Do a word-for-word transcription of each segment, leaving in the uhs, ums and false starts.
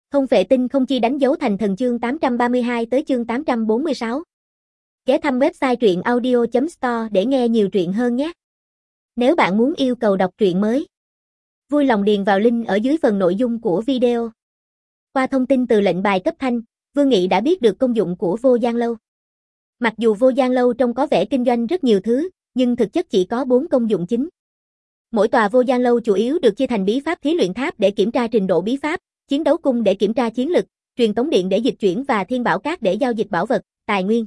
Không vệ tinh không chi đánh dấu thành thần chương tám trăm ba mươi hai tới chương tám trăm bốn mươi sáu. Ghé thăm website truyện audio chấm store để nghe nhiều truyện hơn nhé. Nếu bạn muốn yêu cầu đọc truyện mới, vui lòng điền vào link ở dưới phần nội dung của video. Qua thông tin từ lệnh bài cấp thanh, Vương Nghị đã biết được công dụng của Vô Gian Lâu. Mặc dù Vô Gian Lâu trông có vẻ kinh doanh rất nhiều thứ, nhưng thực chất chỉ có bốn công dụng chính. Mỗi tòa Vô Gian Lâu chủ yếu được chia thành bí pháp thí luyện tháp để kiểm tra trình độ bí pháp, chiến đấu cung để kiểm tra chiến lực, truyền tống điện để dịch chuyển và thiên bảo cát để giao dịch bảo vật, tài nguyên.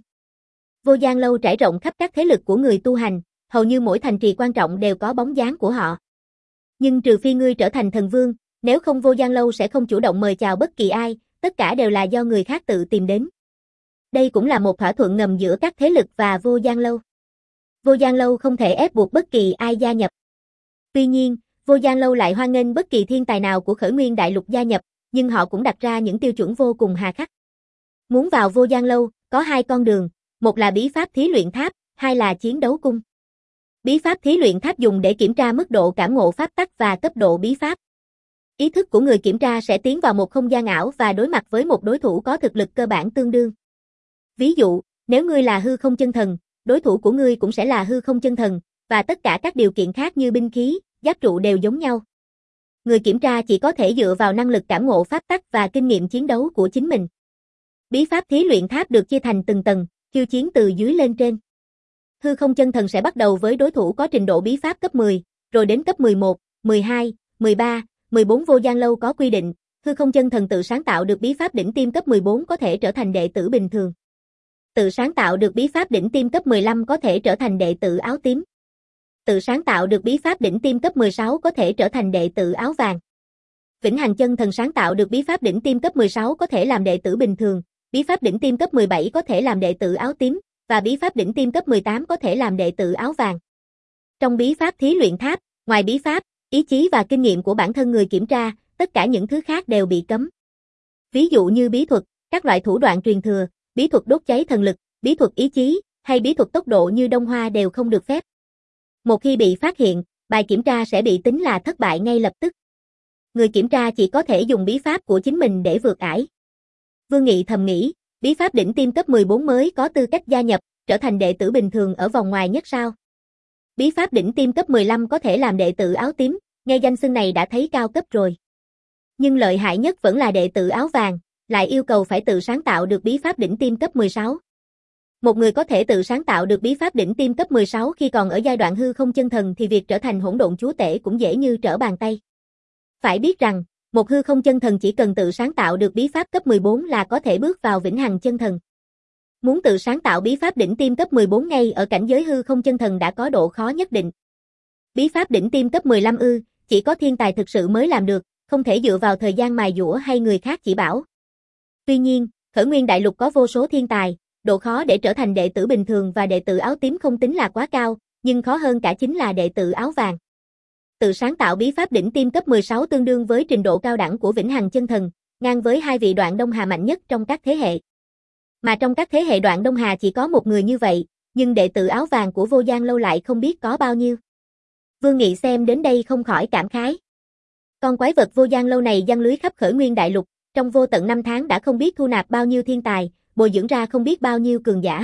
Vô Gian Lâu trải rộng khắp các thế lực của người tu hành, hầu như mỗi thành trì quan trọng đều có bóng dáng của họ. Nhưng trừ phi ngươi trở thành thần vương, nếu không Vô Gian Lâu sẽ không chủ động mời chào bất kỳ ai, tất cả đều là do người khác tự tìm đến. Đây cũng là một thỏa thuận ngầm giữa các thế lực và Vô Gian Lâu. Vô Gian Lâu không thể ép buộc bất kỳ ai gia nhập. Tuy nhiên, Vô Gian Lâu lại hoan nghênh bất kỳ thiên tài nào của Khởi Nguyên Đại Lục gia nhập, nhưng họ cũng đặt ra những tiêu chuẩn vô cùng hà khắc. Muốn vào Vô Gian Lâu, có hai con đường, một là bí pháp thí luyện tháp, hai là chiến đấu cung. Bí pháp thí luyện tháp dùng để kiểm tra mức độ cảm ngộ pháp tắc và cấp độ bí pháp. Ý thức của người kiểm tra sẽ tiến vào một không gian ảo và đối mặt với một đối thủ có thực lực cơ bản tương đương. Ví dụ, nếu ngươi là hư không chân thần, đối thủ của ngươi cũng sẽ là hư không chân thần, và tất cả các điều kiện khác như binh khí, giáp trụ đều giống nhau. Người kiểm tra chỉ có thể dựa vào năng lực cảm ngộ pháp tắc và kinh nghiệm chiến đấu của chính mình. Bí pháp thí luyện tháp được chia thành từng tầng, khiêu chiến từ dưới lên trên. Hư không chân thần sẽ bắt đầu với đối thủ có trình độ bí pháp cấp mười, rồi đến cấp mười một, mười hai, mười ba, mười bốn. Vô Gian Lâu có quy định, hư không chân thần tự sáng tạo được bí pháp đỉnh tiêm cấp mười bốn có thể trở thành đệ tử bình thường. Tự sáng tạo được bí pháp đỉnh tiêm cấp mười lăm có thể trở thành đệ tử áo tím. Tự sáng tạo được bí pháp đỉnh tiêm cấp mười sáu có thể trở thành đệ tử áo vàng. Vĩnh Hằng chân thần sáng tạo được bí pháp đỉnh tiêm cấp mười sáu có thể làm đệ tử bình thường, bí pháp đỉnh tiêm cấp mười bảy có thể làm đệ tử áo tím, và bí pháp đỉnh tiêm cấp mười tám có thể làm đệ tử áo vàng. Trong bí pháp thí luyện tháp, ngoài bí pháp, ý chí và kinh nghiệm của bản thân người kiểm tra, tất cả những thứ khác đều bị cấm. Ví dụ như bí thuật, các loại thủ đoạn truyền thừa, bí thuật đốt cháy thần lực, bí thuật ý chí, hay bí thuật tốc độ như Đông Hoa đều không được phép. Một khi bị phát hiện, bài kiểm tra sẽ bị tính là thất bại ngay lập tức. Người kiểm tra chỉ có thể dùng bí pháp của chính mình để vượt ải. Vương Nghị thầm nghĩ, bí pháp đỉnh tiêm cấp mười bốn mới có tư cách gia nhập, trở thành đệ tử bình thường ở vòng ngoài nhất sao? Bí pháp đỉnh tiêm cấp mười lăm có thể làm đệ tử áo tím, nghe danh xưng này đã thấy cao cấp rồi. Nhưng lợi hại nhất vẫn là đệ tử áo vàng, lại yêu cầu phải tự sáng tạo được bí pháp đỉnh tiêm cấp mười sáu. Một người có thể tự sáng tạo được bí pháp đỉnh tiêm cấp mười sáu khi còn ở giai đoạn hư không chân thần thì việc trở thành hỗn độn chúa tể cũng dễ như trở bàn tay. Phải biết rằng, một hư không chân thần chỉ cần tự sáng tạo được bí pháp cấp mười bốn là có thể bước vào vĩnh hằng chân thần. Muốn tự sáng tạo bí pháp đỉnh tiêm cấp mười bốn ngay ở cảnh giới hư không chân thần đã có độ khó nhất định. Bí pháp đỉnh tiêm cấp mười lăm ư, chỉ có thiên tài thực sự mới làm được, không thể dựa vào thời gian mài dũa hay người khác chỉ bảo. Tuy nhiên, Khởi Nguyên Đại Lục có vô số thiên tài, độ khó để trở thành đệ tử bình thường và đệ tử áo tím không tính là quá cao, nhưng khó hơn cả chính là đệ tử áo vàng. Tự sáng tạo bí pháp đỉnh tiêm cấp mười sáu tương đương với trình độ cao đẳng của Vĩnh Hằng chân thần, ngang với hai vị Đoạn Đông Hà mạnh nhất trong các thế hệ. Mà trong các thế hệ Đoạn Đông Hà chỉ có một người như vậy, nhưng đệ tử áo vàng của Vô Gian Lâu lại không biết có bao nhiêu. Vương Nghị xem đến đây không khỏi cảm khái. Con quái vật Vô Gian Lâu này giăng lưới khắp Khởi Nguyên Đại Lục, trong vô tận năm tháng đã không biết thu nạp bao nhiêu thiên tài, bồi dưỡng ra không biết bao nhiêu cường giả.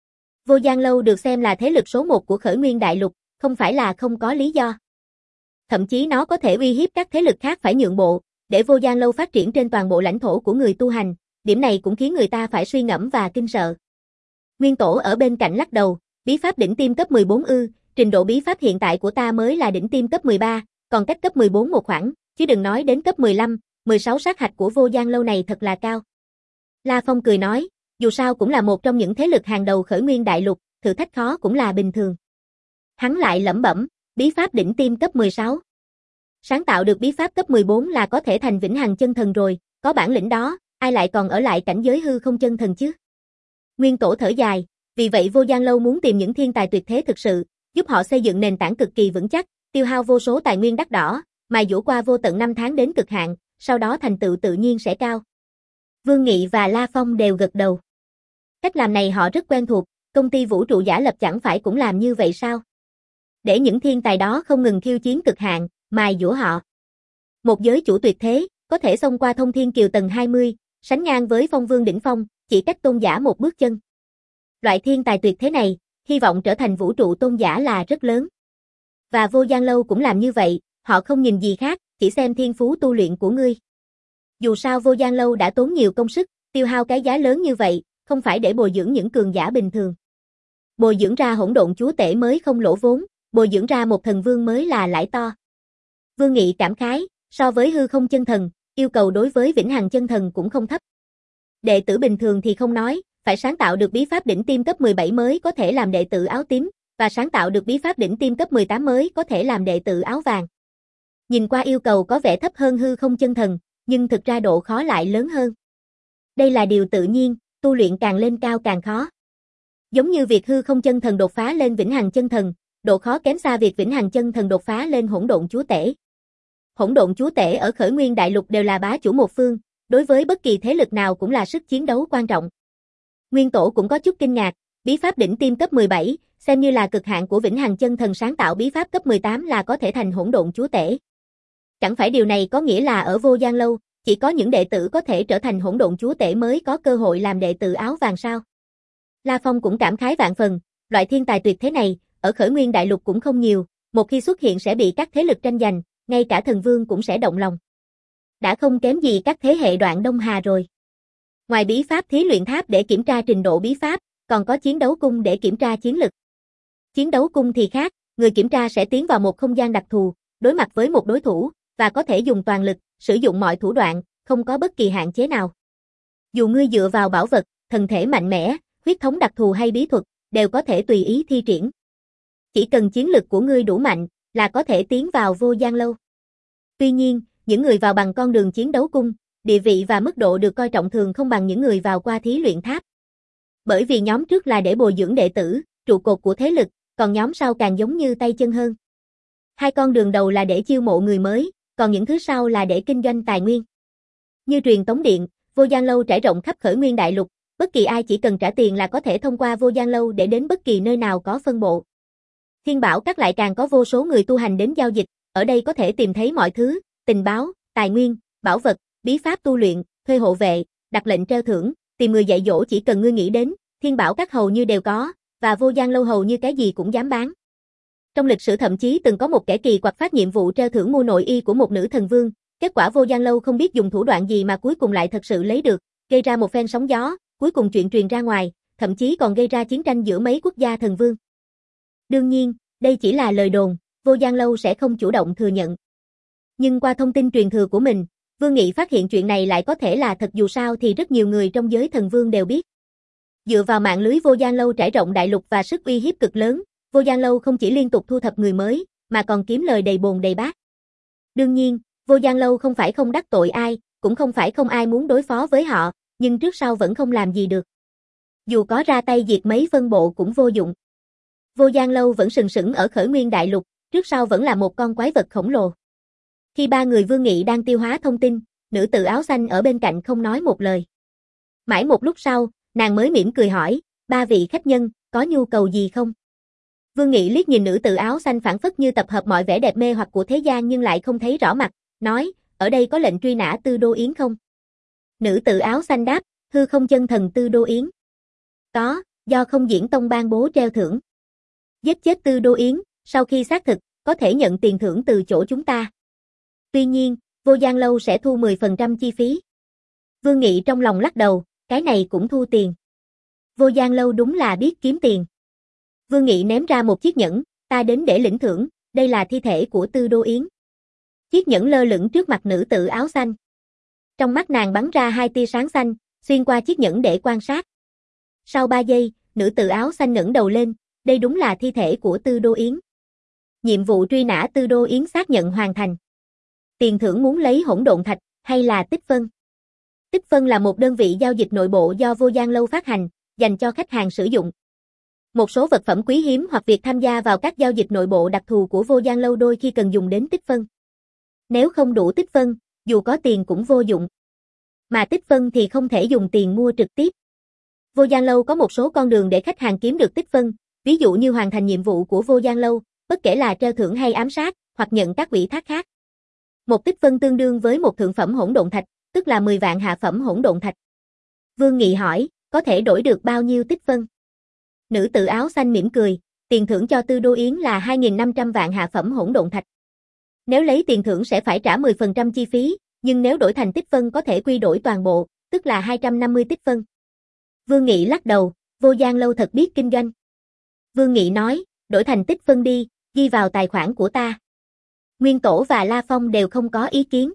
Vô Gian Lâu được xem là thế lực số một của Khởi Nguyên Đại Lục, không phải là không có lý do. Thậm chí nó có thể uy hiếp các thế lực khác phải nhượng bộ, để Vô Gian Lâu phát triển trên toàn bộ lãnh thổ của người tu hành, điểm này cũng khiến người ta phải suy ngẫm và kinh sợ. Nguyên Tổ ở bên cạnh lắc đầu, bí pháp đỉnh tiêm cấp mười bốn ư, trình độ bí pháp hiện tại của ta mới là đỉnh tiêm cấp mười ba, còn cách cấp mười bốn một khoảng, chứ đừng nói đến cấp mười lăm, mười sáu. Sát hạch của Vô Gian Lâu này thật là cao. La Phong cười nói, dù sao cũng là một trong những thế lực hàng đầu Khởi Nguyên Đại Lục, thử thách khó cũng là bình thường. Hắn lại lẩm bẩm, bí pháp đỉnh tiêm cấp mười sáu. Sáng tạo được bí pháp cấp mười bốn là có thể thành Vĩnh Hằng chân thần rồi, có bản lĩnh đó, ai lại còn ở lại cảnh giới hư không chân thần chứ? Nguyên Tổ thở dài, vì vậy Vô Gian Lâu muốn tìm những thiên tài tuyệt thế thực sự, giúp họ xây dựng nền tảng cực kỳ vững chắc, tiêu hao vô số tài nguyên đắt đỏ, mài dũa qua vô tận năm tháng đến cực hạn, sau đó thành tựu tự nhiên sẽ cao. Vương Nghị và La Phong đều gật đầu. Cách làm này họ rất quen thuộc, công ty vũ trụ giả lập chẳng phải cũng làm như vậy sao? Để những thiên tài đó không ngừng khiêu chiến cực hạn, mài dũa họ. Một giới chủ tuyệt thế, có có thể xông qua thông thiên kiều tầng hai mươi, sánh ngang với phong vương đỉnh phong, chỉ cách tôn giả một bước chân. Loại thiên tài tuyệt thế này, hy vọng trở thành vũ trụ tôn giả là rất lớn. Và Vô Gian Lâu cũng làm như vậy, họ không nhìn gì khác, chỉ xem thiên phú tu luyện của ngươi. Dù sao Vô Gian Lâu đã tốn nhiều công sức, tiêu hao cái giá lớn như vậy, không phải để bồi dưỡng những cường giả bình thường. Bồi dưỡng ra hỗn độn chúa tể mới không lỗ vốn, bồi dưỡng ra một thần vương mới là lãi to. Vương Nghị cảm khái, so với hư không chân thần, yêu cầu đối với vĩnh hằng chân thần cũng không thấp. Đệ tử bình thường thì không nói, phải sáng tạo được bí pháp đỉnh tiêm cấp mười bảy mới có thể làm đệ tử áo tím, và sáng tạo được bí pháp đỉnh tiêm cấp mười tám mới có thể làm đệ tử áo vàng. Nhìn qua yêu cầu có vẻ thấp hơn hư không chân thần, nhưng thực ra độ khó lại lớn hơn. Đây là điều tự nhiên, tu luyện càng lên cao càng khó. Giống như việc hư không chân thần đột phá lên vĩnh hằng chân thần, độ khó kém xa việc vĩnh hằng chân thần đột phá lên hỗn độn chúa tể. Hỗn độn chúa tể ở Khởi Nguyên Đại Lục đều là bá chủ một phương, đối với bất kỳ thế lực nào cũng là sức chiến đấu quan trọng. Nguyên Tổ cũng có chút kinh ngạc, bí pháp đỉnh tiêm cấp mười bảy, xem như là cực hạn của vĩnh hằng chân thần sáng tạo bí pháp cấp mười tám là có thể thành hỗn độn chúa tể. Chẳng phải điều này có nghĩa là ở Vô Gian Lâu, chỉ có những đệ tử có thể trở thành hỗn độn chúa tể mới có cơ hội làm đệ tử áo vàng sao? La Phong cũng cảm khái vạn phần, loại thiên tài tuyệt thế này, ở Khởi Nguyên Đại Lục cũng không nhiều, một khi xuất hiện sẽ bị các thế lực tranh giành, ngay cả thần vương cũng sẽ động lòng. Đã không kém gì các thế hệ Đoạn Đông Hà rồi. Ngoài bí pháp thí luyện tháp để kiểm tra trình độ bí pháp, còn có chiến đấu cung để kiểm tra chiến lực. Chiến đấu cung thì khác, người kiểm tra sẽ tiến vào một không gian đặc thù, đối mặt với một đối thủ, và có thể dùng toàn lực, sử dụng mọi thủ đoạn, không có bất kỳ hạn chế nào. Dù ngươi dựa vào bảo vật, thần thể mạnh mẽ, huyết thống đặc thù hay bí thuật, đều có thể tùy ý thi triển. Chỉ cần chiến lực của ngươi đủ mạnh, là có thể tiến vào Vô Gian Lâu. Tuy nhiên, những người vào bằng con đường chiến đấu cung, địa vị và mức độ được coi trọng thường không bằng những người vào qua thí luyện tháp. Bởi vì nhóm trước là để bồi dưỡng đệ tử, trụ cột của thế lực, còn nhóm sau càng giống như tay chân hơn. Hai con đường đầu là để chiêu mộ người mới, còn những thứ sau là để kinh doanh tài nguyên. Như Truyền Tống Điện, Vô Gian Lâu trải rộng khắp Khởi Nguyên Đại Lục, bất kỳ ai chỉ cần trả tiền là có thể thông qua Vô Gian Lâu để đến bất kỳ nơi nào có phân bộ. Thiên Bảo Các lại càng có vô số người tu hành đến giao dịch, ở đây có thể tìm thấy mọi thứ, tình báo, tài nguyên, bảo vật, bí pháp tu luyện, thuê hộ vệ, đặt lệnh treo thưởng, tìm người dạy dỗ chỉ cần ngươi nghĩ đến, Thiên Bảo Các hầu như đều có, và Vô Gian Lâu hầu như cái gì cũng dám bán. Trong lịch sử thậm chí từng có một kẻ kỳ quặc phát nhiệm vụ treo thưởng mua nội y của một nữ thần vương, kết quả Vô Gian Lâu không biết dùng thủ đoạn gì mà cuối cùng lại thật sự lấy được, gây ra một phen sóng gió, cuối cùng chuyện truyền ra ngoài, thậm chí còn gây ra chiến tranh giữa mấy quốc gia thần vương. Đương nhiên, đây chỉ là lời đồn, Vô Gian Lâu sẽ không chủ động thừa nhận. Nhưng qua thông tin truyền thừa của mình, Vương Nghị phát hiện chuyện này lại có thể là thật, dù sao thì rất nhiều người trong giới thần vương đều biết. Dựa vào mạng lưới Vô Gian Lâu trải rộng đại lục và sức uy hiếp cực lớn, Vô Gian Lâu không chỉ liên tục thu thập người mới, mà còn kiếm lời đầy bồn đầy bát. Đương nhiên, Vô Gian Lâu không phải không đắc tội ai, cũng không phải không ai muốn đối phó với họ, nhưng trước sau vẫn không làm gì được. Dù có ra tay diệt mấy phân bộ cũng vô dụng. Vô Gian Lâu vẫn sừng sững ở Khởi Nguyên Đại Lục, trước sau vẫn là một con quái vật khổng lồ. Khi ba người Vương Nghị đang tiêu hóa thông tin, nữ tử áo xanh ở bên cạnh không nói một lời. Mãi một lúc sau, nàng mới mỉm cười hỏi, ba vị khách nhân, có nhu cầu gì không? Vương Nghị liếc nhìn nữ tử áo xanh phảng phất như tập hợp mọi vẻ đẹp mê hoặc của thế gian nhưng lại không thấy rõ mặt, nói, ở đây có lệnh truy nã Tư Đô Yến không? Nữ tử áo xanh đáp, hư không chân thần Tư Đô Yến. Có, do Không Diễn Tông ban bố treo thưởng. Giết chết Tư Đô Yến, sau khi xác thực, có thể nhận tiền thưởng từ chỗ chúng ta. Tuy nhiên, Vô Gian Lâu sẽ thu mười phần trăm chi phí. Vương Nghị trong lòng lắc đầu, cái này cũng thu tiền. Vô Gian Lâu đúng là biết kiếm tiền. Vương Nghị ném ra một chiếc nhẫn, ta đến để lĩnh thưởng, đây là thi thể của Tư Đô Yến. Chiếc nhẫn lơ lửng trước mặt nữ tử áo xanh. Trong mắt nàng bắn ra hai tia sáng xanh, xuyên qua chiếc nhẫn để quan sát. Sau ba giây, nữ tử áo xanh ngẩng đầu lên, đây đúng là thi thể của Tư Đô Yến. Nhiệm vụ truy nã Tư Đô Yến xác nhận hoàn thành. Tiền thưởng muốn lấy hỗn độn thạch, hay là tích phân? Tích phân là một đơn vị giao dịch nội bộ do Vô Gian Lâu phát hành, dành cho khách hàng sử dụng. Một số vật phẩm quý hiếm hoặc việc tham gia vào các giao dịch nội bộ đặc thù của Vô Gian Lâu đôi khi cần dùng đến tích phân. Nếu không đủ tích phân, dù có tiền cũng vô dụng. Mà tích phân thì không thể dùng tiền mua trực tiếp. Vô Gian Lâu có một số con đường để khách hàng kiếm được tích phân, ví dụ như hoàn thành nhiệm vụ của Vô Gian Lâu, bất kể là treo thưởng hay ám sát, hoặc nhận các ủy thác khác. Một tích phân tương đương với một thượng phẩm hỗn độn thạch, tức là mười vạn hạ phẩm hỗn độn thạch. Vương Nghị hỏi, có thể đổi được bao nhiêu tích phân? Nữ tử áo xanh mỉm cười, tiền thưởng cho Tư Đô Yến là hai nghìn năm trăm vạn hạ phẩm hỗn độn thạch. Nếu lấy tiền thưởng sẽ phải trả mười phần trăm chi phí, nhưng nếu đổi thành tích phân có thể quy đổi toàn bộ, tức là hai trăm năm mươi tích phân. Vương Nghị lắc đầu, Vô Giang Lâu thật biết kinh doanh. Vương Nghị nói, đổi thành tích phân đi, ghi vào tài khoản của ta. Nguyên Tổ và La Phong đều không có ý kiến.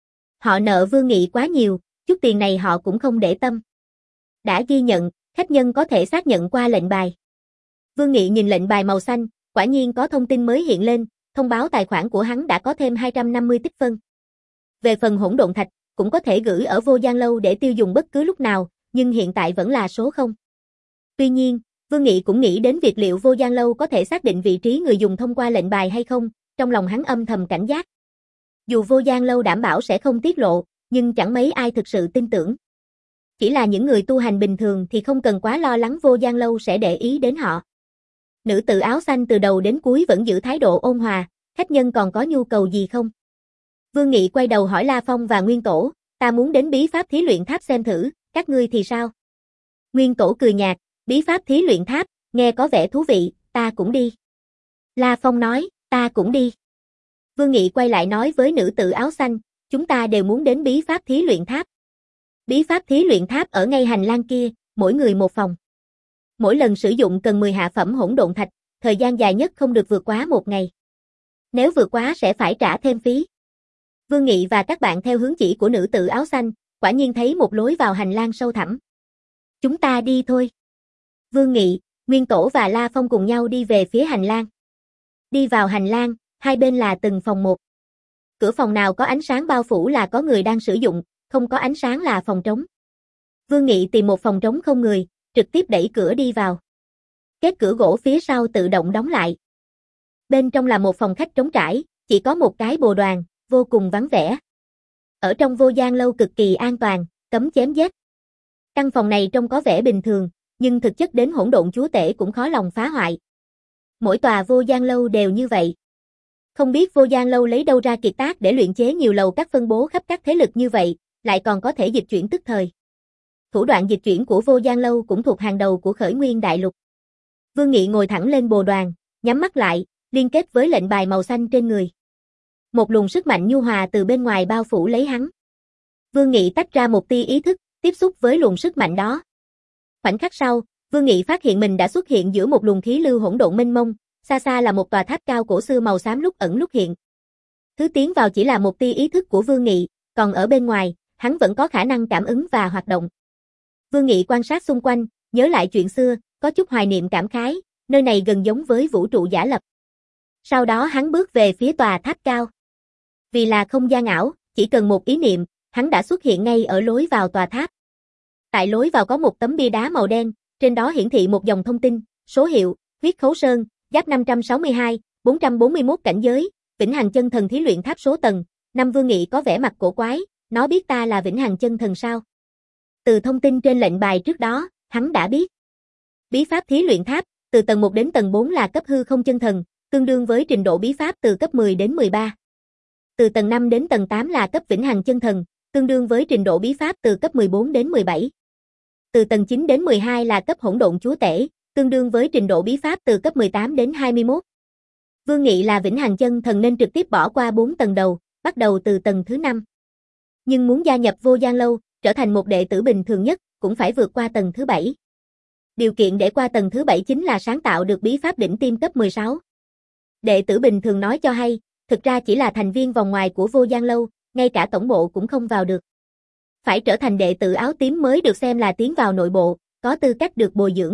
Họ nợ Vương Nghị quá nhiều, chút tiền này họ cũng không để tâm. Đã ghi nhận, khách nhân có thể xác nhận qua lệnh bài. Vương Nghị nhìn lệnh bài màu xanh, quả nhiên có thông tin mới hiện lên, thông báo tài khoản của hắn đã có thêm hai trăm năm mươi tích phân. Về phần hỗn độn thạch, cũng có thể gửi ở Vô Giang Lâu để tiêu dùng bất cứ lúc nào, nhưng hiện tại vẫn là số không. Tuy nhiên, Vương Nghị cũng nghĩ đến việc liệu Vô Giang Lâu có thể xác định vị trí người dùng thông qua lệnh bài hay không, trong lòng hắn âm thầm cảnh giác. Dù Vô Giang Lâu đảm bảo sẽ không tiết lộ, nhưng chẳng mấy ai thực sự tin tưởng. Chỉ là những người tu hành bình thường thì không cần quá lo lắng Vô Giang Lâu sẽ để ý đến họ. Nữ tử áo xanh từ đầu đến cuối vẫn giữ thái độ ôn hòa, khách nhân còn có nhu cầu gì không? Vương Nghị quay đầu hỏi La Phong và Nguyên Tổ, ta muốn đến bí pháp thí luyện tháp xem thử, các ngươi thì sao? Nguyên Tổ cười nhạt, bí pháp thí luyện tháp, nghe có vẻ thú vị, ta cũng đi. La Phong nói, ta cũng đi. Vương Nghị quay lại nói với nữ tử áo xanh, chúng ta đều muốn đến bí pháp thí luyện tháp. Bí pháp thí luyện tháp ở ngay hành lang kia, mỗi người một phòng. Mỗi lần sử dụng cần mười hạ phẩm hỗn độn thạch, thời gian dài nhất không được vượt quá một ngày. Nếu vượt quá sẽ phải trả thêm phí. Vương Nghị và các bạn theo hướng chỉ của nữ tử áo xanh, quả nhiên thấy một lối vào hành lang sâu thẳm. Chúng ta đi thôi. Vương Nghị, Nguyên Tổ và La Phong cùng nhau đi về phía hành lang. Đi vào hành lang, hai bên là từng phòng một. Cửa phòng nào có ánh sáng bao phủ là có người đang sử dụng, không có ánh sáng là phòng trống. Vương Nghị tìm một phòng trống không người, trực tiếp đẩy cửa đi vào. Kết cửa gỗ phía sau tự động đóng lại. Bên trong là một phòng khách trống trải, chỉ có một cái bồ đoàn, vô cùng vắng vẻ. Ở trong Vô Giang Lâu cực kỳ an toàn, cấm chém giết. Căn phòng này trông có vẻ bình thường, nhưng thực chất đến hỗn độn chúa tể cũng khó lòng phá hoại. Mỗi tòa Vô Giang Lâu đều như vậy. Không biết Vô Giang Lâu lấy đâu ra kiệt tác để luyện chế nhiều lầu các phân bố khắp các thế lực như vậy, lại còn có thể dịch chuyển tức thời. Thủ đoạn dịch chuyển của Vô Giang Lâu cũng thuộc hàng đầu của Khởi Nguyên Đại Lục. Vương Nghị ngồi thẳng lên bồ đoàn, nhắm mắt lại, liên kết với lệnh bài màu xanh trên người. Một luồng sức mạnh nhu hòa từ bên ngoài bao phủ lấy hắn. Vương Nghị tách ra một tia ý thức, tiếp xúc với luồng sức mạnh đó. Khoảnh khắc sau, Vương Nghị phát hiện mình đã xuất hiện giữa một luồng khí lưu hỗn độn mênh mông, xa xa là một tòa tháp cao cổ xưa màu xám lúc ẩn lúc hiện. Thứ tiến vào chỉ là một tia ý thức của Vương Nghị, còn ở bên ngoài, hắn vẫn có khả năng cảm ứng và hoạt động. Vương Nghị quan sát xung quanh, nhớ lại chuyện xưa, có chút hoài niệm cảm khái, nơi này gần giống với vũ trụ giả lập. Sau đó hắn bước về phía tòa tháp cao. Vì là không gian ảo, chỉ cần một ý niệm, hắn đã xuất hiện ngay ở lối vào tòa tháp. Tại lối vào có một tấm bia đá màu đen, trên đó hiển thị một dòng thông tin, số hiệu, huyết khấu sơn, giáp năm trăm sáu mươi hai, bốn trăm bốn mươi mốt cảnh giới, Vĩnh Hằng Chân Thần thí luyện tháp số tầng. Năm Vương Nghị có vẻ mặt cổ quái, nó biết ta là Vĩnh Hằng Chân Thần sao? Từ thông tin trên lệnh bài trước đó, hắn đã biết. Bí pháp thí luyện tháp, từ tầng một đến tầng bốn là cấp hư không chân thần, tương đương với trình độ bí pháp từ cấp mười đến mười ba. Từ tầng năm đến tầng tám là cấp Vĩnh Hằng Chân Thần, tương đương với trình độ bí pháp từ cấp mười bốn đến mười bảy. Từ tầng chín đến mười hai là cấp hỗn độn chúa tể, tương đương với trình độ bí pháp từ cấp mười tám đến hai mươi mốt. Vương Nghị là Vĩnh Hằng Chân Thần nên trực tiếp bỏ qua bốn tầng đầu, bắt đầu từ tầng thứ năm. Nhưng muốn gia nhập Vô Giang Lâu, trở thành một đệ tử bình thường nhất, cũng phải vượt qua tầng thứ bảy. Điều kiện để qua tầng thứ bảy chính là sáng tạo được bí pháp đỉnh tiêm cấp mười sáu. Đệ tử bình thường nói cho hay, thực ra chỉ là thành viên vòng ngoài của Vô Giang Lâu, ngay cả tổng bộ cũng không vào được. Phải trở thành đệ tử áo tím mới được xem là tiến vào nội bộ, có tư cách được bồi dưỡng.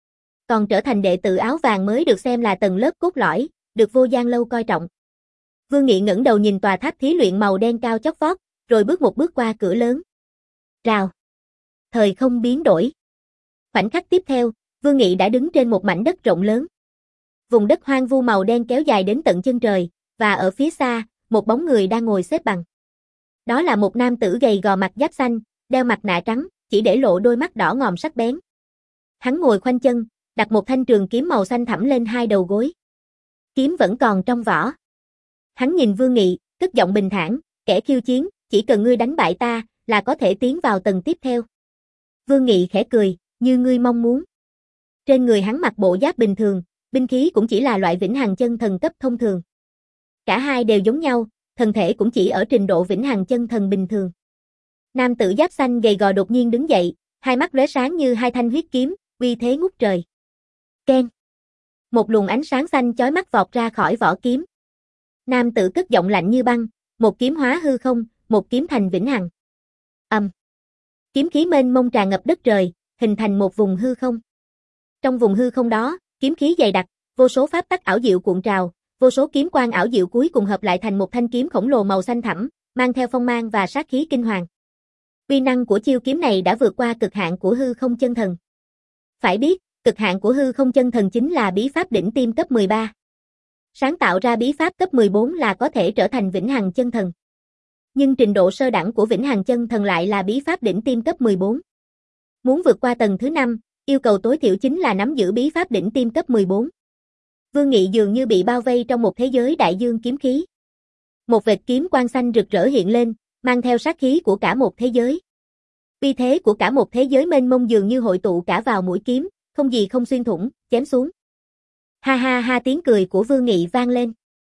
Còn trở thành đệ tử áo vàng mới được xem là tầng lớp cốt lõi, được Vô Giang Lâu coi trọng. Vương Nghị ngẩng đầu nhìn tòa tháp thí luyện màu đen cao chót vót, rồi bước một bước qua cửa lớn. Rào. Thời không biến đổi. Khoảnh khắc tiếp theo, Vương Nghị đã đứng trên một mảnh đất rộng lớn. Vùng đất hoang vu màu đen kéo dài đến tận chân trời, và ở phía xa, một bóng người đang ngồi xếp bằng. Đó là một nam tử gầy gò mặt giáp xanh, đeo mặt nạ trắng, chỉ để lộ đôi mắt đỏ ngòm sắc bén. Hắn ngồi khoanh chân, đặt một thanh trường kiếm màu xanh thẳm lên hai đầu gối. Kiếm vẫn còn trong vỏ. Hắn nhìn Vương Nghị, cất giọng bình thản, Kẻ khiêu chiến, chỉ cần ngươi đánh bại ta, là có thể tiến vào tầng tiếp theo. Vương Nghị khẽ cười, như ngươi mong muốn. Trên người hắn mặc bộ giáp bình thường, binh khí cũng chỉ là loại vĩnh hằng chân thần cấp thông thường. Cả hai đều giống nhau, thân thể cũng chỉ ở trình độ vĩnh hằng chân thần bình thường. Nam tử giáp xanh gầy gò đột nhiên đứng dậy, hai mắt lóe sáng như hai thanh huyết kiếm, uy thế ngút trời. Keng. Một luồng ánh sáng xanh chói mắt vọt ra khỏi vỏ kiếm. Nam tử cất giọng lạnh như băng, một kiếm hóa hư không, một kiếm thành vĩnh hằng. Ầm. Kiếm khí mênh mông tràn ngập đất trời, hình thành một vùng hư không. Trong vùng hư không đó, kiếm khí dày đặc, vô số pháp tắc ảo diệu cuộn trào, vô số kiếm quang ảo diệu cuối cùng hợp lại thành một thanh kiếm khổng lồ màu xanh thẳm, mang theo phong mang và sát khí kinh hoàng. Uy năng của chiêu kiếm này đã vượt qua cực hạn của hư không chân thần. Phải biết, cực hạn của hư không chân thần chính là bí pháp đỉnh tiêm cấp mười ba. Sáng tạo ra bí pháp cấp mười bốn là có thể trở thành vĩnh hằng chân thần. Nhưng trình độ sơ đẳng của vĩnh hằng chân thần lại là bí pháp đỉnh tiêm cấp mười bốn. Muốn vượt qua tầng thứ năm, yêu cầu tối thiểu chính là nắm giữ bí pháp đỉnh tiêm cấp mười bốn. Vương Nghị dường như bị bao vây trong một thế giới đại dương kiếm khí. Một vệt kiếm quang xanh rực rỡ hiện lên, mang theo sát khí của cả một thế giới. Uy thế của cả một thế giới mênh mông dường như hội tụ cả vào mũi kiếm, không gì không xuyên thủng, chém xuống. Ha ha ha, tiếng cười của Vương Nghị vang lên.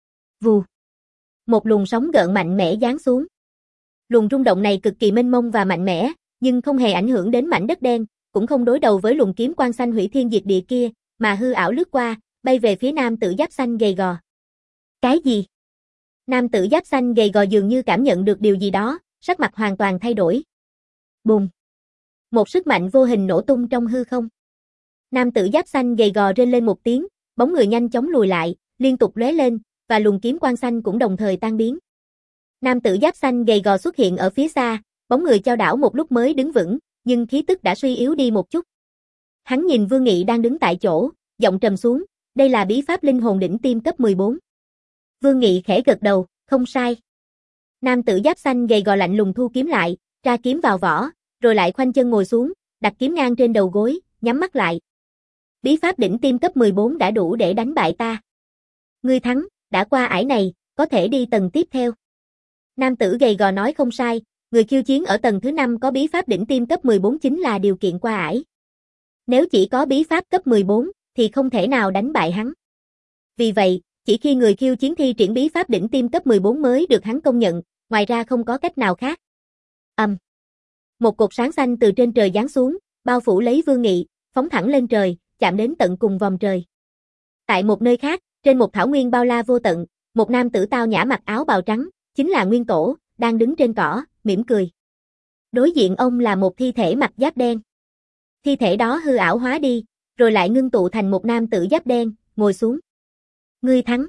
Vù. Một luồng sóng gợn mạnh mẽ giáng xuống. Luồng rung động này cực kỳ mênh mông và mạnh mẽ, nhưng không hề ảnh hưởng đến mảnh đất đen, cũng không đối đầu với luồng kiếm quang xanh hủy thiên diệt địa kia, mà hư ảo lướt qua, bay về phía nam tử giáp xanh gầy gò. Cái gì? Nam tử giáp xanh gầy gò dường như cảm nhận được điều gì đó, sắc mặt hoàn toàn thay đổi. Bùng. Một sức mạnh vô hình nổ tung trong hư không. Nam tử giáp xanh gầy gò rên lên một tiếng, bóng người nhanh chóng lùi lại, liên tục lóe lên, và luồng kiếm quang xanh cũng đồng thời tan biến. Nam tử giáp xanh gầy gò xuất hiện ở phía xa, bóng người chao đảo một lúc mới đứng vững, nhưng khí tức đã suy yếu đi một chút. Hắn nhìn Vương Nghị đang đứng tại chỗ, giọng trầm xuống, đây là bí pháp linh hồn đỉnh tiêm cấp mười bốn. Vương Nghị khẽ gật đầu, không sai. Nam tử giáp xanh gầy gò lạnh lùng thu kiếm lại, tra kiếm vào vỏ, rồi lại khoanh chân ngồi xuống, đặt kiếm ngang trên đầu gối, nhắm mắt lại. Bí pháp đỉnh tiêm cấp mười bốn đã đủ để đánh bại ta. Ngươi thắng, đã qua ải này, có thể đi tầng tiếp theo. Nam tử gầy gò nói không sai, người khiêu chiến ở tầng thứ năm có bí pháp đỉnh tiêm cấp mười bốn chính là điều kiện qua ải. Nếu chỉ có bí pháp cấp mười bốn, thì không thể nào đánh bại hắn. Vì vậy, chỉ khi người khiêu chiến thi triển bí pháp đỉnh tiêm cấp mười bốn mới được hắn công nhận, ngoài ra không có cách nào khác. Ầm. Um. Một cột sáng xanh từ trên trời giáng xuống, bao phủ lấy Vương Nghị, phóng thẳng lên trời, chạm đến tận cùng vòm trời. Tại một nơi khác, trên một thảo nguyên bao la vô tận, một nam tử tao nhã mặc áo bào trắng, chính là Nguyên Tổ, đang đứng trên cỏ, mỉm cười. Đối diện ông là một thi thể mặc giáp đen. Thi thể đó hư ảo hóa đi, rồi lại ngưng tụ thành một nam tử giáp đen, ngồi xuống. Ngươi thắng.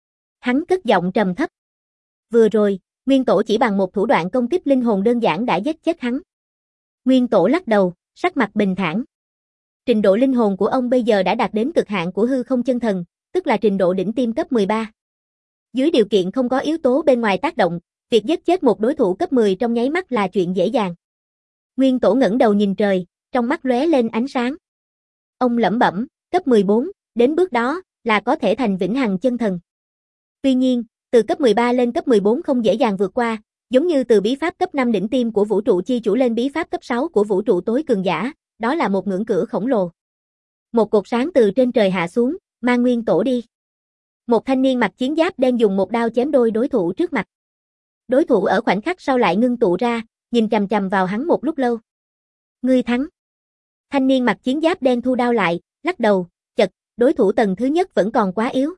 Hắn cất giọng trầm thấp. Vừa rồi, Nguyên Tổ chỉ bằng một thủ đoạn công kích linh hồn đơn giản đã giết chết hắn. Nguyên Tổ lắc đầu, sắc mặt bình thản. Trình độ linh hồn của ông bây giờ đã đạt đến cực hạn của hư không chân thần, tức là trình độ đỉnh tiêm cấp mười ba. Dưới điều kiện không có yếu tố bên ngoài tác động, việc giết chết một đối thủ cấp mười trong nháy mắt là chuyện dễ dàng. Nguyên Tổ ngẩng đầu nhìn trời, trong mắt lóe lên ánh sáng. Ông lẩm bẩm, cấp mười bốn, đến bước đó, là có thể thành vĩnh hằng chân thần. Tuy nhiên, từ cấp mười ba lên cấp mười bốn không dễ dàng vượt qua, giống như từ bí pháp cấp năm đỉnh tiêm của vũ trụ chi chủ lên bí pháp cấp sáu của vũ trụ tối cường giả, đó là một ngưỡng cửa khổng lồ. Một cột sáng từ trên trời hạ xuống, mang Nguyên Tổ đi. Một thanh niên mặc chiến giáp đen dùng một đao chém đôi đối thủ trước mặt. Đối thủ ở khoảnh khắc sau lại ngưng tụ ra, nhìn chằm chằm vào hắn một lúc lâu. Ngươi thắng. Thanh niên mặc chiến giáp đen thu đao lại, lắc đầu, chật, đối thủ tầng thứ nhất vẫn còn quá yếu.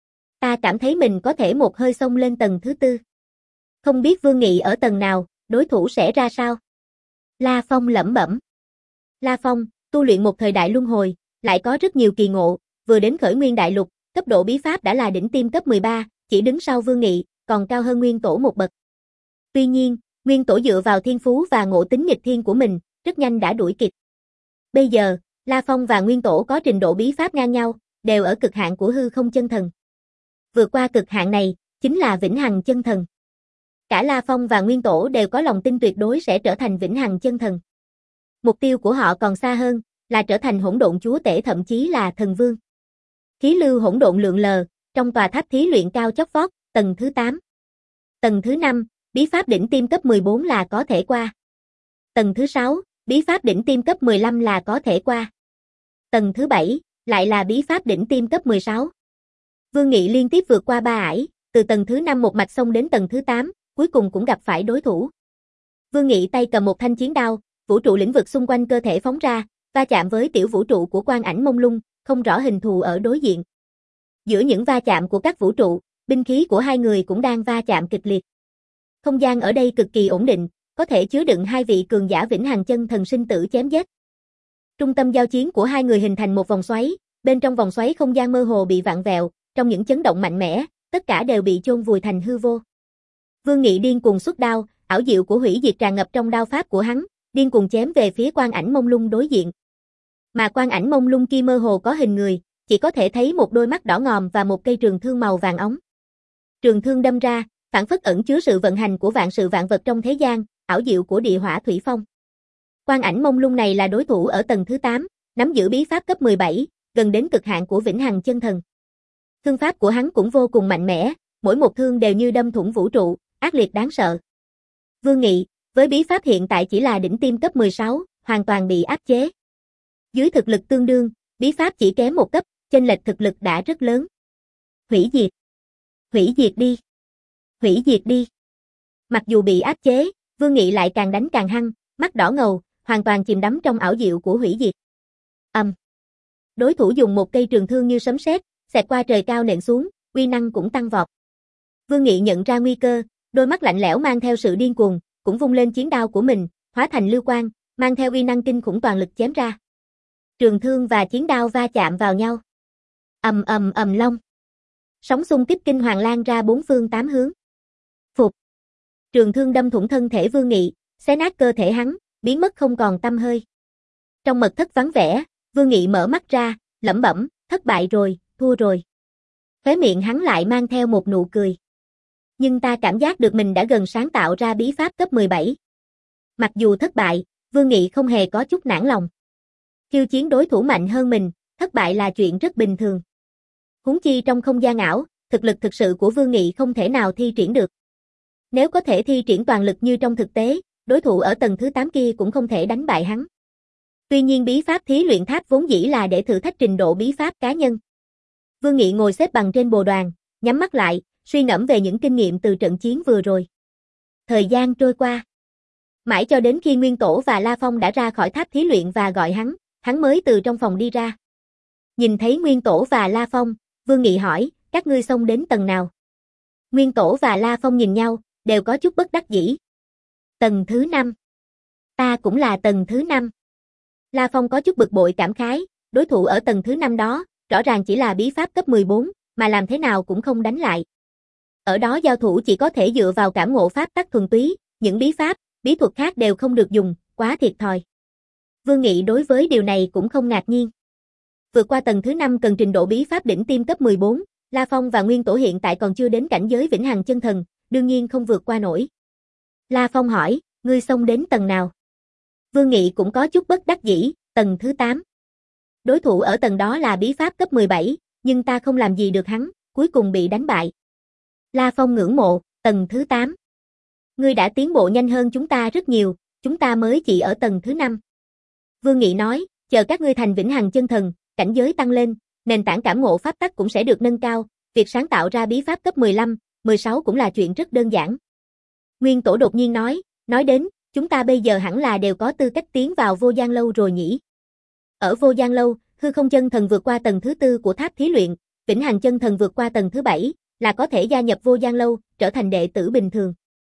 Ta cảm thấy mình có thể một hơi xông lên tầng thứ tư. Không biết Vương Nghị ở tầng nào, đối thủ sẽ ra sao? La Phong lẩm bẩm. La Phong, tu luyện một thời đại luân hồi, lại có rất nhiều kỳ ngộ, vừa đến khởi nguyên đại lục, cấp độ bí pháp đã là đỉnh tiêm cấp mười ba, chỉ đứng sau Vương Nghị, còn cao hơn Nguyên Tổ một bậc. Tuy nhiên, Nguyên Tổ dựa vào thiên phú và ngộ tính nghịch thiên của mình, rất nhanh đã đuổi kịp. Bây giờ, La Phong và Nguyên Tổ có trình độ bí pháp ngang nhau, đều ở cực hạn của hư không chân thần. Vượt qua cực hạn này, chính là vĩnh hằng chân thần. Cả La Phong và Nguyên Tổ đều có lòng tin tuyệt đối sẽ trở thành vĩnh hằng chân thần. Mục tiêu của họ còn xa hơn, là trở thành hỗn độn chúa tể thậm chí là thần vương. Khí lưu hỗn độn lượn lờ, trong tòa tháp thí luyện cao chót vót, tầng thứ tám. Tầng thứ năm, bí pháp đỉnh tiêm cấp mười bốn là có thể qua. Tầng thứ sáu, bí pháp đỉnh tiêm cấp mười lăm là có thể qua. Tầng thứ bảy, lại là bí pháp đỉnh tiêm cấp mười sáu. Vương Nghị liên tiếp vượt qua ba ải, từ tầng thứ năm một mạch xông đến tầng thứ tám, cuối cùng cũng gặp phải đối thủ. Vương Nghị tay cầm một thanh chiến đao, vũ trụ lĩnh vực xung quanh cơ thể phóng ra, va chạm với tiểu vũ trụ của Quan Ảnh Mông Lung, không rõ hình thù ở đối diện. Giữa những va chạm của các vũ trụ, binh khí của hai người cũng đang va chạm kịch liệt. Không gian ở đây cực kỳ ổn định, có thể chứa đựng hai vị cường giả vĩnh hằng chân thần sinh tử chém giết. Trung tâm giao chiến của hai người hình thành một vòng xoáy, bên trong vòng xoáy không gian mơ hồ bị vặn vẹo, trong những chấn động mạnh mẽ, tất cả đều bị chôn vùi thành hư vô. Vương Nghị điên cuồng xuất đao, ảo diệu của hủy diệt tràn ngập trong đao pháp của hắn, điên cuồng chém về phía Quan Ảnh Mông Lung đối diện. Mà Quan Ảnh Mông Lung kia mơ hồ có hình người, chỉ có thể thấy một đôi mắt đỏ ngòm và một cây trường thương màu vàng óng. Trường thương đâm ra, phản phất ẩn chứa sự vận hành của vạn sự vạn vật trong thế gian, ảo diệu của địa hỏa thủy phong. Quan Ảnh Mông Lung này là đối thủ ở tầng thứ tám, nắm giữ bí pháp cấp mười bảy, gần đến cực hạn của vĩnh hằng chân thần. Thương pháp của hắn cũng vô cùng mạnh mẽ, mỗi một thương đều như đâm thủng vũ trụ, ác liệt đáng sợ. Vương Nghị, với bí pháp hiện tại chỉ là đỉnh tiêm cấp mười sáu, hoàn toàn bị áp chế. Dưới thực lực tương đương, bí pháp chỉ kém một cấp, chênh lệch thực lực đã rất lớn. Hủy diệt. Hủy diệt đi. Hủy diệt đi. Mặc dù bị áp chế, Vương Nghị lại càng đánh càng hăng, mắt đỏ ngầu, hoàn toàn chìm đắm trong ảo diệu của hủy diệt. Ầm. Um. Đối thủ dùng một cây trường thương như sấm sét, xẹt qua trời cao nện xuống, uy năng cũng tăng vọt. Vương Nghị nhận ra nguy cơ, đôi mắt lạnh lẽo mang theo sự điên cuồng, cũng vung lên chiến đao của mình, hóa thành lưu quang, mang theo uy năng kinh khủng toàn lực chém ra. Trường thương và chiến đao va chạm vào nhau. Ầm ầm ầm long. Sóng xung kích kinh hoàng lan ra bốn phương tám hướng. Phục. Trường thương đâm thủng thân thể Vương Nghị, xé nát cơ thể hắn, biến mất không còn tăm hơi. Trong mật thất vắng vẻ, Vương Nghị mở mắt ra, lẩm bẩm, thất bại rồi, thua rồi. Khóe miệng hắn lại mang theo một nụ cười. Nhưng ta cảm giác được mình đã gần sáng tạo ra bí pháp cấp mười bảy. Mặc dù thất bại, Vương Nghị không hề có chút nản lòng. Khiêu chiến đối thủ mạnh hơn mình, thất bại là chuyện rất bình thường. Huống chi trong không gian ảo, thực lực thực sự của Vương Nghị không thể nào thi triển được. Nếu có thể thi triển toàn lực như trong thực tế, đối thủ ở tầng thứ tám kia cũng không thể đánh bại hắn. Tuy nhiên bí pháp thí luyện tháp vốn dĩ là để thử thách trình độ bí pháp cá nhân. Vương Nghị ngồi xếp bằng trên bồ đoàn, nhắm mắt lại, suy ngẫm về những kinh nghiệm từ trận chiến vừa rồi. Thời gian trôi qua. Mãi cho đến khi Nguyên Tổ và La Phong đã ra khỏi tháp thí luyện và gọi hắn, hắn mới từ trong phòng đi ra. Nhìn thấy Nguyên Tổ và La Phong, Vương Nghị hỏi, các ngươi xông đến tầng nào? Nguyên Tổ và La Phong nhìn nhau, đều có chút bất đắc dĩ. Tầng thứ năm. Ta cũng là tầng thứ năm. La Phong có chút bực bội cảm khái, đối thủ ở tầng thứ năm đó, rõ ràng chỉ là bí pháp cấp mười bốn, mà làm thế nào cũng không đánh lại. Ở đó giao thủ chỉ có thể dựa vào cảm ngộ pháp tắc thuần túy, những bí pháp, bí thuật khác đều không được dùng, quá thiệt thòi. Vương Nghị đối với điều này cũng không ngạc nhiên. Vượt qua tầng thứ năm cần trình độ bí pháp đỉnh tiêm cấp mười bốn, La Phong và Nguyên Tổ hiện tại còn chưa đến cảnh giới vĩnh hằng chân thần, đương nhiên không vượt qua nổi. La Phong hỏi, ngươi xông đến tầng nào? Vương Nghị cũng có chút bất đắc dĩ, tầng thứ tám. Đối thủ ở tầng đó là bí pháp cấp mười bảy, nhưng ta không làm gì được hắn, cuối cùng bị đánh bại. La Phong ngưỡng mộ, tầng thứ tám. Ngươi đã tiến bộ nhanh hơn chúng ta rất nhiều, chúng ta mới chỉ ở tầng thứ năm. Vương Nghị nói, chờ các ngươi thành vĩnh hằng chân thần, cảnh giới tăng lên, nền tảng cảm ngộ pháp tắc cũng sẽ được nâng cao, việc sáng tạo ra bí pháp cấp mười lăm, mười sáu cũng là chuyện rất đơn giản. Nguyên Tổ đột nhiên nói, nói đến, chúng ta bây giờ hẳn là đều có tư cách tiến vào Vô Gian Lâu rồi nhỉ. Ở Vô Gian Lâu, hư không chân thần vượt qua tầng thứ tư của tháp thí luyện, vĩnh hằng chân thần vượt qua tầng thứ bảy, là có thể gia nhập Vô Gian Lâu, trở thành đệ tử bình thường.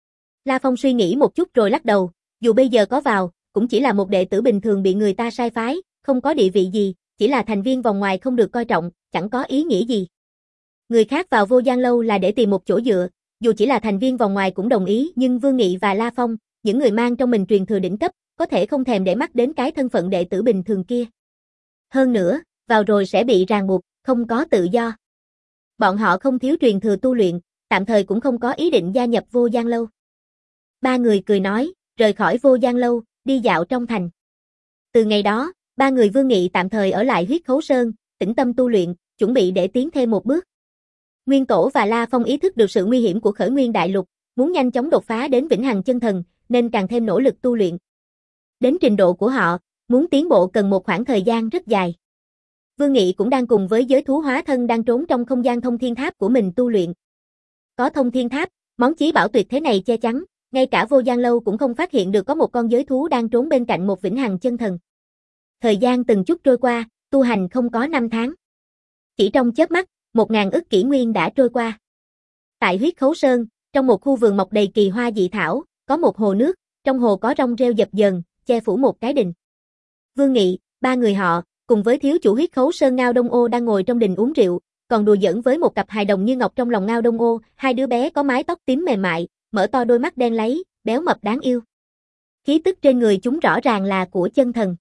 La Phong suy nghĩ một chút rồi lắc đầu, dù bây giờ có vào, cũng chỉ là một đệ tử bình thường bị người ta sai phái, không có địa vị gì, chỉ là thành viên vòng ngoài không được coi trọng, chẳng có ý nghĩa gì. Người khác vào Vô Gian Lâu là để tìm một chỗ dựa, dù chỉ là thành viên vòng ngoài cũng đồng ý, nhưng Vương Nghị và La Phong, những người mang trong mình truyền thừa đỉnh cấp, có thể không thèm để mắt đến cái thân phận đệ tử bình thường kia. Hơn nữa, vào rồi sẽ bị ràng buộc, không có tự do. Bọn họ không thiếu truyền thừa tu luyện, tạm thời cũng không có ý định gia nhập Vô Gian Lâu. Ba người cười nói, rời khỏi Vô Gian Lâu, đi dạo trong thành. Từ ngày đó, ba người Vương Nghị tạm thời ở lại Huyết Khấu Sơn, tĩnh tâm tu luyện, chuẩn bị để tiến thêm một bước. Nguyên Tổ và La Phong ý thức được sự nguy hiểm của Khởi Nguyên Đại Lục, muốn nhanh chóng đột phá đến vĩnh hằng chân thần, nên càng thêm nỗ lực tu luyện. Đến trình độ của họ, muốn tiến bộ cần một khoảng thời gian rất dài. Vương Nghị cũng đang cùng với giới thú hóa thân đang trốn trong không gian thông thiên tháp của mình tu luyện. Có thông thiên tháp, món chí bảo tuyệt thế này che chắn, ngay cả vô gian lâu cũng không phát hiện được có một con giới thú đang trốn bên cạnh một vĩnh hằng chân thần. Thời gian từng chút trôi qua, tu hành không có năm tháng. Chỉ trong chớp mắt, một ngàn ức kỷ nguyên đã trôi qua. Tại huyết khấu sơn, trong một khu vườn mọc đầy kỳ hoa dị thảo, có một hồ nước, trong hồ có rong rêu dập dờn, che phủ một cái đình. Vương Nghị, ba người họ, cùng với thiếu chủ huyết khấu sơn Ngao Đông Ô đang ngồi trong đình uống rượu, còn đùa giỡn với một cặp hài đồng như ngọc trong lòng Ngao Đông Ô, hai đứa bé có mái tóc tím mềm mại, mở to đôi mắt đen láy, béo mập đáng yêu. Khí tức trên người chúng rõ ràng là của chân thần.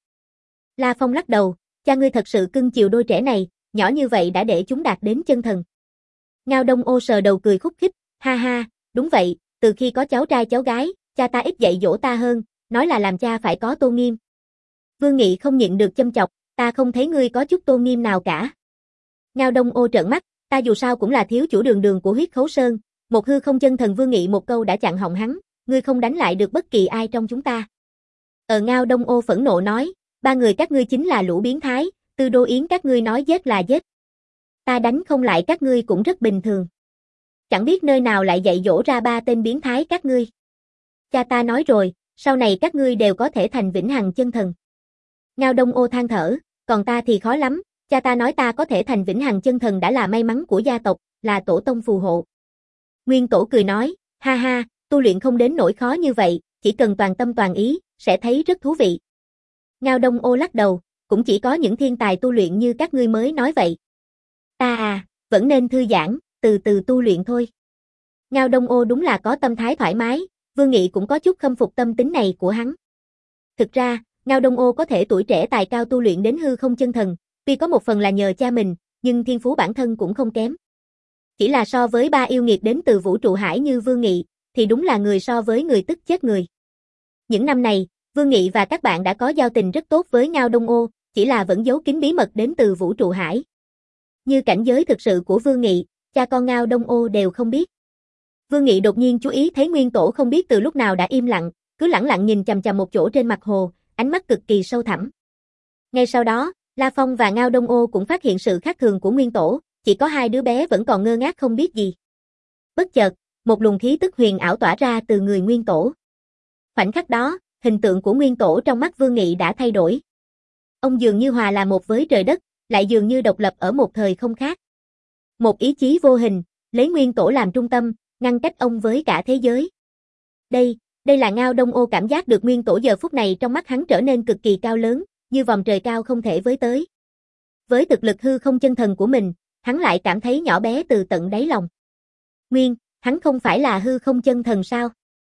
La Phong lắc đầu, cha ngươi thật sự cưng chiều đôi trẻ này, nhỏ như vậy đã để chúng đạt đến chân thần. Ngao Đông Ô sờ đầu cười khúc khích, ha ha, đúng vậy, từ khi có cháu trai cháu gái, cha ta ít dạy dỗ ta hơn, nói là làm cha phải có tôn nghiêm. Vương Nghị không nhịn được châm chọc, ta không thấy ngươi có chút tôn nghiêm nào cả. Ngao Đông Ô trợn mắt, ta dù sao cũng là thiếu chủ đường đường của huyết khấu sơn, một hư không chân thần Vương Nghị một câu đã chặn họng hắn, ngươi không đánh lại được bất kỳ ai trong chúng ta. Ở Ngao Đông Ô phẫn nộ nói, ba người các ngươi chính là lũ biến thái, Tư Đô Yến các ngươi nói giết là giết. Ta đánh không lại các ngươi cũng rất bình thường. Chẳng biết nơi nào lại dạy dỗ ra ba tên biến thái các ngươi. Cha ta nói rồi, sau này các ngươi đều có thể thành vĩnh hằng chân thần. Ngao Đông Ô than thở, còn ta thì khó lắm, cha ta nói ta có thể thành vĩnh hằng chân thần đã là may mắn của gia tộc, là tổ tông phù hộ. Nguyên Tổ cười nói, ha ha, tu luyện không đến nỗi khó như vậy, chỉ cần toàn tâm toàn ý, sẽ thấy rất thú vị. Ngao Đông Ô lắc đầu, cũng chỉ có những thiên tài tu luyện như các ngươi mới nói vậy. Ta à, vẫn nên thư giãn, từ từ tu luyện thôi. Ngao Đông Ô đúng là có tâm thái thoải mái, Vương Nghị cũng có chút khâm phục tâm tính này của hắn. Thực ra, Ngao Đông Ô có thể tuổi trẻ tài cao tu luyện đến hư không chân thần, tuy có một phần là nhờ cha mình, nhưng thiên phú bản thân cũng không kém. Chỉ là so với ba yêu nghiệt đến từ vũ trụ hải như Vương Nghị, thì đúng là người so với người tức chết người. Những năm này, Vương Nghị và các bạn đã có giao tình rất tốt với Ngao Đông Ô, chỉ là vẫn giấu kín bí mật đến từ vũ trụ hải. Như cảnh giới thực sự của Vương Nghị, cha con Ngao Đông Ô đều không biết. Vương Nghị đột nhiên chú ý thấy Nguyên Tổ không biết từ lúc nào đã im lặng, cứ lẳng lặng nhìn chằm chằm một chỗ trên mặt hồ, ánh mắt cực kỳ sâu thẳm. Ngay sau đó, La Phong và Ngao Đông Ô cũng phát hiện sự khác thường của Nguyên Tổ, chỉ có hai đứa bé vẫn còn ngơ ngác không biết gì. Bất chợt, một luồng khí tức huyền ảo tỏa ra từ người Nguyên Tổ. Khoảnh khắc đó, hình tượng của Nguyên Tổ trong mắt Vương Nghị đã thay đổi. Ông dường như hòa là một với trời đất, lại dường như độc lập ở một thời không khác. Một ý chí vô hình, lấy Nguyên Tổ làm trung tâm, ngăn cách ông với cả thế giới. Đây, đây là Ngao Đông Ô cảm giác được Nguyên Tổ giờ phút này trong mắt hắn trở nên cực kỳ cao lớn, như vòng trời cao không thể với tới. Với thực lực hư không chân thần của mình, hắn lại cảm thấy nhỏ bé từ tận đáy lòng. Nguyên, hắn không phải là hư không chân thần sao?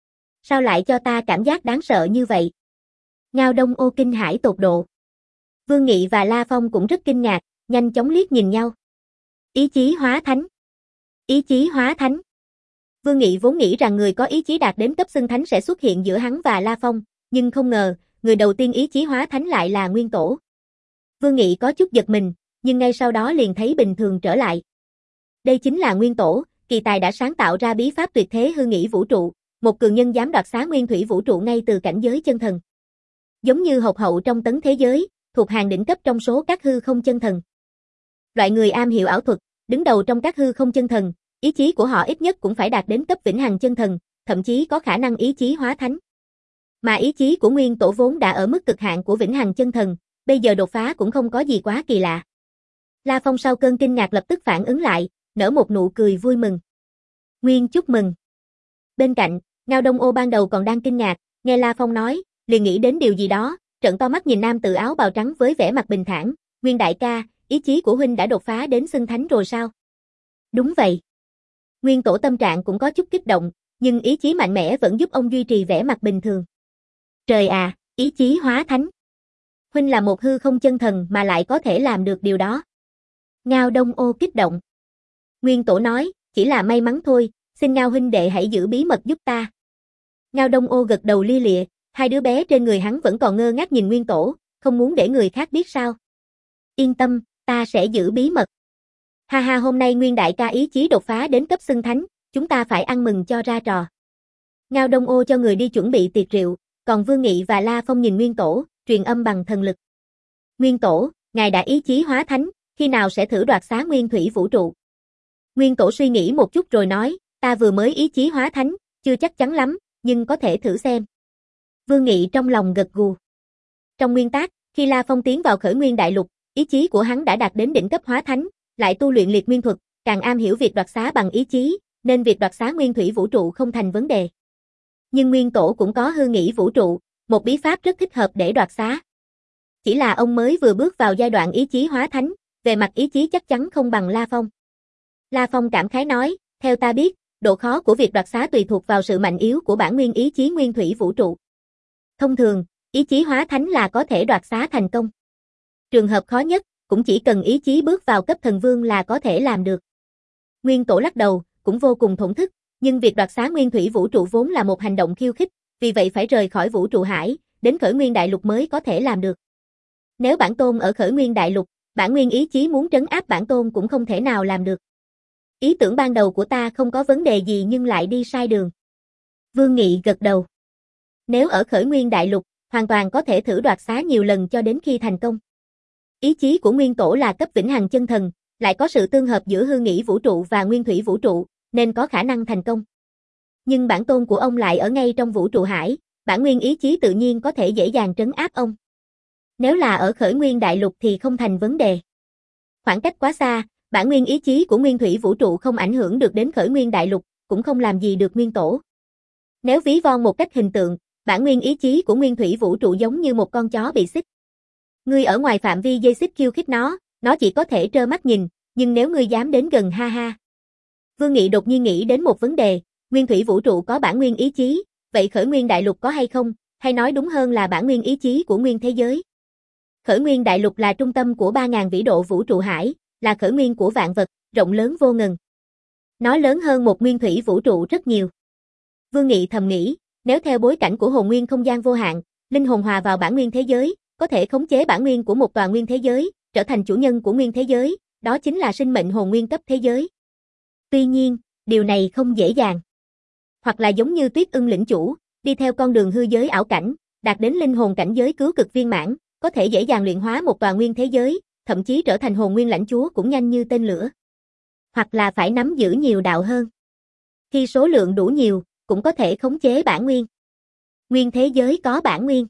Sao lại cho ta cảm giác đáng sợ như vậy? Ngao Đông Ô kinh hãi tột độ. Vương Nghị và La Phong cũng rất kinh ngạc, nhanh chóng liếc nhìn nhau. Ý chí hóa thánh. Ý chí hóa thánh. Vương Nghị vốn nghĩ rằng người có ý chí đạt đến cấp xưng thánh sẽ xuất hiện giữa hắn và La Phong, nhưng không ngờ, người đầu tiên ý chí hóa thánh lại là Nguyên Tổ. Vương Nghị có chút giật mình, nhưng ngay sau đó liền thấy bình thường trở lại. Đây chính là Nguyên Tổ, kỳ tài đã sáng tạo ra bí pháp tuyệt thế hư nghĩ vũ trụ, một cường nhân dám đoạt xá nguyên thủy vũ trụ ngay từ cảnh giới chân thần. Giống như hộc hậu trong tấn thế giới, thuộc hàng đỉnh cấp trong số các hư không chân thần. Loại người am hiểu ảo thuật, đứng đầu trong các hư không chân thần, ý chí của họ ít nhất cũng phải đạt đến cấp vĩnh hằng chân thần, thậm chí có khả năng ý chí hóa thánh. Mà ý chí của Nguyên Tổ vốn đã ở mức cực hạn của vĩnh hằng chân thần, bây giờ đột phá cũng không có gì quá kỳ lạ. La Phong sau cơn kinh ngạc lập tức phản ứng lại, nở một nụ cười vui mừng. Nguyên chúc mừng. Bên cạnh, Ngao Đông Ô ban đầu còn đang kinh ngạc, nghe La Phong nói, liền nghĩ đến điều gì đó, trợn to mắt nhìn nam tử áo bào trắng với vẻ mặt bình thản, Nguyên đại ca, ý chí của huynh đã đột phá đến xưng thánh rồi sao? Đúng vậy. Nguyên Tổ tâm trạng cũng có chút kích động, nhưng ý chí mạnh mẽ vẫn giúp ông duy trì vẻ mặt bình thường. Trời à, ý chí hóa thánh. Huynh là một hư không chân thần mà lại có thể làm được điều đó. Ngao Đông Ô kích động. Nguyên Tổ nói, chỉ là may mắn thôi, xin Ngao huynh đệ hãy giữ bí mật giúp ta. Ngao Đông Ô gật đầu lia lịa, hai đứa bé trên người hắn vẫn còn ngơ ngác nhìn Nguyên Tổ, không muốn để người khác biết sao. Yên tâm, ta sẽ giữ bí mật. Ha ha, hôm nay Nguyên đại ca ý chí đột phá đến cấp xưng thánh, chúng ta phải ăn mừng cho ra trò. Ngao Đông Ô cho người đi chuẩn bị tiệc rượu, còn Vương Nghị và La Phong nhìn Nguyên Tổ, truyền âm bằng thần lực. Nguyên Tổ, ngài đã ý chí hóa thánh, khi nào sẽ thử đoạt xá nguyên thủy vũ trụ? Nguyên Tổ suy nghĩ một chút rồi nói, ta vừa mới ý chí hóa thánh, chưa chắc chắn lắm, nhưng có thể thử xem. Vương Nghị trong lòng gật gù. Trong nguyên tắc, khi La Phong tiến vào khởi nguyên đại lục, ý chí của hắn đã đạt đến đỉnh cấp hóa thánh, lại tu luyện liệt nguyên thuật, càng am hiểu việc đoạt xá bằng ý chí, nên việc đoạt xá nguyên thủy vũ trụ không thành vấn đề. Nhưng Nguyên Tổ cũng có hư nghĩ vũ trụ, một bí pháp rất thích hợp để đoạt xá. Chỉ là ông mới vừa bước vào giai đoạn ý chí hóa thánh, về mặt ý chí chắc chắn không bằng La Phong. La Phong cảm khái nói, theo ta biết, độ khó của việc đoạt xá tùy thuộc vào sự mạnh yếu của bản nguyên ý chí nguyên thủy vũ trụ. Thông thường, ý chí hóa thánh là có thể đoạt xá thành công. Trường hợp khó nhất, cũng chỉ cần ý chí bước vào cấp thần vương là có thể làm được. Nguyên Tổ lắc đầu, cũng vô cùng thổn thức, nhưng việc đoạt xá nguyên thủy vũ trụ vốn là một hành động khiêu khích, vì vậy phải rời khỏi vũ trụ hải, đến khởi nguyên đại lục mới có thể làm được. Nếu bản tôn ở khởi nguyên đại lục, bản nguyên ý chí muốn trấn áp bản tôn cũng không thể nào làm được. Ý tưởng ban đầu của ta không có vấn đề gì nhưng lại đi sai đường. Vương Nghị gật đầu. Nếu ở khởi nguyên đại lục, hoàn toàn có thể thử đoạt xá nhiều lần cho đến khi thành công. Ý chí của Nguyên Tổ là cấp vĩnh hằng chân thần, lại có sự tương hợp giữa hư nghĩ vũ trụ và nguyên thủy vũ trụ, nên có khả năng thành công. Nhưng bản tôn của ông lại ở ngay trong vũ trụ hải, bản nguyên ý chí tự nhiên có thể dễ dàng trấn áp ông. Nếu là ở khởi nguyên đại lục thì không thành vấn đề. Khoảng cách quá xa, bản nguyên ý chí của nguyên thủy vũ trụ không ảnh hưởng được đến khởi nguyên đại lục, cũng không làm gì được Nguyên Tổ. Nếu ví von một cách hình tượng, bản nguyên ý chí của nguyên thủy vũ trụ giống như một con chó bị xích. Ngươi ở ngoài phạm vi dây xích khiêu khích nó, nó chỉ có thể trơ mắt nhìn, nhưng nếu ngươi dám đến gần ha ha. Vương Nghị đột nhiên nghĩ đến một vấn đề, nguyên thủy vũ trụ có bản nguyên ý chí, vậy khởi nguyên đại lục có hay không, hay nói đúng hơn là bản nguyên ý chí của nguyên thế giới. Khởi nguyên đại lục là trung tâm của ba nghìn vĩ độ vũ trụ hải, là khởi nguyên của vạn vật, rộng lớn vô ngần. Nó lớn hơn một nguyên thủy vũ trụ rất nhiều. Vương Nghị thầm nghĩ, nếu theo bối cảnh của hồn nguyên không gian vô hạn, linh hồn hòa vào bản nguyên thế giới, có thể khống chế bản nguyên của một tòa nguyên thế giới, trở thành chủ nhân của nguyên thế giới, đó chính là sinh mệnh hồn nguyên cấp thế giới. Tuy nhiên, điều này không dễ dàng. Hoặc là giống như Tuyết Ưng lĩnh chủ, đi theo con đường hư giới ảo cảnh, đạt đến linh hồn cảnh giới cứu cực viên mãn, có thể dễ dàng luyện hóa một tòa nguyên thế giới, thậm chí trở thành hồn nguyên lãnh chúa cũng nhanh như tên lửa. Hoặc là phải nắm giữ nhiều đạo hơn. Khi số lượng đủ nhiều, cũng có thể khống chế bản nguyên. Nguyên thế giới có bản nguyên.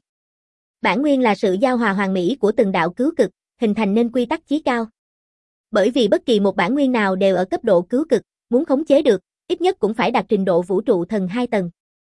Bản nguyên là sự giao hòa hoàn mỹ của từng đạo cứu cực, hình thành nên quy tắc chí cao. Bởi vì bất kỳ một bản nguyên nào đều ở cấp độ cứu cực, muốn khống chế được, ít nhất cũng phải đạt trình độ vũ trụ thần hai tầng.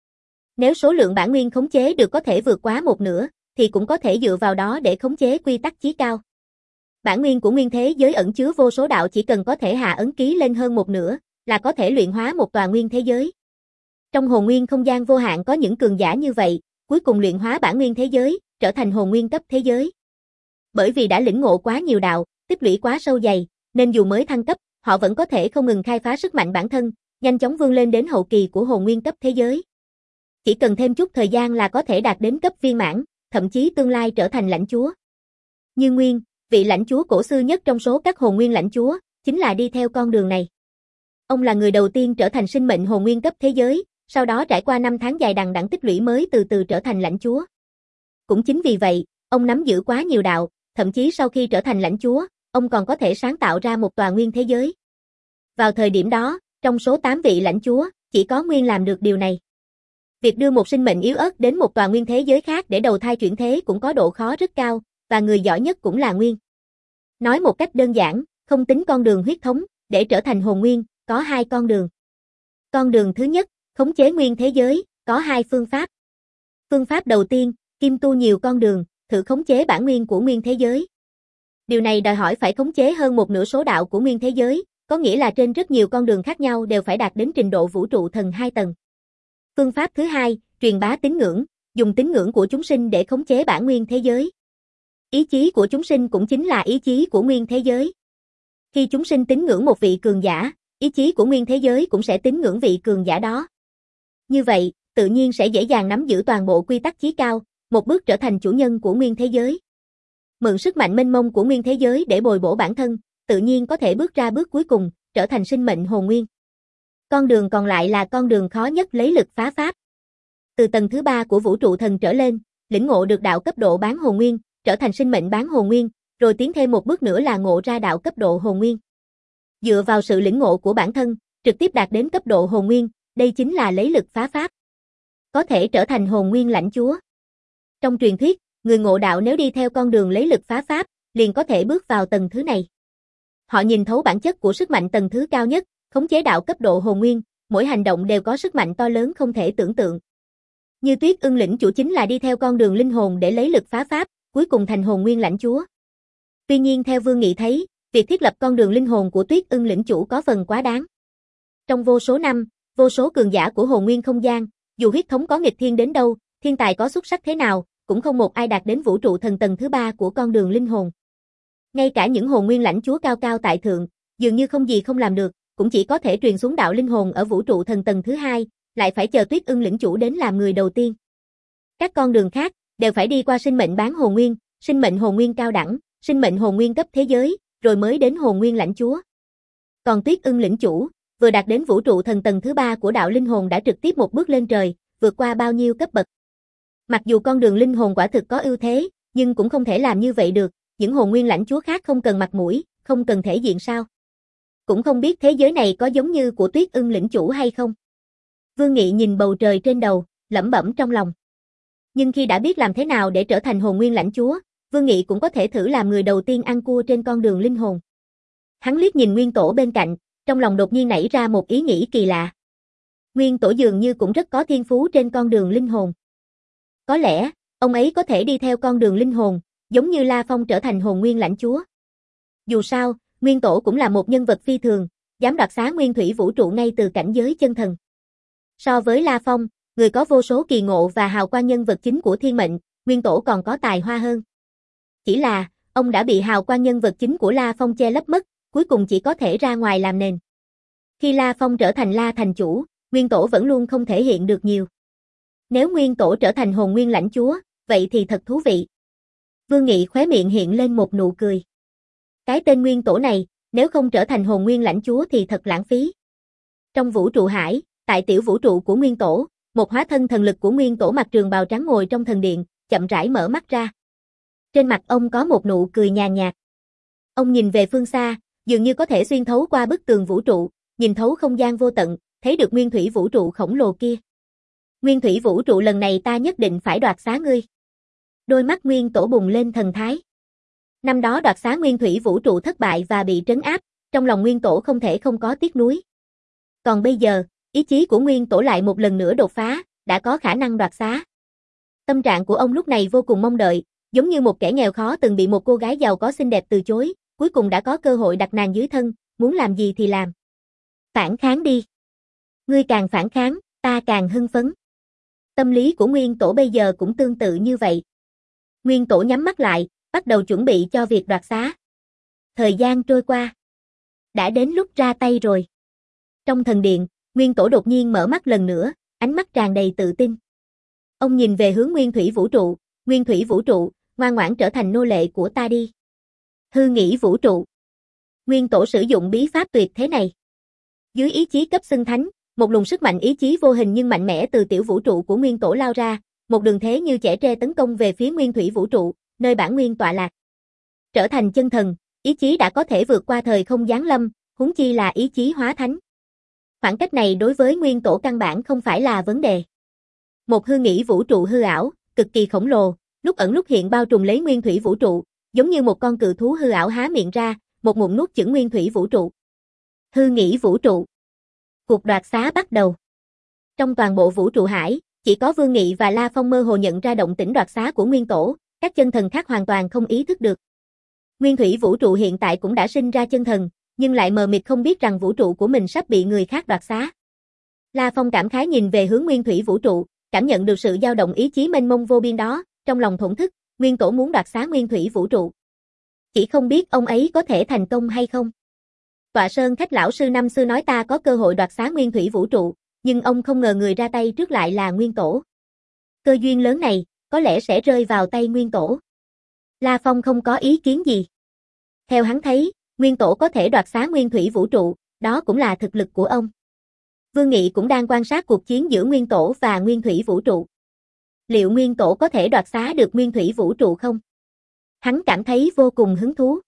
Nếu số lượng bản nguyên khống chế được có thể vượt quá một nửa, thì cũng có thể dựa vào đó để khống chế quy tắc chí cao. Bản nguyên của nguyên thế giới ẩn chứa vô số đạo, chỉ cần có thể hạ ấn ký lên hơn một nửa, là có thể luyện hóa một tòa nguyên thế giới. Trong hồn nguyên không gian vô hạn có những cường giả như vậy, cuối cùng luyện hóa bản nguyên thế giới, trở thành hồn nguyên cấp thế giới. Bởi vì đã lĩnh ngộ quá nhiều đạo, tích lũy quá sâu dày, nên dù mới thăng cấp, họ vẫn có thể không ngừng khai phá sức mạnh bản thân, nhanh chóng vươn lên đến hậu kỳ của hồn nguyên cấp thế giới. Chỉ cần thêm chút thời gian là có thể đạt đến cấp viên mãn, thậm chí tương lai trở thành lãnh chúa. Như Nguyên, vị lãnh chúa cổ xưa nhất trong số các hồn nguyên lãnh chúa, chính là đi theo con đường này. Ông là người đầu tiên trở thành sinh mệnh hồn nguyên cấp thế giới, sau đó trải qua năm tháng dài đằng đẵng tích lũy mới từ từ trở thành lãnh chúa. Cũng chính vì vậy, ông nắm giữ quá nhiều đạo, thậm chí sau khi trở thành lãnh chúa, ông còn có thể sáng tạo ra một tòa nguyên thế giới. Vào thời điểm đó, trong số tám vị lãnh chúa, chỉ có Nguyên làm được điều này. Việc đưa một sinh mệnh yếu ớt đến một tòa nguyên thế giới khác để đầu thai chuyển thế cũng có độ khó rất cao, và người giỏi nhất cũng là Nguyên. Nói một cách đơn giản, không tính con đường huyết thống, để trở thành hồn nguyên, có hai con đường. Con đường thứ nhất, khống chế nguyên thế giới, có hai phương pháp. Phương pháp đầu tiên, kim tu nhiều con đường, thử khống chế bản nguyên của nguyên thế giới. Điều này đòi hỏi phải khống chế hơn một nửa số đạo của nguyên thế giới, có nghĩa là trên rất nhiều con đường khác nhau đều phải đạt đến trình độ vũ trụ thần hai tầng. Phương pháp thứ hai, truyền bá tín ngưỡng, dùng tín ngưỡng của chúng sinh để khống chế bản nguyên thế giới. Ý chí của chúng sinh cũng chính là ý chí của nguyên thế giới. Khi chúng sinh tín ngưỡng một vị cường giả, ý chí của nguyên thế giới cũng sẽ tín ngưỡng vị cường giả đó. Như vậy, tự nhiên sẽ dễ dàng nắm giữ toàn bộ quy tắc chí cao, một bước trở thành chủ nhân của nguyên thế giới. Mượn sức mạnh mênh mông của nguyên thế giới để bồi bổ bản thân, tự nhiên có thể bước ra bước cuối cùng, trở thành sinh mệnh hồn nguyên. Con đường còn lại là con đường khó nhất lấy lực phá pháp. Từ tầng thứ ba của vũ trụ thần trở lên, lĩnh ngộ được đạo cấp độ bán hồn nguyên, trở thành sinh mệnh bán hồn nguyên, rồi tiến thêm một bước nữa là ngộ ra đạo cấp độ hồn nguyên. Dựa vào sự lĩnh ngộ của bản thân, trực tiếp đạt đến cấp độ hồn nguyên, đây chính là lấy lực phá pháp. Có thể trở thành hồn nguyên lãnh chúa. Trong truyền thuyết, người ngộ đạo nếu đi theo con đường lấy lực phá pháp, liền có thể bước vào tầng thứ này. Họ nhìn thấu bản chất của sức mạnh tầng thứ cao nhất, khống chế đạo cấp độ hồn nguyên, mỗi hành động đều có sức mạnh to lớn không thể tưởng tượng. Như Tuyết Ưng lĩnh chủ chính là đi theo con đường linh hồn để lấy lực phá pháp, cuối cùng thành hồn nguyên lãnh chúa. Tuy nhiên theo Vương Nghị thấy, việc thiết lập con đường linh hồn của Tuyết Ưng lĩnh chủ có phần quá đáng. Trong vô số năm, vô số cường giả của hồn nguyên không gian, dù huyết thống có nghịch thiên đến đâu, thiên tài có xuất sắc thế nào, cũng không một ai đạt đến vũ trụ thần tầng thứ ba của con đường linh hồn. Ngay cả những hồn nguyên lãnh chúa cao cao tại thượng, dường như không gì không làm được, cũng chỉ có thể truyền xuống đạo linh hồn ở vũ trụ thần tầng thứ hai, lại phải chờ Tuyết Ưng lĩnh chủ đến làm người đầu tiên. Các con đường khác đều phải đi qua sinh mệnh bán hồn nguyên, sinh mệnh hồn nguyên cao đẳng, sinh mệnh hồn nguyên cấp thế giới, rồi mới đến hồn nguyên lãnh chúa. Còn Tuyết Ưng lĩnh chủ, vừa đạt đến vũ trụ thần tầng thứ ba của đạo linh hồn đã trực tiếp một bước lên trời, vượt qua bao nhiêu cấp bậc. Mặc dù con đường linh hồn quả thực có ưu thế, nhưng cũng không thể làm như vậy được, những hồn nguyên lãnh chúa khác không cần mặt mũi, không cần thể diện sao? Cũng không biết thế giới này có giống như của Tuyết Ưng lĩnh chủ hay không? Vương Nghị nhìn bầu trời trên đầu, lẩm bẩm trong lòng. Nhưng khi đã biết làm thế nào để trở thành hồn nguyên lãnh chúa, Vương Nghị cũng có thể thử làm người đầu tiên ăn cua trên con đường linh hồn. Hắn liếc nhìn Nguyên Tổ bên cạnh, trong lòng đột nhiên nảy ra một ý nghĩ kỳ lạ. Nguyên Tổ dường như cũng rất có thiên phú trên con đường linh hồn. Có lẽ, ông ấy có thể đi theo con đường linh hồn, giống như La Phong trở thành hồn nguyên lãnh chúa. Dù sao, Nguyên Tổ cũng là một nhân vật phi thường, dám đoạt xá nguyên thủy vũ trụ ngay từ cảnh giới chân thần. So với La Phong, người có vô số kỳ ngộ và hào quang nhân vật chính của thiên mệnh, Nguyên Tổ còn có tài hoa hơn. Chỉ là, ông đã bị hào quang nhân vật chính của La Phong che lấp mất, cuối cùng chỉ có thể ra ngoài làm nền. Khi La Phong trở thành La thành chủ, Nguyên Tổ vẫn luôn không thể hiện được nhiều. Nếu Nguyên Tổ trở thành hồn nguyên lãnh chúa, vậy thì thật thú vị. Vương Nghị khóe miệng hiện lên một nụ cười. Cái tên Nguyên Tổ này, nếu không trở thành hồn nguyên lãnh chúa thì thật lãng phí. Trong vũ trụ hải, tại tiểu vũ trụ của Nguyên Tổ, một hóa thân thần lực của Nguyên Tổ mặc trường bào trắng ngồi trong thần điện, chậm rãi mở mắt ra. Trên mặt ông có một nụ cười nhàn nhạt. Ông nhìn về phương xa, dường như có thể xuyên thấu qua bức tường vũ trụ, nhìn thấu không gian vô tận, thấy được nguyên thủy vũ trụ khổng lồ kia. Nguyên thủy vũ trụ lần này ta nhất định phải đoạt xá ngươi. Đôi mắt Nguyên Tổ bùng lên thần thái. Năm đó đoạt xá nguyên thủy vũ trụ thất bại và bị trấn áp, trong lòng Nguyên Tổ không thể không có tiếc nuối. Còn bây giờ, ý chí của Nguyên Tổ lại một lần nữa đột phá, đã có khả năng đoạt xá. Tâm trạng của ông lúc này vô cùng mong đợi, giống như một kẻ nghèo khó từng bị một cô gái giàu có xinh đẹp từ chối, cuối cùng đã có cơ hội đặt nàng dưới thân, muốn làm gì thì làm. Phản kháng đi. Ngươi càng phản kháng, ta càng hưng phấn. Tâm lý của Nguyên Tổ bây giờ cũng tương tự như vậy. Nguyên Tổ nhắm mắt lại, bắt đầu chuẩn bị cho việc đoạt xá. Thời gian trôi qua. Đã đến lúc ra tay rồi. Trong thần điện, Nguyên Tổ đột nhiên mở mắt lần nữa, ánh mắt tràn đầy tự tin. Ông nhìn về hướng nguyên thủy vũ trụ, nguyên thủy vũ trụ, ngoan ngoãn trở thành nô lệ của ta đi. Hư nghĩ vũ trụ. Nguyên Tổ sử dụng bí pháp tuyệt thế này. Dưới ý chí cấp xưng thánh, một luồng sức mạnh ý chí vô hình nhưng mạnh mẽ từ tiểu vũ trụ của Nguyên Tổ lao ra, một đường thế như chẻ tre tấn công về phía nguyên thủy vũ trụ, nơi bản nguyên tọa lạc. Trở thành chân thần, ý chí đã có thể vượt qua thời không giáng lâm, huống chi là ý chí hóa thánh. Khoảng cách này đối với Nguyên Tổ căn bản không phải là vấn đề. Một hư nghĩ vũ trụ hư ảo, cực kỳ khổng lồ, lúc ẩn lúc hiện bao trùm lấy nguyên thủy vũ trụ, giống như một con cự thú hư ảo há miệng ra, một ngụm nuốt chửng nguyên thủy vũ trụ. Hư nghĩ vũ trụ. Cuộc đoạt xá bắt đầu. Trong toàn bộ vũ trụ hải, chỉ có Vương Nghị và La Phong mơ hồ nhận ra động tĩnh đoạt xá của Nguyên Tổ, các chân thần khác hoàn toàn không ý thức được. Nguyên thủy vũ trụ hiện tại cũng đã sinh ra chân thần, nhưng lại mờ mịt không biết rằng vũ trụ của mình sắp bị người khác đoạt xá. La Phong cảm khái nhìn về hướng nguyên thủy vũ trụ, cảm nhận được sự dao động ý chí mênh mông vô biên đó, trong lòng thổn thức, Nguyên Tổ muốn đoạt xá nguyên thủy vũ trụ. Chỉ không biết ông ấy có thể thành công hay không. Tọa Sơn Khách lão sư năm xưa nói ta có cơ hội đoạt xá nguyên thủy vũ trụ, nhưng ông không ngờ người ra tay trước lại là Nguyên Tổ. Cơ duyên lớn này, có lẽ sẽ rơi vào tay Nguyên Tổ. La Phong không có ý kiến gì. Theo hắn thấy, Nguyên Tổ có thể đoạt xá nguyên thủy vũ trụ, đó cũng là thực lực của ông. Vương Nghị cũng đang quan sát cuộc chiến giữa nguyên tổ và nguyên thủy vũ trụ. Liệu nguyên tổ có thể đoạt xá được nguyên thủy vũ trụ không? Hắn cảm thấy vô cùng hứng thú.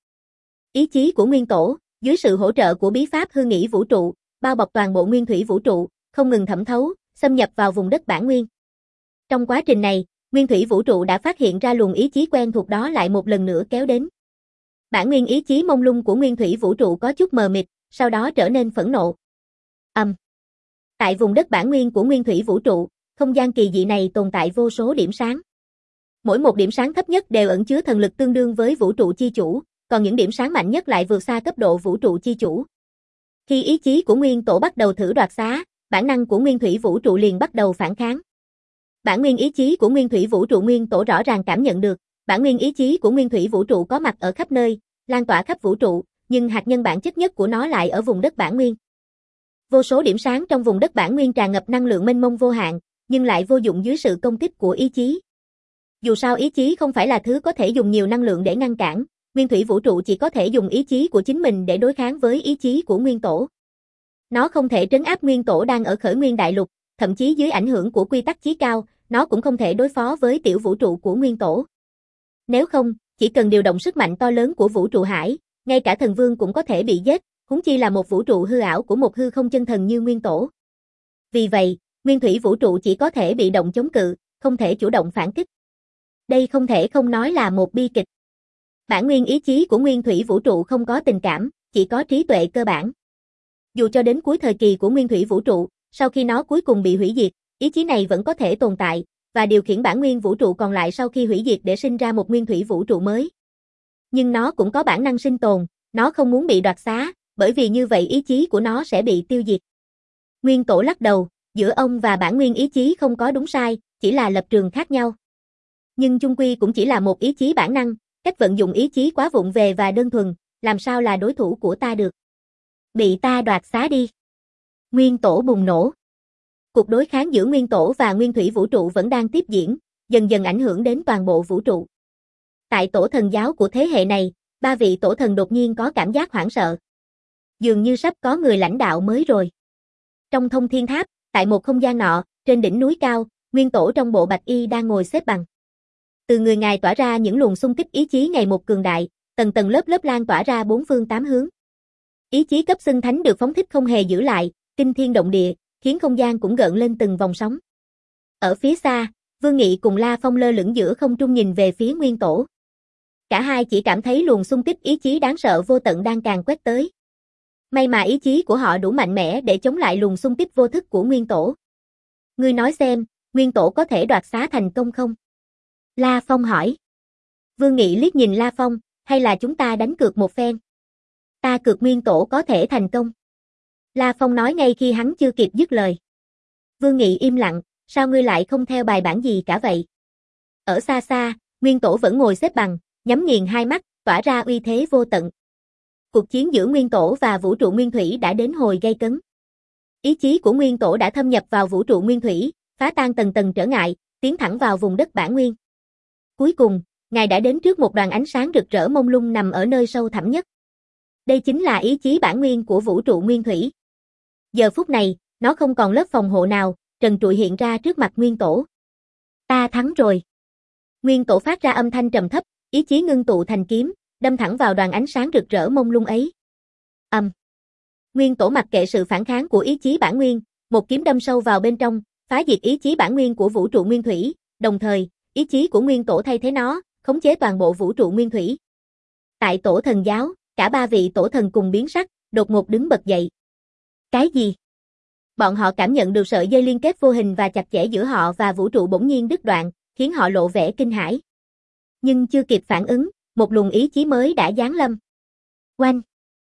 Ý chí của nguyên tổ, dưới sự hỗ trợ của bí pháp hư nghĩ vũ trụ, bao bọc toàn bộ nguyên thủy vũ trụ, không ngừng thẩm thấu, xâm nhập vào vùng đất bản nguyên. Trong quá trình này, nguyên thủy vũ trụ đã phát hiện ra luồng ý chí quen thuộc đó lại một lần nữa kéo đến. Bản nguyên ý chí mông lung của nguyên thủy vũ trụ có chút mờ mịt, sau đó trở nên phẫn nộ. Ầm. Um. Tại vùng đất bản nguyên của nguyên thủy vũ trụ, không gian kỳ dị này tồn tại vô số điểm sáng. Mỗi một điểm sáng thấp nhất đều ẩn chứa thần lực tương đương với vũ trụ chi chủ, còn những điểm sáng mạnh nhất lại vượt xa cấp độ vũ trụ chi chủ. Khi ý chí của nguyên tổ bắt đầu thử đoạt xá, bản năng của nguyên thủy vũ trụ liền bắt đầu phản kháng. Bản nguyên ý chí của nguyên thủy vũ trụ nguyên tổ rõ ràng cảm nhận được, bản nguyên ý chí của nguyên thủy vũ trụ có mặt ở khắp nơi, lan tỏa khắp vũ trụ, nhưng hạt nhân bản chất nhất của nó lại ở vùng đất bản nguyên. Vô số điểm sáng trong vùng đất bản nguyên tràn ngập năng lượng mênh mông vô hạn, nhưng lại vô dụng dưới sự công kích của ý chí. Dù sao ý chí không phải là thứ có thể dùng nhiều năng lượng để ngăn cản, nguyên thủy vũ trụ chỉ có thể dùng ý chí của chính mình để đối kháng với ý chí của nguyên tổ. Nó không thể trấn áp nguyên tổ đang ở khởi nguyên đại lục, thậm chí dưới ảnh hưởng của quy tắc chí cao, nó cũng không thể đối phó với tiểu vũ trụ của nguyên tổ. Nếu không, chỉ cần điều động sức mạnh to lớn của vũ trụ hải, ngay cả thần vương cũng có thể bị giết, huống chi là một vũ trụ hư ảo của một hư không chân thần như nguyên tổ. Vì vậy, nguyên thủy vũ trụ chỉ có thể bị động chống cự, không thể chủ động phản kích. Đây không thể không nói là một bi kịch. Bản nguyên ý chí của nguyên thủy vũ trụ không có tình cảm, chỉ có trí tuệ cơ bản. Dù cho đến cuối thời kỳ của nguyên thủy vũ trụ, sau khi nó cuối cùng bị hủy diệt, ý chí này vẫn có thể tồn tại, và điều khiển bản nguyên vũ trụ còn lại sau khi hủy diệt để sinh ra một nguyên thủy vũ trụ mới. Nhưng nó cũng có bản năng sinh tồn, nó không muốn bị đoạt xá, bởi vì như vậy ý chí của nó sẽ bị tiêu diệt. Nguyên tổ lắc đầu, giữa ông và bản nguyên ý chí không có đúng sai, chỉ là lập trường khác nhau. Nhưng chung quy cũng chỉ là một ý chí bản năng, cách vận dụng ý chí quá vụng về và đơn thuần, làm sao là đối thủ của ta được. Bị ta đoạt xá đi. Nguyên tổ bùng nổ. Cuộc đối kháng giữa nguyên tổ và nguyên thủy vũ trụ vẫn đang tiếp diễn, dần dần ảnh hưởng đến toàn bộ vũ trụ. Tại tổ thần giáo của thế hệ này, ba vị tổ thần đột nhiên có cảm giác hoảng sợ. Dường như sắp có người lãnh đạo mới rồi. Trong thông thiên tháp, tại một không gian nọ, trên đỉnh núi cao, nguyên tổ trong bộ bạch y đang ngồi xếp bằng. Từ người ngài tỏa ra những luồng xung kích ý chí ngày một cường đại, tầng tầng lớp lớp lan tỏa ra bốn phương tám hướng. Ý chí cấp xưng thánh được phóng thích không hề giữ lại, kinh thiên động địa, khiến không gian cũng gợn lên từng vòng sóng. Ở phía xa, Vương Nghị cùng La Phong lơ lửng giữa không trung nhìn về phía nguyên tổ. Cả hai chỉ cảm thấy luồng xung kích ý chí đáng sợ vô tận đang càng quét tới. May mà ý chí của họ đủ mạnh mẽ để chống lại luồng xung kích vô thức của nguyên tổ. Ngươi nói xem, nguyên tổ có thể đoạt xá thành công không? La Phong hỏi. Vương Nghị liếc nhìn La Phong, hay là chúng ta đánh cược một phen? Ta cược nguyên tổ có thể thành công. La Phong nói ngay khi hắn chưa kịp dứt lời. Vương Nghị im lặng, sao ngươi lại không theo bài bản gì cả vậy? Ở xa xa, nguyên tổ vẫn ngồi xếp bằng, nhắm nghiền hai mắt, tỏa ra uy thế vô tận. Cuộc chiến giữa nguyên tổ và vũ trụ nguyên thủy đã đến hồi gay cấn. Ý chí của nguyên tổ đã thâm nhập vào vũ trụ nguyên thủy, phá tan tầng tầng trở ngại, tiến thẳng vào vùng đất bản nguyên. Cuối cùng, ngài đã đến trước một đoàn ánh sáng rực rỡ mông lung nằm ở nơi sâu thẳm nhất. Đây chính là ý chí bản nguyên của vũ trụ nguyên thủy. Giờ phút này, nó không còn lớp phòng hộ nào, trần trụi hiện ra trước mặt nguyên tổ. Ta thắng rồi. Nguyên tổ phát ra âm thanh trầm thấp, ý chí ngưng tụ thành kiếm, đâm thẳng vào đoàn ánh sáng rực rỡ mông lung ấy. Ầm. Um. Nguyên tổ mặc kệ sự phản kháng của ý chí bản nguyên, một kiếm đâm sâu vào bên trong, phá diệt ý chí bản nguyên của vũ trụ nguyên thủy, đồng thời, ý chí của nguyên tổ thay thế nó, khống chế toàn bộ vũ trụ nguyên thủy. Tại tổ thần giáo, cả ba vị tổ thần cùng biến sắc, đột ngột đứng bật dậy. Cái gì? Bọn họ cảm nhận được sợi dây liên kết vô hình và chặt chẽ giữa họ và vũ trụ bỗng nhiên đứt đoạn, khiến họ lộ vẻ kinh hãi. Nhưng chưa kịp phản ứng, một luồng ý chí mới đã giáng lâm. Oanh!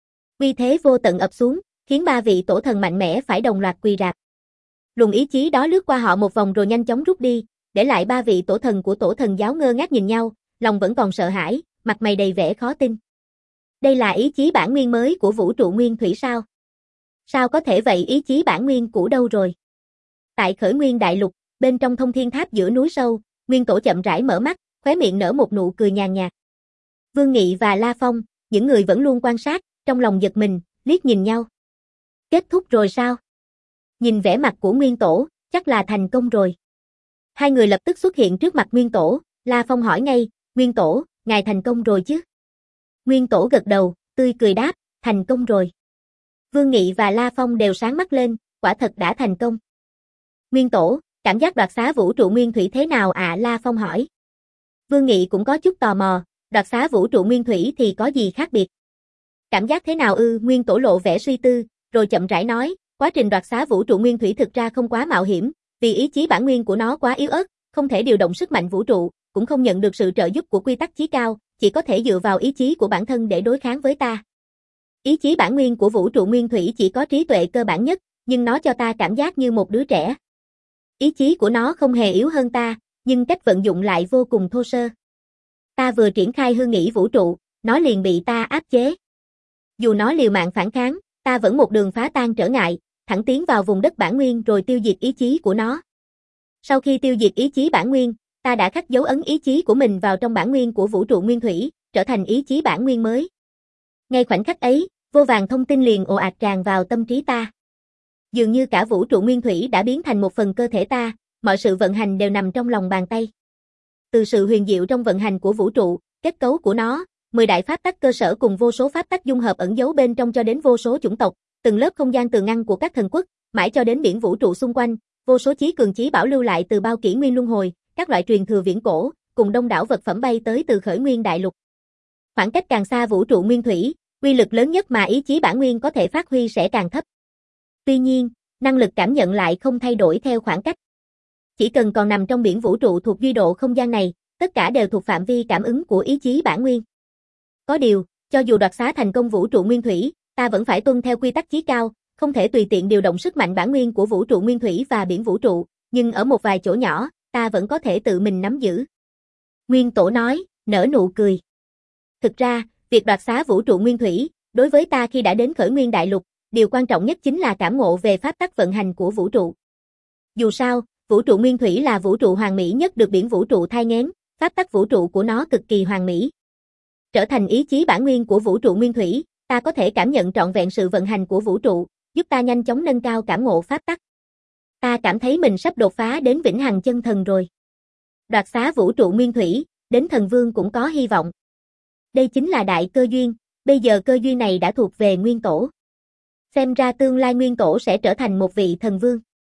Uy thế vô tận ập xuống, khiến ba vị tổ thần mạnh mẽ phải đồng loạt quỳ rạp. Luồng ý chí đó lướt qua họ một vòng rồi nhanh chóng rút đi, để lại ba vị tổ thần của tổ thần giáo ngơ ngác nhìn nhau, lòng vẫn còn sợ hãi, mặt mày đầy vẻ khó tin. Đây là ý chí bản nguyên mới của vũ trụ nguyên thủy sao? Sao có thể vậy, ý chí bản nguyên cũ đâu rồi? Tại khởi nguyên đại lục, bên trong thông thiên tháp giữa núi sâu, nguyên tổ chậm rãi mở mắt, khóe miệng nở một nụ cười nhàn nhạt. Vương Nghị và La Phong, những người vẫn luôn quan sát, trong lòng giật mình, liếc nhìn nhau. Kết thúc rồi sao? Nhìn vẻ mặt của Nguyên Tổ, chắc là thành công rồi. Hai người lập tức xuất hiện trước mặt Nguyên Tổ, La Phong hỏi ngay, Nguyên Tổ, ngài thành công rồi chứ? Nguyên Tổ gật đầu, tươi cười đáp, thành công rồi. Vương Nghị và La Phong đều sáng mắt lên, quả thật đã thành công. Nguyên Tổ, cảm giác đoạt xá vũ trụ nguyên thủy thế nào ạ? À? La Phong hỏi. Vương Nghị cũng có chút tò mò, đoạt xá vũ trụ nguyên thủy thì có gì khác biệt? Cảm giác thế nào ư? Nguyên Tổ lộ vẻ suy tư, rồi chậm rãi nói, quá trình đoạt xá vũ trụ nguyên thủy thực ra không quá mạo hiểm, vì ý chí bản nguyên của nó quá yếu ớt, không thể điều động sức mạnh vũ trụ, cũng không nhận được sự trợ giúp của quy tắc chí cao, chỉ có thể dựa vào ý chí của bản thân để đối kháng với ta. Ý chí bản nguyên của vũ trụ nguyên thủy chỉ có trí tuệ cơ bản nhất, nhưng nó cho ta cảm giác như một đứa trẻ. Ý chí của nó không hề yếu hơn ta, nhưng cách vận dụng lại vô cùng thô sơ. Ta vừa triển khai hư nghĩ vũ trụ, nó liền bị ta áp chế. Dù nó liều mạng phản kháng, ta vẫn một đường phá tan trở ngại, thẳng tiến vào vùng đất bản nguyên rồi tiêu diệt ý chí của nó. Sau khi tiêu diệt ý chí bản nguyên, ta đã khắc dấu ấn ý chí của mình vào trong bản nguyên của vũ trụ nguyên thủy, trở thành ý chí bản nguyên mới. Ngay khoảnh khắc ấy, vô vàn thông tin liền ồ ạt tràn vào tâm trí ta. Dường như cả vũ trụ nguyên thủy đã biến thành một phần cơ thể ta, mọi sự vận hành đều nằm trong lòng bàn tay. Từ sự huyền diệu trong vận hành của vũ trụ, kết cấu của nó, mười đại pháp tắc cơ sở cùng vô số pháp tắc dung hợp ẩn giấu bên trong cho đến vô số chủng tộc, từng lớp không gian tường ngăn của các thần quốc, mãi cho đến biển vũ trụ xung quanh, vô số chí cường chí bảo lưu lại từ bao kỷ nguyên luân hồi, các loại truyền thừa viễn cổ, cùng đông đảo vật phẩm bay tới từ khởi nguyên đại lục. Khoảng cách càng xa vũ trụ nguyên thủy, uy lực lớn nhất mà ý chí bản nguyên có thể phát huy sẽ càng thấp. Tuy nhiên, năng lực cảm nhận lại không thay đổi theo khoảng cách. Chỉ cần còn nằm trong biển vũ trụ thuộc duy độ không gian này, tất cả đều thuộc phạm vi cảm ứng của ý chí bản nguyên. Có điều, cho dù đoạt xá thành công vũ trụ nguyên thủy, ta vẫn phải tuân theo quy tắc chí cao, không thể tùy tiện điều động sức mạnh bản nguyên của vũ trụ nguyên thủy và biển vũ trụ, nhưng ở một vài chỗ nhỏ, ta vẫn có thể tự mình nắm giữ. Nguyên Tổ nói, nở nụ cười. Thực ra, việc đoạt xá vũ trụ nguyên thủy, đối với ta khi đã đến khởi nguyên đại lục, điều quan trọng nhất chính là cảm ngộ về pháp tắc vận hành của vũ trụ. Dù sao, vũ trụ nguyên thủy là vũ trụ hoàn mỹ nhất được biển vũ trụ thai nghén, pháp tắc vũ trụ của nó cực kỳ hoàn mỹ. Trở thành ý chí bản nguyên của vũ trụ nguyên thủy, ta có thể cảm nhận trọn vẹn sự vận hành của vũ trụ, giúp ta nhanh chóng nâng cao cảm ngộ pháp tắc. Ta cảm thấy mình sắp đột phá đến vĩnh hằng chân thần rồi. Đoạt xá vũ trụ nguyên thủy, đến thần vương cũng có hy vọng. Đây chính là đại cơ duyên, bây giờ cơ duyên này đã thuộc về Nguyên Tổ. Xem ra tương lai Nguyên Tổ sẽ trở thành một vị thần vương.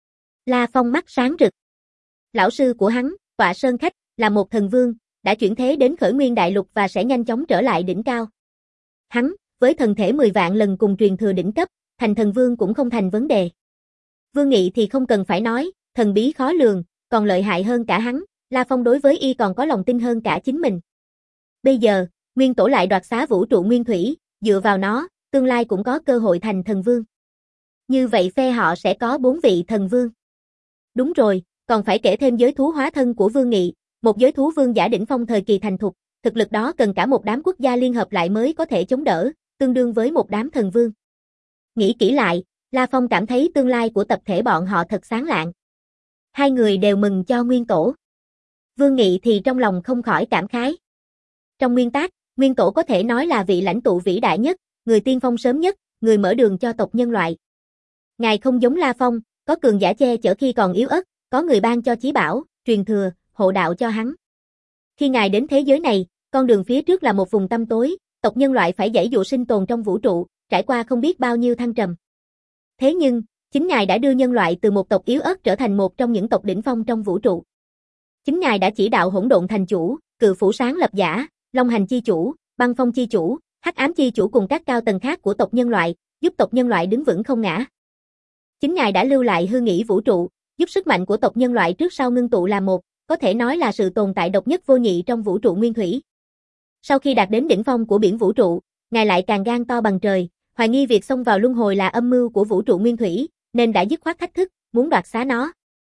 La Phong mắt sáng rực. Lão sư của hắn, Tọa Sơn Khách, là một thần vương, đã chuyển thế đến khởi nguyên đại lục và sẽ nhanh chóng trở lại đỉnh cao. Hắn, với thần thể mười vạn lần cùng truyền thừa đỉnh cấp, thành thần vương cũng không thành vấn đề. Vương Nghị thì không cần phải nói, thần bí khó lường, còn lợi hại hơn cả hắn, La Phong đối với y còn có lòng tin hơn cả chính mình. Bây giờ, Nguyên Tổ lại đoạt xá vũ trụ nguyên thủy, dựa vào nó, tương lai cũng có cơ hội thành thần vương. Như vậy phe họ sẽ có bốn vị thần vương. Đúng rồi, còn phải kể thêm giới thú hóa thân của Vương Nghị, một giới thú vương giả đỉnh phong thời kỳ thành thục, thực lực đó cần cả một đám quốc gia liên hợp lại mới có thể chống đỡ, tương đương với một đám thần vương. Nghĩ kỹ lại, La Phong cảm thấy tương lai của tập thể bọn họ thật sáng lạng. Hai người đều mừng cho Nguyên Tổ. Vương Nghị thì trong lòng không khỏi cảm khái. Trong nguyên tắc, Nguyên Tổ có thể nói là vị lãnh tụ vĩ đại nhất, người tiên phong sớm nhất, người mở đường cho tộc nhân loại. Ngài không giống La Phong, có cường giả che chở khi còn yếu ớt, có người ban cho chí bảo, truyền thừa, hộ đạo cho hắn. Khi Ngài đến thế giới này, con đường phía trước là một vùng tăm tối, tộc nhân loại phải giãy dụa sinh tồn trong vũ trụ, trải qua không biết bao nhiêu thăng trầm. Thế nhưng, chính Ngài đã đưa nhân loại từ một tộc yếu ớt trở thành một trong những tộc đỉnh phong trong vũ trụ. Chính Ngài đã chỉ đạo hỗn độn thành chủ, cự phủ sáng lập giả, long hành chi chủ, băng phong chi chủ, hắc ám chi chủ cùng các cao tầng khác của tộc nhân loại, giúp tộc nhân loại đứng vững không ngã. Chính Ngài đã lưu lại hư nghĩ vũ trụ, giúp sức mạnh của tộc nhân loại trước sau ngưng tụ làm một, có thể nói là sự tồn tại độc nhất vô nhị trong vũ trụ nguyên thủy. Sau khi đạt đến đỉnh phong của biển vũ trụ, Ngài lại càng gan to bằng trời, hoài nghi việc xông vào luân hồi là âm mưu của vũ trụ nguyên thủy, nên đã dứt khoát thách thức, muốn đoạt xá nó.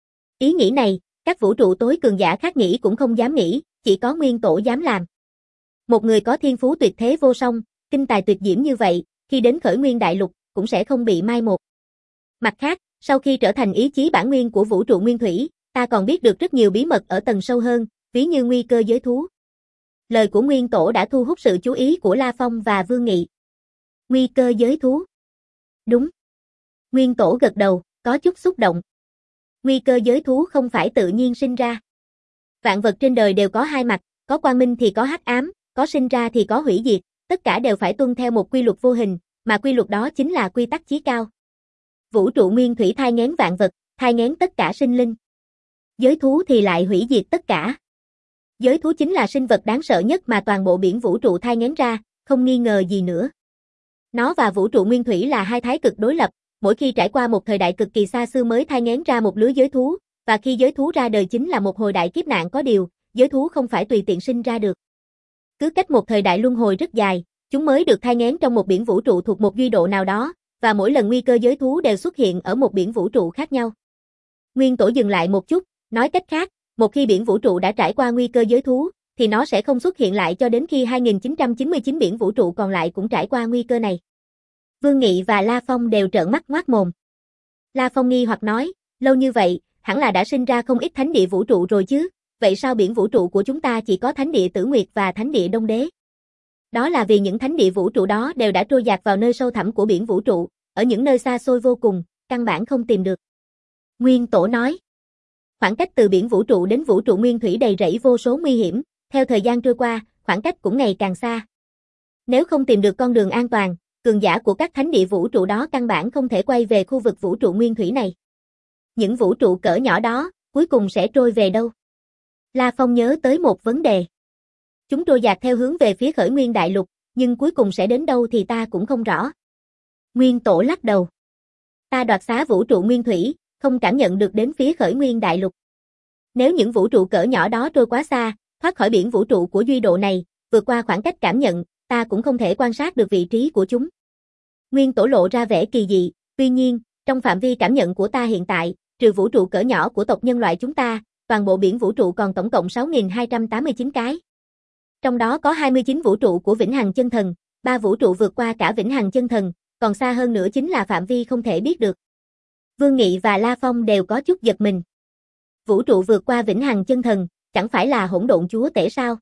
Ý nghĩ này, các vũ trụ tối cường giả khác nghĩ cũng không dám nghĩ, chỉ có Nguyên Tổ dám làm. Một người có thiên phú tuyệt thế vô song, kinh tài tuyệt diễm như vậy, khi đến khởi nguyên đại lục, cũng sẽ không bị mai một. Mặt khác, sau khi trở thành ý chí bản nguyên của vũ trụ nguyên thủy, ta còn biết được rất nhiều bí mật ở tầng sâu hơn, ví như nguy cơ giới thú. Lời của Nguyên Tổ đã thu hút sự chú ý của La Phong và Vương Nghị. Nguy cơ giới thú. Đúng. Nguyên Tổ gật đầu, có chút xúc động. Nguy cơ giới thú không phải tự nhiên sinh ra. Vạn vật trên đời đều có hai mặt, có quang minh thì có hắc ám, có sinh ra thì có hủy diệt, tất cả đều phải tuân theo một quy luật vô hình, mà quy luật đó chính là quy tắc chí cao. Vũ trụ nguyên thủy thai nghén vạn vật, thai nghén tất cả sinh linh. Giới thú thì lại hủy diệt tất cả. Giới thú chính là sinh vật đáng sợ nhất mà toàn bộ biển vũ trụ thai nghén ra, không nghi ngờ gì nữa. Nó và vũ trụ nguyên thủy là hai thái cực đối lập, mỗi khi trải qua một thời đại cực kỳ xa xưa mới thai nghén ra một lứa giới thú, và khi giới thú ra đời chính là một hồi đại kiếp nạn. Có điều, giới thú không phải tùy tiện sinh ra được. Cứ cách một thời đại luân hồi rất dài, chúng mới được thai nghén trong một biển vũ trụ thuộc một duy độ nào đó, và mỗi lần nguy cơ giới thú đều xuất hiện ở một biển vũ trụ khác nhau. Nguyên Tổ dừng lại một chút, nói cách khác, một khi biển vũ trụ đã trải qua nguy cơ giới thú, thì nó sẽ không xuất hiện lại cho đến khi hai nghìn chín trăm chín mươi chín biển vũ trụ còn lại cũng trải qua nguy cơ này. Vương Nghị và La Phong đều trợn mắt ngoác mồm. La Phong nghi hoặc nói, lâu như vậy, hẳn là đã sinh ra không ít thánh địa vũ trụ rồi chứ, vậy sao biển vũ trụ của chúng ta chỉ có thánh địa Tử Nguyệt và thánh địa Đông Đế? Đó là vì những thánh địa vũ trụ đó đều đã trôi dạt vào nơi sâu thẳm của biển vũ trụ, ở những nơi xa xôi vô cùng, căn bản không tìm được. Nguyên Tổ nói, khoảng cách từ biển vũ trụ đến vũ trụ nguyên thủy đầy rẫy vô số nguy hiểm, theo thời gian trôi qua, khoảng cách cũng ngày càng xa. Nếu không tìm được con đường an toàn, cường giả của các thánh địa vũ trụ đó căn bản không thể quay về khu vực vũ trụ nguyên thủy này. Những vũ trụ cỡ nhỏ đó, cuối cùng sẽ trôi về đâu? La Phong nhớ tới một vấn đề. Chúng trôi dạt theo hướng về phía khởi nguyên đại lục, nhưng cuối cùng sẽ đến đâu thì ta cũng không rõ. Nguyên Tổ lắc đầu. Ta đoạt xá vũ trụ nguyên thủy, không cảm nhận được đến phía khởi nguyên đại lục. Nếu những vũ trụ cỡ nhỏ đó trôi quá xa, thoát khỏi biển vũ trụ của duy độ này, vượt qua khoảng cách cảm nhận, ta cũng không thể quan sát được vị trí của chúng. Nguyên Tổ lộ ra vẻ kỳ dị, tuy nhiên, trong phạm vi cảm nhận của ta hiện tại, trừ vũ trụ cỡ nhỏ của tộc nhân loại chúng ta, toàn bộ biển vũ trụ còn tổng cộng sáu nghìn hai trăm tám mươi chín cái. Trong đó có hai mươi chín vũ trụ của Vĩnh Hằng Chân Thần, ba vũ trụ vượt qua cả Vĩnh Hằng Chân Thần, còn xa hơn nữa chính là phạm vi không thể biết được. Vương Nghị và La Phong đều có chút giật mình. Vũ trụ vượt qua Vĩnh Hằng Chân Thần, chẳng phải là hỗn độn chúa tể sao?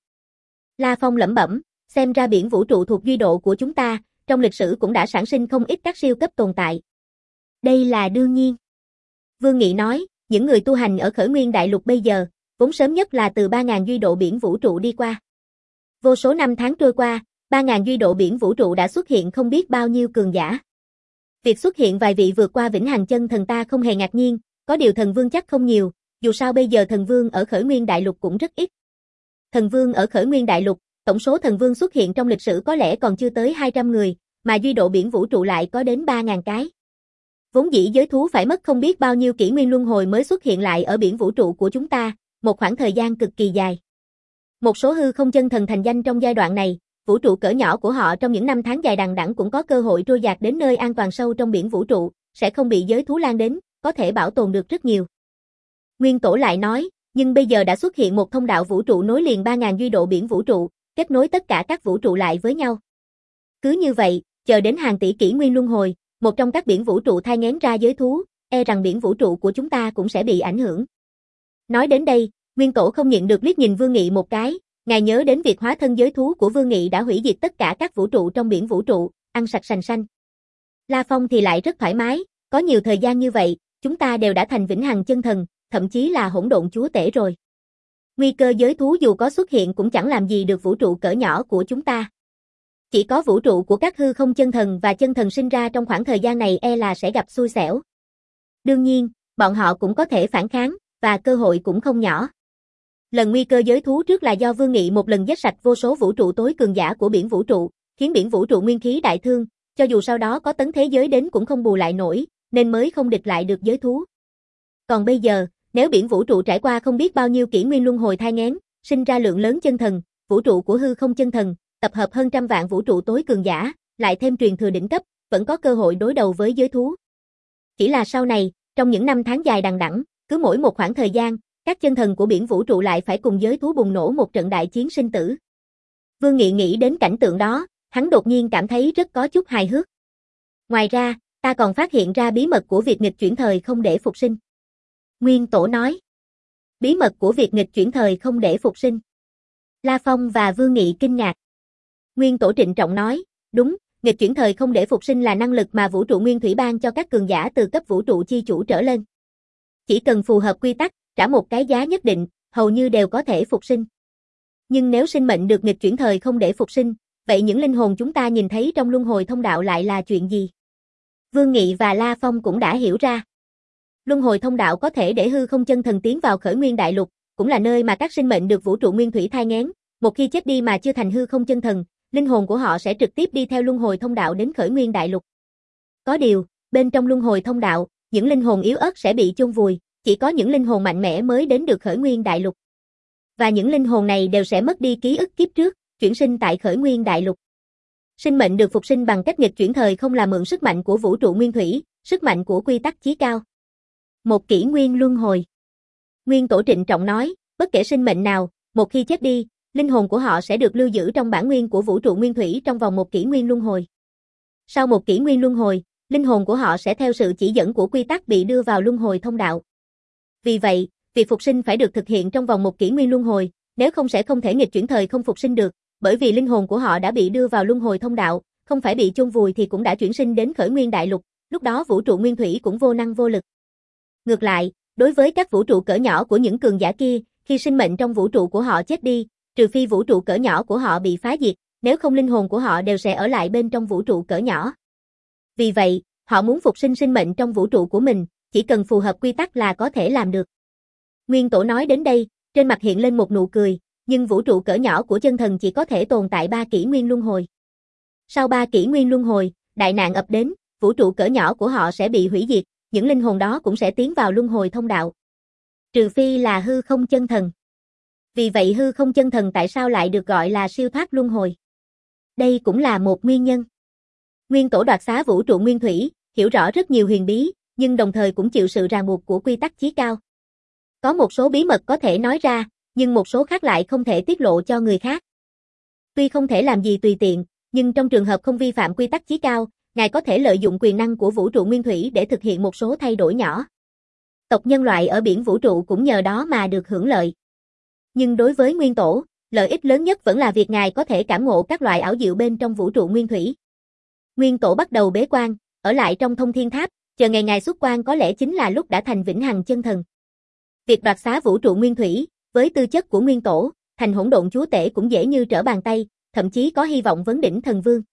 La Phong lẩm bẩm, xem ra biển vũ trụ thuộc duy độ của chúng ta, trong lịch sử cũng đã sản sinh không ít các siêu cấp tồn tại. Đây là đương nhiên. Vương Nghị nói, những người tu hành ở khởi nguyên đại lục bây giờ, vốn sớm nhất là từ ba nghìn duy độ biển vũ trụ đi qua. Vô số năm tháng trôi qua, ba nghìn duy độ biển vũ trụ đã xuất hiện không biết bao nhiêu cường giả. Việc xuất hiện vài vị vượt qua Vĩnh Hằng Chân Thần ta không hề ngạc nhiên, có điều thần vương chắc không nhiều, dù sao bây giờ thần vương ở khởi nguyên đại lục cũng rất ít. Thần vương ở khởi nguyên đại lục, tổng số thần vương xuất hiện trong lịch sử có lẽ còn chưa tới hai trăm người, mà duy độ biển vũ trụ lại có đến ba nghìn cái. Vốn dĩ giới thú phải mất không biết bao nhiêu kỷ nguyên luân hồi mới xuất hiện lại ở biển vũ trụ của chúng ta, một khoảng thời gian cực kỳ dài. Một số hư không chân thần thành danh trong giai đoạn này, vũ trụ cỡ nhỏ của họ trong những năm tháng dài đằng đẵng cũng có cơ hội trôi dạt đến nơi an toàn sâu trong biển vũ trụ, sẽ không bị giới thú lan đến, có thể bảo tồn được rất nhiều. Nguyên Tổ lại nói, nhưng bây giờ đã xuất hiện một thông đạo vũ trụ nối liền ba nghìn duy độ biển vũ trụ, kết nối tất cả các vũ trụ lại với nhau. Cứ như vậy, chờ đến hàng tỷ kỷ nguyên luân hồi, một trong các biển vũ trụ thai nghén ra giới thú, e rằng biển vũ trụ của chúng ta cũng sẽ bị ảnh hưởng. Nói đến đây, Nguyên Tổ không nhịn được liếc nhìn Vương Nghị một cái, ngài nhớ đến việc hóa thân giới thú của Vương Nghị đã hủy diệt tất cả các vũ trụ trong biển vũ trụ, ăn sạch sành xanh. La Phong thì lại rất thoải mái, có nhiều thời gian như vậy, chúng ta đều đã thành Vĩnh Hằng Chân Thần, thậm chí là hỗn độn chúa tể rồi. Nguy cơ giới thú dù có xuất hiện cũng chẳng làm gì được vũ trụ cỡ nhỏ của chúng ta. Chỉ có vũ trụ của các hư không chân thần và chân thần sinh ra trong khoảng thời gian này e là sẽ gặp xui xẻo. Đương nhiên, bọn họ cũng có thể phản kháng, và cơ hội cũng không nhỏ. Lần nguy cơ giới thú trước là do Vương Nghị một lần giết sạch vô số vũ trụ tối cường giả của biển vũ trụ, khiến biển vũ trụ nguyên khí đại thương, cho dù sau đó có tấn thế giới đến cũng không bù lại nổi, nên mới không địch lại được giới thú. Còn bây giờ, nếu biển vũ trụ trải qua không biết bao nhiêu kỷ nguyên luân hồi thai nghén, sinh ra lượng lớn chân thần, vũ trụ của hư không chân thần, tập hợp hơn trăm vạn vũ trụ tối cường giả, lại thêm truyền thừa đỉnh cấp, vẫn có cơ hội đối đầu với giới thú. Chỉ là sau này, trong những năm tháng dài đằng đẵng, cứ mỗi một khoảng thời gian, các chân thần của biển vũ trụ lại phải cùng giới thú bùng nổ một trận đại chiến sinh tử. Vương Nghị nghĩ đến cảnh tượng đó, hắn đột nhiên cảm thấy rất có chút hài hước. Ngoài ra, ta còn phát hiện ra bí mật của việc nghịch chuyển thời không để phục sinh. Nguyên Tổ nói. Bí mật của việc nghịch chuyển thời không để phục sinh. La Phong và Vương Nghị kinh ngạc. Nguyên Tổ trịnh trọng nói, đúng, nghịch chuyển thời không để phục sinh là năng lực mà vũ trụ nguyên thủy ban cho các cường giả từ cấp vũ trụ chi chủ trở lên. Chỉ cần phù hợp quy tắc, trả một cái giá nhất định, hầu như đều có thể phục sinh. Nhưng nếu sinh mệnh được nghịch chuyển thời không để phục sinh, vậy những linh hồn chúng ta nhìn thấy trong luân hồi thông đạo lại là chuyện gì? Vương Nghị và La Phong cũng đã hiểu ra. Luân hồi thông đạo có thể để hư không chân thần tiến vào khởi nguyên đại lục, cũng là nơi mà các sinh mệnh được vũ trụ nguyên thủy thai nghén. Một khi chết đi mà chưa thành hư không chân thần, linh hồn của họ sẽ trực tiếp đi theo luân hồi thông đạo đến khởi nguyên đại lục. Có điều, bên trong luân hồi thông đạo, những linh hồn yếu ớt sẽ bị chôn vùi, chỉ có những linh hồn mạnh mẽ mới đến được khởi nguyên đại lục. Và những linh hồn này đều sẽ mất đi ký ức kiếp trước, chuyển sinh tại khởi nguyên đại lục. Sinh mệnh được phục sinh bằng cách nghịch chuyển thời không là mượn sức mạnh của vũ trụ nguyên thủy, sức mạnh của quy tắc chí cao. Một kỷ nguyên luân hồi. Nguyên Tổ trịnh trọng nói, bất kể sinh mệnh nào, một khi chết đi, linh hồn của họ sẽ được lưu giữ trong bản nguyên của vũ trụ nguyên thủy trong vòng một kỷ nguyên luân hồi. Sau một kỷ nguyên luân hồi, linh hồn của họ sẽ theo sự chỉ dẫn của quy tắc bị đưa vào luân hồi thông đạo. Vì vậy, việc phục sinh phải được thực hiện trong vòng một kỷ nguyên luân hồi, nếu không sẽ không thể nghịch chuyển thời không phục sinh được, bởi vì linh hồn của họ đã bị đưa vào luân hồi thông đạo, không phải bị chôn vùi thì cũng đã chuyển sinh đến khởi nguyên đại lục, lúc đó vũ trụ nguyên thủy cũng vô năng vô lực. Ngược lại, đối với các vũ trụ cỡ nhỏ của những cường giả kia, khi sinh mệnh trong vũ trụ của họ chết đi, trừ phi vũ trụ cỡ nhỏ của họ bị phá diệt, nếu không linh hồn của họ đều sẽ ở lại bên trong vũ trụ cỡ nhỏ. Vì vậy, họ muốn phục sinh sinh mệnh trong vũ trụ của mình, chỉ cần phù hợp quy tắc là có thể làm được. Nguyên Tổ nói đến đây, trên mặt hiện lên một nụ cười, nhưng vũ trụ cỡ nhỏ của chân thần chỉ có thể tồn tại ba kỷ nguyên luân hồi. Sau ba kỷ nguyên luân hồi, đại nạn ập đến, vũ trụ cỡ nhỏ của họ sẽ bị hủy diệt, những linh hồn đó cũng sẽ tiến vào luân hồi thông đạo. Trừ phi là hư không chân thần. Vì vậy hư không chân thần tại sao lại được gọi là siêu thoát luân hồi? Đây cũng là một nguyên nhân. Nguyên Tổ đoạt xá vũ trụ nguyên thủy, hiểu rõ rất nhiều huyền bí, nhưng đồng thời cũng chịu sự ràng buộc của quy tắc chí cao. Có một số bí mật có thể nói ra, nhưng một số khác lại không thể tiết lộ cho người khác. Tuy không thể làm gì tùy tiện, nhưng trong trường hợp không vi phạm quy tắc chí cao, Ngài có thể lợi dụng quyền năng của vũ trụ nguyên thủy để thực hiện một số thay đổi nhỏ. Tộc nhân loại ở biển vũ trụ cũng nhờ đó mà được hưởng lợi. Nhưng đối với Nguyên Tổ, lợi ích lớn nhất vẫn là việc Ngài có thể cảm ngộ các loại ảo diệu bên trong vũ trụ nguyên thủy. Nguyên Tổ bắt đầu bế quan, ở lại trong Thông Thiên Tháp, chờ ngày Ngài xuất quan có lẽ chính là lúc đã thành vĩnh hằng chân thần. Việc đoạt xá vũ trụ nguyên thủy, với tư chất của Nguyên Tổ, thành hỗn độn chúa tể cũng dễ như trở bàn tay, thậm chí có hy vọng vấn đỉnh thần vương.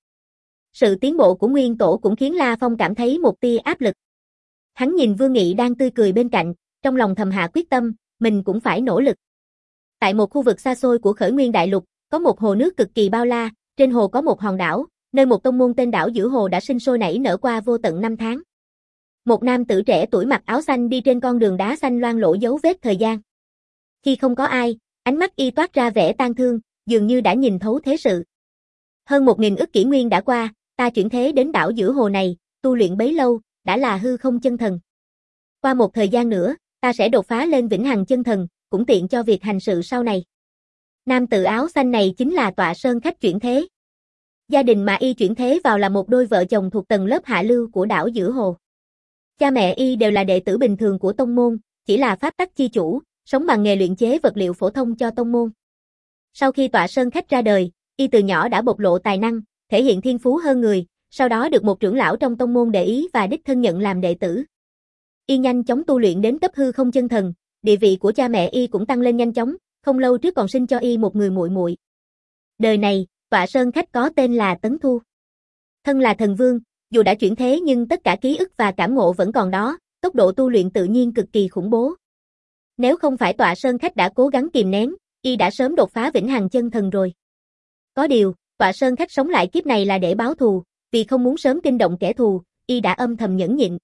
Sự tiến bộ của Nguyên Tổ cũng khiến La Phong cảm thấy một tia áp lực. Hắn nhìn Vương Nghị đang tươi cười bên cạnh, trong lòng thầm hạ quyết tâm, mình cũng phải nỗ lực. Tại một khu vực xa xôi của khởi nguyên đại lục, có một hồ nước cực kỳ bao la, trên hồ có một hòn đảo, nơi một tông môn tên đảo giữa hồ đã sinh sôi nảy nở qua vô tận năm tháng. Một nam tử trẻ tuổi mặc áo xanh đi trên con đường đá xanh loang lổ dấu vết thời gian. Khi không có ai, ánh mắt y toát ra vẻ tang thương, dường như đã nhìn thấu thế sự. Hơn một nghìn ức kỷ nguyên đã qua, ta chuyển thế đến đảo giữa hồ này, tu luyện bấy lâu, đã là hư không chân thần. Qua một thời gian nữa, ta sẽ đột phá lên vĩnh hằng chân thần, cũng tiện cho việc hành sự sau này. Nam tử áo xanh này chính là Tọa Sơn khách chuyển thế. Gia đình mà y chuyển thế vào là một đôi vợ chồng thuộc tầng lớp hạ lưu của đảo giữa hồ. Cha mẹ y đều là đệ tử bình thường của tông môn, chỉ là pháp tắc chi chủ, sống bằng nghề luyện chế vật liệu phổ thông cho tông môn. Sau khi Tọa Sơn khách ra đời, y từ nhỏ đã bộc lộ tài năng, thể hiện thiên phú hơn người, sau đó được một trưởng lão trong tông môn để ý và đích thân nhận làm đệ tử. Y nhanh chóng tu luyện đến cấp hư không chân thần, địa vị của cha mẹ y cũng tăng lên nhanh chóng, không lâu trước còn sinh cho y một người muội muội. Đời này, Tọa Sơn khách có tên là Tấn Thu. Thân là thần vương, dù đã chuyển thế nhưng tất cả ký ức và cảm ngộ vẫn còn đó, tốc độ tu luyện tự nhiên cực kỳ khủng bố. Nếu không phải Tọa Sơn khách đã cố gắng kìm nén, y đã sớm đột phá vĩnh hằng chân thần rồi. Có điều, Tọa Sơn khách sống lại kiếp này là để báo thù, vì không muốn sớm kinh động kẻ thù, y đã âm thầm nhẫn nhịn.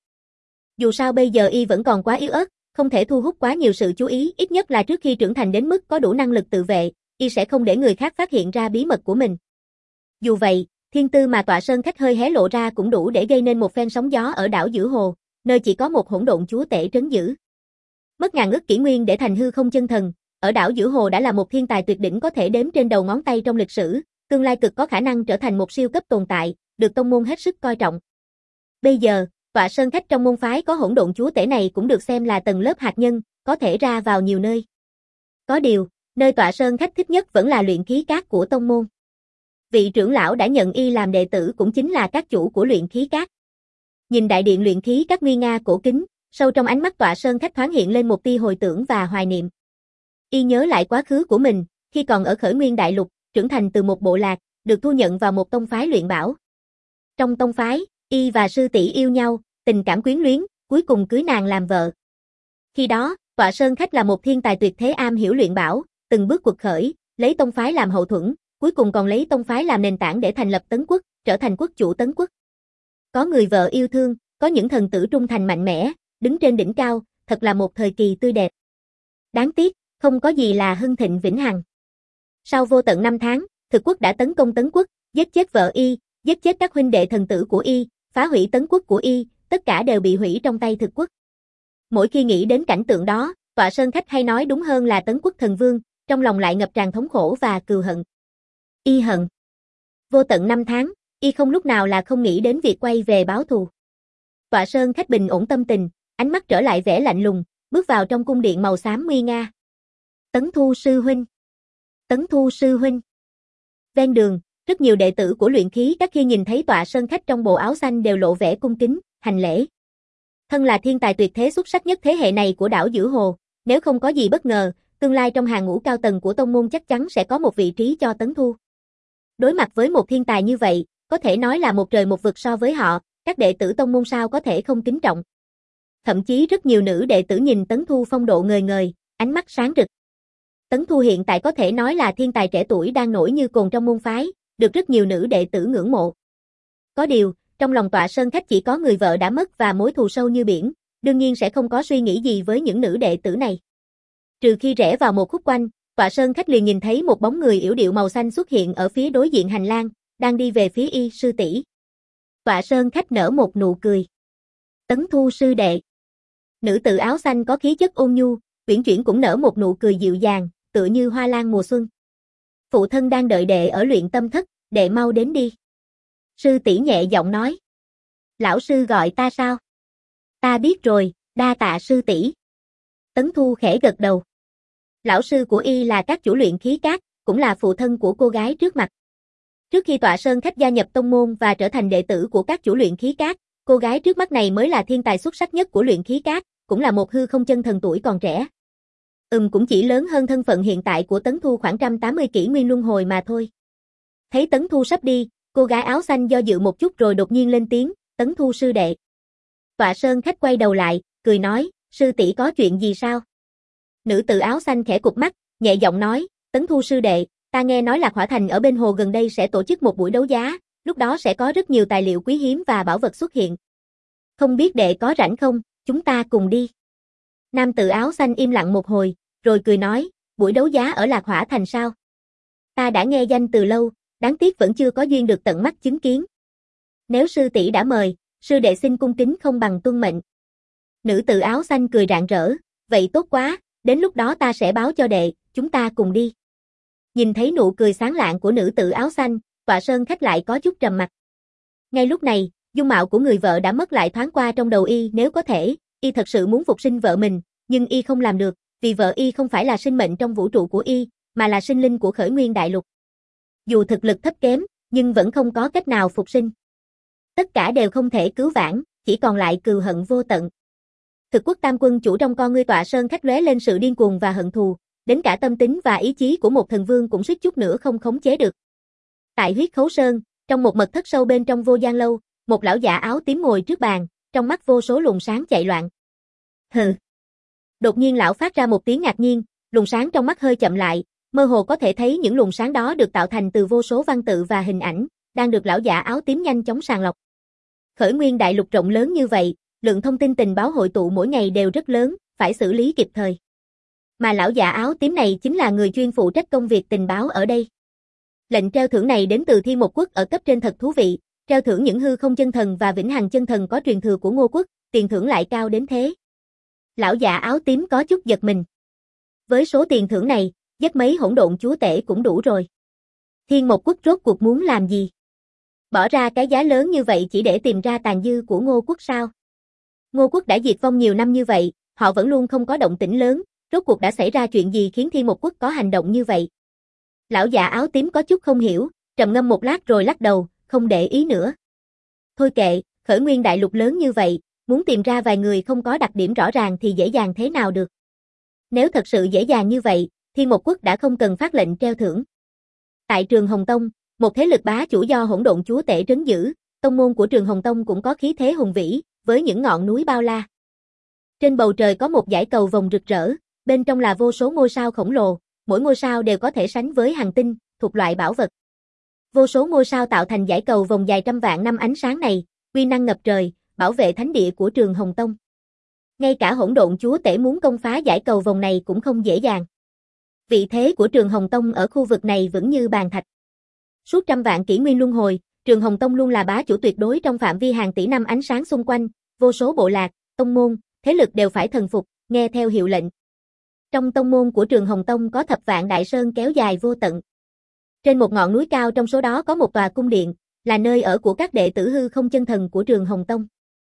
Dù sao bây giờ y vẫn còn quá yếu ớt, không thể thu hút quá nhiều sự chú ý, ít nhất là trước khi trưởng thành đến mức có đủ năng lực tự vệ, y sẽ không để người khác phát hiện ra bí mật của mình. Dù vậy, thiên tư mà Tọa Sơn khách hơi hé lộ ra cũng đủ để gây nên một phen sóng gió ở đảo giữa hồ, nơi chỉ có một hỗn độn chúa tể trấn giữ. Mất ngàn ức kỷ nguyên để thành hư không chân thần, ở đảo giữa hồ đã là một thiên tài tuyệt đỉnh có thể đếm trên đầu ngón tay trong lịch sử, tương lai cực có khả năng trở thành một siêu cấp tồn tại, được tông môn hết sức coi trọng. Bây giờ, Tọa Sơn khách trong môn phái có hỗn độn chúa tể này cũng được xem là tầng lớp hạt nhân, có thể ra vào nhiều nơi. Có điều, nơi Tọa Sơn khách thích nhất vẫn là luyện khí cát của tông môn. Vị trưởng lão đã nhận y làm đệ tử cũng chính là các chủ của luyện khí các. Nhìn đại điện luyện khí các nguy nga cổ kính, sâu trong ánh mắt Tọa Sơn Khách thoáng hiện lên một tia hồi tưởng và hoài niệm. Y nhớ lại quá khứ của mình, khi còn ở Khởi Nguyên Đại Lục, trưởng thành từ một bộ lạc, được thu nhận vào một tông phái luyện bảo. Trong tông phái, y và sư tỷ yêu nhau, tình cảm quyến luyến, cuối cùng cưới nàng làm vợ. Khi đó, Tọa Sơn Khách là một thiên tài tuyệt thế am hiểu luyện bảo, từng bước quật khởi, lấy tông phái làm hậu thuẫn, cuối cùng còn lấy tông phái làm nền tảng để thành lập Tấn Quốc, trở thành quốc chủ Tấn Quốc. Có người vợ yêu thương, có những thần tử trung thành mạnh mẽ, đứng trên đỉnh cao, thật là một thời kỳ tươi đẹp. Đáng tiếc, không có gì là hưng thịnh vĩnh hằng. Sau vô tận năm tháng, Thực Quốc đã tấn công Tấn Quốc, giết chết vợ y, giết chết các huynh đệ thần tử của y, phá hủy Tấn Quốc của y, tất cả đều bị hủy trong tay Thực Quốc. Mỗi khi nghĩ đến cảnh tượng đó, Tọa Sơn Khách hay nói đúng hơn là Tấn Quốc thần vương, trong lòng lại ngập tràn thống khổ và cừu hận. Y hận. Vô tận năm tháng, y không lúc nào là không nghĩ đến việc quay về báo thù. Tọa Sơn Khách bình ổn tâm tình, ánh mắt trở lại vẻ lạnh lùng, bước vào trong cung điện màu xám nguy nga. Tấn Thu sư huynh. Tấn Thu sư huynh. Ven đường, rất nhiều đệ tử của luyện khí các khi nhìn thấy Tọa Sơn Khách trong bộ áo xanh đều lộ vẻ cung kính, hành lễ. Thân là thiên tài tuyệt thế xuất sắc nhất thế hệ này của đảo Giữa Hồ, nếu không có gì bất ngờ, tương lai trong hàng ngũ cao tầng của tông môn chắc chắn sẽ có một vị trí cho Tấn Thu. Đối mặt với một thiên tài như vậy, có thể nói là một trời một vực so với họ, các đệ tử tông môn sao có thể không kính trọng. Thậm chí rất nhiều nữ đệ tử nhìn Tấn Thu phong độ ngời ngời, ánh mắt sáng rực. Tấn Thu hiện tại có thể nói là thiên tài trẻ tuổi đang nổi như cồn trong môn phái, được rất nhiều nữ đệ tử ngưỡng mộ. Có điều, trong lòng Tọa Sơn Khách chỉ có người vợ đã mất và mối thù sâu như biển, đương nhiên sẽ không có suy nghĩ gì với những nữ đệ tử này. Trừ khi rẽ vào một khúc quanh, Tọa Sơn Khách liền nhìn thấy một bóng người yểu điệu màu xanh xuất hiện ở phía đối diện hành lang, đang đi về phía y sư tỷ. Tọa Sơn Khách nở một nụ cười. Tấn Thu sư đệ. Nữ tử áo xanh có khí chất ôn nhu, uyển chuyển cũng nở một nụ cười dịu dàng, tựa như hoa lan mùa xuân. Phụ thân đang đợi đệ ở luyện tâm thất, đệ mau đến đi. Sư tỷ nhẹ giọng nói. Lão sư gọi ta sao? Ta biết rồi, đa tạ sư tỷ. Tấn Thu khẽ gật đầu. Lão sư của y là các chủ luyện khí các, cũng là phụ thân của cô gái trước mặt. Trước khi Tọa Sơn Khách gia nhập tông môn và trở thành đệ tử của các chủ luyện khí các, cô gái trước mắt này mới là thiên tài xuất sắc nhất của luyện khí các, cũng là một hư không chân thần tuổi còn trẻ. Ừm cũng chỉ lớn hơn thân phận hiện tại của Tấn Thu khoảng một trăm tám mươi kỷ nguyên luân hồi mà thôi. Thấy Tấn Thu sắp đi, cô gái áo xanh do dự một chút rồi đột nhiên lên tiếng, Tấn Thu sư đệ. Tọa Sơn Khách quay đầu lại, cười nói, sư tỷ có chuyện gì sao? Nữ tử áo xanh khẽ cụp mắt, nhẹ giọng nói, Tấn Thu sư đệ, ta nghe nói Lạc Hỏa Thành ở bên hồ gần đây sẽ tổ chức một buổi đấu giá, lúc đó sẽ có rất nhiều tài liệu quý hiếm và bảo vật xuất hiện. Không biết đệ có rảnh không, chúng ta cùng đi. Nam tử áo xanh im lặng một hồi, rồi cười nói, buổi đấu giá ở Lạc Hỏa Thành sao? Ta đã nghe danh từ lâu, đáng tiếc vẫn chưa có duyên được tận mắt chứng kiến. Nếu sư tỷ đã mời, sư đệ xin cung kính không bằng tuân mệnh. Nữ tử áo xanh cười rạng rỡ, vậy tốt quá, đến lúc đó ta sẽ báo cho đệ, chúng ta cùng đi. Nhìn thấy nụ cười sáng lạng của nữ tử áo xanh, Tọa Sơn Khách lại có chút trầm mặt. Ngay lúc này, dung mạo của người vợ đã mất lại thoáng qua trong đầu y, nếu có thể, y thật sự muốn phục sinh vợ mình, nhưng y không làm được, vì vợ y không phải là sinh mệnh trong vũ trụ của y, mà là sinh linh của Khởi Nguyên Đại Lục. Dù thực lực thấp kém, nhưng vẫn không có cách nào phục sinh. Tất cả đều không thể cứu vãn, chỉ còn lại cừu hận vô tận. Thực Quốc Tam Quân chủ trong con ngươi Tọa Sơn Khách lóe lên sự điên cuồng và hận thù, đến cả tâm tính và ý chí của một thần vương cũng suýt chút nữa không khống chế được. Tại Huyết Khấu Sơn, trong một mật thất sâu bên trong Vô Gian Lâu, một lão giả áo tím ngồi trước bàn, trong mắt vô số luồng sáng chạy loạn. Hừ. Đột nhiên lão phát ra một tiếng ngạc nhiên, luồng sáng trong mắt hơi chậm lại, mơ hồ có thể thấy những luồng sáng đó được tạo thành từ vô số văn tự và hình ảnh, đang được lão giả áo tím nhanh chóng sàng lọc. Khởi Nguyên Đại Lục rộng lớn như vậy, lượng thông tin tình báo hội tụ mỗi ngày đều rất lớn, phải xử lý kịp thời. Mà lão giả áo tím này chính là người chuyên phụ trách công việc tình báo ở đây. Lệnh treo thưởng này đến từ Thiên Một Quốc ở cấp trên thật thú vị, treo thưởng những hư không chân thần và vĩnh hằng chân thần có truyền thừa của Ngô Quốc, tiền thưởng lại cao đến thế. Lão giả áo tím có chút giật mình. Với số tiền thưởng này, giết mấy hỗn độn chúa tể cũng đủ rồi. Thiên Một Quốc rốt cuộc muốn làm gì? Bỏ ra cái giá lớn như vậy chỉ để tìm ra tàn dư của Ngô Quốc sao? Ngô Quốc đã diệt vong nhiều năm như vậy, họ vẫn luôn không có động tĩnh lớn, rốt cuộc đã xảy ra chuyện gì khiến Thiên Một Quốc có hành động như vậy? Lão già áo tím có chút không hiểu, trầm ngâm một lát rồi lắc đầu, không để ý nữa. Thôi kệ, khởi nguyên đại lục lớn như vậy, muốn tìm ra vài người không có đặc điểm rõ ràng thì dễ dàng thế nào được. Nếu thật sự dễ dàng như vậy, Thiên Một Quốc đã không cần phát lệnh treo thưởng. Tại Trường Hồng Tông, một thế lực bá chủ do Hỗn Độn Chúa Tể trấn giữ, tông môn của Trường Hồng Tông cũng có khí thế hùng vĩ, với những ngọn núi bao la. Trên bầu trời có một dải cầu vồng rực rỡ, bên trong là vô số ngôi sao khổng lồ, mỗi ngôi sao đều có thể sánh với hành tinh, thuộc loại bảo vật. Vô số ngôi sao tạo thành dải cầu vồng dài trăm vạn năm ánh sáng này, uy năng ngập trời, bảo vệ thánh địa của Trường Hồng Tông. Ngay cả Hỗn Độn Chúa Tể muốn công phá dải cầu vồng này cũng không dễ dàng. Vị thế của Trường Hồng Tông ở khu vực này vững như bàn thạch. Suốt trăm vạn kỷ nguyên luân hồi, Trường Hồng Tông luôn là bá chủ tuyệt đối trong phạm vi hàng tỷ năm ánh sáng xung quanh, vô số bộ lạc, tông môn, thế lực đều phải thần phục, nghe theo hiệu lệnh. Trong tông môn của Trường Hồng Tông có thập vạn đại sơn kéo dài vô tận. Trên một ngọn núi cao trong số đó có một tòa cung điện, là nơi ở của các đệ tử hư không chân thần của Trường Hồng Tông.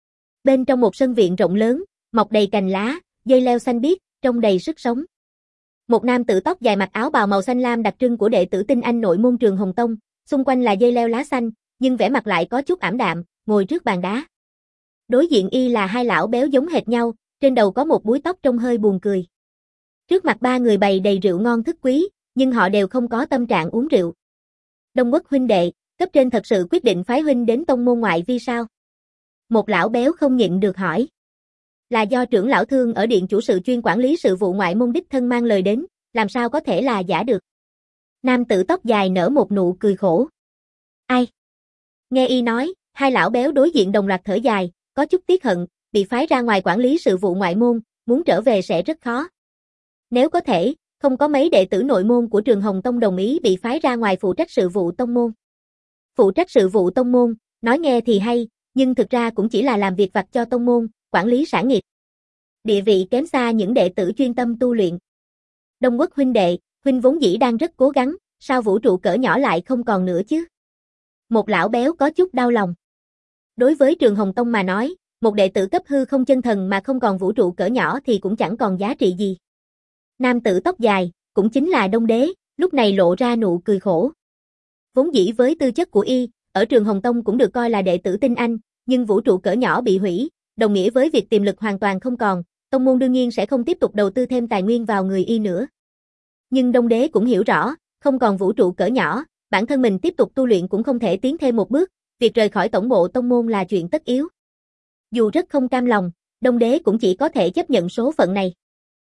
Bên trong một sân viện rộng lớn, mọc đầy cành lá, dây leo xanh biếc, trông đầy sức sống. Một nam tử tóc dài mặc áo bào màu xanh lam đặc trưng của đệ tử tinh anh nội môn Trường Hồng Tông, xung quanh là dây leo lá xanh, nhưng vẻ mặt lại có chút ảm đạm, ngồi trước bàn đá. Đối diện y là hai lão béo giống hệt nhau, trên đầu có một búi tóc trông hơi buồn cười. Trước mặt ba người bày đầy rượu ngon thức quý, nhưng họ đều không có tâm trạng uống rượu. Đông Quốc huynh đệ, cấp trên thật sự quyết định phái huynh đến tông môn ngoại vi sao? Một lão béo không nhịn được hỏi. Là do trưởng lão Thương ở điện chủ sự chuyên quản lý sự vụ ngoại môn đích thân mang lời đến, làm sao có thể là giả được. Nam tử tóc dài nở một nụ cười khổ. Ai? Nghe y nói, hai lão béo đối diện đồng loạt thở dài, có chút tiếc hận, bị phái ra ngoài quản lý sự vụ ngoại môn, muốn trở về sẽ rất khó. Nếu có thể, không có mấy đệ tử nội môn của Trường Hồng Tông đồng ý bị phái ra ngoài phụ trách sự vụ tông môn. Phụ trách sự vụ tông môn, nói nghe thì hay, nhưng thực ra cũng chỉ là làm việc vặt cho tông môn, quản lý sản nghiệp. Địa vị kém xa những đệ tử chuyên tâm tu luyện. Đông Quốc huynh đệ, huynh vốn dĩ đang rất cố gắng, sao vũ trụ cỡ nhỏ lại không còn nữa chứ? Một lão béo có chút đau lòng. Đối với Trường Hồng Tông mà nói, một đệ tử cấp hư không chân thần mà không còn vũ trụ cỡ nhỏ thì cũng chẳng còn giá trị gì. Nam tử tóc dài, cũng chính là Đông Đế, lúc này lộ ra nụ cười khổ. Vốn dĩ với tư chất của y, ở Trường Hồng Tông cũng được coi là đệ tử tinh anh, nhưng vũ trụ cỡ nhỏ bị hủy, đồng nghĩa với việc tiềm lực hoàn toàn không còn, tông môn đương nhiên sẽ không tiếp tục đầu tư thêm tài nguyên vào người y nữa. Nhưng Đông Đế cũng hiểu rõ, không còn vũ trụ cỡ nhỏ, bản thân mình tiếp tục tu luyện cũng không thể tiến thêm một bước, việc rời khỏi tổng bộ tông môn là chuyện tất yếu. Dù rất không cam lòng, Đông Đế cũng chỉ có thể chấp nhận số phận này.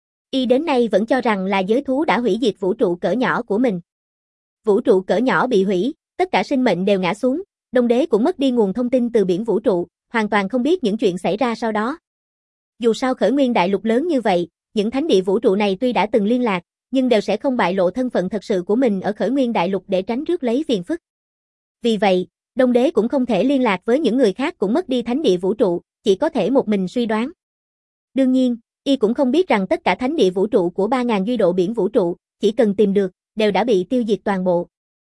Y đến nay vẫn cho rằng là giới thú đã hủy diệt vũ trụ cỡ nhỏ của mình. Vũ trụ cỡ nhỏ bị hủy, tất cả sinh mệnh đều ngã xuống, Đông Đế cũng mất đi nguồn thông tin từ biển vũ trụ, hoàn toàn không biết những chuyện xảy ra sau đó. Dù sao khởi nguyên đại lục lớn như vậy, những thánh địa vũ trụ này tuy đã từng liên lạc, nhưng đều sẽ không bại lộ thân phận thật sự của mình ở khởi nguyên đại lục để tránh rước lấy phiền phức. Vì vậy, Đông Đế cũng không thể liên lạc với những người khác cũng mất đi thánh địa vũ trụ, chỉ có thể một mình suy đoán. Đương nhiên, y cũng không biết rằng tất cả thánh địa vũ trụ của ba nghìn duy độ biển vũ trụ, chỉ cần tìm được, đều đã bị tiêu diệt toàn bộ.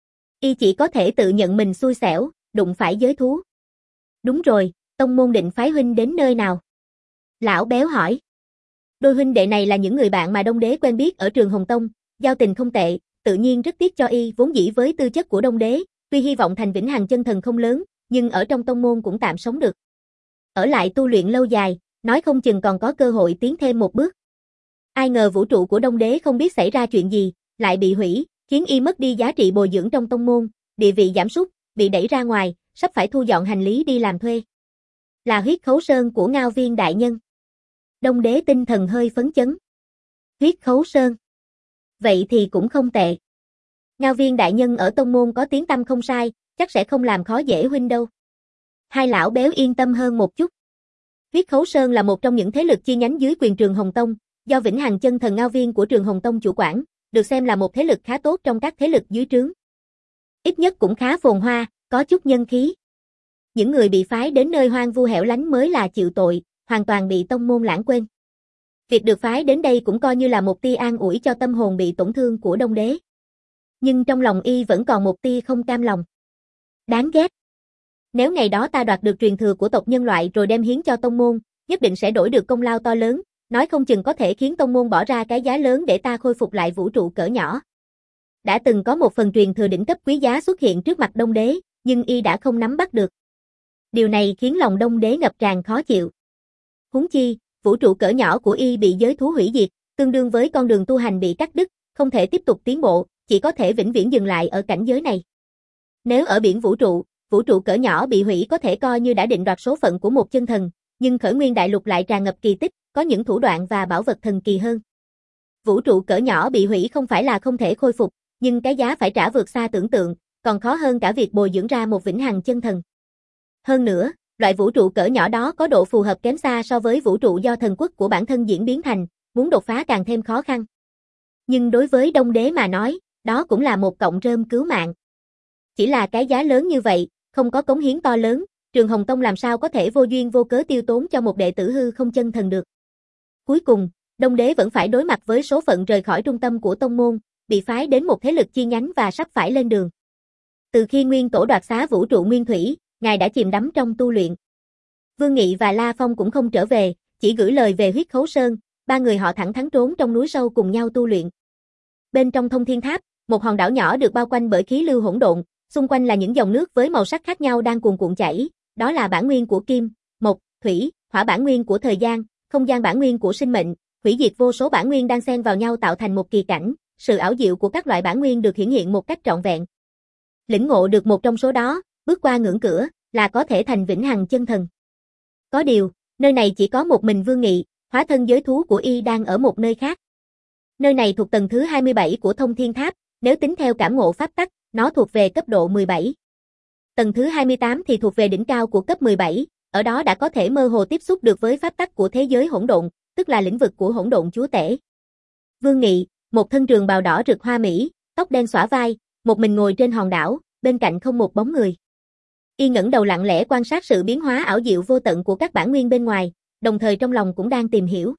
Y chỉ có thể tự nhận mình xui xẻo, đụng phải giới thú. Đúng rồi, tông môn định phái huynh đến nơi nào? Lão béo hỏi. Đôi huynh đệ này là những người bạn mà Đông Đế quen biết ở Trường Hồng Tông, giao tình không tệ, tự nhiên rất tiếc cho y vốn dĩ với tư chất của Đông Đế, tuy hy vọng thành vĩnh hằng chân thần không lớn, nhưng ở trong tông môn cũng tạm sống được. Ở lại tu luyện lâu dài, nói không chừng còn có cơ hội tiến thêm một bước. Ai ngờ vũ trụ của Đông Đế không biết xảy ra chuyện gì, lại bị hủy, khiến y mất đi giá trị bồi dưỡng trong tông môn, địa vị giảm sút, bị đẩy ra ngoài, sắp phải thu dọn hành lý đi làm thuê. Là huyết khấu sơn của Ngao Viên đại nhân. Đông Đế tinh thần hơi phấn chấn. Huyết khấu sơn. Vậy thì cũng không tệ. Ngao Viên đại nhân ở tông môn có tiếng tăm không sai, chắc sẽ không làm khó dễ huynh đâu. Hai lão béo yên tâm hơn một chút. Huyết khấu sơn là một trong những thế lực chi nhánh dưới quyền Trường Hồng Tông, do vĩnh hằng chân thần Ngao Viên của Trường Hồng Tông chủ quản, được xem là một thế lực khá tốt trong các thế lực dưới trướng. Ít nhất cũng khá phồn hoa, có chút nhân khí. Những người bị phái đến nơi hoang vu hẻo lánh mới là chịu tội, hoàn toàn bị tông môn lãng quên. Việc được phái đến đây cũng coi như là một tia an ủi cho tâm hồn bị tổn thương của Đông Đế. Nhưng trong lòng y vẫn còn một tia không cam lòng. Đáng ghét. Nếu ngày đó ta đoạt được truyền thừa của tộc nhân loại rồi đem hiến cho tông môn, nhất định sẽ đổi được công lao to lớn, nói không chừng có thể khiến tông môn bỏ ra cái giá lớn để ta khôi phục lại vũ trụ cỡ nhỏ. Đã từng có một phần truyền thừa đỉnh cấp quý giá xuất hiện trước mặt Đông Đế, nhưng y đã không nắm bắt được. Điều này khiến lòng Đông Đế ngập tràn khó chịu. Huống chi, vũ trụ cỡ nhỏ của y bị giới thú hủy diệt, tương đương với con đường tu hành bị cắt đứt, không thể tiếp tục tiến bộ, chỉ có thể vĩnh viễn dừng lại ở cảnh giới này. Nếu ở biển vũ trụ, vũ trụ cỡ nhỏ bị hủy có thể coi như đã định đoạt số phận của một chân thần, nhưng Khởi Nguyên Đại Lục lại tràn ngập kỳ tích, có những thủ đoạn và bảo vật thần kỳ hơn. Vũ trụ cỡ nhỏ bị hủy không phải là không thể khôi phục, nhưng cái giá phải trả vượt xa tưởng tượng, còn khó hơn cả việc bồi dưỡng ra một vĩnh hằng chân thần. Hơn nữa, loại vũ trụ cỡ nhỏ đó có độ phù hợp kém xa so với vũ trụ do thần quốc của bản thân diễn biến thành, muốn đột phá càng thêm khó khăn. Nhưng đối với Đông Đế mà nói, đó cũng là một cọng rơm cứu mạng. Chỉ là cái giá lớn như vậy, không có cống hiến to lớn, Trường Hồng Tông làm sao có thể vô duyên vô cớ tiêu tốn cho một đệ tử hư không chân thần được. Cuối cùng, Đông Đế vẫn phải đối mặt với số phận rời khỏi trung tâm của tông môn, bị phái đến một thế lực chi nhánh và sắp phải lên đường. Từ khi Nguyên Tổ đoạt xá vũ trụ Nguyên Thủy, ngài đã chìm đắm trong tu luyện. Vương Nghị và La Phong cũng không trở về, chỉ gửi lời về Huyết Khấu Sơn, ba người họ thẳng thắn trốn trong núi sâu cùng nhau tu luyện. Bên trong Thông Thiên Tháp, một hòn đảo nhỏ được bao quanh bởi khí lưu hỗn độn, xung quanh là những dòng nước với màu sắc khác nhau đang cuồn cuộn chảy, đó là bản nguyên của kim, mộc, thủy, hỏa bản nguyên của thời gian, không gian bản nguyên của sinh mệnh, hủy diệt vô số bản nguyên đang xen vào nhau tạo thành một kỳ cảnh, sự ảo diệu của các loại bản nguyên được hiển hiện một cách trọn vẹn. Lĩnh ngộ được một trong số đó, bước qua ngưỡng cửa, là có thể thành vĩnh hằng chân thần. Có điều, nơi này chỉ có một mình Vương Nghị, hóa thân giới thú của y đang ở một nơi khác. Nơi này thuộc tầng thứ hai mươi bảy của Thông Thiên Tháp, nếu tính theo cảm ngộ pháp tắc, nó thuộc về cấp độ mười bảy. Tầng thứ hai mươi tám thì thuộc về đỉnh cao của cấp mười bảy, ở đó đã có thể mơ hồ tiếp xúc được với pháp tắc của thế giới hỗn độn, tức là lĩnh vực của hỗn độn chúa tể. Vương Nghị, một thân trường bào đỏ rực hoa mỹ, tóc đen xõa vai, một mình ngồi trên hòn đảo, bên cạnh không một bóng người. Y ngẩng đầu lặng lẽ quan sát sự biến hóa ảo diệu vô tận của các bản nguyên bên ngoài, đồng thời trong lòng cũng đang tìm hiểu.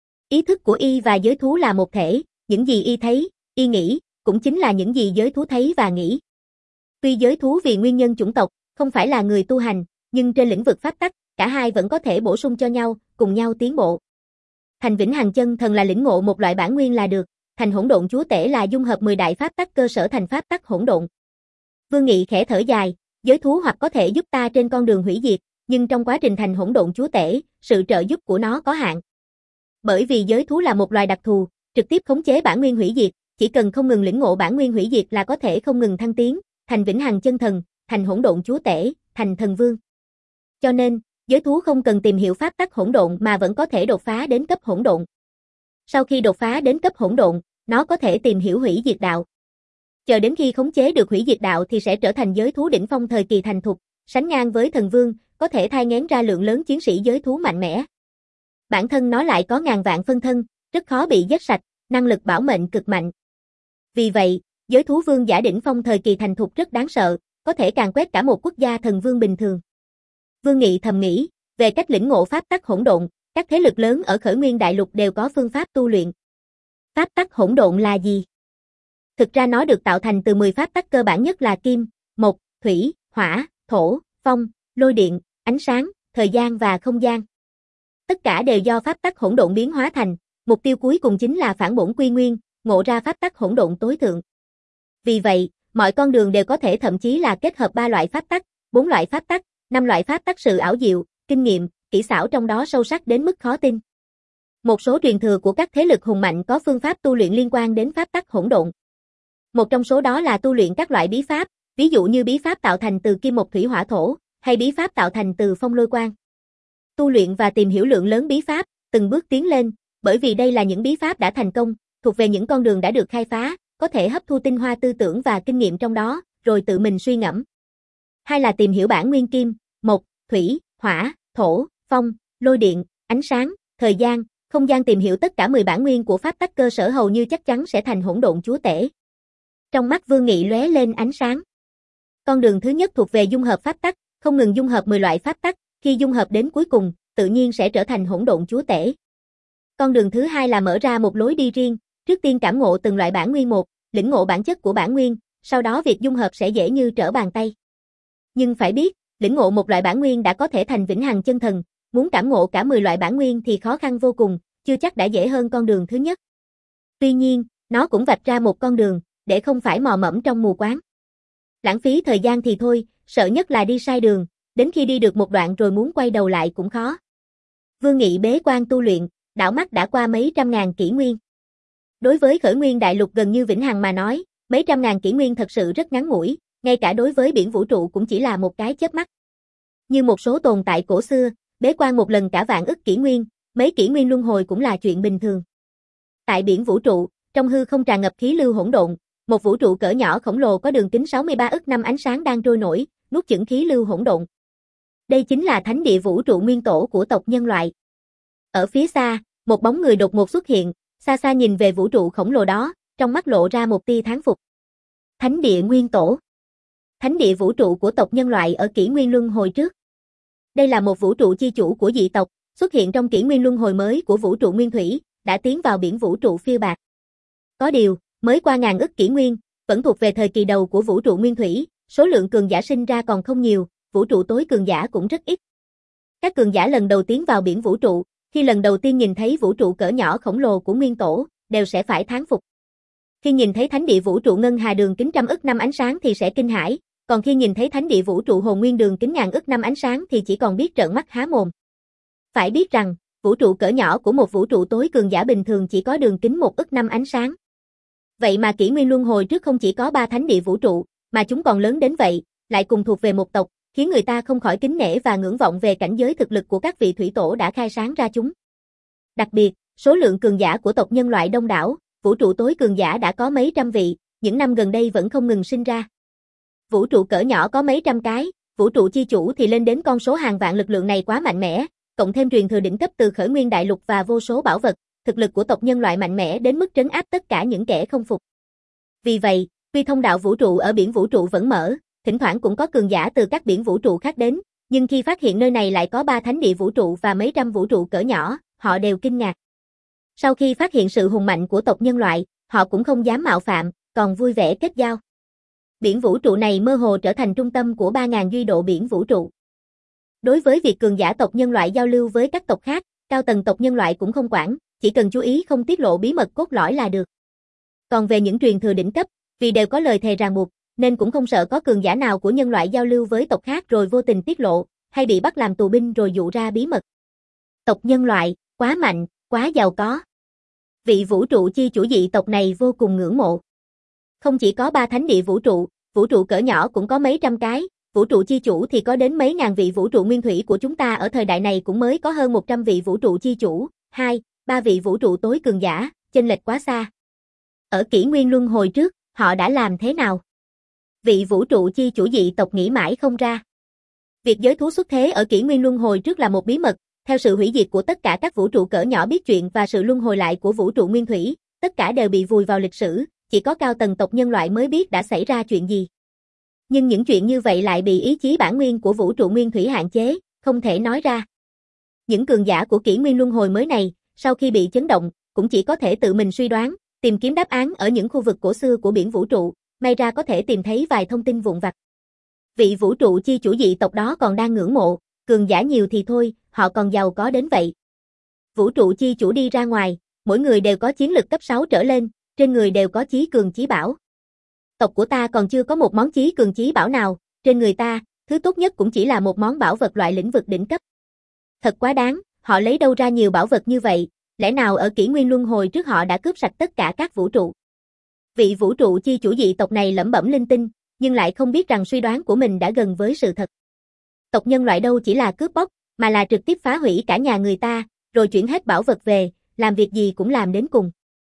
Ý thức của y và giới thú là một thể, những gì y thấy, y nghĩ, cũng chính là những gì giới thú thấy và nghĩ. Tuy giới thú vì nguyên nhân chủng tộc, không phải là người tu hành, nhưng trên lĩnh vực pháp tắc, cả hai vẫn có thể bổ sung cho nhau, cùng nhau tiến bộ. Thành vĩnh hằng chân thần là lĩnh ngộ một loại bản nguyên là được, thành hỗn độn chúa tể là dung hợp mười đại pháp tắc cơ sở thành pháp tắc hỗn độn. Vương Nghị khẽ thở dài, giới thú hoặc có thể giúp ta trên con đường hủy diệt, nhưng trong quá trình thành hỗn độn chúa tể, sự trợ giúp của nó có hạn. Bởi vì giới thú là một loài đặc thù, trực tiếp khống chế bản nguyên hủy diệt, chỉ cần không ngừng lĩnh ngộ bản nguyên hủy diệt là có thể không ngừng thăng tiến, thành vĩnh hằng chân thần, thành hỗn độn chúa tể, thành thần vương. Cho nên, giới thú không cần tìm hiểu pháp tắc hỗn độn mà vẫn có thể đột phá đến cấp hỗn độn. Sau khi đột phá đến cấp hỗn độn, nó có thể tìm hiểu hủy diệt đạo. Chờ đến khi khống chế được hủy diệt đạo thì sẽ trở thành giới thú đỉnh phong thời kỳ thành thục, sánh ngang với thần vương, có thể thai nghén ra lượng lớn chiến sĩ giới thú mạnh mẽ. Bản thân nó lại có ngàn vạn phân thân, rất khó bị giết sạch, năng lực bảo mệnh cực mạnh. Vì vậy, giới thú vương giả đỉnh phong thời kỳ thành thục rất đáng sợ, có thể càn quét cả một quốc gia thần vương bình thường. Vương Nghị thầm nghĩ, về cách lĩnh ngộ pháp tắc hỗn độn, các thế lực lớn ở Khởi Nguyên Đại Lục đều có phương pháp tu luyện. Pháp tắc hỗn độn là gì? Thực ra nó được tạo thành từ mười pháp tắc cơ bản nhất là kim, mộc, thủy, hỏa, thổ, phong, lôi điện, ánh sáng, thời gian và không gian. Tất cả đều do pháp tắc hỗn độn biến hóa thành, mục tiêu cuối cùng chính là phản bổn quy nguyên, ngộ ra pháp tắc hỗn độn tối thượng. Vì vậy, mọi con đường đều có thể thậm chí là kết hợp ba loại pháp tắc, bốn loại pháp tắc, năm loại pháp tắc sự ảo diệu, kinh nghiệm, kỹ xảo trong đó sâu sắc đến mức khó tin. Một số truyền thừa của các thế lực hùng mạnh có phương pháp tu luyện liên quan đến pháp tắc hỗn độn. Một trong số đó là tu luyện các loại bí pháp, ví dụ như bí pháp tạo thành từ kim mộc thủy hỏa thổ, hay bí pháp tạo thành từ phong lôi quang. Tu luyện và tìm hiểu lượng lớn bí pháp, từng bước tiến lên, bởi vì đây là những bí pháp đã thành công, thuộc về những con đường đã được khai phá, có thể hấp thu tinh hoa tư tưởng và kinh nghiệm trong đó, rồi tự mình suy ngẫm. Hai là tìm hiểu bản nguyên kim, mộc, thủy, hỏa, thổ, phong, lôi điện, ánh sáng, thời gian, không gian tìm hiểu tất cả mười bản nguyên của pháp tắc cơ sở hầu như chắc chắn sẽ thành hỗn độn chúa tể. Trong mắt Vương Nghị lóe lên ánh sáng. Con đường thứ nhất thuộc về dung hợp pháp tắc, không ngừng dung hợp mười loại pháp tắc, khi dung hợp đến cuối cùng, tự nhiên sẽ trở thành hỗn độn chúa tể. Con đường thứ hai là mở ra một lối đi riêng, trước tiên cảm ngộ từng loại bản nguyên một, lĩnh ngộ bản chất của bản nguyên, sau đó việc dung hợp sẽ dễ như trở bàn tay. Nhưng phải biết, lĩnh ngộ một loại bản nguyên đã có thể thành vĩnh hằng chân thần, muốn cảm ngộ cả mười loại bản nguyên thì khó khăn vô cùng, chưa chắc đã dễ hơn con đường thứ nhất. Tuy nhiên, nó cũng vạch ra một con đường, để không phải mò mẫm trong mù quáng. Lãng phí thời gian thì thôi, sợ nhất là đi sai đường, đến khi đi được một đoạn rồi muốn quay đầu lại cũng khó. Vương Nghị bế quan tu luyện, đảo mắt đã qua mấy trăm ngàn kỷ nguyên. Đối với khởi nguyên đại lục gần như vĩnh hằng mà nói, mấy trăm ngàn kỷ nguyên thật sự rất ngắn ngủi, ngay cả đối với biển vũ trụ cũng chỉ là một cái chớp mắt. Như một số tồn tại cổ xưa, bế quan một lần cả vạn ức kỷ nguyên, mấy kỷ nguyên luân hồi cũng là chuyện bình thường. Tại biển vũ trụ, trong hư không tràn ngập khí lưu hỗn độn, một vũ trụ cỡ nhỏ khổng lồ có đường kính sáu mươi ba ức năm ánh sáng đang trôi nổi, nuốt chửng khí lưu hỗn độn. Đây chính là thánh địa vũ trụ nguyên tổ của tộc nhân loại. Ở phía xa, một bóng người đột ngột xuất hiện, xa xa nhìn về vũ trụ khổng lồ đó, trong mắt lộ ra một tia thán phục. Thánh địa nguyên tổ. Thánh địa vũ trụ của tộc nhân loại ở kỷ nguyên luân hồi trước. Đây là một vũ trụ chi chủ của dị tộc, xuất hiện trong kỷ nguyên luân hồi mới của vũ trụ nguyên thủy, đã tiến vào biển vũ trụ phiêu bạt. Có điều, mới qua ngàn ức kỷ nguyên, vẫn thuộc về thời kỳ đầu của vũ trụ nguyên thủy, số lượng cường giả sinh ra còn không nhiều, vũ trụ tối cường giả cũng rất ít. Các cường giả lần đầu tiến vào biển vũ trụ, khi lần đầu tiên nhìn thấy vũ trụ cỡ nhỏ khổng lồ của nguyên tổ, đều sẽ phải thán phục. Khi nhìn thấy thánh địa vũ trụ ngân hà đường kính trăm ức năm ánh sáng thì sẽ kinh hãi, còn khi nhìn thấy thánh địa vũ trụ hồn nguyên đường kính ngàn ức năm ánh sáng thì chỉ còn biết trợn mắt há mồm. Phải biết rằng, vũ trụ cỡ nhỏ của một vũ trụ tối cường giả bình thường chỉ có đường kính một ức năm ánh sáng. Vậy mà kỷ nguyên luân hồi trước không chỉ có ba thánh địa vũ trụ, mà chúng còn lớn đến vậy, lại cùng thuộc về một tộc, khiến người ta không khỏi kính nể và ngưỡng vọng về cảnh giới thực lực của các vị thủy tổ đã khai sáng ra chúng. Đặc biệt, số lượng cường giả của tộc nhân loại đông đảo, vũ trụ tối cường giả đã có mấy trăm vị, những năm gần đây vẫn không ngừng sinh ra. Vũ trụ cỡ nhỏ có mấy trăm cái, vũ trụ chi chủ thì lên đến con số hàng vạn, lực lượng này quá mạnh mẽ, cộng thêm truyền thừa đỉnh cấp từ khởi nguyên đại lục và vô số bảo vật, thực lực của tộc nhân loại mạnh mẽ đến mức trấn áp tất cả những kẻ không phục. Vì vậy, tuy thông đạo vũ trụ ở biển vũ trụ vẫn mở, thỉnh thoảng cũng có cường giả từ các biển vũ trụ khác đến, nhưng khi phát hiện nơi này lại có ba thánh địa vũ trụ và mấy trăm vũ trụ cỡ nhỏ, họ đều kinh ngạc. Sau khi phát hiện sự hùng mạnh của tộc nhân loại, họ cũng không dám mạo phạm, còn vui vẻ kết giao. Biển vũ trụ này mơ hồ trở thành trung tâm của ba nghìn duy độ biển vũ trụ. Đối với việc cường giả tộc nhân loại giao lưu với các tộc khác, cao tầng tộc nhân loại cũng không quản, chỉ cần chú ý không tiết lộ bí mật cốt lõi là được. Còn về những truyền thừa đỉnh cấp, vì đều có lời thề ràng buộc, nên cũng không sợ có cường giả nào của nhân loại giao lưu với tộc khác rồi vô tình tiết lộ, hay bị bắt làm tù binh rồi dụ ra bí mật. Tộc nhân loại, quá mạnh, quá giàu có. Vị vũ trụ chi chủ dị tộc này vô cùng ngưỡng mộ. Không chỉ có ba thánh địa vũ trụ, vũ trụ cỡ nhỏ cũng có mấy trăm cái, vũ trụ chi chủ thì có đến mấy ngàn vị. Vũ trụ nguyên thủy của chúng ta ở thời đại này cũng mới có hơn một trăm vị vũ trụ chi chủ, hai, ba vị vũ trụ tối cường giả, chênh lệch quá xa. Ở kỷ nguyên luân hồi trước, họ đã làm thế nào? Vị vũ trụ chi chủ dị tộc nghĩ mãi không ra. Việc giới thú xuất thế ở kỷ nguyên luân hồi trước là một bí mật, theo sự hủy diệt của tất cả các vũ trụ cỡ nhỏ biết chuyện và sự luân hồi lại của vũ trụ nguyên thủy, tất cả đều bị vùi vào lịch sử, chỉ có cao tầng tộc nhân loại mới biết đã xảy ra chuyện gì. Nhưng những chuyện như vậy lại bị ý chí bản nguyên của vũ trụ nguyên thủy hạn chế, không thể nói ra. Những cường giả của kỷ nguyên luân hồi mới này, sau khi bị chấn động, cũng chỉ có thể tự mình suy đoán, tìm kiếm đáp án ở những khu vực cổ xưa của biển vũ trụ, may ra có thể tìm thấy vài thông tin vụn vặt. Vị vũ trụ chi chủ dị tộc đó còn đang ngưỡng mộ, cường giả nhiều thì thôi, họ còn giàu có đến vậy. Vũ trụ chi chủ đi ra ngoài, mỗi người đều có chiến lực cấp sáu trở lên, trên người đều có chí cường chí bảo. Tộc của ta còn chưa có một món chí cường chí bảo nào, trên người ta, thứ tốt nhất cũng chỉ là một món bảo vật loại lĩnh vực đỉnh cấp. Thật quá đáng, họ lấy đâu ra nhiều bảo vật như vậy, lẽ nào ở kỷ nguyên luân hồi trước họ đã cướp sạch tất cả các vũ trụ. Vị vũ trụ chi chủ dị tộc này lẩm bẩm linh tinh, nhưng lại không biết rằng suy đoán của mình đã gần với sự thật. Tộc nhân loại đâu chỉ là cướp bóc, mà là trực tiếp phá hủy cả nhà người ta, rồi chuyển hết bảo vật về, làm việc gì cũng làm đến cùng.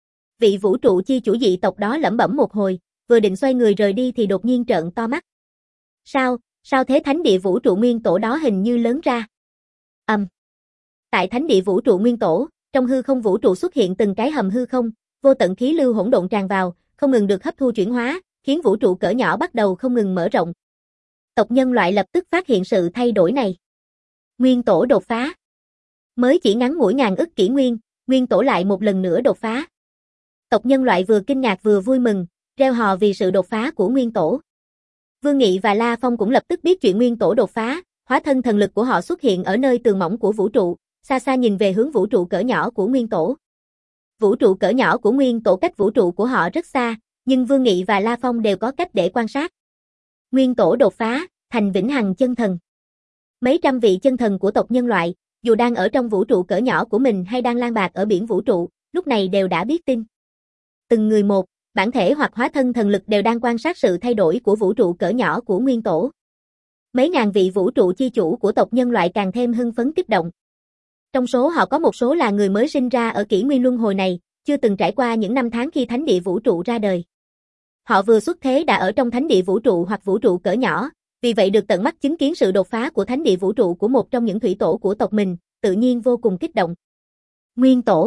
Vị vũ trụ chi chủ dị tộc đó lẩm bẩm một hồi, vừa định xoay người rời đi thì đột nhiên trợn to mắt. Sao, sao thế? Thánh địa vũ trụ nguyên tổ đó hình như lớn ra. Ầm. Um. Tại thánh địa vũ trụ nguyên tổ, trong hư không vũ trụ xuất hiện từng cái hầm hư không, vô tận khí lưu hỗn độn tràn vào, không ngừng được hấp thu chuyển hóa, khiến vũ trụ cỡ nhỏ bắt đầu không ngừng mở rộng. Tộc nhân loại lập tức phát hiện sự thay đổi này. Nguyên tổ đột phá. Mới chỉ ngắn ngủi ngàn ức kỷ nguyên, nguyên tổ lại một lần nữa đột phá. Tộc nhân loại vừa kinh ngạc vừa vui mừng, reo hò vì sự đột phá của nguyên tổ. Vương Nghị và La Phong cũng lập tức biết chuyện nguyên tổ đột phá, hóa thân thần lực của họ xuất hiện ở nơi tường mỏng của vũ trụ, xa xa nhìn về hướng vũ trụ cỡ nhỏ của nguyên tổ. Vũ trụ cỡ nhỏ của nguyên tổ cách vũ trụ của họ rất xa, Nhưng Vương Nghị và La Phong đều có cách để quan sát. Nguyên tổ đột phá, thành vĩnh hằng chân thần. Mấy trăm vị chân thần của tộc nhân loại, dù đang ở trong vũ trụ cỡ nhỏ của mình hay đang lang bạt ở biển vũ trụ, lúc này đều đã biết tin. Từng người một, bản thể hoặc hóa thân thần lực đều đang quan sát sự thay đổi của vũ trụ cỡ nhỏ của nguyên tổ. Mấy ngàn vị vũ trụ chi chủ của tộc nhân loại càng thêm hưng phấn kích động. Trong số họ có một số là người mới sinh ra ở kỷ nguyên luân hồi này, chưa từng trải qua những năm tháng khi thánh địa vũ trụ ra đời. Họ vừa xuất thế đã ở trong thánh địa vũ trụ hoặc vũ trụ cỡ nhỏ, vì vậy được tận mắt chứng kiến sự đột phá của thánh địa vũ trụ của một trong những thủy tổ của tộc mình, tự nhiên vô cùng kích động. Nguyên tổ,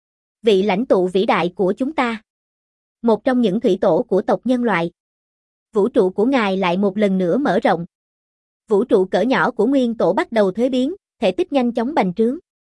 vị lãnh tụ vĩ đại của chúng ta. Một trong những thủy tổ của tộc nhân loại. Vũ trụ của ngài lại một lần nữa mở rộng. Vũ trụ cỡ nhỏ của nguyên tổ bắt đầu thuế biến, thể tích nhanh chóng bành trướng.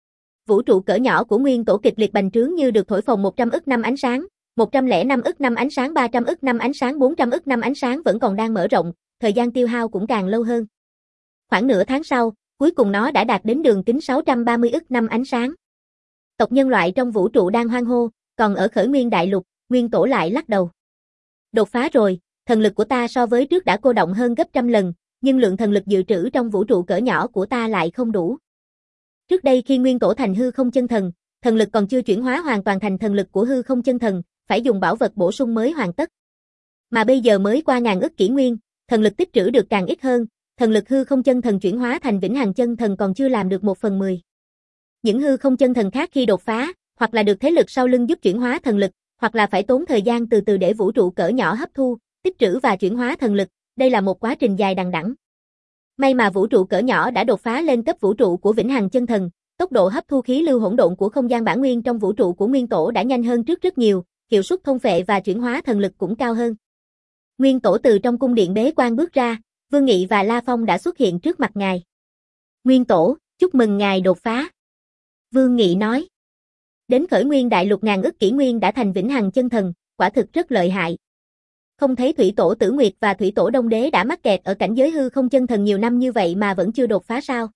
Vũ trụ cỡ nhỏ của nguyên tổ kịch liệt bành trướng như được thổi phồng một trăm ức năm ánh sáng, một trăm lẻ năm ức năm ánh sáng, ba trăm ức năm ánh sáng, bốn trăm ức năm ánh sáng vẫn còn đang mở rộng, thời gian tiêu hao cũng càng lâu hơn. Khoảng nửa tháng sau, cuối cùng nó đã đạt đến đường kính sáu trăm ba mươi ức năm ánh sáng. Tộc nhân loại trong vũ trụ đang hoan hô, còn ở khởi nguyên đại lục, nguyên tổ lại lắc đầu. Đột phá rồi, thần lực của ta so với trước đã cô động hơn gấp trăm lần, nhưng lượng thần lực dự trữ trong vũ trụ cỡ nhỏ của ta lại không đủ. Trước đây khi nguyên tổ thành hư không chân thần, thần lực còn chưa chuyển hóa hoàn toàn thành thần lực của hư không chân thần, phải dùng bảo vật bổ sung mới hoàn tất. Mà bây giờ mới qua ngàn ức kỷ nguyên, thần lực tích trữ được càng ít hơn, thần lực hư không chân thần chuyển hóa thành vĩnh hằng chân thần còn chưa làm được một phần mười. Những hư không chân thần khác khi đột phá, hoặc là được thế lực sau lưng giúp chuyển hóa thần lực, hoặc là phải tốn thời gian từ từ để vũ trụ cỡ nhỏ hấp thu, tích trữ và chuyển hóa thần lực, đây là một quá trình dài đằng đẵng. May mà vũ trụ cỡ nhỏ đã đột phá lên cấp vũ trụ của vĩnh hằng chân thần, tốc độ hấp thu khí lưu hỗn độn của không gian bản nguyên trong vũ trụ của nguyên tổ đã nhanh hơn trước rất nhiều, hiệu suất thôn phệ và chuyển hóa thần lực cũng cao hơn. Nguyên tổ từ trong cung điện bế quan bước ra, Vương Nghị và La Phong đã xuất hiện trước mặt ngài. Nguyên tổ, chúc mừng ngài đột phá. Vương Nghị nói. Đến khởi nguyên đại lục ngàn ức kỷ nguyên đã thành vĩnh hằng chân thần, quả thực rất lợi hại. Không thấy thủy tổ Tử Nguyệt và thủy tổ Đông Đế đã mắc kẹt ở cảnh giới hư không chân thần nhiều năm như vậy mà vẫn chưa đột phá sao?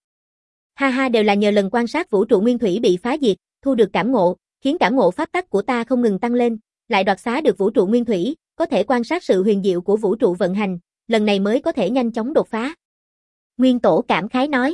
Ha ha, đều là nhờ lần quan sát vũ trụ nguyên thủy bị phá diệt, thu được cảm ngộ, khiến cảm ngộ pháp tắc của ta không ngừng tăng lên, lại đoạt xá được vũ trụ nguyên thủy, có thể quan sát sự huyền diệu của vũ trụ vận hành, lần này mới có thể nhanh chóng đột phá. Nguyên tổ cảm khái nói.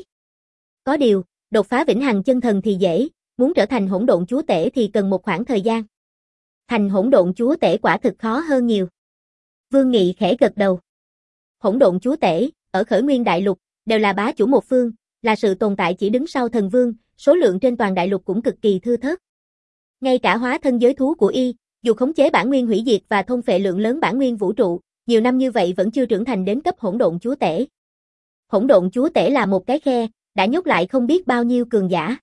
Có điều, đột phá vĩnh hằng chân thần thì dễ, muốn trở thành hỗn độn chúa tể thì cần một khoảng thời gian. Thành hỗn độn chúa tể quả thực khó hơn nhiều. Vương Nghị khẽ gật đầu. Hỗn độn chúa tể, ở khởi nguyên đại lục, đều là bá chủ một phương, là sự tồn tại chỉ đứng sau thần vương, số lượng trên toàn đại lục cũng cực kỳ thưa thớt. Ngay cả hóa thân giới thú của y, dù khống chế bản nguyên hủy diệt và thôn phệ lượng lớn bản nguyên vũ trụ, nhiều năm như vậy vẫn chưa trưởng thành đến cấp hỗn độn chúa tể. Hỗn độn chúa tể là một cái khe, đã nhốt lại không biết bao nhiêu cường giả.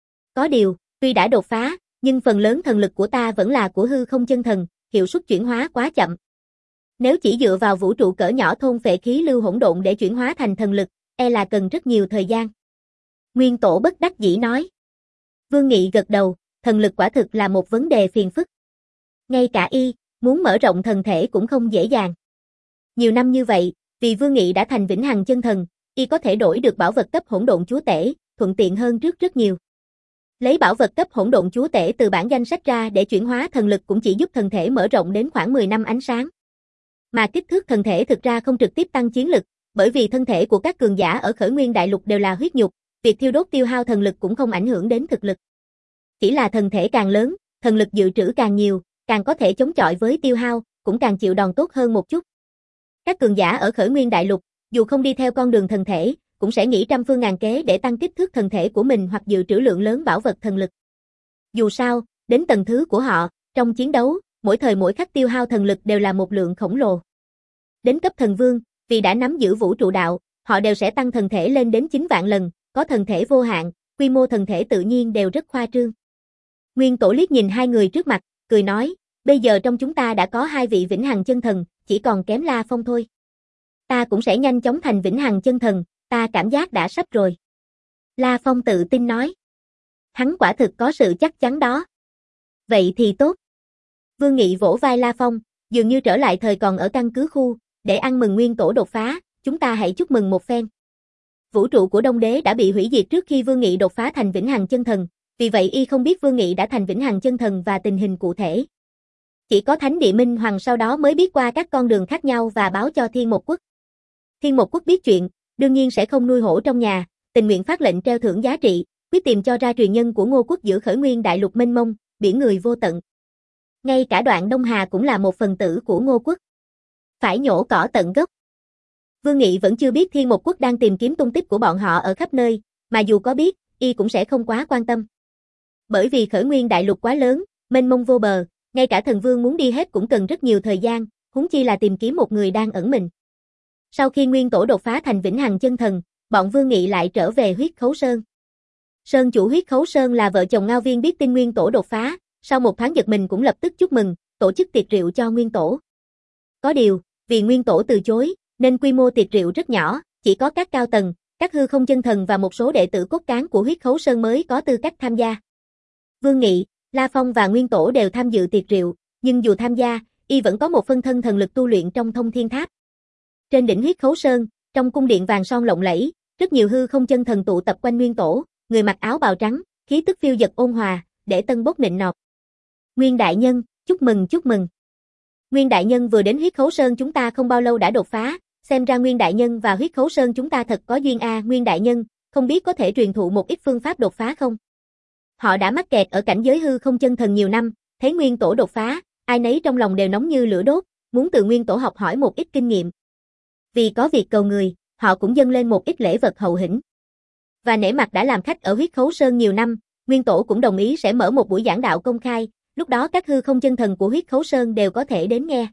Có điều, tuy đã đột phá, nhưng phần lớn thần lực của ta vẫn là của hư không chân thần, hiệu suất chuyển hóa quá chậm. Nếu chỉ dựa vào vũ trụ cỡ nhỏ thôn phệ khí lưu hỗn độn để chuyển hóa thành thần lực, e là cần rất nhiều thời gian. Nguyên tổ bất đắc dĩ nói. Vương Nghị gật đầu, thần lực quả thực là một vấn đề phiền phức. Ngay cả y, muốn mở rộng thần thể cũng không dễ dàng. Nhiều năm như vậy, vì Vương Nghị đã thành vĩnh hằng chân thần, y có thể đổi được bảo vật cấp hỗn độn chúa tể, thuận tiện hơn trước rất nhiều. Lấy bảo vật cấp hỗn độn chúa tể từ bản danh sách ra để chuyển hóa thần lực cũng chỉ giúp thần thể mở rộng đến khoảng mười năm ánh sáng. Mà kích thước thần thể thực ra không trực tiếp tăng chiến lực, bởi vì thân thể của các cường giả ở khởi nguyên đại lục đều là huyết nhục, việc thiêu đốt tiêu hao thần lực cũng không ảnh hưởng đến thực lực. Chỉ là thần thể càng lớn, thần lực dự trữ càng nhiều, càng có thể chống chọi với tiêu hao, cũng càng chịu đòn tốt hơn một chút. Các cường giả ở khởi nguyên đại lục, dù không đi theo con đường thần thể, cũng sẽ nghĩ trăm phương ngàn kế để tăng kích thước thần thể của mình hoặc dự trữ lượng lớn bảo vật thần lực. Dù sao, đến tầng thứ của họ, trong chiến đấu, mỗi thời mỗi khắc tiêu hao thần lực đều là một lượng khổng lồ. Đến cấp thần vương, vì đã nắm giữ vũ trụ đạo, họ đều sẽ tăng thần thể lên đến chín vạn lần, có thần thể vô hạn, quy mô thần thể tự nhiên đều rất khoa trương. Nguyên tổ liếc nhìn hai người trước mặt, cười nói, bây giờ trong chúng ta đã có hai vị vĩnh hằng chân thần, chỉ còn kém La Phong thôi. Ta cũng sẽ nhanh chóng thành vĩnh hằng chân thần, ta cảm giác đã sắp rồi. La Phong tự tin nói. Hắn quả thực có sự chắc chắn đó. Vậy thì tốt. Vương Nghị vỗ vai La Phong, dường như trở lại thời còn ở căn cứ khu, để ăn mừng nguyên tổ đột phá, chúng ta hãy chúc mừng một phen. Vũ trụ của Đông Đế đã bị hủy diệt trước khi Vương Nghị đột phá thành vĩnh hằng chân thần, vì vậy y không biết Vương Nghị đã thành vĩnh hằng chân thần và tình hình cụ thể. Chỉ có Thánh Địa Minh Hoàng sau đó mới biết qua các con đường khác nhau và báo cho Thiên Một Quốc. Thiên Một Quốc biết chuyện, đương nhiên sẽ không nuôi hổ trong nhà, tình nguyện phát lệnh treo thưởng giá trị, quyết tìm cho ra truyền nhân của Ngô Quốc giữa khởi nguyên đại lục mênh mông, biển người vô tận. Ngay cả Đoạn Đông Hà cũng là một phần tử của Ngô Quốc. Phải nhổ cỏ tận gốc. Vương Nghị vẫn chưa biết Thiên Một Quốc đang tìm kiếm tung tích của bọn họ ở khắp nơi, mà dù có biết, y cũng sẽ không quá quan tâm. Bởi vì khởi nguyên đại lục quá lớn, mênh mông vô bờ, ngay cả thần vương muốn đi hết cũng cần rất nhiều thời gian, huống chi là tìm kiếm một người đang ẩn mình. Sau khi Nguyên Tổ đột phá thành vĩnh hằng chân thần, bọn Vương Nghị lại trở về Huyết Khấu Sơn. Sơn chủ Huyết Khấu Sơn là vợ chồng Ngao Viên biết tin Nguyên Tổ đột phá, sau một thoáng giật mình cũng lập tức chúc mừng, tổ chức tiệc rượu cho Nguyên Tổ. Có điều, vì Nguyên Tổ từ chối, nên quy mô tiệc rượu rất nhỏ, chỉ có các cao tầng, các hư không chân thần và một số đệ tử cốt cán của Huyết Khấu Sơn mới có tư cách tham gia. Vương Nghị, La Phong và Nguyên Tổ đều tham dự tiệc rượu, nhưng dù tham gia, y vẫn có một phân thân thần lực tu luyện trong Thông Thiên Tháp. Trên đỉnh Huyết Khấu Sơn, trong cung điện vàng son lộng lẫy, rất nhiều hư không chân thần tụ tập quanh Nguyên Tổ, người mặc áo bào trắng, khí tức phiêu dật ôn hòa, để tân bốc nịnh nọt. Nguyên đại nhân, chúc mừng chúc mừng. Nguyên đại nhân vừa đến Huyết Khấu Sơn chúng ta không bao lâu đã đột phá, xem ra Nguyên đại nhân và Huyết Khấu Sơn chúng ta thật có duyên a, Nguyên đại nhân, không biết có thể truyền thụ một ít phương pháp đột phá không? Họ đã mắc kẹt ở cảnh giới hư không chân thần nhiều năm, thấy Nguyên Tổ đột phá, ai nấy trong lòng đều nóng như lửa đốt, muốn từ Nguyên Tổ học hỏi một ít kinh nghiệm. Vì có việc cầu người, họ cũng dâng lên một ít lễ vật hậu hĩnh. Và nể mặt đã làm khách ở Huyết Khấu Sơn nhiều năm, Nguyên Tổ cũng đồng ý sẽ mở một buổi giảng đạo công khai, lúc đó các hư không chân thần của Huyết Khấu Sơn đều có thể đến nghe.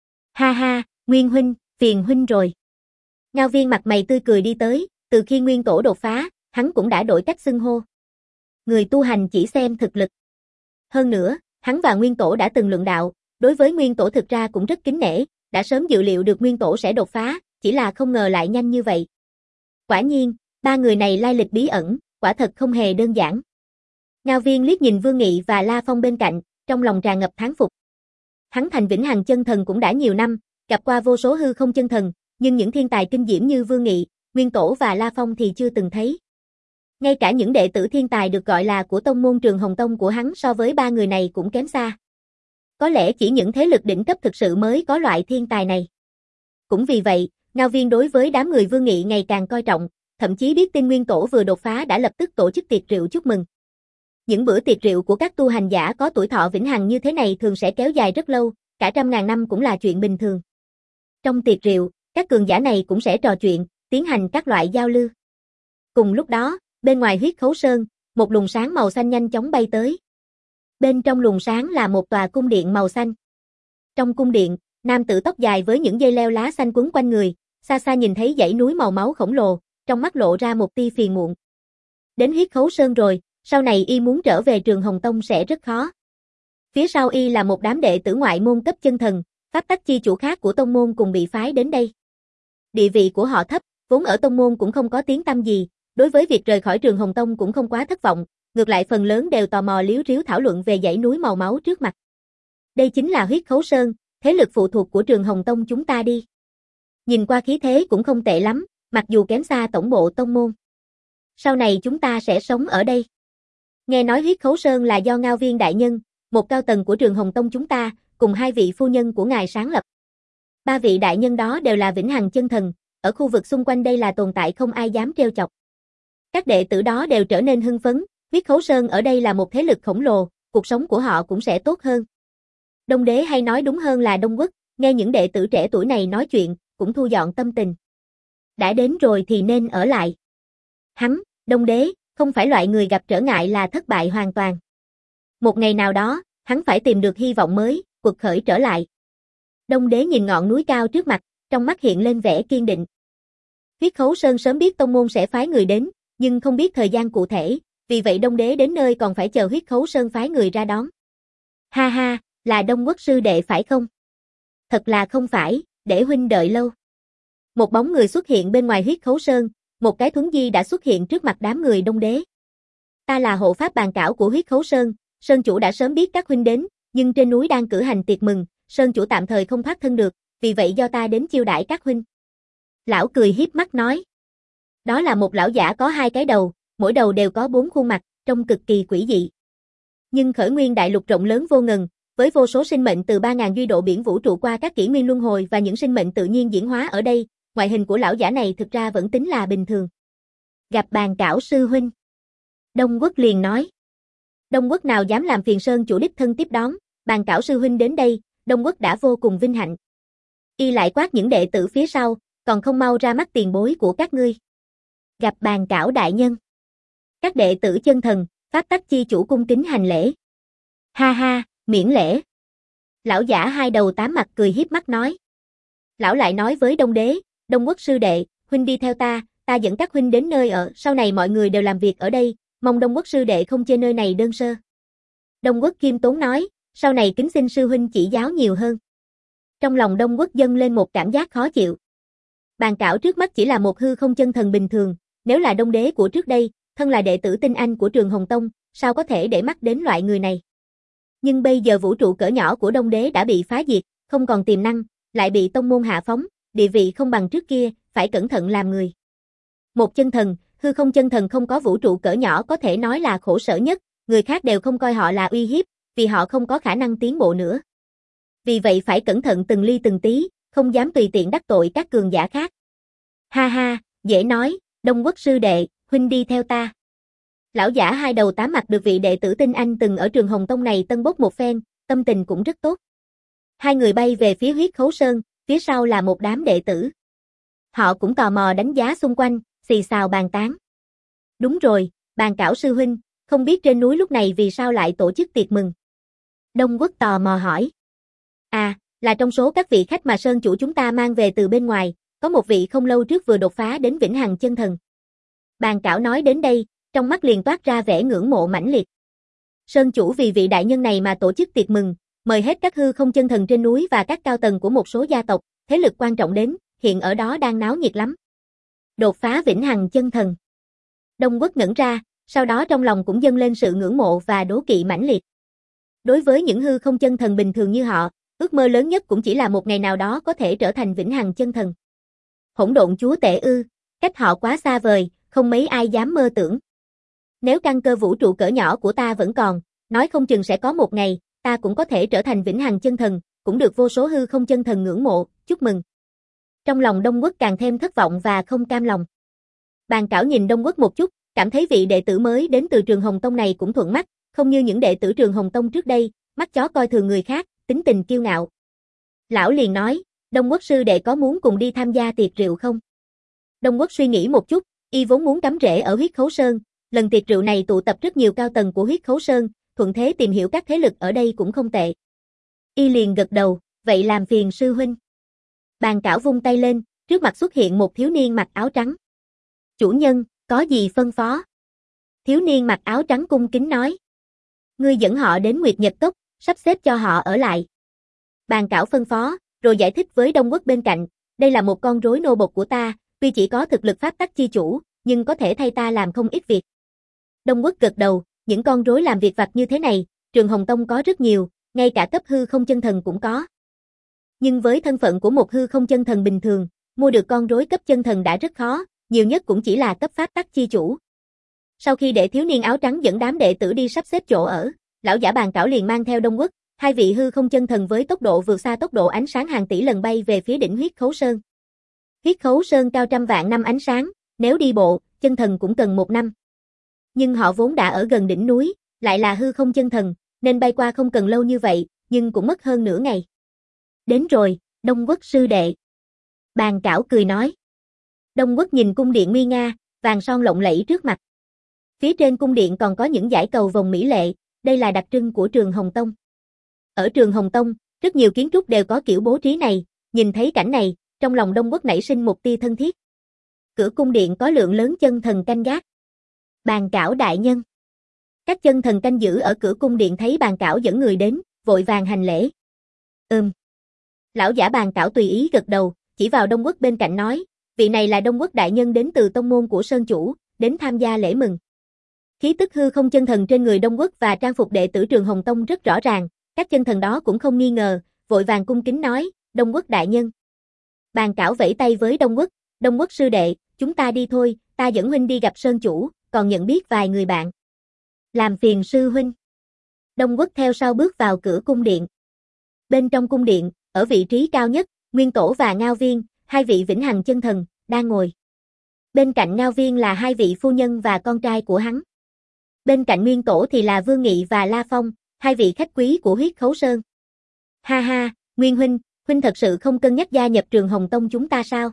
Ha ha, Nguyên huynh, phiền huynh rồi. Ngao Viên mặt mày tươi cười đi tới, từ khi Nguyên Tổ đột phá, hắn cũng đã đổi cách xưng hô. Người tu hành chỉ xem thực lực. Hơn nữa, hắn và Nguyên Tổ đã từng luận đạo, đối với Nguyên Tổ thực ra cũng rất kính nể, đã sớm dự liệu được Nguyên Tổ sẽ đột phá, chỉ là không ngờ lại nhanh như vậy. Quả nhiên, ba người này lai lịch bí ẩn, quả thật không hề đơn giản. Ngao Viên liếc nhìn Vương Nghị và La Phong bên cạnh, trong lòng tràn ngập thán phục. Hắn thành vĩnh hằng chân thần cũng đã nhiều năm, gặp qua vô số hư không chân thần, nhưng những thiên tài kinh diễm như Vương Nghị, Nguyên Tổ và La Phong thì chưa từng thấy. Ngay cả những đệ tử thiên tài được gọi là của tông môn Trường Hồng Tông của hắn so với ba người này cũng kém xa. Có lẽ chỉ những thế lực đỉnh cấp thực sự mới có loại thiên tài này. Cũng vì vậy, Ngao Viên đối với đám người Vương Nghị ngày càng coi trọng, thậm chí biết tin Nguyên Tổ vừa đột phá đã lập tức tổ chức tiệc rượu chúc mừng. Những bữa tiệc rượu của các tu hành giả có tuổi thọ vĩnh hằng như thế này thường sẽ kéo dài rất lâu, cả trăm ngàn năm cũng là chuyện bình thường. Trong tiệc rượu, các cường giả này cũng sẽ trò chuyện, tiến hành các loại giao lưu. Cùng lúc đó, bên ngoài Huyết Khấu Sơn, một luồng sáng màu xanh nhanh chóng bay tới. Bên trong luồng sáng là một tòa cung điện màu xanh. Trong cung điện, nam tử tóc dài với những dây leo lá xanh quấn quanh người, xa xa nhìn thấy dãy núi màu máu khổng lồ, trong mắt lộ ra một tia phiền muộn. Đến Huyết Khấu Sơn rồi, sau này y muốn trở về Trường Hồng Tông sẽ rất khó. Phía sau y là một đám đệ tử ngoại môn cấp chân thần, pháp tắc chi chủ khác của tông môn cùng bị phái đến đây. Địa vị của họ thấp, vốn ở tông môn cũng không có tiếng tăm gì, đối với việc rời khỏi Trường Hồng Tông cũng không quá thất vọng, ngược lại phần lớn đều tò mò líu ríu thảo luận về dãy núi màu máu trước mặt. Đây chính là Huyết Khấu Sơn, thế lực phụ thuộc của Trường Hồng Tông chúng ta đi. Nhìn qua khí thế cũng không tệ lắm, mặc dù kém xa tổng bộ tông môn. Sau này chúng ta sẽ sống ở đây. Nghe nói Huyết Khấu Sơn là do Ngao Viên đại nhân, một cao tầng của Trường Hồng Tông chúng ta, cùng hai vị phu nhân của ngài sáng lập. Ba vị đại nhân đó đều là vĩnh hằng chân thần, ở khu vực xung quanh đây là tồn tại không ai dám trêu chọc. Các đệ tử đó đều trở nên hưng phấn, Huyết Khấu Sơn ở đây là một thế lực khổng lồ, cuộc sống của họ cũng sẽ tốt hơn. Đông Đế hay nói đúng hơn là Đông Quốc, nghe những đệ tử trẻ tuổi này nói chuyện, cũng thu dọn tâm tình. Đã đến rồi thì nên ở lại. Hắn, Đông Đế, không phải loại người gặp trở ngại là thất bại hoàn toàn. Một ngày nào đó, hắn phải tìm được hy vọng mới, quật khởi trở lại. Đông Đế nhìn ngọn núi cao trước mặt, trong mắt hiện lên vẻ kiên định. Huyết Khấu Sơn sớm biết tông môn sẽ phái người đến, nhưng không biết thời gian cụ thể, vì vậy Đông Đế đến nơi còn phải chờ Huyết Khấu Sơn phái người ra đón. Ha ha, là Đông Quốc sư đệ phải không? Thật là không phải, để huynh đợi lâu. Một bóng người xuất hiện bên ngoài Huyết Khấu Sơn, một cái thuấn di đã xuất hiện trước mặt đám người Đông Đế. Ta là hộ pháp bàn cảo của Huyết Khấu Sơn, Sơn chủ đã sớm biết các huynh đến, nhưng trên núi đang cử hành tiệc mừng, Sơn chủ tạm thời không thoát thân được, vì vậy do ta đến chiêu đãi các huynh. Lão cười hiếp mắt nói. Đó là một lão giả có hai cái đầu, mỗi đầu đều có bốn khuôn mặt, trông cực kỳ quỷ dị. Nhưng khởi nguyên đại lục rộng lớn vô ngần, Với vô số sinh mệnh từ ba nghìn duy độ biển vũ trụ qua các kỷ nguyên luân hồi và những sinh mệnh tự nhiên diễn hóa ở đây, ngoại hình của lão giả này thực ra vẫn tính là bình thường. Gặp Bàn Cảo sư huynh. Đông Quốc liền nói. Đông Quốc nào dám làm phiền Sơn chủ đích thân tiếp đón, Bàn Cảo sư huynh đến đây, Đông Quốc đã vô cùng vinh hạnh. Y lại quát những đệ tử phía sau, còn không mau ra mắt tiền bối của các ngươi. Gặp Bàn Cảo đại nhân. Các đệ tử chân thần, pháp tắc chi chủ cung kính hành lễ. Ha ha, miễn lễ. Lão giả hai đầu tám mặt cười hiếp mắt nói. Lão lại nói với Đông Đế, Đông Quốc sư đệ, huynh đi theo ta, ta dẫn các huynh đến nơi ở, sau này mọi người đều làm việc ở đây, mong Đông Quốc sư đệ không chê nơi này đơn sơ. Đông Quốc khiêm tốn nói, sau này kính xin sư huynh chỉ giáo nhiều hơn. Trong lòng Đông Quốc dâng lên một cảm giác khó chịu. Bàn Cảo trước mắt chỉ là một hư không chân thần bình thường, nếu là Đông Đế của trước đây, thân là đệ tử tinh anh của Trường Hồng Tông, sao có thể để mắt đến loại người này. Nhưng bây giờ vũ trụ cỡ nhỏ của Đông Đế đã bị phá diệt, không còn tiềm năng, lại bị tông môn hạ phóng, địa vị không bằng trước kia, phải cẩn thận làm người. Một chân thần, hư không chân thần không có vũ trụ cỡ nhỏ có thể nói là khổ sở nhất, người khác đều không coi họ là uy hiếp, vì họ không có khả năng tiến bộ nữa. Vì vậy phải cẩn thận từng ly từng tí, không dám tùy tiện đắc tội các cường giả khác. Ha ha, dễ nói, Đông Quốc sư đệ, huynh đi theo ta. Lão giả hai đầu tám mặt được vị đệ tử tinh anh từng ở Trường Hồng Tông này tân bốc một phen, tâm tình cũng rất tốt. Hai người bay về phía Huyết Khấu Sơn, phía sau là một đám đệ tử. Họ cũng tò mò đánh giá xung quanh, xì xào bàn tán. Đúng rồi, Bàn Cảo sư huynh, không biết trên núi lúc này vì sao lại tổ chức tiệc mừng. Đông Quốc tò mò hỏi. À, là trong số các vị khách mà Sơn chủ chúng ta mang về từ bên ngoài, có một vị không lâu trước vừa đột phá đến Vĩnh Hằng chân thần. Bàn Cảo nói đến đây, trong mắt liền toát ra vẻ ngưỡng mộ mãnh liệt. Sơn chủ vì vị đại nhân này mà tổ chức tiệc mừng, mời hết các hư không chân thần trên núi và các cao tầng của một số gia tộc, thế lực quan trọng đến, hiện ở đó đang náo nhiệt lắm. Đột phá Vĩnh Hằng chân thần. Đông Quốc ngẩn ra, sau đó trong lòng cũng dâng lên sự ngưỡng mộ và đố kỵ mãnh liệt. Đối với những hư không chân thần bình thường như họ, ước mơ lớn nhất cũng chỉ là một ngày nào đó có thể trở thành Vĩnh Hằng chân thần. Hỗn độn chúa tể ư, cách họ quá xa vời, không mấy ai dám mơ tưởng. Nếu căn cơ vũ trụ cỡ nhỏ của ta vẫn còn, nói không chừng sẽ có một ngày, ta cũng có thể trở thành Vĩnh Hằng chân thần, cũng được vô số hư không chân thần ngưỡng mộ, chúc mừng. Trong lòng Đông Quốc càng thêm thất vọng và không cam lòng. Bàn Cảo nhìn Đông Quốc một chút, cảm thấy vị đệ tử mới đến từ Trường Hồng Tông này cũng thuận mắt, không như những đệ tử Trường Hồng Tông trước đây, mắt chó coi thường người khác, tính tình kiêu ngạo. Lão liền nói, Đông Quốc sư đệ có muốn cùng đi tham gia tiệc rượu không? Đông Quốc suy nghĩ một chút, y vốn muốn cắm rễ ở Huyết Khấu Sơn, lần tiệc rượu này tụ tập rất nhiều cao tầng của Huyết Khấu Sơn, thuận thế tìm hiểu các thế lực ở đây cũng không tệ. Y liền gật đầu, vậy làm phiền sư huynh. Bàn Cảo vung tay lên, trước mặt xuất hiện một thiếu niên mặc áo trắng. Chủ nhân, có gì phân phó? Thiếu niên mặc áo trắng cung kính nói. Ngươi dẫn họ đến Nguyệt Nhật Cốc, sắp xếp cho họ ở lại. Bàn Cảo phân phó, rồi giải thích với Đông Quốc bên cạnh, đây là một con rối nô bộc của ta, tuy chỉ có thực lực pháp tắc chi chủ, nhưng có thể thay ta làm không ít việc. Đông Quốc gật đầu, những con rối làm việc vặt như thế này, Trường Hồng Tông có rất nhiều, ngay cả cấp hư không chân thần cũng có. Nhưng với thân phận của một hư không chân thần bình thường, mua được con rối cấp chân thần đã rất khó, nhiều nhất cũng chỉ là cấp pháp tắc chi chủ. Sau khi để thiếu niên áo trắng dẫn đám đệ tử đi sắp xếp chỗ ở, lão giả Bàn Cảo liền mang theo Đông Quốc, hai vị hư không chân thần với tốc độ vượt xa tốc độ ánh sáng hàng tỷ lần bay về phía đỉnh Huyết Khấu Sơn. Huyết Khấu Sơn cao trăm vạn năm ánh sáng, nếu đi bộ, chân thần cũng cần một năm. Nhưng họ vốn đã ở gần đỉnh núi, lại là hư không chân thần, nên bay qua không cần lâu như vậy, nhưng cũng mất hơn nửa ngày. Đến rồi, Đông Quốc sư đệ. Bàn Cảo cười nói. Đông Quốc nhìn cung điện nguy nga, vàng son lộng lẫy trước mặt. Phía trên cung điện còn có những dải cầu vồng mỹ lệ, đây là đặc trưng của Trường Hồng Tông. Ở Trường Hồng Tông, rất nhiều kiến trúc đều có kiểu bố trí này, nhìn thấy cảnh này, trong lòng Đông Quốc nảy sinh một tia thân thiết. Cửa cung điện có lượng lớn chân thần canh gác. Bàn Cảo đại nhân. Các chân thần canh giữ ở cửa cung điện thấy Bàn Cảo dẫn người đến, vội vàng hành lễ. Ừm. Lão giả Bàn Cảo tùy ý gật đầu, chỉ vào Đông Quốc bên cạnh nói, vị này là Đông Quốc đại nhân đến từ tông môn của Sơn chủ, đến tham gia lễ mừng. Khí tức hư không chân thần trên người Đông Quốc và trang phục đệ tử Trường Hồng Tông rất rõ ràng, các chân thần đó cũng không nghi ngờ, vội vàng cung kính nói, Đông Quốc đại nhân. Bàn Cảo vẫy tay với Đông Quốc, Đông Quốc sư đệ, chúng ta đi thôi, ta dẫn huynh đi gặp Sơn chủ, còn nhận biết vài người bạn. Làm phiền sư huynh. Đông Quốc theo sau bước vào cửa cung điện. Bên trong cung điện, ở vị trí cao nhất, Nguyên Tổ và Ngao Viên, hai vị vĩnh hằng chân thần, đang ngồi. Bên cạnh Ngao Viên là hai vị phu nhân và con trai của hắn. Bên cạnh Nguyên Tổ thì là Vương Nghị và La Phong, hai vị khách quý của Huyết Khấu Sơn. Ha ha, Nguyên huynh, huynh thật sự không cân nhắc gia nhập Trường Hồng Tông chúng ta sao?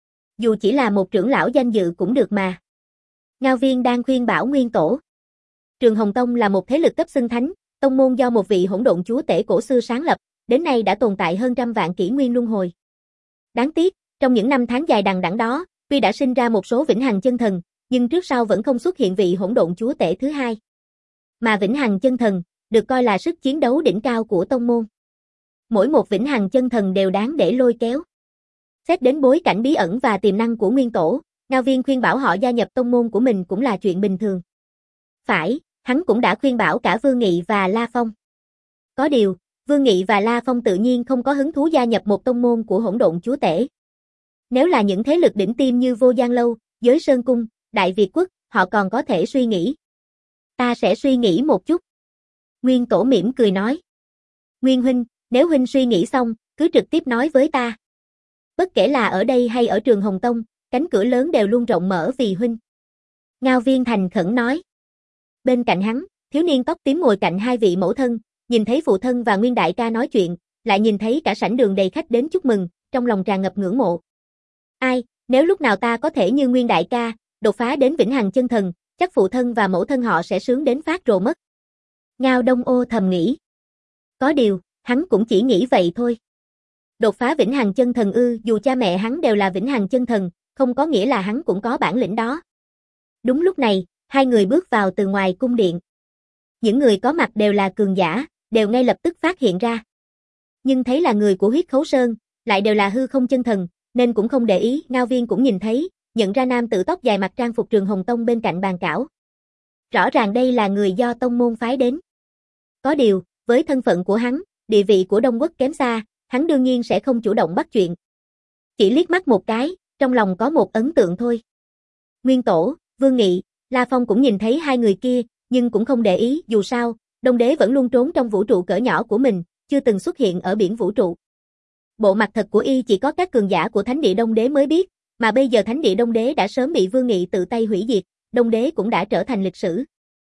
Dù chỉ là một trưởng lão danh dự cũng được mà. Ngao Viên đang khuyên bảo Nguyên Tổ. Trường Hồng Tông là một thế lực cấp xưng thánh, tông môn do một vị hỗn độn chúa tể cổ xưa sáng lập, đến nay đã tồn tại hơn trăm vạn kỷ nguyên luân hồi. Đáng tiếc, trong những năm tháng dài đằng đẵng đó, tuy đã sinh ra một số vĩnh hằng chân thần, nhưng trước sau vẫn không xuất hiện vị hỗn độn chúa tể thứ hai. Mà vĩnh hằng chân thần được coi là sức chiến đấu đỉnh cao của tông môn. Mỗi một vĩnh hằng chân thần đều đáng để lôi kéo. Xét đến bối cảnh bí ẩn và tiềm năng của Nguyên Tổ, Ngao Viên khuyên bảo họ gia nhập tông môn của mình cũng là chuyện bình thường. Phải, hắn cũng đã khuyên bảo cả Vương Nghị và La Phong. Có điều, Vương Nghị và La Phong tự nhiên không có hứng thú gia nhập một tông môn của hỗn độn chúa tể. Nếu là những thế lực đỉnh tiêm như Vô Giang Lâu, Giới Sơn Cung, Đại Việt Quốc, họ còn có thể suy nghĩ. Ta sẽ suy nghĩ một chút. Nguyên Tổ mỉm cười nói. Nguyên huynh, nếu huynh suy nghĩ xong, cứ trực tiếp nói với ta. Bất kể là ở đây hay ở Trường Hồng Tông, cánh cửa lớn đều luôn rộng mở vì huynh. Ngao Viên thành khẩn nói. Bên cạnh hắn, thiếu niên tóc tím ngồi cạnh hai vị mẫu thân, nhìn thấy phụ thân và Nguyên đại ca nói chuyện, lại nhìn thấy cả sảnh đường đầy khách đến chúc mừng, trong lòng tràn ngập ngưỡng mộ. Ai, nếu lúc nào ta có thể như Nguyên đại ca, đột phá đến vĩnh hằng chân thần, chắc phụ thân và mẫu thân họ sẽ sướng đến phát rồ mất. Ngao Đông Ô thầm nghĩ. Có điều, hắn cũng chỉ nghĩ vậy thôi. Đột phá vĩnh hằng chân thần ư, dù cha mẹ hắn đều là vĩnh hằng chân thần, không có nghĩa là hắn cũng có bản lĩnh đó. Đúng lúc này, hai người bước vào từ ngoài cung điện. Những người có mặt đều là cường giả, đều ngay lập tức phát hiện ra. Nhưng thấy là người của Huyết Khấu Sơn, lại đều là hư không chân thần, nên cũng không để ý. Ngao Viên cũng nhìn thấy, nhận ra nam tử tóc dài mặc trang phục Trường Hồng Tông bên cạnh bàn cảo. Rõ ràng đây là người do tông môn phái đến. Có điều, với thân phận của hắn, địa vị của Đông Quốc kém xa, hắn đương nhiên sẽ không chủ động bắt chuyện. Chỉ liếc mắt một cái, trong lòng có một ấn tượng thôi. Nguyên Tổ, Vương Nghị, La Phong cũng nhìn thấy hai người kia, nhưng cũng không để ý, dù sao, Đông Đế vẫn luôn trốn trong vũ trụ cỡ nhỏ của mình, chưa từng xuất hiện ở biển vũ trụ. Bộ mặt thật của y chỉ có các cường giả của Thánh địa Đông Đế mới biết, mà bây giờ Thánh địa Đông Đế đã sớm bị Vương Nghị tự tay hủy diệt, Đông Đế cũng đã trở thành lịch sử.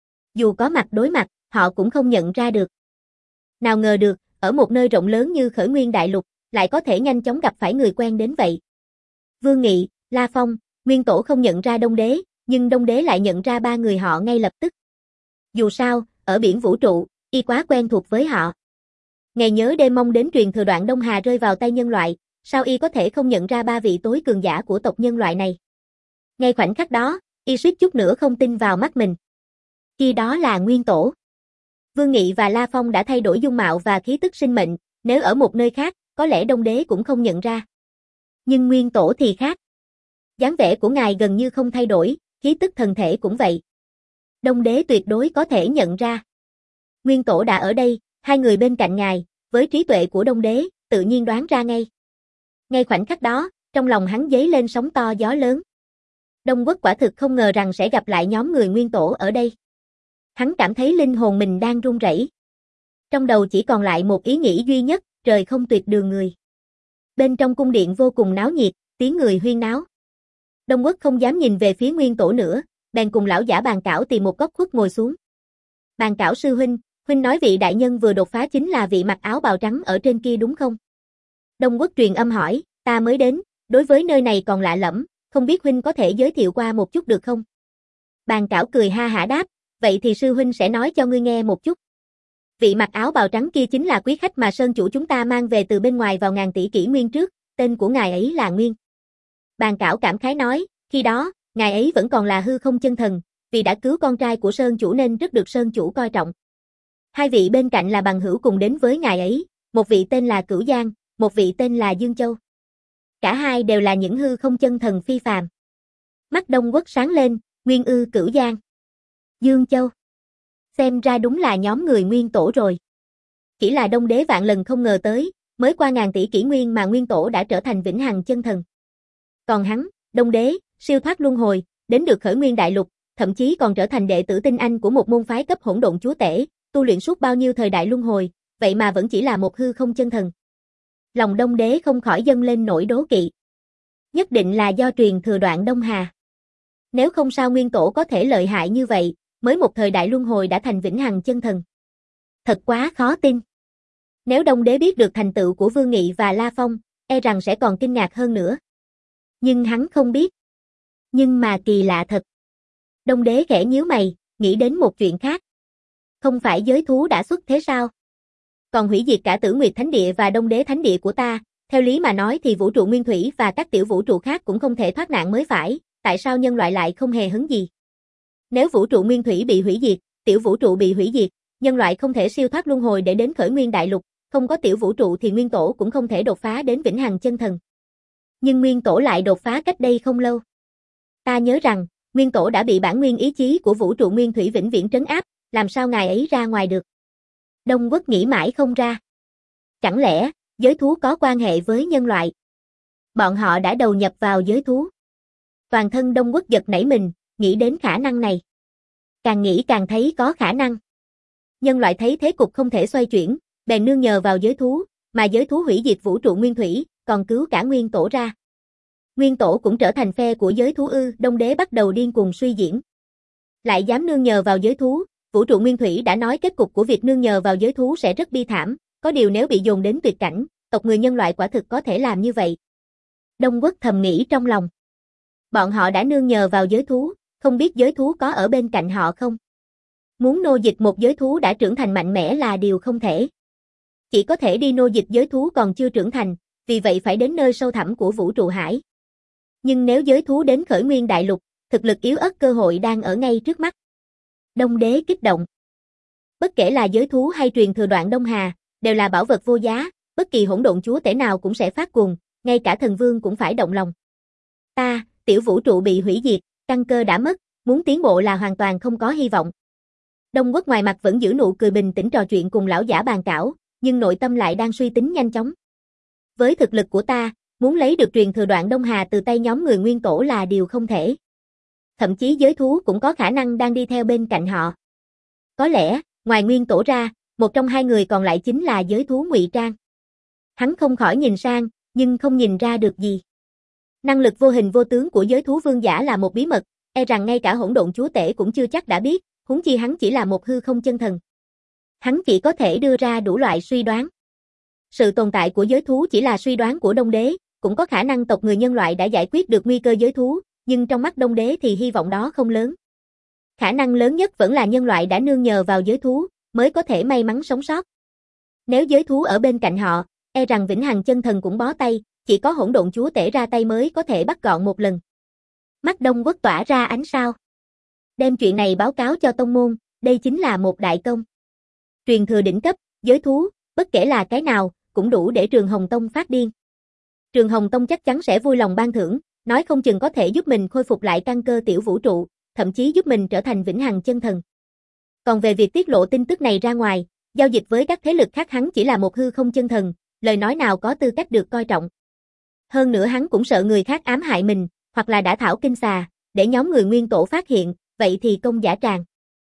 Dù có mặt đối mặt, họ cũng không nhận ra được. Nào ngờ được, ở một nơi rộng lớn như Khởi Nguyên Đại Lục, lại có thể nhanh chóng gặp phải người quen đến vậy. Vương Nghị, La Phong, Nguyên Tổ không nhận ra Đông Đế, nhưng Đông Đế lại nhận ra ba người họ ngay lập tức. Dù sao, ở biển vũ trụ, y quá quen thuộc với họ. Ngày nhớ đêm mong đến truyền thừa đoạn Đông Hà rơi vào tay nhân loại, sao y có thể không nhận ra ba vị tối cường giả của tộc nhân loại này. Ngay khoảnh khắc đó, y suýt chút nữa không tin vào mắt mình. Khi đó là Nguyên Tổ. Vương Nghị và La Phong đã thay đổi dung mạo và khí tức sinh mệnh, nếu ở một nơi khác, có lẽ Đông Đế cũng không nhận ra. Nhưng Nguyên Tổ thì khác. Dáng vẻ của ngài gần như không thay đổi, khí tức thần thể cũng vậy. Đông Đế tuyệt đối có thể nhận ra. Nguyên Tổ đã ở đây, hai người bên cạnh ngài, với trí tuệ của Đông Đế, tự nhiên đoán ra ngay. Ngay khoảnh khắc đó, trong lòng hắn dấy lên sóng to gió lớn. Đông Quốc quả thực không ngờ rằng sẽ gặp lại nhóm người Nguyên Tổ ở đây. Hắn cảm thấy linh hồn mình đang run rẩy. Trong đầu chỉ còn lại một ý nghĩ duy nhất, trời không tuyệt đường người. Bên trong cung điện vô cùng náo nhiệt, tiếng người huyên náo. Đông Quốc không dám nhìn về phía Nguyên Tổ nữa, bèn cùng lão giả bàn cảo tìm một góc khuất ngồi xuống. Bàn cảo sư huynh, huynh nói vị đại nhân vừa đột phá chính là vị mặc áo bào trắng ở trên kia đúng không? Đông Quốc truyền âm hỏi, ta mới đến, đối với nơi này còn lạ lẫm, không biết huynh có thể giới thiệu qua một chút được không? Bàn cảo cười ha hả đáp, vậy thì sư huynh sẽ nói cho ngươi nghe một chút. Vị mặc áo bào trắng kia chính là quý khách mà sơn chủ chúng ta mang về từ bên ngoài vào ngàn tỷ kỷ nguyên trước, tên của ngài ấy là Nguyên. Bàn cảo cảm khái nói, khi đó, ngài ấy vẫn còn là hư không chân thần, vì đã cứu con trai của sơn chủ nên rất được sơn chủ coi trọng. Hai vị bên cạnh là bằng hữu cùng đến với ngài ấy, một vị tên là Cửu Giang, một vị tên là Dương Châu. Cả hai đều là những hư không chân thần phi phàm. Mắt Đông Quốc sáng lên, Nguyên ư Cửu Giang, Dương Châu. Xem ra đúng là nhóm người Nguyên Tổ rồi. Chỉ là Đông Đế vạn lần không ngờ tới, mới qua ngàn tỷ kỷ nguyên mà Nguyên Tổ đã trở thành vĩnh hằng chân thần. Còn hắn, Đông Đế, siêu thoát luân hồi, đến được Khởi Nguyên Đại Lục, thậm chí còn trở thành đệ tử tinh anh của một môn phái cấp hỗn độn chúa tể, tu luyện suốt bao nhiêu thời đại luân hồi, vậy mà vẫn chỉ là một hư không chân thần. Lòng Đông Đế không khỏi dâng lên nỗi đố kỵ. Nhất định là do truyền thừa Đoạn Đông Hà. Nếu không sao nguyên tổ có thể lợi hại như vậy, mới một thời đại luân hồi đã thành vĩnh hằng chân thần. Thật quá khó tin. Nếu Đông Đế biết được thành tựu của Vương Nghị và La Phong, e rằng sẽ còn kinh ngạc hơn nữa. Nhưng hắn không biết. Nhưng mà kỳ lạ thật. Đông Đế khẽ nhíu mày, nghĩ đến một chuyện khác. Không phải giới thú đã xuất thế sao? Còn hủy diệt cả Tử Nguyệt Thánh Địa và Đông Đế Thánh Địa của ta, theo lý mà nói thì vũ trụ nguyên thủy và các tiểu vũ trụ khác cũng không thể thoát nạn mới phải, tại sao nhân loại lại không hề hấn gì? Nếu vũ trụ nguyên thủy bị hủy diệt, tiểu vũ trụ bị hủy diệt, nhân loại không thể siêu thoát luân hồi để đến khởi nguyên đại lục, không có tiểu vũ trụ thì nguyên tổ cũng không thể đột phá đến vĩnh hằng chân thần. Nhưng nguyên tổ lại đột phá cách đây không lâu. Ta nhớ rằng, nguyên tổ đã bị bản nguyên ý chí của vũ trụ nguyên thủy vĩnh viễn trấn áp, làm sao ngài ấy ra ngoài được? Đông Quốc nghĩ mãi không ra. Chẳng lẽ, giới thú có quan hệ với nhân loại? Bọn họ đã đầu nhập vào giới thú. Toàn thân Đông Quốc giật nảy mình, nghĩ đến khả năng này. Càng nghĩ càng thấy có khả năng. Nhân loại thấy thế cục không thể xoay chuyển, bèn nương nhờ vào giới thú, mà giới thú hủy diệt vũ trụ nguyên thủy, còn cứu cả nguyên tổ ra. Nguyên tổ cũng trở thành phe của giới thú ư? Đông Đế bắt đầu điên cuồng suy diễn. Lại dám nương nhờ vào giới thú, vũ trụ nguyên thủy đã nói kết cục của việc nương nhờ vào giới thú sẽ rất bi thảm, có điều nếu bị dồn đến tuyệt cảnh, tộc người nhân loại quả thực có thể làm như vậy. Đông Quốc thầm nghĩ trong lòng. Bọn họ đã nương nhờ vào giới thú, không biết giới thú có ở bên cạnh họ không? Muốn nô dịch một giới thú đã trưởng thành mạnh mẽ là điều không thể. Chỉ có thể đi nô dịch giới thú còn chưa trưởng thành, vì vậy phải đến nơi sâu thẳm của vũ trụ hải. Nhưng nếu giới thú đến khởi nguyên đại lục, thực lực yếu ớt cơ hội đang ở ngay trước mắt. Đông Đế kích động. Bất kể là giới thú hay truyền thừa Đoạn Đông Hà, đều là bảo vật vô giá, bất kỳ hỗn độn chúa tể nào cũng sẽ phát cuồng, ngay cả thần vương cũng phải động lòng. Ta, tiểu vũ trụ bị hủy diệt, căn cơ đã mất, muốn tiến bộ là hoàn toàn không có hy vọng. Đông Quốc ngoài mặt vẫn giữ nụ cười bình tĩnh trò chuyện cùng lão giả bàn cảo, nhưng nội tâm lại đang suy tính nhanh chóng. Với thực lực của ta, muốn lấy được truyền thừa Đoạn Đông Hà từ tay nhóm người nguyên tổ là điều không thể. Thậm chí giới thú cũng có khả năng đang đi theo bên cạnh họ. Có lẽ, ngoài nguyên tổ ra, một trong hai người còn lại chính là giới thú ngụy trang. Hắn không khỏi nhìn sang, nhưng không nhìn ra được gì. Năng lực vô hình vô tướng của giới thú vương giả là một bí mật, e rằng ngay cả hỗn độn chúa tể cũng chưa chắc đã biết, huống chi hắn chỉ là một hư không chân thần. Hắn chỉ có thể đưa ra đủ loại suy đoán. Sự tồn tại của giới thú chỉ là suy đoán của Đông Đế, cũng có khả năng tộc người nhân loại đã giải quyết được nguy cơ giới thú, nhưng trong mắt Đông Đế thì hy vọng đó không lớn. Khả năng lớn nhất vẫn là nhân loại đã nương nhờ vào giới thú, mới có thể may mắn sống sót. Nếu giới thú ở bên cạnh họ, e rằng vĩnh hằng chân thần cũng bó tay, chỉ có hỗn độn chúa tể ra tay mới có thể bắt gọn một lần. Mắt Đông Quốc tỏa ra ánh sao. Đem chuyện này báo cáo cho tông môn, đây chính là một đại công. Truyền thừa đỉnh cấp, giới thú, bất kể là cái nào, cũng đủ để Trường Hồng Tông phát điên. Trường Hồng Tông chắc chắn sẽ vui lòng ban thưởng, nói không chừng có thể giúp mình khôi phục lại căn cơ tiểu vũ trụ, thậm chí giúp mình trở thành vĩnh hằng chân thần. Còn về việc tiết lộ tin tức này ra ngoài, giao dịch với các thế lực khác hắn chỉ là một hư không chân thần, lời nói nào có tư cách được coi trọng. Hơn nữa hắn cũng sợ người khác ám hại mình, hoặc là đã thảo kinh xà, để nhóm người nguyên tổ phát hiện, vậy thì công giả tràng.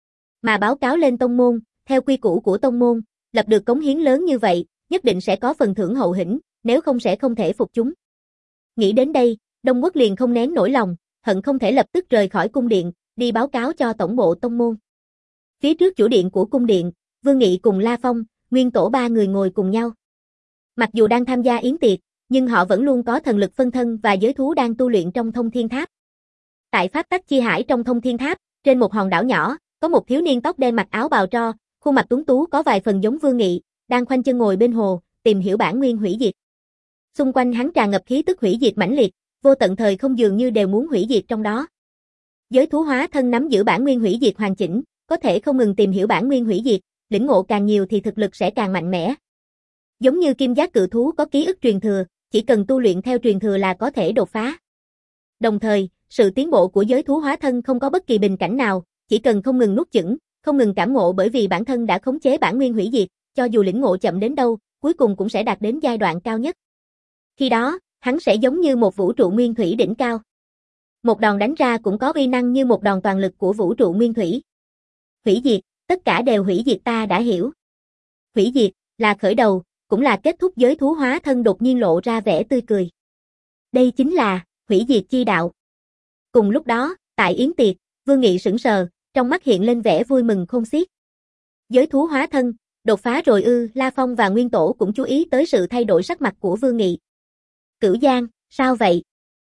Mà báo cáo lên tông môn, theo quy củ của tông môn, lập được cống hiến lớn như vậy, nhất định sẽ có phần thưởng hậu hĩnh, nếu không sẽ không thể phục chúng. Nghĩ đến đây, Đông Quốc liền không nén nổi lòng, hận không thể lập tức rời khỏi cung điện, đi báo cáo cho tổng bộ tông môn. Phía trước chủ điện của cung điện, Vương Nghị cùng La Phong, nguyên tổ ba người ngồi cùng nhau. Mặc dù đang tham gia yến tiệc, nhưng họ vẫn luôn có thần lực phân thân và giới thú đang tu luyện trong Thông Thiên Tháp. Tại pháp tắc chi hải trong Thông Thiên Tháp, trên một hòn đảo nhỏ, có một thiếu niên tóc đen mặc áo bào tro, khuôn mặt tuấn tú có vài phần giống Vương Nghị, đang khoanh chân ngồi bên hồ, tìm hiểu bản nguyên hủy diệt. Xung quanh hắn tràn ngập khí tức hủy diệt mãnh liệt, vô tận thời không dường như đều muốn hủy diệt trong đó. Giới thú hóa thân nắm giữ bản nguyên hủy diệt hoàn chỉnh, có thể không ngừng tìm hiểu bản nguyên hủy diệt, lĩnh ngộ càng nhiều thì thực lực sẽ càng mạnh mẽ. Giống như kim giác cự thú có ký ức truyền thừa, chỉ cần tu luyện theo truyền thừa là có thể đột phá. Đồng thời, sự tiến bộ của giới thú hóa thân không có bất kỳ bình cảnh nào, chỉ cần không ngừng nuốt chửng, không ngừng cảm ngộ bởi vì bản thân đã khống chế bản nguyên hủy diệt, cho dù lĩnh ngộ chậm đến đâu, cuối cùng cũng sẽ đạt đến giai đoạn cao nhất. Khi đó, hắn sẽ giống như một vũ trụ nguyên thủy đỉnh cao. Một đòn đánh ra cũng có uy năng như một đòn toàn lực của vũ trụ nguyên thủy. Hủy diệt, Tất cả đều hủy diệt ta đã hiểu. Hủy diệt, là khởi đầu, cũng là kết thúc. Giới thú hóa thân đột nhiên lộ ra vẻ tươi cười. Đây chính là, hủy diệt chi đạo. Cùng lúc đó, tại yến tiệc, Vương Nghị sững sờ, trong mắt hiện lên vẻ vui mừng khôn xiết. Giới thú hóa thân, đột phá rồi ư? La Phong và Nguyên Tổ cũng chú ý tới sự thay đổi sắc mặt của Vương Nghị. Cửu Giang, sao vậy?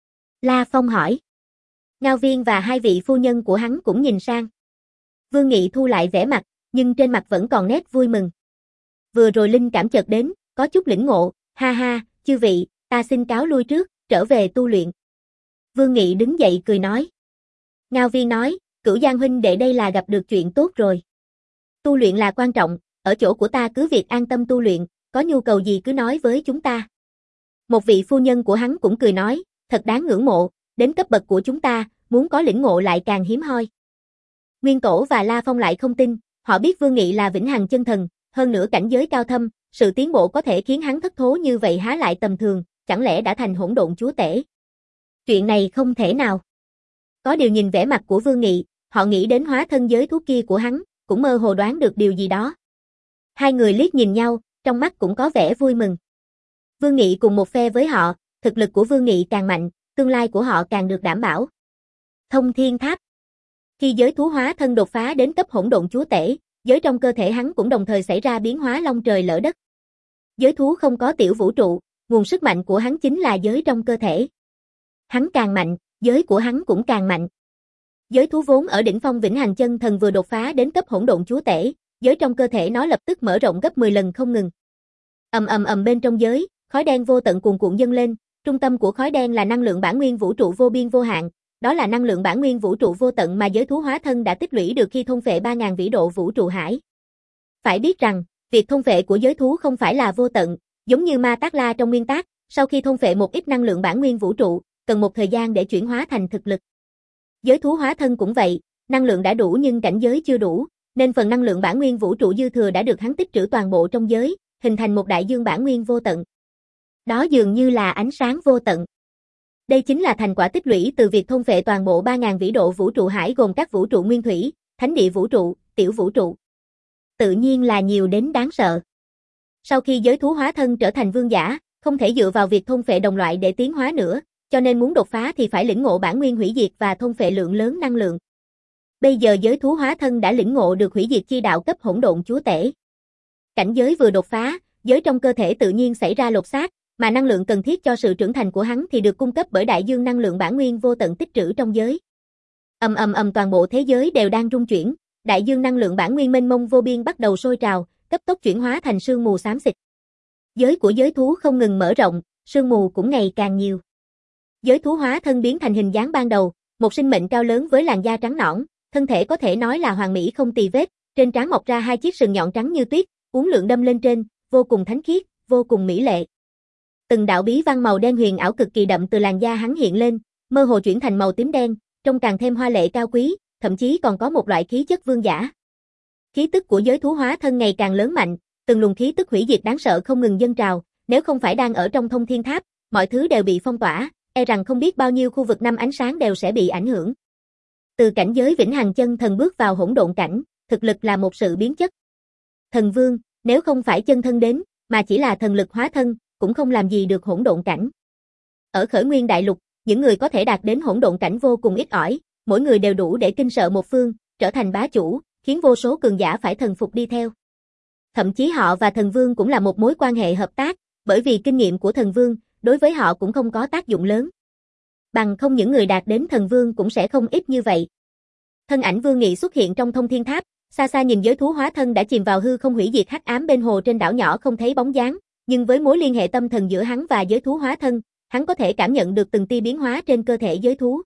La Phong hỏi. Ngao Viên và hai vị phu nhân của hắn cũng nhìn sang. Vương Nghị thu lại vẻ mặt, nhưng trên mặt vẫn còn nét vui mừng. Vừa rồi linh cảm chợt đến, có chút lĩnh ngộ, ha ha, chư vị, ta xin cáo lui trước, trở về tu luyện. Vương Nghị đứng dậy cười nói. Ngao Viên nói, Cửu Giang huynh đệ đây là gặp được chuyện tốt rồi. Tu luyện là quan trọng, ở chỗ của ta cứ việc an tâm tu luyện, có nhu cầu gì cứ nói với chúng ta. Một vị phu nhân của hắn cũng cười nói, thật đáng ngưỡng mộ, đến cấp bậc của chúng ta, muốn có lĩnh ngộ lại càng hiếm hoi. Nguyên Tổ và La Phong lại không tin, họ biết Vương Nghị là vĩnh hằng chân thần, hơn nữa cảnh giới cao thâm, sự tiến bộ có thể khiến hắn thất thố như vậy há lại tầm thường, chẳng lẽ đã thành hỗn độn chúa tể. Chuyện này không thể nào. Có điều nhìn vẻ mặt của Vương Nghị, họ nghĩ đến hóa thân giới thú kia của hắn, cũng mơ hồ đoán được điều gì đó. Hai người liếc nhìn nhau, trong mắt cũng có vẻ vui mừng. Vương Nghị cùng một phe với họ, thực lực của Vương Nghị càng mạnh, tương lai của họ càng được đảm bảo. Thông Thiên Tháp. Khi giới thú hóa thân đột phá đến cấp hỗn độn chúa tể, giới trong cơ thể hắn cũng đồng thời xảy ra biến hóa long trời lỡ đất. Giới thú không có tiểu vũ trụ, nguồn sức mạnh của hắn chính là giới trong cơ thể. Hắn càng mạnh, giới của hắn cũng càng mạnh. Giới thú vốn ở đỉnh phong vĩnh hằng chân thần vừa đột phá đến cấp hỗn độn chúa tể, giới trong cơ thể nó lập tức mở rộng gấp mười lần không ngừng. Ầm ầm ầm bên trong giới, khói đen vô tận cuồn cuộn dâng lên, trung tâm của khói đen là năng lượng bản nguyên vũ trụ vô biên vô hạn, đó là năng lượng bản nguyên vũ trụ vô tận mà giới thú hóa thân đã tích lũy được khi thôn phệ ba nghìn vĩ độ vũ trụ hải. Phải biết rằng, việc thôn phệ của giới thú không phải là vô tận, giống như Ma Tát La trong nguyên tác, sau khi thôn phệ một ít năng lượng bản nguyên vũ trụ, cần một thời gian để chuyển hóa thành thực lực. Giới thú hóa thân cũng vậy, năng lượng đã đủ nhưng cảnh giới chưa đủ, nên phần năng lượng bản nguyên vũ trụ dư thừa đã được hắn tích trữ toàn bộ trong giới, hình thành một đại dương bản nguyên vô tận. Đó dường như là ánh sáng vô tận. Đây chính là thành quả tích lũy từ việc thôn phệ toàn bộ ba nghìn vĩ độ vũ trụ hải gồm các vũ trụ nguyên thủy, thánh địa vũ trụ, tiểu vũ trụ. Tự nhiên là nhiều đến đáng sợ. Sau khi giới thú hóa thân trở thành vương giả, không thể dựa vào việc thôn phệ đồng loại để tiến hóa nữa, cho nên muốn đột phá thì phải lĩnh ngộ bản nguyên hủy diệt và thôn phệ lượng lớn năng lượng. Bây giờ giới thú hóa thân đã lĩnh ngộ được hủy diệt chi đạo cấp hỗn độn chúa tể. Cảnh giới vừa đột phá, giới trong cơ thể tự nhiên xảy ra lột xác, mà năng lượng cần thiết cho sự trưởng thành của hắn thì được cung cấp bởi đại dương năng lượng bản nguyên vô tận tích trữ trong giới. Ầm ầm ầm toàn bộ thế giới đều đang rung chuyển, đại dương năng lượng bản nguyên mênh mông vô biên bắt đầu sôi trào, cấp tốc chuyển hóa thành sương mù xám xịt. Giới của giới thú không ngừng mở rộng, sương mù cũng ngày càng nhiều. Giới thú hóa thân biến thành hình dáng ban đầu, một sinh mệnh cao lớn với làn da trắng nõn, thân thể có thể nói là hoàn mỹ không tì vết, trên trán mọc ra hai chiếc sừng nhọn trắng như tuyết, uốn lượn đâm lên trên, vô cùng thánh khiết, vô cùng mỹ lệ. Từng đạo bí văn màu đen huyền ảo cực kỳ đậm từ làn da hắn hiện lên, mơ hồ chuyển thành màu tím đen, trông càng thêm hoa lệ cao quý, thậm chí còn có một loại khí chất vương giả. Khí tức của giới thú hóa thân ngày càng lớn mạnh, từng luồng khí tức hủy diệt đáng sợ không ngừng dâng trào, nếu không phải đang ở trong Thông Thiên Tháp, mọi thứ đều bị phong tỏa, e rằng không biết bao nhiêu khu vực năm ánh sáng đều sẽ bị ảnh hưởng. Từ cảnh giới vĩnh hằng chân thần bước vào hỗn độn cảnh, thực lực là một sự biến chất. Thần vương, nếu không phải chân thân đến, mà chỉ là thần lực hóa thân, cũng không làm gì được hỗn độn cảnh. Ở Khởi Nguyên Đại Lục, những người có thể đạt đến hỗn độn cảnh vô cùng ít ỏi, mỗi người đều đủ để kinh sợ một phương, trở thành bá chủ, khiến vô số cường giả phải thần phục đi theo. Thậm chí họ và thần vương cũng là một mối quan hệ hợp tác, bởi vì kinh nghiệm của thần vương, đối với họ cũng không có tác dụng lớn. Bằng không những người đạt đến thần vương cũng sẽ không ít như vậy. Thân ảnh Vương Nghị xuất hiện trong Thông Thiên Tháp, xa xa nhìn giới thú hóa thân đã chìm vào hư không hủy diệt hắc ám bên hồ trên đảo nhỏ không thấy bóng dáng, nhưng với mối liên hệ tâm thần giữa hắn và giới thú hóa thân, hắn có thể cảm nhận được từng tia biến hóa trên cơ thể giới thú.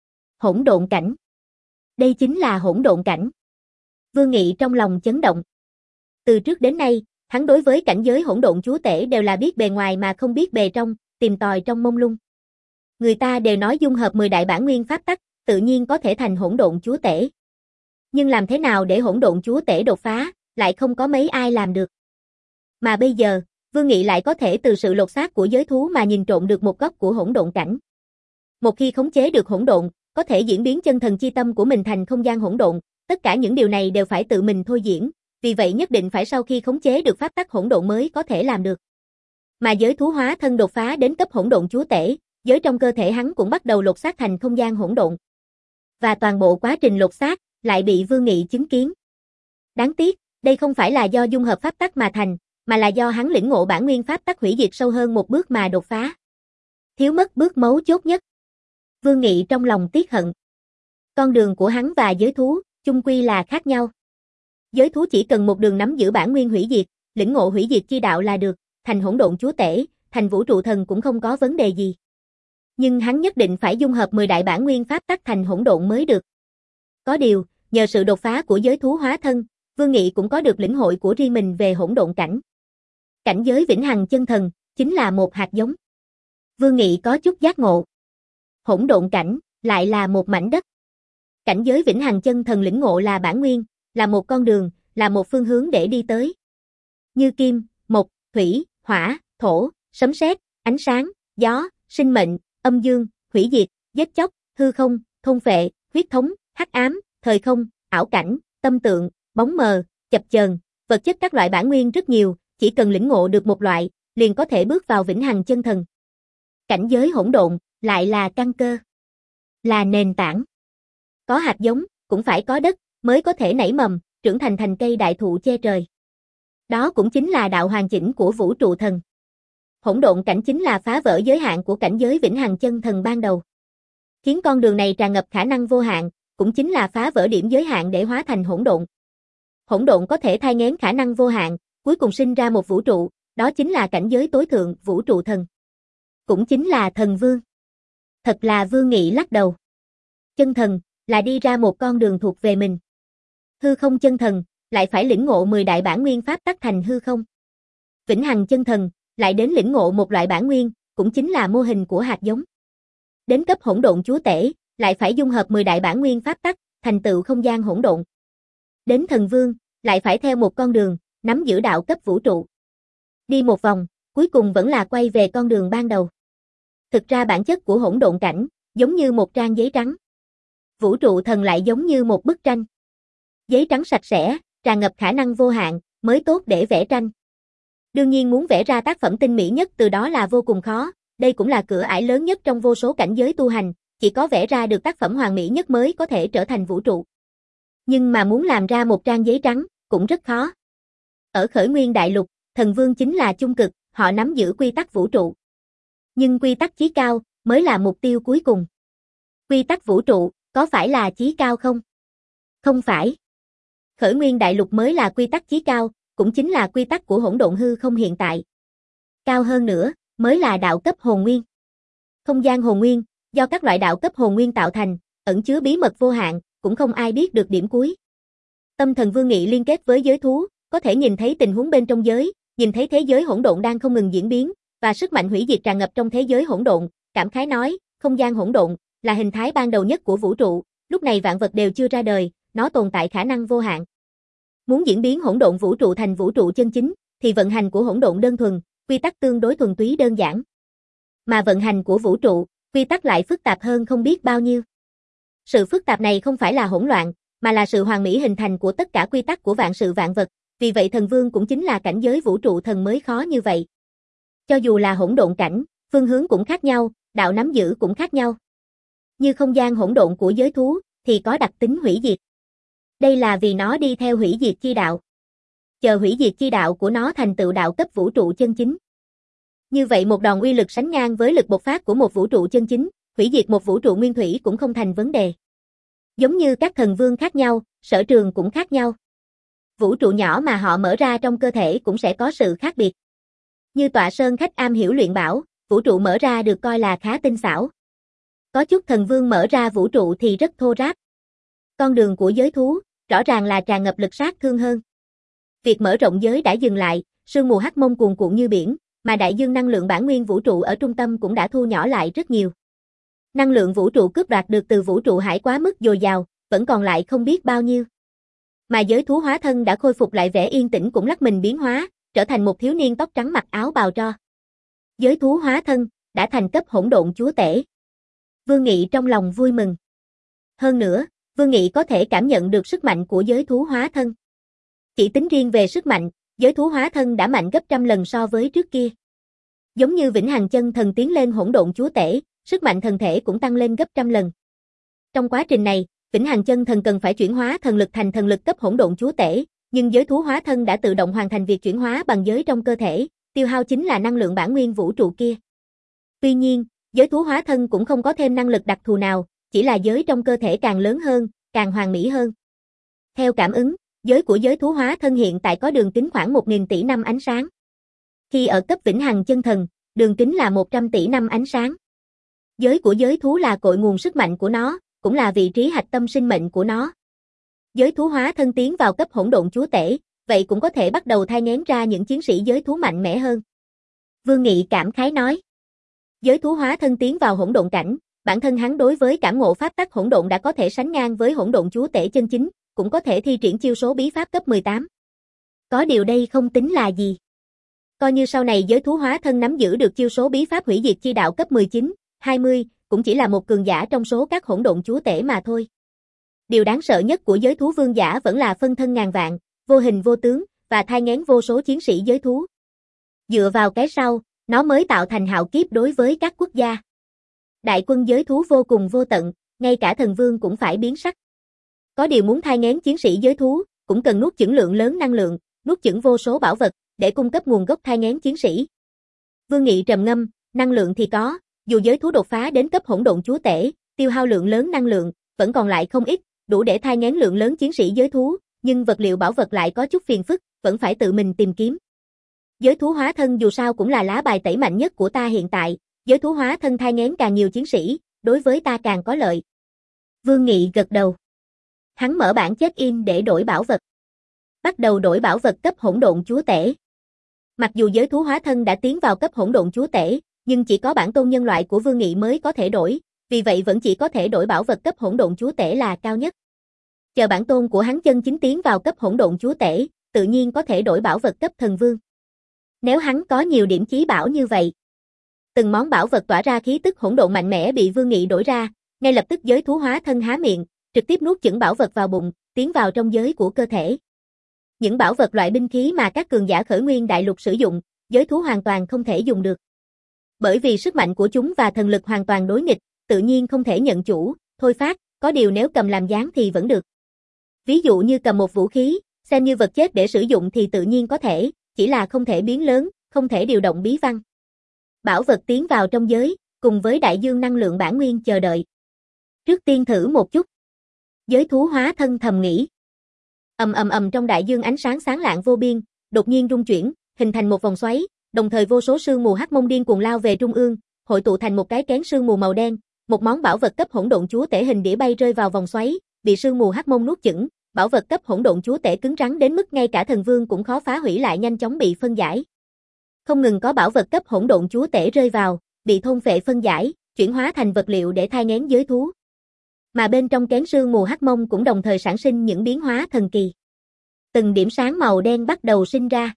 Hỗn độn cảnh. Đây chính là hỗn độn cảnh. Vương Nghị trong lòng chấn động. Từ trước đến nay, hắn đối với cảnh giới hỗn độn chúa tể đều là biết bề ngoài mà không biết bề trong, tìm tòi trong mông lung. Người ta đều nói dung hợp mười đại bản nguyên pháp tắc, tự nhiên có thể thành hỗn độn chúa tể. Nhưng làm thế nào để hỗn độn chúa tể đột phá, lại không có mấy ai làm được. Mà bây giờ, Vương Nghị lại có thể từ sự lột xác của giới thú mà nhìn trộm được một góc của hỗn độn cảnh. Một khi khống chế được hỗn độn, có thể diễn biến chân thần chi tâm của mình thành không gian hỗn độn, tất cả những điều này đều phải tự mình thôi diễn, vì vậy nhất định phải sau khi khống chế được pháp tắc hỗn độn mới có thể làm được. Mà giới thú hóa thân đột phá đến cấp hỗn độn chúa tể, giới trong cơ thể hắn cũng bắt đầu lột xác thành không gian hỗn độn. Và toàn bộ quá trình lột xác lại bị Vương Nghị chứng kiến. Đáng tiếc, đây không phải là do dung hợp pháp tắc mà thành, mà là do hắn lĩnh ngộ bản nguyên pháp tắc hủy diệt sâu hơn một bước mà đột phá. Thiếu mất bước mấu chốt nhất. Vương Nghị trong lòng tiếc hận. Con đường của hắn và giới thú, chung quy là khác nhau. Giới thú chỉ cần một đường nắm giữ bản nguyên hủy diệt, lĩnh ngộ hủy diệt chi đạo là được, thành hỗn độn chúa tể, thành vũ trụ thần cũng không có vấn đề gì. Nhưng hắn nhất định phải dung hợp mười đại bản nguyên pháp tắc thành hỗn độn mới được. Có điều, nhờ sự đột phá của giới thú hóa thân, Vương Nghị cũng có được lĩnh hội của riêng mình về hỗn độn cảnh. Cảnh giới vĩnh hằng chân thần, chính là một hạt giống. Vương Nghị có chút giác ngộ. Hỗn độn cảnh, lại là một mảnh đất. Cảnh giới vĩnh hằng chân thần lĩnh ngộ là bản nguyên, là một con đường, là một phương hướng để đi tới. Như kim, mộc, thủy, hỏa, thổ, sấm sét, ánh sáng, gió, sinh mệnh, âm dương, hủy diệt, giết chóc, hư không, thôn phệ, huyết thống, hắc ám, thời không, ảo cảnh, tâm tượng, bóng mờ, chập chờn, vật chất các loại bản nguyên rất nhiều, chỉ cần lĩnh ngộ được một loại, liền có thể bước vào vĩnh hằng chân thần. Cảnh giới hỗn độn, lại là căn cơ, là nền tảng. Có hạt giống, cũng phải có đất, mới có thể nảy mầm, trưởng thành thành cây đại thụ che trời. Đó cũng chính là đạo hoàn chỉnh của vũ trụ thần. Hỗn độn cảnh chính là phá vỡ giới hạn của cảnh giới vĩnh hằng chân thần ban đầu. Khiến con đường này tràn ngập khả năng vô hạn, cũng chính là phá vỡ điểm giới hạn để hóa thành hỗn độn. Hỗn độn có thể thai nghén khả năng vô hạn, cuối cùng sinh ra một vũ trụ, đó chính là cảnh giới tối thượng, vũ trụ thần. Cũng chính là thần vương. Thật là Vương Nghị lắc đầu. Chân thần, là đi ra một con đường thuộc về mình. Hư không chân thần, lại phải lĩnh ngộ mười đại bản nguyên pháp tắc thành hư không. Vĩnh hằng chân thần, lại đến lĩnh ngộ một loại bản nguyên, cũng chính là mô hình của hạt giống. Đến cấp hỗn độn chúa tể, lại phải dung hợp mười đại bản nguyên pháp tắc, thành tựu không gian hỗn độn. Đến thần vương, lại phải theo một con đường, nắm giữ đạo cấp vũ trụ. Đi một vòng, cuối cùng vẫn là quay về con đường ban đầu. Thực ra bản chất của hỗn độn cảnh, giống như một trang giấy trắng. Vũ trụ thần lại giống như một bức tranh. Giấy trắng sạch sẽ, tràn ngập khả năng vô hạn, mới tốt để vẽ tranh. Đương nhiên muốn vẽ ra tác phẩm tinh mỹ nhất từ đó là vô cùng khó, đây cũng là cửa ải lớn nhất trong vô số cảnh giới tu hành, chỉ có vẽ ra được tác phẩm hoàn mỹ nhất mới có thể trở thành vũ trụ. Nhưng mà muốn làm ra một trang giấy trắng, cũng rất khó. Ở Khởi Nguyên Đại Lục, thần vương chính là chung cực, họ nắm giữ quy tắc vũ trụ. Nhưng quy tắc chí cao, mới là mục tiêu cuối cùng. Quy tắc vũ trụ, có phải là chí cao không? Không phải. Khởi Nguyên Đại Lục mới là quy tắc chí cao, cũng chính là quy tắc của hỗn độn hư không hiện tại. Cao hơn nữa, mới là đạo cấp hồn nguyên. Không gian hồn nguyên, do các loại đạo cấp hồn nguyên tạo thành, ẩn chứa bí mật vô hạn, cũng không ai biết được điểm cuối. Tâm thần Vương Nghị liên kết với giới thú, có thể nhìn thấy tình huống bên trong giới, nhìn thấy thế giới hỗn độn đang không ngừng diễn biến, và sức mạnh hủy diệt tràn ngập trong thế giới hỗn độn, cảm khái nói, không gian hỗn độn là hình thái ban đầu nhất của vũ trụ, lúc này vạn vật đều chưa ra đời, nó tồn tại khả năng vô hạn. Muốn diễn biến hỗn độn vũ trụ thành vũ trụ chân chính, thì vận hành của hỗn độn đơn thuần, quy tắc tương đối thuần túy đơn giản. Mà vận hành của vũ trụ, quy tắc lại phức tạp hơn không biết bao nhiêu. Sự phức tạp này không phải là hỗn loạn, mà là sự hoàn mỹ hình thành của tất cả quy tắc của vạn sự vạn vật, vì vậy thần vương cũng chính là cảnh giới vũ trụ thần mới khó như vậy. Cho dù là hỗn độn cảnh, phương hướng cũng khác nhau, đạo nắm giữ cũng khác nhau. Như không gian hỗn độn của giới thú, thì có đặc tính hủy diệt. Đây là vì nó đi theo hủy diệt chi đạo. Chờ hủy diệt chi đạo của nó thành tựu đạo cấp vũ trụ chân chính. Như vậy một đòn uy lực sánh ngang với lực bộc phát của một vũ trụ chân chính, hủy diệt một vũ trụ nguyên thủy cũng không thành vấn đề. Giống như các thần vương khác nhau, sở trường cũng khác nhau. Vũ trụ nhỏ mà họ mở ra trong cơ thể cũng sẽ có sự khác biệt. Như Tọa Sơn khách am hiểu luyện bảo, vũ trụ mở ra được coi là khá tinh xảo. Có chút thần vương mở ra vũ trụ thì rất thô ráp. Con đường của giới thú, rõ ràng là tràn ngập lực sát thương hơn. Việc mở rộng giới đã dừng lại, sương mù hắc mông cuồn cuộn như biển, mà đại dương năng lượng bản nguyên vũ trụ ở trung tâm cũng đã thu nhỏ lại rất nhiều. Năng lượng vũ trụ cướp đoạt được từ vũ trụ hải quá mức dồi dào, vẫn còn lại không biết bao nhiêu. Mà giới thú hóa thân đã khôi phục lại vẻ yên tĩnh cũng lắc mình biến hóa, trở thành một thiếu niên tóc trắng mặc áo bào tro. Giới thú hóa thân, đã thành cấp hỗn độn chúa tể. Vương Nghị trong lòng vui mừng. Hơn nữa, Vương Nghị có thể cảm nhận được sức mạnh của giới thú hóa thân. Chỉ tính riêng về sức mạnh, giới thú hóa thân đã mạnh gấp trăm lần so với trước kia. Giống như Vĩnh Hằng Chân Thần tiến lên hỗn độn chúa tể, sức mạnh thần thể cũng tăng lên gấp trăm lần. Trong quá trình này, Vĩnh Hằng Chân Thần cần phải chuyển hóa thần lực thành thần lực cấp hỗn độn chúa tể, nhưng giới thú hóa thân đã tự động hoàn thành việc chuyển hóa bằng giới trong cơ thể, tiêu hao chính là năng lượng bản nguyên vũ trụ kia. Tuy nhiên, giới thú hóa thân cũng không có thêm năng lực đặc thù nào, chỉ là giới trong cơ thể càng lớn hơn, càng hoàn mỹ hơn. Theo cảm ứng, giới của giới thú hóa thân hiện tại có đường kính khoảng một nghìn tỷ năm ánh sáng. Khi ở cấp Vĩnh Hằng Chân Thần, đường kính là một trăm tỷ năm ánh sáng. Giới của giới thú là cội nguồn sức mạnh của nó, cũng là vị trí hạch tâm sinh mệnh của nó. Giới thú hóa thân tiến vào cấp hỗn độn chúa tể, vậy cũng có thể bắt đầu thai nghén ra những chiến sĩ giới thú mạnh mẽ hơn. Vương Nghị cảm khái nói. Giới thú hóa thân tiến vào hỗn độn cảnh, bản thân hắn đối với cảm ngộ pháp tắc hỗn độn đã có thể sánh ngang với hỗn độn chúa tể chân chính, cũng có thể thi triển chiêu số bí pháp cấp mười tám. Có điều đây không tính là gì. Coi như sau này giới thú hóa thân nắm giữ được chiêu số bí pháp hủy diệt chi đạo cấp mười chín, hai mươi, cũng chỉ là một cường giả trong số các hỗn độn chúa tể mà thôi. Điều đáng sợ nhất của giới thú vương giả vẫn là phân thân ngàn vạn, vô hình vô tướng, và thai nghén vô số chiến sĩ giới thú. Dựa vào cái sau, nó mới tạo thành hạo kiếp đối với các quốc gia. Đại quân giới thú vô cùng vô tận, ngay cả thần vương cũng phải biến sắc. Có điều muốn thai nghén chiến sĩ giới thú, cũng cần nuốt chửng lượng lớn năng lượng, nuốt chửng vô số bảo vật, để cung cấp nguồn gốc thai nghén chiến sĩ. Vương Nghị trầm ngâm, năng lượng thì có, dù giới thú đột phá đến cấp hỗn độn chúa tể, tiêu hao lượng lớn năng lượng, vẫn còn lại không ít, đủ để thai nghén lượng lớn chiến sĩ giới thú, nhưng vật liệu bảo vật lại có chút phiền phức, vẫn phải tự mình tìm kiếm. Giới thú hóa thân dù sao cũng là lá bài tẩy mạnh nhất của ta hiện tại, giới thú hóa thân thai nghén càng nhiều chiến sĩ, đối với ta càng có lợi. Vương Nghị gật đầu. Hắn mở bảng check-in để đổi bảo vật. Bắt đầu đổi bảo vật cấp hỗn độn chúa tể. Mặc dù giới thú hóa thân đã tiến vào cấp hỗn độn chúa tể, nhưng chỉ có bản tôn nhân loại của Vương Nghị mới có thể đổi, vì vậy vẫn chỉ có thể đổi bảo vật cấp hỗn độn chúa tể là cao nhất. Chờ bản tôn của hắn chân chính tiến vào cấp hỗn độn chúa tể, tự nhiên có thể đổi bảo vật cấp thần vương. Nếu hắn có nhiều điểm chí bảo như vậy, từng món bảo vật tỏa ra khí tức hỗn độn mạnh mẽ bị Vương Nghị đổi ra, ngay lập tức giới thú hóa thân há miệng, trực tiếp nuốt chửng bảo vật vào bụng, tiến vào trong giới của cơ thể. Những bảo vật loại binh khí mà các cường giả khởi nguyên đại lục sử dụng, giới thú hoàn toàn không thể dùng được. Bởi vì sức mạnh của chúng và thần lực hoàn toàn đối nghịch, tự nhiên không thể nhận chủ, thôi phát, có điều nếu cầm làm dáng thì vẫn được. Ví dụ như cầm một vũ khí, xem như vật chết để sử dụng thì tự nhiên có thể, chỉ là không thể biến lớn, không thể điều động bí văn. Bảo vật tiến vào trong giới, cùng với đại dương năng lượng bản nguyên chờ đợi. Trước tiên thử một chút. Giới thú hóa thân thầm nghĩ. Ầm ầm ầm trong đại dương ánh sáng sáng lạng vô biên, đột nhiên rung chuyển, hình thành một vòng xoáy, đồng thời vô số sương mù hắc mông điên cuồng lao về trung ương, hội tụ thành một cái kén sương mù màu đen, một món bảo vật cấp hỗn độn chúa tể hình đĩa bay rơi vào vòng xoáy, bị sương mù hắc mông nuốt chửng, bảo vật cấp hỗn độn chúa tể cứng rắn đến mức ngay cả thần vương cũng khó phá hủy lại nhanh chóng bị phân giải. Không ngừng có bảo vật cấp hỗn độn chúa tể rơi vào, bị thôn phệ phân giải, chuyển hóa thành vật liệu để thai nghén giới thú. Mà bên trong kén sương mù hắc mông cũng đồng thời sản sinh những biến hóa thần kỳ. Từng điểm sáng màu đen bắt đầu sinh ra.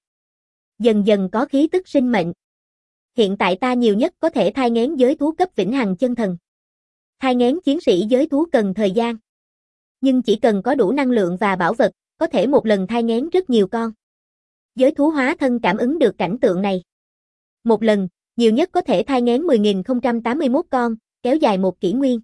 Dần dần có khí tức sinh mệnh. Hiện tại ta nhiều nhất có thể thai nghén giới thú cấp Vĩnh Hằng Chân Thần. Thai nghén chiến sĩ giới thú cần thời gian. Nhưng chỉ cần có đủ năng lượng và bảo vật, có thể một lần thai nghén rất nhiều con. Giới thú hóa thân cảm ứng được cảnh tượng này. Một lần, nhiều nhất có thể thai nghén mười nghìn không trăm tám mươi mốt con, kéo dài một kỷ nguyên.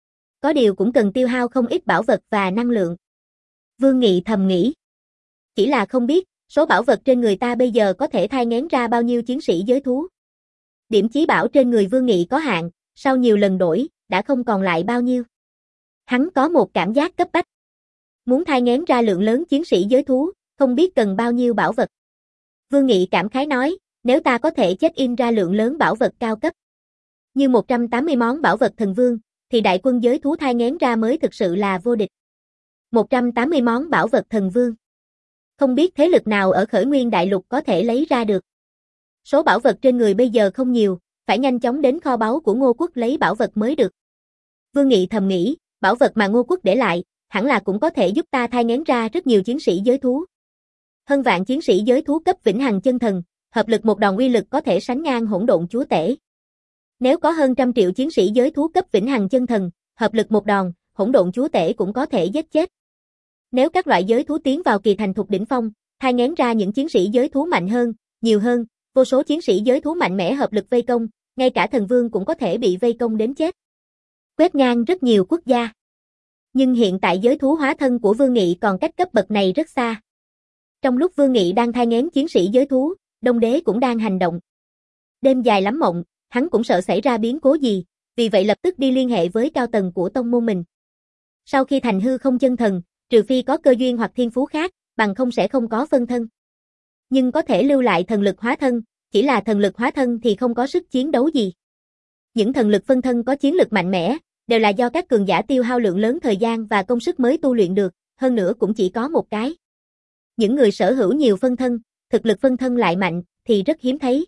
Có điều cũng cần tiêu hao không ít bảo vật và năng lượng. Vương Nghị thầm nghĩ. Chỉ là không biết, số bảo vật trên người ta bây giờ có thể thai nghén ra bao nhiêu chiến sĩ giới thú. Điểm chí bảo trên người Vương Nghị có hạn, sau nhiều lần đổi, đã không còn lại bao nhiêu. Hắn có một cảm giác cấp bách. Muốn thai nghén ra lượng lớn chiến sĩ giới thú, không biết cần bao nhiêu bảo vật. Vương Nghị cảm khái nói, nếu ta có thể check-in ra lượng lớn bảo vật cao cấp, như một trăm tám mươi món bảo vật thần vương, thì đại quân giới thú thai nghén ra mới thực sự là vô địch. một trăm tám mươi món bảo vật thần vương. Không biết thế lực nào ở khởi nguyên đại lục có thể lấy ra được. Số bảo vật trên người bây giờ không nhiều, phải nhanh chóng đến kho báu của Ngô Quốc lấy bảo vật mới được. Vương Nghị thầm nghĩ, bảo vật mà Ngô Quốc để lại, hẳn là cũng có thể giúp ta thai nghén ra rất nhiều chiến sĩ giới thú. Hơn vạn chiến sĩ giới thú cấp Vĩnh Hằng Chân Thần, hợp lực một đòn uy lực có thể sánh ngang hỗn độn chúa tể. Nếu có hơn trăm triệu chiến sĩ giới thú cấp Vĩnh Hằng Chân Thần, hợp lực một đòn, hỗn độn chúa tể cũng có thể giết chết. Nếu các loại giới thú tiến vào kỳ thành thục đỉnh phong, thai nghén ra những chiến sĩ giới thú mạnh hơn, nhiều hơn, vô số chiến sĩ giới thú mạnh mẽ hợp lực vây công, ngay cả thần vương cũng có thể bị vây công đến chết. Quét ngang rất nhiều quốc gia. Nhưng hiện tại giới thú hóa thân của Vương Nghị còn cách cấp bậc này rất xa. Trong lúc Vương Nghị đang thai nghén chiến sĩ giới thú, Đông Đế cũng đang hành động. Đêm dài lắm mộng, hắn cũng sợ xảy ra biến cố gì, vì vậy lập tức đi liên hệ với cao tầng của tông môn mình. Sau khi thành hư không chân thần, trừ phi có cơ duyên hoặc thiên phú khác, bằng không sẽ không có phân thân. Nhưng có thể lưu lại thần lực hóa thân, chỉ là thần lực hóa thân thì không có sức chiến đấu gì. Những thần lực phân thân có chiến lực mạnh mẽ, đều là do các cường giả tiêu hao lượng lớn thời gian và công sức mới tu luyện được, hơn nữa cũng chỉ có một cái. Những người sở hữu nhiều phân thân, thực lực phân thân lại mạnh, thì rất hiếm thấy.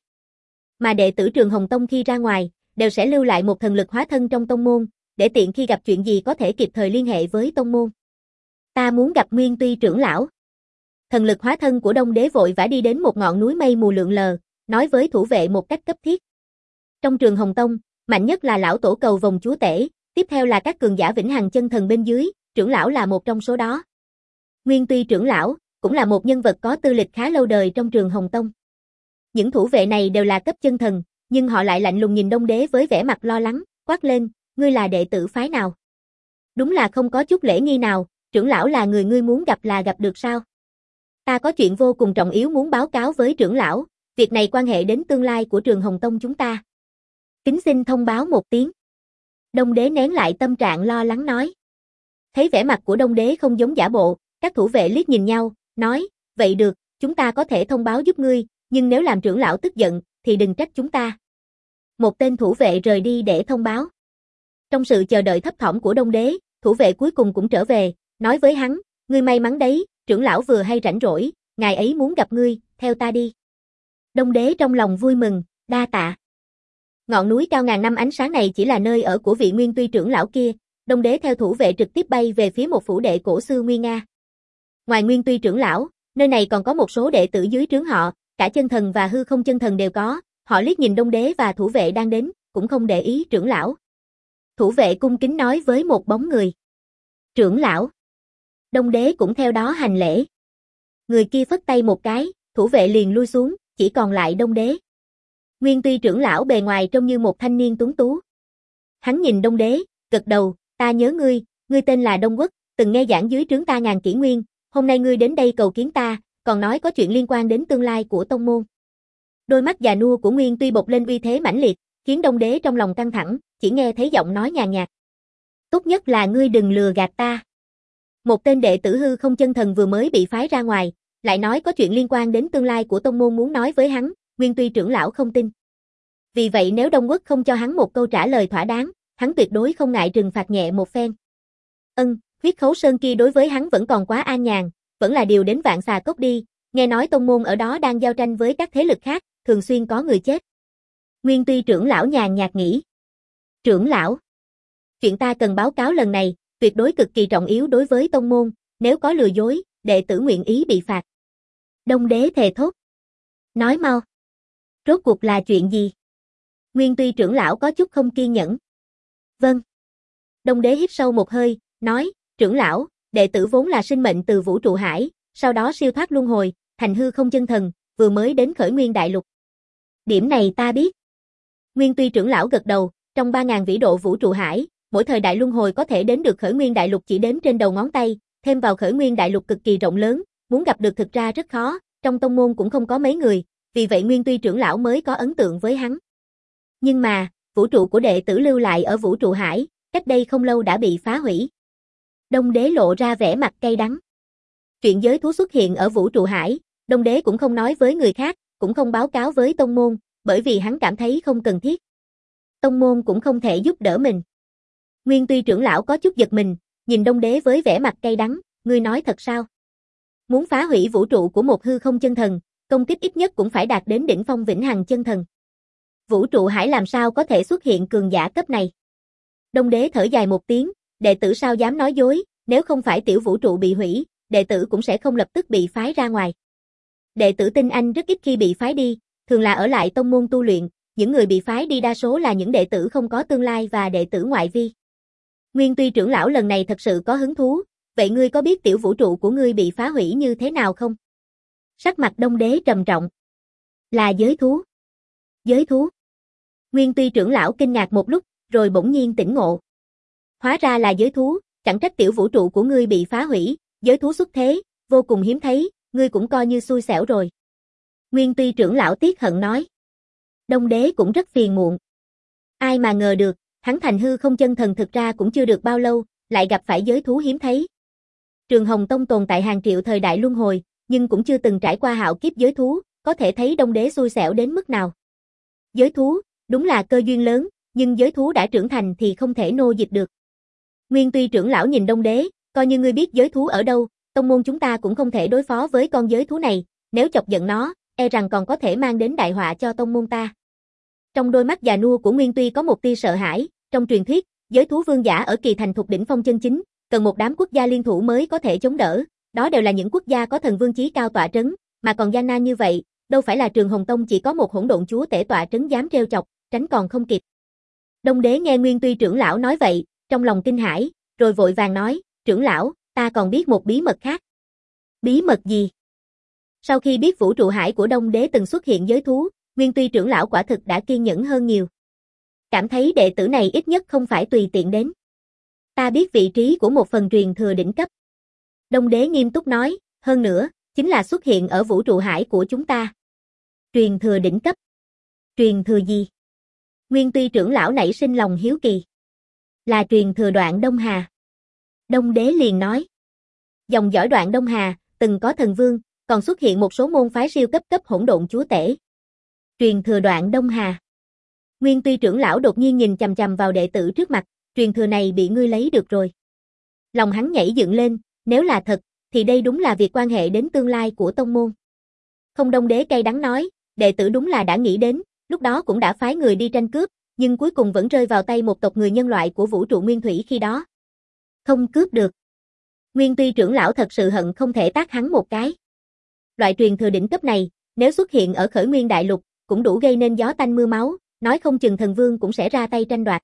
Mà đệ tử Trường Hồng Tông khi ra ngoài, đều sẽ lưu lại một thần lực hóa thân trong tông môn, để tiện khi gặp chuyện gì có thể kịp thời liên hệ với tông môn. Ta muốn gặp Nguyên Tuy trưởng lão. Thần lực hóa thân của Đông Đế vội vã đi đến một ngọn núi mây mù lượn lờ, nói với thủ vệ một cách cấp thiết. Trong Trường Hồng Tông, mạnh nhất là lão tổ cầu vồng chúa tể, tiếp theo là các cường giả vĩnh hằng chân thần bên dưới, trưởng lão là một trong số đó. Nguyên Tuy trưởng lão, cũng là một nhân vật có tư lịch khá lâu đời trong Trường Hồng Tông. Những thủ vệ này đều là cấp chân thần, nhưng họ lại lạnh lùng nhìn Đông Đế với vẻ mặt lo lắng, quát lên, ngươi là đệ tử phái nào? Đúng là không có chút lễ nghi nào, trưởng lão là người ngươi muốn gặp là gặp được sao? Ta có chuyện vô cùng trọng yếu muốn báo cáo với trưởng lão, việc này quan hệ đến tương lai của Trường Hồng Tông chúng ta. Kính xin thông báo một tiếng. Đông Đế nén lại tâm trạng lo lắng nói. Thấy vẻ mặt của Đông Đế không giống giả bộ, các thủ vệ liếc nhìn nhau, nói, vậy được, chúng ta có thể thông báo giúp ngươi, nhưng nếu làm trưởng lão tức giận, thì đừng trách chúng ta. Một tên thủ vệ rời đi để thông báo. Trong sự chờ đợi thấp thỏm của Đông Đế, thủ vệ cuối cùng cũng trở về, nói với hắn, ngươi may mắn đấy, trưởng lão vừa hay rảnh rỗi, ngài ấy muốn gặp ngươi, theo ta đi. Đông Đế trong lòng vui mừng, đa tạ. Ngọn núi cao ngàn năm ánh sáng này chỉ là nơi ở của vị Nguyên Tuy trưởng lão kia, Đông Đế theo thủ vệ trực tiếp bay về phía một phủ đệ cổ xưa nguy nga. Ngoài Nguyên Tuy trưởng lão, nơi này còn có một số đệ tử dưới trướng họ, cả chân thần và hư không chân thần đều có, họ liếc nhìn Đông Đế và thủ vệ đang đến, cũng không để ý trưởng lão. Thủ vệ cung kính nói với một bóng người. Trưởng lão. Đông Đế cũng theo đó hành lễ. Người kia phất tay một cái, thủ vệ liền lui xuống, chỉ còn lại Đông Đế. Nguyên Tuy trưởng lão bề ngoài trông như một thanh niên tuấn tú. Hắn nhìn Đông Đế, gật đầu, ta nhớ ngươi, ngươi tên là Đông Quốc, từng nghe giảng dưới trướng ta ngàn kỷ nguyên, hôm nay ngươi đến đây cầu kiến ta, còn nói có chuyện liên quan đến tương lai của tông môn. Đôi mắt già nua của Nguyên Tuy bộc lên uy thế mãnh liệt, khiến Đông Đế trong lòng căng thẳng, chỉ nghe thấy giọng nói nhàn nhạt. Tốt nhất là ngươi đừng lừa gạt ta. Một tên đệ tử hư không chân thần vừa mới bị phái ra ngoài, lại nói có chuyện liên quan đến tương lai của tông môn muốn nói với hắn, Nguyên Tuy trưởng lão không tin. Vì vậy nếu Đông Quốc không cho hắn một câu trả lời thỏa đáng, hắn tuyệt đối không ngại trừng phạt nhẹ một phen. Ân, huyết khấu sơn kia đối với hắn vẫn còn quá an nhàn, vẫn là điều đến Vạn Xà Cốc đi, nghe nói tông môn ở đó đang giao tranh với các thế lực khác, thường xuyên có người chết. Nguyên Tuy trưởng lão nhàn nhạt nghĩ. Trưởng lão, chuyện ta cần báo cáo lần này, tuyệt đối cực kỳ trọng yếu đối với tông môn, nếu có lừa dối, đệ tử nguyện ý bị phạt. Đông Đế thề thốt. Nói mau. Rốt cuộc là chuyện gì? Nguyên Tuy trưởng lão có chút không kiên nhẫn. Vâng. Đông Đế hít sâu một hơi, nói, trưởng lão, đệ tử vốn là sinh mệnh từ vũ trụ hải, sau đó siêu thoát luân hồi, thành hư không chân thần, vừa mới đến khởi nguyên đại lục. Điểm này ta biết. Nguyên Tuy trưởng lão gật đầu, trong ba ngàn vĩ độ vũ trụ hải, mỗi thời đại luân hồi có thể đến được khởi nguyên đại lục chỉ đếm trên đầu ngón tay, thêm vào khởi nguyên đại lục cực kỳ rộng lớn, muốn gặp được thực ra rất khó, trong tông môn cũng không có mấy người, vì vậy Nguyên Tuy trưởng lão mới có ấn tượng với hắn. Nhưng mà, vũ trụ của đệ tử lưu lại ở vũ trụ hải, cách đây không lâu đã bị phá hủy. Đông Đế lộ ra vẻ mặt cay đắng. Chuyện giới thú xuất hiện ở vũ trụ hải, Đông Đế cũng không nói với người khác, cũng không báo cáo với tông môn, bởi vì hắn cảm thấy không cần thiết. Tông môn cũng không thể giúp đỡ mình. Nguyên Tuy trưởng lão có chút giật mình, nhìn Đông Đế với vẻ mặt cay đắng, ngươi nói thật sao? Muốn phá hủy vũ trụ của một hư không chân thần, công kích ít nhất cũng phải đạt đến đỉnh phong vĩnh hằng chân thần. Vũ trụ hải làm sao có thể xuất hiện cường giả cấp này? Đông Đế thở dài một tiếng, đệ tử sao dám nói dối, nếu không phải tiểu vũ trụ bị hủy, đệ tử cũng sẽ không lập tức bị phái ra ngoài. Đệ tử tinh anh rất ít khi bị phái đi, thường là ở lại tông môn tu luyện, những người bị phái đi đa số là những đệ tử không có tương lai và đệ tử ngoại vi. Nguyên Tuy trưởng lão lần này thật sự có hứng thú, vậy ngươi có biết tiểu vũ trụ của ngươi bị phá hủy như thế nào không? Sắc mặt Đông Đế trầm trọng. Là giới thú. Giới thú. Nguyên Tuy trưởng lão kinh ngạc một lúc, rồi bỗng nhiên tỉnh ngộ. Hóa ra là giới thú, chẳng trách tiểu vũ trụ của ngươi bị phá hủy, giới thú xuất thế, vô cùng hiếm thấy, ngươi cũng coi như xui xẻo rồi. Nguyên Tuy trưởng lão tiếc hận nói. Đông Đế cũng rất phiền muộn. Ai mà ngờ được, hắn thành hư không chân thần thực ra cũng chưa được bao lâu, lại gặp phải giới thú hiếm thấy. Trường Hồng Tông tồn tại hàng triệu thời đại luân hồi, nhưng cũng chưa từng trải qua hạo kiếp giới thú, có thể thấy Đông Đế xui xẻo đến mức nào. Giới thú, đúng là cơ duyên lớn, nhưng giới thú đã trưởng thành thì không thể nô dịch được. Nguyên Tuy trưởng lão nhìn Đông Đế, coi như ngươi biết giới thú ở đâu, tông môn chúng ta cũng không thể đối phó với con giới thú này, nếu chọc giận nó, e rằng còn có thể mang đến đại họa cho tông môn ta. Trong đôi mắt già nua của Nguyên Tuy có một tia sợ hãi, trong truyền thuyết, giới thú vương giả ở kỳ thành thục đỉnh phong chân chính, cần một đám quốc gia liên thủ mới có thể chống đỡ, đó đều là những quốc gia có thần vương chí cao tọa trấn, mà còn gian nan như vậy, đâu phải là Trường Hồng Tông chỉ có một hỗn độn chúa tể tọa trấn dám trêu chọc, tránh còn không kịp. Đông Đế nghe Nguyên Tuy trưởng lão nói vậy, trong lòng kinh hãi, rồi vội vàng nói, trưởng lão, ta còn biết một bí mật khác. Bí mật gì? Sau khi biết vũ trụ hải của Đông Đế từng xuất hiện giới thú, Nguyên Tuy trưởng lão quả thực đã kiên nhẫn hơn nhiều. Cảm thấy đệ tử này ít nhất không phải tùy tiện đến. Ta biết vị trí của một phần truyền thừa đỉnh cấp. Đông Đế nghiêm túc nói, hơn nữa, chính là xuất hiện ở vũ trụ hải của chúng ta. Truyền thừa đỉnh cấp. Truyền thừa gì? Nguyên Tuy trưởng lão nảy sinh lòng hiếu kỳ. Là truyền thừa Đoạn Đông Hà. Đông Đế liền nói. Dòng dõi Đoạn Đông Hà, từng có thần vương, còn xuất hiện một số môn phái siêu cấp cấp hỗn độn chúa tể. Truyền thừa Đoạn Đông Hà. Nguyên Tuy trưởng lão đột nhiên nhìn chằm chằm vào đệ tử trước mặt, truyền thừa này bị ngươi lấy được rồi. Lòng hắn nhảy dựng lên, nếu là thật, thì đây đúng là việc quan hệ đến tương lai của tông môn. Không Đông Đế cay đắng nói, đệ tử đúng là đã nghĩ đến, lúc đó cũng đã phái người đi tranh cướp, nhưng cuối cùng vẫn rơi vào tay một tộc người nhân loại của vũ trụ nguyên thủy khi đó. Không cướp được. Nguyên Tuy trưởng lão thật sự hận không thể tát hắn một cái. Loại truyền thừa đỉnh cấp này, nếu xuất hiện ở Khởi Nguyên Đại Lục, cũng đủ gây nên gió tanh mưa máu, nói không chừng thần vương cũng sẽ ra tay tranh đoạt.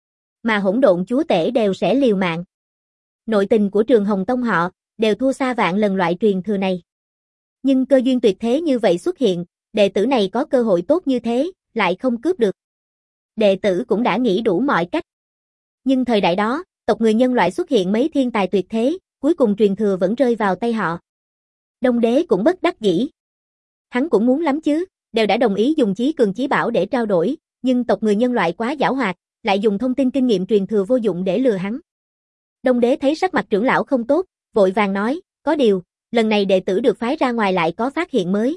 Mà hỗn độn chúa tể đều sẽ liều mạng. Nội tình của Trường Hồng Tông họ, đều thua xa vạn lần loại truyền thừa này. Nhưng cơ duyên tuyệt thế như vậy xuất hiện, đệ tử này có cơ hội tốt như thế, lại không cướp được. Đệ tử cũng đã nghĩ đủ mọi cách. Nhưng thời đại đó, tộc người nhân loại xuất hiện mấy thiên tài tuyệt thế, cuối cùng truyền thừa vẫn rơi vào tay họ. Đông Đế cũng bất đắc dĩ. Hắn cũng muốn lắm chứ, đều đã đồng ý dùng chí cường chí bảo để trao đổi, nhưng tộc người nhân loại quá giảo hoạt, lại dùng thông tin kinh nghiệm truyền thừa vô dụng để lừa hắn. Đông Đế thấy sắc mặt trưởng lão không tốt, vội vàng nói, có điều, lần này đệ tử được phái ra ngoài lại có phát hiện mới.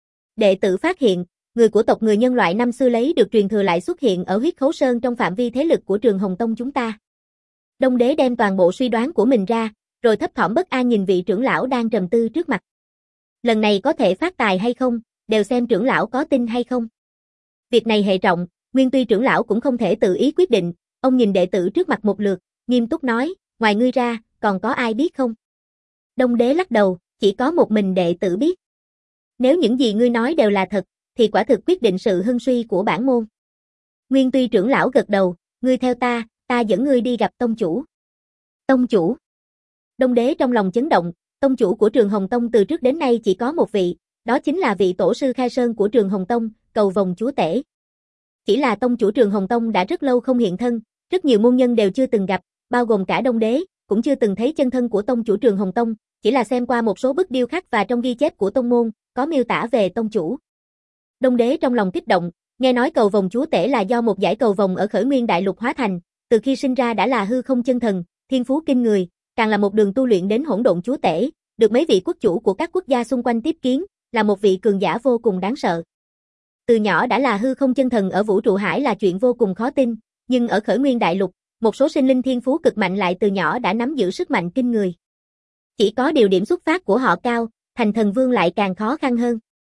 Đệ tử phát hiện, người của tộc người nhân loại năm xưa lấy được truyền thừa lại xuất hiện ở huyết khấu sơn trong phạm vi thế lực của Trường Hồng Tông chúng ta. Đông Đế đem toàn bộ suy đoán của mình ra, rồi thấp thỏm bất an nhìn vị trưởng lão đang trầm tư trước mặt. Lần này có thể phát tài hay không, đều xem trưởng lão có tin hay không. Việc này hệ trọng, Nguyên Tuy trưởng lão cũng không thể tự ý quyết định, ông nhìn đệ tử trước mặt một lượt, nghiêm túc nói, ngoài ngươi ra, còn có ai biết không? Đông Đế lắc đầu, chỉ có một mình đệ tử biết. Nếu những gì ngươi nói đều là thật, thì quả thực quyết định sự hưng suy của bản môn. Nguyên Tuy trưởng lão gật đầu, ngươi theo ta, ta dẫn ngươi đi gặp tông chủ. Tông chủ. Đông Đế trong lòng chấn động, tông chủ của Trường Hồng Tông từ trước đến nay chỉ có một vị, đó chính là vị tổ sư khai sơn của Trường Hồng Tông, Cầu Vồng chúa tể. Chỉ là tông chủ Trường Hồng Tông đã rất lâu không hiện thân, rất nhiều môn nhân đều chưa từng gặp, bao gồm cả Đông Đế, cũng chưa từng thấy chân thân của tông chủ Trường Hồng Tông, chỉ là xem qua một số bức điêu khắc và trong ghi chép của tông môn, có miêu tả về tông chủ. Đông Đế trong lòng kích động, nghe nói Cầu Vồng chúa tể là do một dải cầu vồng ở Khởi Nguyên Đại Lục hóa thành, từ khi sinh ra đã là hư không chân thần, thiên phú kinh người, càng là một đường tu luyện đến hỗn độn chúa tể, được mấy vị quốc chủ của các quốc gia xung quanh tiếp kiến, là một vị cường giả vô cùng đáng sợ. Từ nhỏ đã là hư không chân thần ở vũ trụ hải là chuyện vô cùng khó tin, nhưng ở Khởi Nguyên Đại Lục, một số sinh linh thiên phú cực mạnh lại từ nhỏ đã nắm giữ sức mạnh kinh người. Chỉ có điều điểm xuất phát của họ cao, thành thần vương lại càng khó khăn hơn.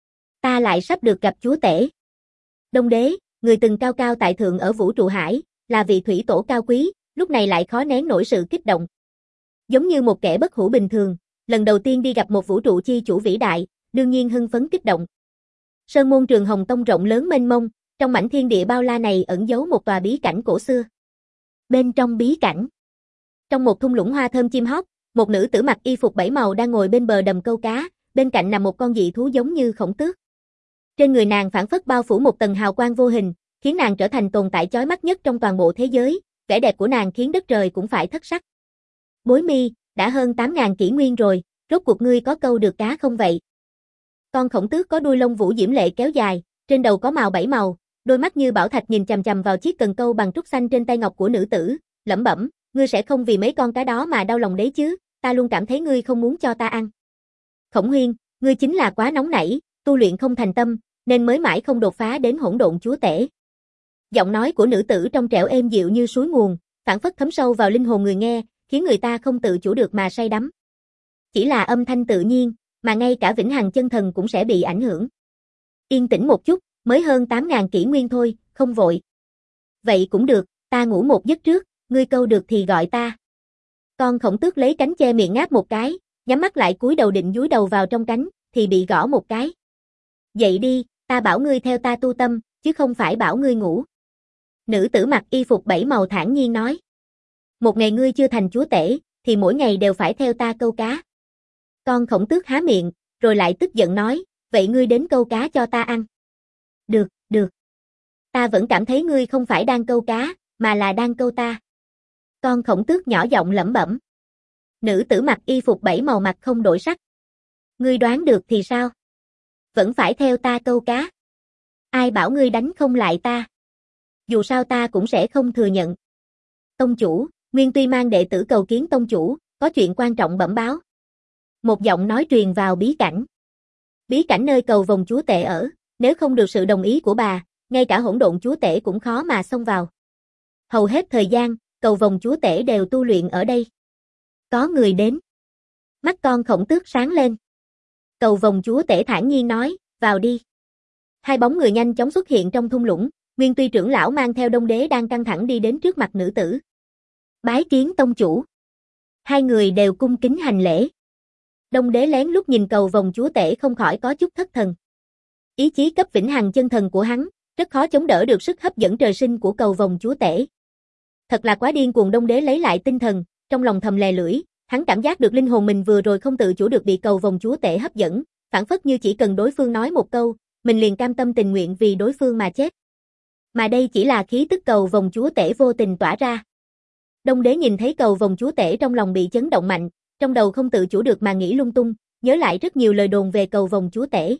Ta lại sắp được gặp chúa tể. Đông Đế, người từng cao cao tại thượng ở vũ trụ hải, là vị thủy tổ cao quý, lúc này lại khó nén nổi sự kích động. Giống như một kẻ bất hủ bình thường, lần đầu tiên đi gặp một vũ trụ chi chủ vĩ đại, đương nhiên hưng phấn kích động. Sơn môn Trường Hồng Tông rộng lớn mênh mông, trong mảnh thiên địa bao la này ẩn giấu một tòa bí cảnh cổ xưa. Bên trong bí cảnh, Trong một thung lũng hoa thơm chim hót, một nữ tử mặc y phục bảy màu đang ngồi bên bờ đầm câu cá, bên cạnh nằm một con dị thú giống như khổng tước. Trên người nàng phảng phất bao phủ một tầng hào quang vô hình, khiến nàng trở thành tồn tại chói mắt nhất trong toàn bộ thế giới, vẻ đẹp của nàng khiến đất trời cũng phải thất sắc. Bối Mi, đã hơn tám ngàn kỷ nguyên rồi, rốt cuộc ngươi có câu được cá không vậy? Con khổng tước có đuôi lông vũ diễm lệ kéo dài, trên đầu có mào bảy màu, đôi mắt như bảo thạch nhìn chằm chằm vào chiếc cần câu bằng trúc xanh trên tay ngọc của nữ tử, lẩm bẩm, ngươi sẽ không vì mấy con cá đó mà đau lòng đấy chứ, ta luôn cảm thấy ngươi không muốn cho ta ăn. Khổng Huyên, ngươi chính là quá nóng nảy, tu luyện không thành tâm, nên mới mãi không đột phá đến hỗn độn chúa tể. Giọng nói của nữ tử trong trẻo êm dịu như suối nguồn, phảng phất thấm sâu vào linh hồn người nghe, khiến người ta không tự chủ được mà say đắm. Chỉ là âm thanh tự nhiên, mà ngay cả vĩnh hằng chân thần cũng sẽ bị ảnh hưởng. Yên tĩnh một chút, mới hơn tám ngàn kỷ nguyên thôi, không vội. Vậy cũng được, ta ngủ một giấc trước, ngươi câu được thì gọi ta. Con khổng tước lấy cánh che miệng ngáp một cái, nhắm mắt lại cúi đầu định dúi đầu vào trong cánh, thì bị gõ một cái. Dậy đi, ta bảo ngươi theo ta tu tâm, chứ không phải bảo ngươi ngủ. Nữ tử mặc y phục bảy màu thản nhiên nói. Một ngày ngươi chưa thành chúa tể, thì mỗi ngày đều phải theo ta câu cá. Con khổng tước há miệng, rồi lại tức giận nói, vậy ngươi đến câu cá cho ta ăn. Được, được. Ta vẫn cảm thấy ngươi không phải đang câu cá, mà là đang câu ta. Con khổng tước nhỏ giọng lẩm bẩm. Nữ tử mặc y phục bảy màu mặt không đổi sắc. Ngươi đoán được thì sao? Vẫn phải theo ta câu cá. Ai bảo ngươi đánh không lại ta? Dù sao ta cũng sẽ không thừa nhận. Tông chủ, Nguyên Tuy mang đệ tử cầu kiến tông chủ, có chuyện quan trọng bẩm báo. Một giọng nói truyền vào bí cảnh. Bí cảnh nơi cầu vồng chúa tể ở, nếu không được sự đồng ý của bà, ngay cả hỗn độn chúa tể cũng khó mà xông vào. Hầu hết thời gian, cầu vồng chúa tể đều tu luyện ở đây. Có người đến. Mắt con khổng tước sáng lên. Cầu vồng chúa tể thản nhiên nói, vào đi. Hai bóng người nhanh chóng xuất hiện trong thung lũng, Nguyên Tuy trưởng lão mang theo Đông Đế đang căng thẳng đi đến trước mặt nữ tử. Bái kiến tông chủ. Hai người đều cung kính hành lễ. Đông Đế lén lút nhìn cầu vồng chúa tể không khỏi có chút thất thần. Ý chí cấp vĩnh hằng chân thần của hắn, rất khó chống đỡ được sức hấp dẫn trời sinh của cầu vồng chúa tể. Thật là quá điên cuồng. Đông Đế lấy lại tinh thần, trong lòng thầm lè lưỡi, hắn cảm giác được linh hồn mình vừa rồi không tự chủ được bị cầu vồng chúa tể hấp dẫn, phảng phất như chỉ cần đối phương nói một câu, mình liền cam tâm tình nguyện vì đối phương mà chết. Mà đây chỉ là khí tức cầu vồng chúa tể vô tình tỏa ra. Đông Đế nhìn thấy cầu vồng chúa tể trong lòng bị chấn động mạnh, trong đầu không tự chủ được mà nghĩ lung tung, nhớ lại rất nhiều lời đồn về cầu vồng chúa tể.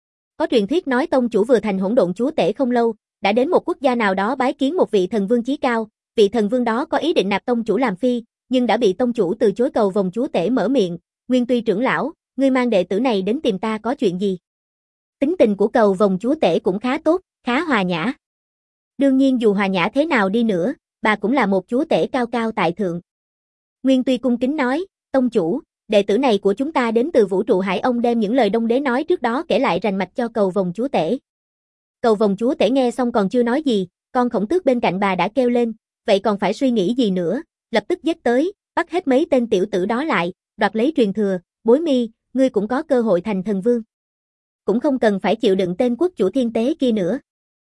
Có truyền thuyết nói tông chủ vừa thành hỗn độn chúa tể không lâu, đã đến một quốc gia nào đó bái kiến một vị thần vương chí cao, vị thần vương đó có ý định nạp tông chủ làm phi, nhưng đã bị tông chủ từ chối. Cầu vồng chúa tể mở miệng, Nguyên Tuy trưởng lão, ngươi mang đệ tử này đến tìm ta có chuyện gì? Tính tình của cầu vồng chúa tể cũng khá tốt, khá hòa nhã. Đương nhiên dù hòa nhã thế nào đi nữa, bà cũng là một chúa tể cao cao tại thượng. Nguyên Tuy cung kính nói, tông chủ, đệ tử này của chúng ta đến từ vũ trụ Hải. Ông đem những lời Đông Đế nói trước đó kể lại rành mạch cho cầu vồng chúa tể. Cầu vồng chúa tể nghe xong còn chưa nói gì, con khổng tước bên cạnh bà đã kêu lên, vậy còn phải suy nghĩ gì nữa, lập tức giết tới, bắt hết mấy tên tiểu tử đó lại, đoạt lấy truyền thừa. Bối Mi, ngươi cũng có cơ hội thành thần vương. Cũng không cần phải chịu đựng tên quốc chủ thiên tế kia nữa.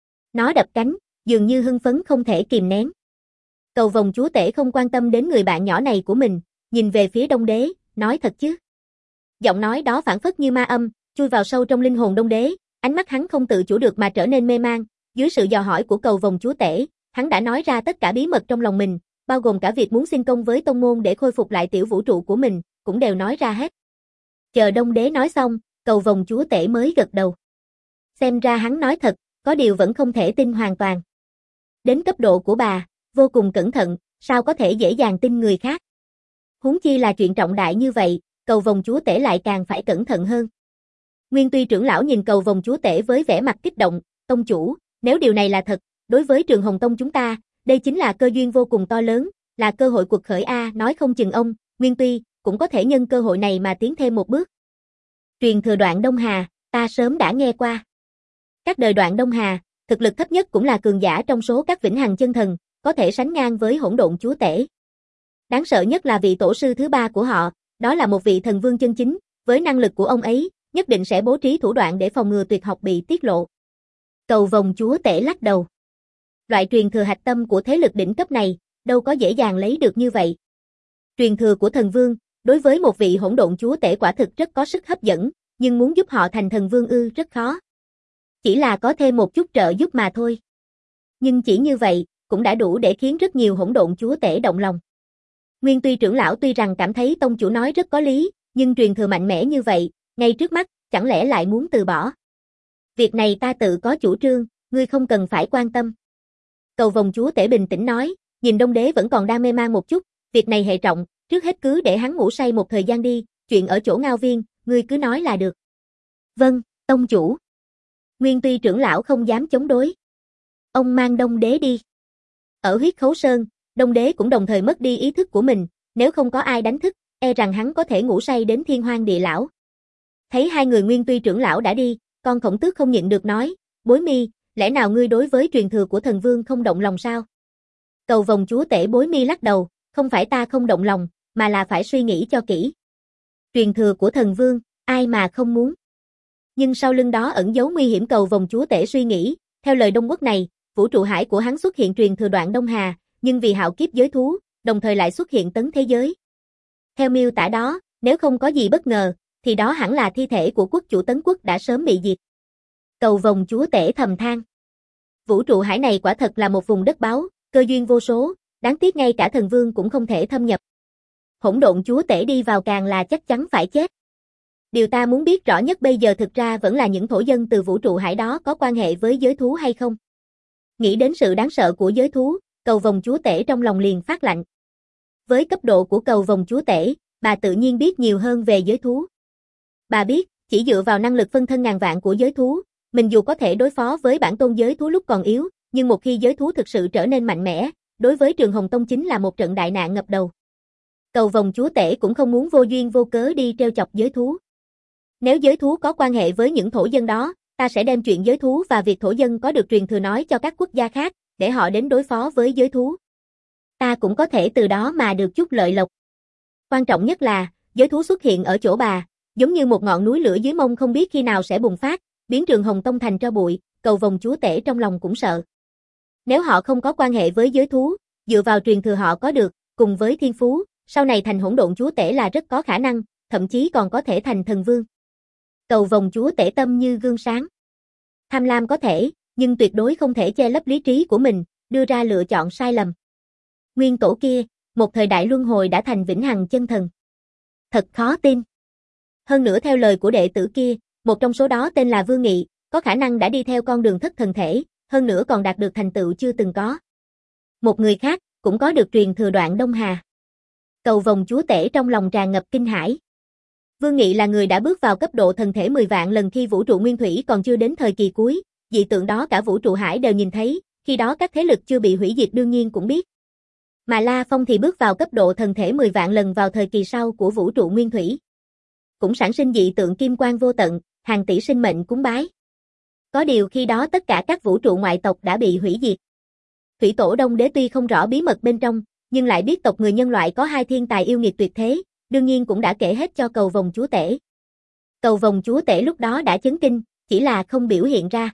Nó đập cánh, dường như hưng phấn không thể kìm nén. Cầu vồng chúa tể không quan tâm đến người bạn nhỏ này của mình, nhìn về phía Đông Đế, nói thật chứ. Giọng nói đó phảng phất như ma âm, chui vào sâu trong linh hồn Đông Đế, ánh mắt hắn không tự chủ được mà trở nên mê man. Dưới sự dò hỏi của cầu vồng chúa tể, hắn đã nói ra tất cả bí mật trong lòng mình, bao gồm cả việc muốn xin công với tông môn để khôi phục lại tiểu vũ trụ của mình, cũng đều nói ra hết. Chờ Đông Đế nói xong, cầu vồng chúa tể mới gật đầu. Xem ra hắn nói thật, có điều vẫn không thể tin hoàn toàn. Đến cấp độ của bà, vô cùng cẩn thận, sao có thể dễ dàng tin người khác. Huống chi là chuyện trọng đại như vậy, cầu vồng chúa tể lại càng phải cẩn thận hơn. Nguyên Tuy trưởng lão nhìn cầu vồng chúa tể với vẻ mặt kích động, tông chủ, nếu điều này là thật, đối với Trường Hồng Tông chúng ta, đây chính là cơ duyên vô cùng to lớn, là cơ hội cuộc khởi A. Nói không chừng ông, Nguyên Tuy, cũng có thể nhân cơ hội này mà tiến thêm một bước. Truyền thừa Đoạn Đông Hà, ta sớm đã nghe qua. Các đời Đoạn Đông Hà, thực lực thấp nhất cũng là cường giả trong số các vĩnh hằng chân thần, có thể sánh ngang với hỗn độn chúa tể. Đáng sợ nhất là vị tổ sư thứ ba của họ, đó là một vị thần vương chân chính, với năng lực của ông ấy, nhất định sẽ bố trí thủ đoạn để phòng ngừa tuyệt học bị tiết lộ. Cầu vồng chúa tể lắc đầu. Loại truyền thừa hạch tâm của thế lực đỉnh cấp này, đâu có dễ dàng lấy được như vậy. Truyền thừa của thần vương, đối với một vị hỗn độn chúa tể quả thực rất có sức hấp dẫn, nhưng muốn giúp họ thành thần vương ư rất khó. Chỉ là có thêm một chút trợ giúp mà thôi. Nhưng chỉ như vậy, cũng đã đủ để khiến rất nhiều hỗn độn chúa tể động lòng. Nguyên Tuy trưởng lão tuy rằng cảm thấy tông chủ nói rất có lý, nhưng truyền thừa mạnh mẽ như vậy, ngay trước mắt, chẳng lẽ lại muốn từ bỏ. Việc này ta tự có chủ trương, ngươi không cần phải quan tâm. Cầu vồng chúa tể bình tĩnh nói, nhìn Đông Đế vẫn còn đang mê man một chút, việc này hệ trọng, trước hết cứ để hắn ngủ say một thời gian đi, chuyện ở chỗ Ngao Viên, ngươi cứ nói là được. Vâng, tông chủ. Nguyên Tuy trưởng lão không dám chống đối. Ông mang Đông Đế đi. Ở huyết khấu sơn, Đông Đế cũng đồng thời mất đi ý thức của mình, nếu không có ai đánh thức, e rằng hắn có thể ngủ say đến thiên hoang địa lão. Thấy hai người Nguyên Tuy trưởng lão đã đi, con Khổng Tước không nhịn được nói, Bối Mi, lẽ nào ngươi đối với truyền thừa của thần vương không động lòng sao? Cầu vồng chúa tể Bối Mi lắc đầu, không phải ta không động lòng, mà là phải suy nghĩ cho kỹ. Truyền thừa của thần vương, ai mà không muốn. Nhưng sau lưng đó ẩn giấu nguy hiểm. Cầu vồng chúa tể suy nghĩ, theo lời Đông Quốc này, vũ trụ hải của hắn xuất hiện truyền thừa đoạn Đông Hà, nhưng vì hạo kiếp giới thú, đồng thời lại xuất hiện tấn thế giới. Theo miêu tả đó, nếu không có gì bất ngờ, thì đó hẳn là thi thể của quốc chủ Tấn Quốc đã sớm bị diệt. Cầu vồng chúa tể thầm than. Vũ trụ hải này quả thật là một vùng đất báu, cơ duyên vô số, đáng tiếc ngay cả thần vương cũng không thể thâm nhập. Hỗn độn chúa tể đi vào càng là chắc chắn phải chết. Điều ta muốn biết rõ nhất bây giờ thực ra vẫn là những thổ dân từ vũ trụ hải đó có quan hệ với giới thú hay không. Nghĩ đến sự đáng sợ của giới thú, cầu vồng chúa tể trong lòng liền phát lạnh. Với cấp độ của cầu vồng chúa tể, bà tự nhiên biết nhiều hơn về giới thú. Bà biết, chỉ dựa vào năng lực phân thân ngàn vạn của giới thú, mình dù có thể đối phó với bản tôn giới thú lúc còn yếu, nhưng một khi giới thú thực sự trở nên mạnh mẽ, đối với Trường Hồng Tông chính là một trận đại nạn ngập đầu. Cầu vồng chúa tể cũng không muốn vô duyên vô cớ đi trêu chọc giới thú. Nếu giới thú có quan hệ với những thổ dân đó, ta sẽ đem chuyện giới thú và việc thổ dân có được truyền thừa nói cho các quốc gia khác, để họ đến đối phó với giới thú. Ta cũng có thể từ đó mà được chút lợi lộc. Quan trọng nhất là, giới thú xuất hiện ở chỗ bà, giống như một ngọn núi lửa dưới mông không biết khi nào sẽ bùng phát, biến Trường Hồng Tông thành tro bụi. Cầu vồng chúa tể trong lòng cũng sợ. Nếu họ không có quan hệ với giới thú, dựa vào truyền thừa họ có được, cùng với thiên phú, sau này thành hỗn độn chúa tể là rất có khả năng, thậm chí còn có thể thành thần vương. Cầu vồng chúa tể tâm như gương sáng. Tham lam có thể, nhưng tuyệt đối không thể che lấp lý trí của mình, đưa ra lựa chọn sai lầm. Nguyên tổ kia, một thời đại luân hồi đã thành vĩnh hằng chân thần. Thật khó tin. Hơn nữa theo lời của đệ tử kia, một trong số đó tên là Vương Nghị, có khả năng đã đi theo con đường thất thần thể, hơn nữa còn đạt được thành tựu chưa từng có. Một người khác, cũng có được truyền thừa đoạn Đông Hà. Cầu vồng chúa tể trong lòng tràn ngập kinh hãi. Vương Nghị là người đã bước vào cấp độ thần thể mười vạn lần khi vũ trụ nguyên thủy còn chưa đến thời kỳ cuối, dị tượng đó cả vũ trụ hải đều nhìn thấy, khi đó các thế lực chưa bị hủy diệt đương nhiên cũng biết. Mà La Phong thì bước vào cấp độ thần thể mười vạn lần vào thời kỳ sau của vũ trụ nguyên thủy. Cũng sản sinh dị tượng kim quang vô tận, hàng tỷ sinh mệnh cúng bái. Có điều khi đó tất cả các vũ trụ ngoại tộc đã bị hủy diệt. Thủy tổ Đông Đế tuy không rõ bí mật bên trong, nhưng lại biết tộc người nhân loại có hai thiên tài yêu nghiệt tuyệt thế, đương nhiên cũng đã kể hết cho cầu vồng chúa tể. Cầu vồng chúa tể lúc đó đã chấn kinh, chỉ là không biểu hiện ra.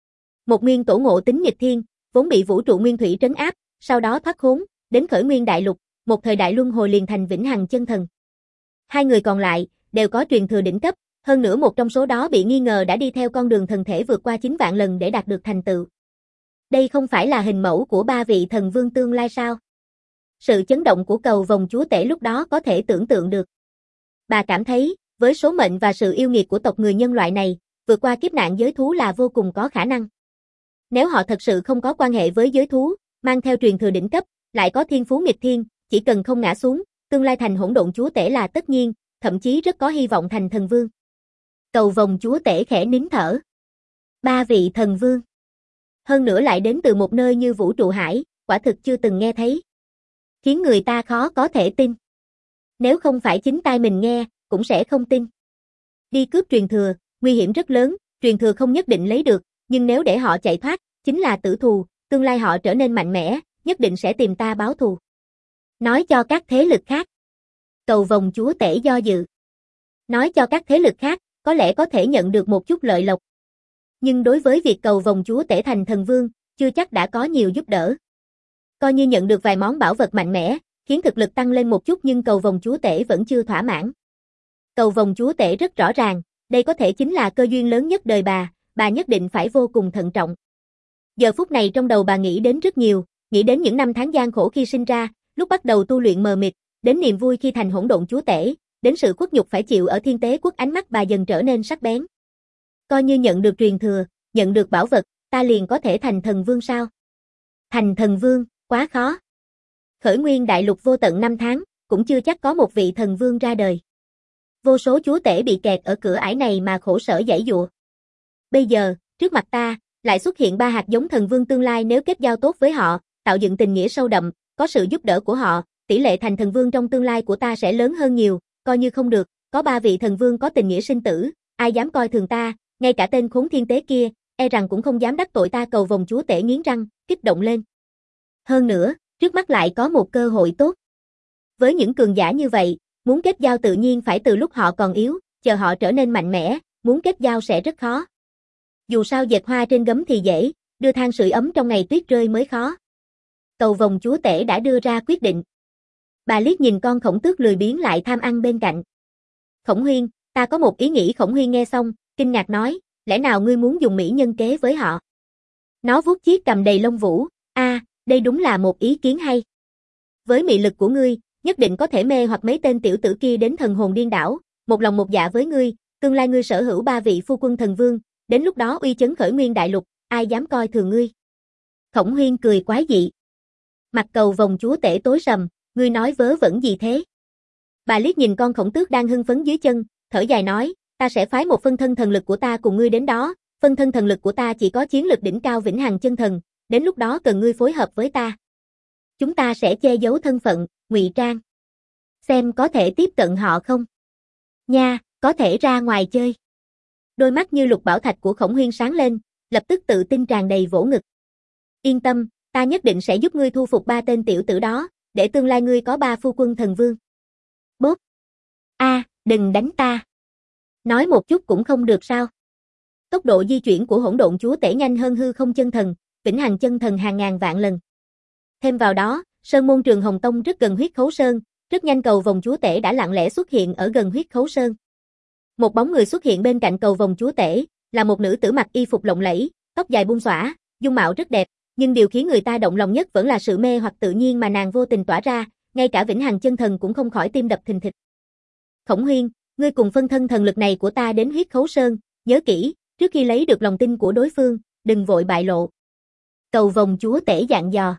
Một nguyên tổ ngộ tính nghịch thiên, vốn bị vũ trụ nguyên thủy trấn áp, sau đó thoát khốn, đến khởi nguyên đại lục, một thời đại luân hồi liền thành vĩnh hằng chân thần. Hai người còn lại, đều có truyền thừa đỉnh cấp, hơn nữa một trong số đó bị nghi ngờ đã đi theo con đường thần thể vượt qua chín vạn lần để đạt được thành tựu. Đây không phải là hình mẫu của ba vị thần vương tương lai sao? Sự chấn động của cầu vồng chúa tể lúc đó có thể tưởng tượng được. Bà cảm thấy, với số mệnh và sự yêu nghiệt của tộc người nhân loại này, vượt qua kiếp nạn giới thú là vô cùng có khả năng. Nếu họ thật sự không có quan hệ với giới thú, mang theo truyền thừa đỉnh cấp, lại có thiên phú nghịch thiên, chỉ cần không ngã xuống, tương lai thành hỗn độn chúa tể là tất nhiên, thậm chí rất có hy vọng thành thần vương. Cầu vồng chúa tể khẽ nín thở. Ba vị thần vương. Hơn nữa lại đến từ một nơi như vũ trụ hải, quả thực chưa từng nghe thấy. Khiến người ta khó có thể tin. Nếu không phải chính tai mình nghe, cũng sẽ không tin. Đi cướp truyền thừa, nguy hiểm rất lớn, truyền thừa không nhất định lấy được, nhưng nếu để họ chạy thoát, chính là tử thù, tương lai họ trở nên mạnh mẽ, nhất định sẽ tìm ta báo thù. Nói cho các thế lực khác. Cầu vồng chúa tể do dự. Nói cho các thế lực khác, có lẽ có thể nhận được một chút lợi lộc. Nhưng đối với việc cầu vồng chúa tể thành thần vương, chưa chắc đã có nhiều giúp đỡ. Coi như nhận được vài món bảo vật mạnh mẽ, khiến thực lực tăng lên một chút nhưng cầu vồng chúa tể vẫn chưa thỏa mãn. Cầu vồng chúa tể rất rõ ràng, đây có thể chính là cơ duyên lớn nhất đời bà, bà nhất định phải vô cùng thận trọng. Giờ phút này trong đầu bà nghĩ đến rất nhiều, nghĩ đến những năm tháng gian khổ khi sinh ra, lúc bắt đầu tu luyện mờ mịt, đến niềm vui khi thành hỗn độn chúa tể, đến sự khuất nhục phải chịu ở thiên tế quốc. Ánh mắt bà dần trở nên sắc bén. Coi như nhận được truyền thừa, nhận được bảo vật, ta liền có thể thành thần vương sao? Thành thần vương, quá khó. Khởi nguyên đại lục vô tận năm tháng, cũng chưa chắc có một vị thần vương ra đời. Vô số chúa tể bị kẹt ở cửa ải này mà khổ sở giãy giụa. Bây giờ, trước mặt ta, lại xuất hiện ba hạt giống thần vương tương lai. Nếu kết giao tốt với họ, tạo dựng tình nghĩa sâu đậm, có sự giúp đỡ của họ, tỷ lệ thành thần vương trong tương lai của ta sẽ lớn hơn nhiều. Coi như không được, có ba vị thần vương có tình nghĩa sinh tử, ai dám coi thường ta, ngay cả tên khốn thiên tế kia, e rằng cũng không dám đắc tội ta. Cầu vồng chúa tể nghiến răng, kích động lên. Hơn nữa, trước mắt lại có một cơ hội tốt. Với những cường giả như vậy, muốn kết giao tự nhiên phải từ lúc họ còn yếu, chờ họ trở nên mạnh mẽ, muốn kết giao sẽ rất khó. Dù sao dệt hoa trên gấm thì dễ, đưa than sưởi ấm trong ngày tuyết rơi mới khó. Cầu vồng chúa tể đã đưa ra quyết định. Bà liếc nhìn con khổng tước lười biếng lại tham ăn bên cạnh. Khổng Huyên, ta có một ý nghĩ. Khổng Huyên nghe xong, kinh ngạc nói, lẽ nào ngươi muốn dùng mỹ nhân kế với họ? Nó vuốt chiếc cằm đầy lông vũ, a, à, đây đúng là một ý kiến hay. Với mị lực của ngươi, nhất định có thể mê hoặc mấy tên tiểu tử kia đến thần hồn điên đảo, một lòng một dạ với ngươi, tương lai ngươi sở hữu ba vị phu quân thần vương, đến lúc đó uy chấn khởi nguyên đại lục, ai dám coi thường ngươi. Khổng Huyên cười quái dị. Mặt cầu vồng chúa tể tối sầm, ngươi nói vớ vẩn gì thế? Bà liếc nhìn con khổng tước đang hưng phấn dưới chân, thở dài nói, ta sẽ phái một phân thân thần lực của ta cùng ngươi đến đó, phân thân thần lực của ta chỉ có chiến lực đỉnh cao vĩnh hằng chân thần, đến lúc đó cần ngươi phối hợp với ta. Chúng ta sẽ che giấu thân phận, ngụy trang. Xem có thể tiếp cận họ không? Nha, có thể ra ngoài chơi. Đôi mắt như lục bảo thạch của Khổng Huyên sáng lên, lập tức tự tin tràn đầy vỗ ngực. Yên tâm, ta nhất định sẽ giúp ngươi thu phục ba tên tiểu tử đó, để tương lai ngươi có ba phu quân thần vương. Bốp. A, à, đừng đánh ta. Nói một chút cũng không được sao? Tốc độ di chuyển của hỗn độn chúa tể nhanh hơn hư không chân thần, vĩnh hằng chân thần hàng ngàn vạn lần. Thêm vào đó, sơn môn Trường Hồng Tông rất gần huyết khấu sơn, rất nhanh cầu vồng chúa tể đã lặng lẽ xuất hiện ở gần huyết khấu sơn. Một bóng người xuất hiện bên cạnh cầu vồng chúa tể, là một nữ tử mặc y phục lộng lẫy, tóc dài buông xõa, dung mạo rất đẹp, nhưng điều khiến người ta động lòng nhất vẫn là sự mê hoặc tự nhiên mà nàng vô tình tỏa ra, ngay cả vĩnh hằng chân thần cũng không khỏi tim đập thình thịch. Khổng Huyên, ngươi cùng phân thân thần lực này của ta đến huyết khấu sơn, nhớ kỹ, trước khi lấy được lòng tin của đối phương, đừng vội bại lộ. Cầu vồng chúa tể dặn dò.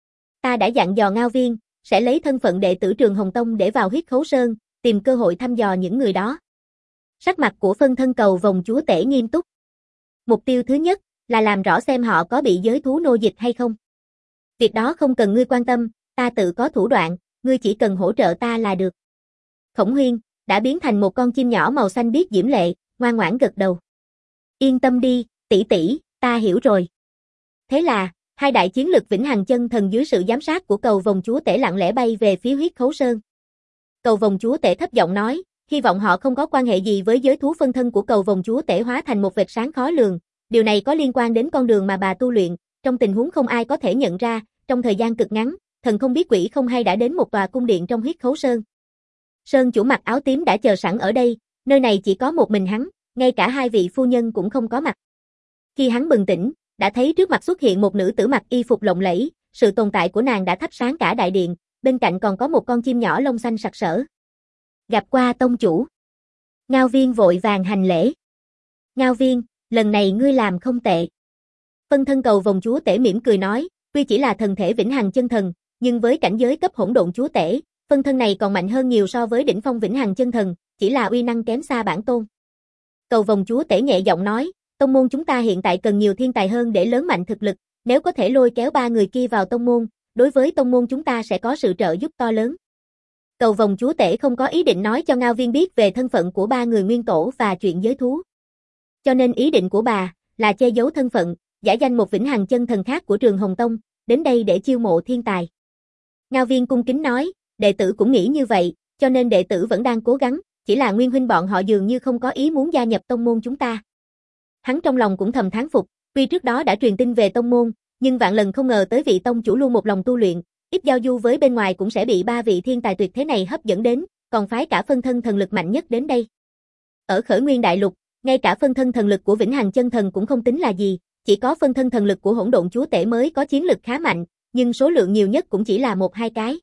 Ta đã dặn dò Ngao Viên, sẽ lấy thân phận đệ tử Trường Hồng Tông để vào huyết khấu sơn, tìm cơ hội thăm dò những người đó. Sắc mặt của phân thân cầu vồng chúa tể nghiêm túc. Mục tiêu thứ nhất là làm rõ xem họ có bị giới thú nô dịch hay không. Việc đó không cần ngươi quan tâm, ta tự có thủ đoạn, ngươi chỉ cần hỗ trợ ta là được. Khổng Huyên đã biến thành một con chim nhỏ màu xanh biếc diễm lệ, ngoan ngoãn gật đầu. Yên tâm đi, tỷ tỷ, ta hiểu rồi. Thế là, hai đại chiến lực vĩnh hằng chân thần dưới sự giám sát của cầu vồng chúa tể lặng lẽ bay về phía huyết khấu sơn. Cầu vồng chúa tể thấp giọng nói, hy vọng họ không có quan hệ gì với giới thú. Phân thân của cầu vồng chúa tể hóa thành một vệt sáng khó lường, điều này có liên quan đến con đường mà bà tu luyện, trong tình huống không ai có thể nhận ra, trong thời gian cực ngắn, thần không biết quỷ không hay đã đến một tòa cung điện trong huyết khấu sơn. Sơn chủ mặc áo tím đã chờ sẵn ở đây, nơi này chỉ có một mình hắn, ngay cả hai vị phu nhân cũng không có mặt. Khi hắn bừng tỉnh, đã thấy trước mặt xuất hiện một nữ tử mặc y phục lộng lẫy, sự tồn tại của nàng đã thắp sáng cả đại điện, bên cạnh còn có một con chim nhỏ lông xanh sặc sỡ. Gặp qua tông chủ. Ngao Viên vội vàng hành lễ. Ngao Viên, lần này ngươi làm không tệ. Phân thân cầu vồng chúa tể mỉm cười nói, tuy chỉ là thần thể vĩnh hằng chân thần, nhưng với cảnh giới cấp hỗn độn chúa tể, phân thân này còn mạnh hơn nhiều so với đỉnh phong vĩnh hằng chân thần, chỉ là uy năng kém xa bản tôn. Cầu vồng chúa tể nhẹ giọng nói, tông môn chúng ta hiện tại cần nhiều thiên tài hơn để lớn mạnh thực lực, nếu có thể lôi kéo ba người kia vào tông môn, đối với tông môn chúng ta sẽ có sự trợ giúp to lớn. Cầu vồng chúa tể không có ý định nói cho Ngao Viên biết về thân phận của ba người nguyên tổ và chuyện giới thú. Cho nên ý định của bà là che giấu thân phận, giả danh một vĩnh hằng chân thần khác của Trường Hồng Tông, đến đây để chiêu mộ thiên tài. Ngao Viên cung kính nói, đệ tử cũng nghĩ như vậy, cho nên đệ tử vẫn đang cố gắng, chỉ là nguyên huynh bọn họ dường như không có ý muốn gia nhập tông môn chúng ta. Hắn trong lòng cũng thầm thán phục, tuy trước đó đã truyền tin về tông môn, nhưng vạn lần không ngờ tới vị tông chủ luôn một lòng tu luyện, ít giao du với bên ngoài cũng sẽ bị ba vị thiên tài tuyệt thế này hấp dẫn đến, còn phái cả phân thân thần lực mạnh nhất đến đây. Ở Khởi Nguyên Đại Lục, ngay cả phân thân thần lực của Vĩnh Hằng Chân Thần cũng không tính là gì, chỉ có phân thân thần lực của Hỗn Độn Chúa Tể mới có chiến lực khá mạnh, nhưng số lượng nhiều nhất cũng chỉ là một hai cái.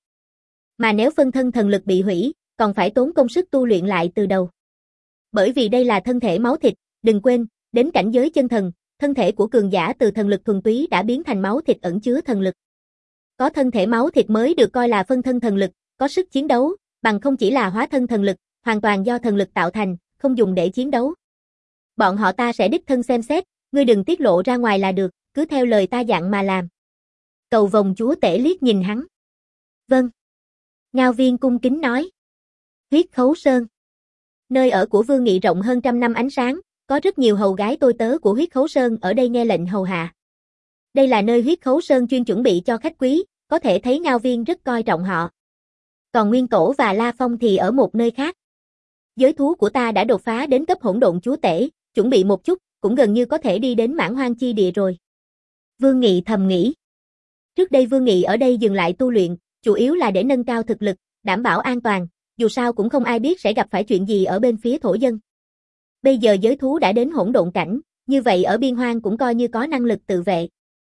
Mà nếu phân thân thần lực bị hủy, còn phải tốn công sức tu luyện lại từ đầu. Bởi vì đây là thân thể máu thịt, đừng quên, đến cảnh giới chân thần, thân thể của cường giả từ thần lực thuần túy đã biến thành máu thịt ẩn chứa thần lực. Có thân thể máu thịt mới được coi là phân thân thần lực, có sức chiến đấu, bằng không chỉ là hóa thân thần lực, hoàn toàn do thần lực tạo thành, không dùng để chiến đấu. Bọn họ ta sẽ đích thân xem xét, ngươi đừng tiết lộ ra ngoài là được, cứ theo lời ta dặn mà làm. Cầu Vồng Chúa Tể liếc nhìn hắn. Vâng. Ngao Viên cung kính nói. Huyết Khấu Sơn. Nơi ở của Vương Nghị rộng hơn trăm năm ánh sáng, có rất nhiều hầu gái tôi tớ của Huyết Khấu Sơn ở đây nghe lệnh hầu hạ. Đây là nơi Huyết Khấu Sơn chuyên chuẩn bị cho khách quý, có thể thấy Ngao Viên rất coi trọng họ. Còn Nguyên Tổ và La Phong thì ở một nơi khác. Giới thú của ta đã đột phá đến cấp Hỗn Độn Chúa Tể, chuẩn bị một chút, cũng gần như có thể đi đến Mãn Hoang Chi Địa rồi. Vương Nghị thầm nghĩ. Trước đây Vương Nghị ở đây dừng lại tu luyện, chủ yếu là để nâng cao thực lực, đảm bảo an toàn, dù sao cũng không ai biết sẽ gặp phải chuyện gì ở bên phía thổ dân. Bây giờ giới thú đã đến hỗn độn cảnh, như vậy ở biên hoang cũng coi như có năng lực tự vệ.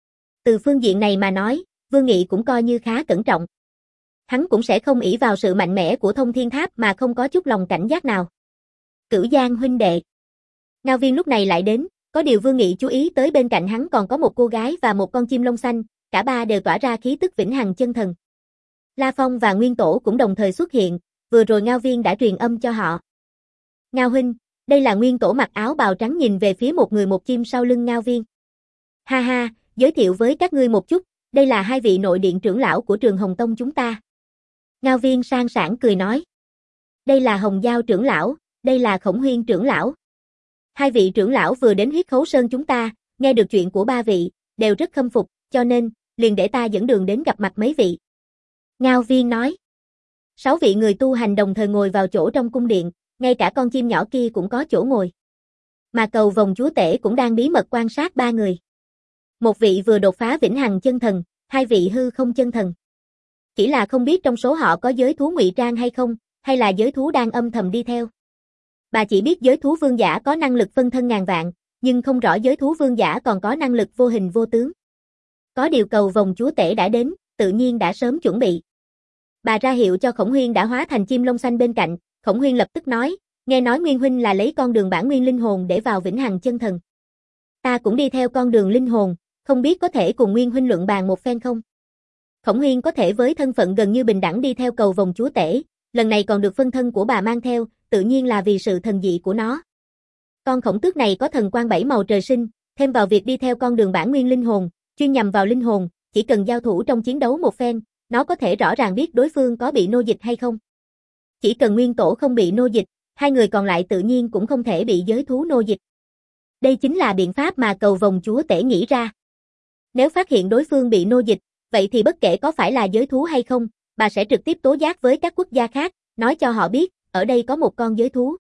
Từ phương diện này mà nói, Vương Nghị cũng coi như khá cẩn trọng. Hắn cũng sẽ không ỷ vào sự mạnh mẽ của Thông Thiên Tháp mà không có chút lòng cảnh giác nào. Cửu Giang huynh đệ. Ngao Viên lúc này lại đến, có điều Vương Nghị chú ý tới bên cạnh hắn còn có một cô gái và một con chim lông xanh, cả ba đều tỏa ra khí tức Vĩnh Hằng Chân Thần. La Phong và Nguyên Tổ cũng đồng thời xuất hiện, vừa rồi Ngao Viên đã truyền âm cho họ. Ngao huynh, đây là Nguyên Tổ mặc áo bào trắng nhìn về phía một người một chim sau lưng Ngao Viên. Ha ha, giới thiệu với các ngươi một chút, đây là hai vị nội điện trưởng lão của Trường Hồng Tông chúng ta. Ngao Viên sang sảng cười nói. Đây là Hồng Giao trưởng lão, đây là Khổng Huyên trưởng lão. Hai vị trưởng lão vừa đến Huyết Khấu Sơn chúng ta, nghe được chuyện của ba vị, đều rất khâm phục, cho nên, liền để ta dẫn đường đến gặp mặt mấy vị. Ngao Viên nói. Sáu vị người tu hành đồng thời ngồi vào chỗ trong cung điện, ngay cả con chim nhỏ kia cũng có chỗ ngồi. Mà Cầu Vồng Chúa Tể cũng đang bí mật quan sát ba người. Một vị vừa đột phá Vĩnh Hằng Chân Thần, hai vị hư không chân thần. Chỉ là không biết trong số họ có giới thú ngụy trang hay không, hay là giới thú đang âm thầm đi theo. Bà chỉ biết giới thú vương giả có năng lực phân thân ngàn vạn, nhưng không rõ giới thú vương giả còn có năng lực vô hình vô tướng. Có điều Cầu Vồng Chúa Tể đã đến, tự nhiên đã sớm chuẩn bị. Bà ra hiệu cho Khổng Huyên đã hóa thành chim lông xanh bên cạnh, Khổng Huyên lập tức nói, nghe nói Nguyên huynh là lấy con đường bản nguyên linh hồn để vào Vĩnh Hằng Chân Thần. Ta cũng đi theo con đường linh hồn, không biết có thể cùng Nguyên huynh luận bàn một phen không? Khổng Huyên có thể với thân phận gần như bình đẳng đi theo Cầu Vồng Chúa Tể, lần này còn được phân thân của bà mang theo, tự nhiên là vì sự thần dị của nó. Con khổng tước này có thần quang bảy màu trời sinh, thêm vào việc đi theo con đường bản nguyên linh hồn, chuyên nhằm vào linh hồn, chỉ cần giao thủ trong chiến đấu một phen, nó có thể rõ ràng biết đối phương có bị nô dịch hay không. Chỉ cần Nguyên Tổ không bị nô dịch, hai người còn lại tự nhiên cũng không thể bị giới thú nô dịch. Đây chính là biện pháp mà Cầu Vồng Chúa Tể nghĩ ra. Nếu phát hiện đối phương bị nô dịch, vậy thì bất kể có phải là giới thú hay không, bà sẽ trực tiếp tố giác với các quốc gia khác, nói cho họ biết, ở đây có một con giới thú.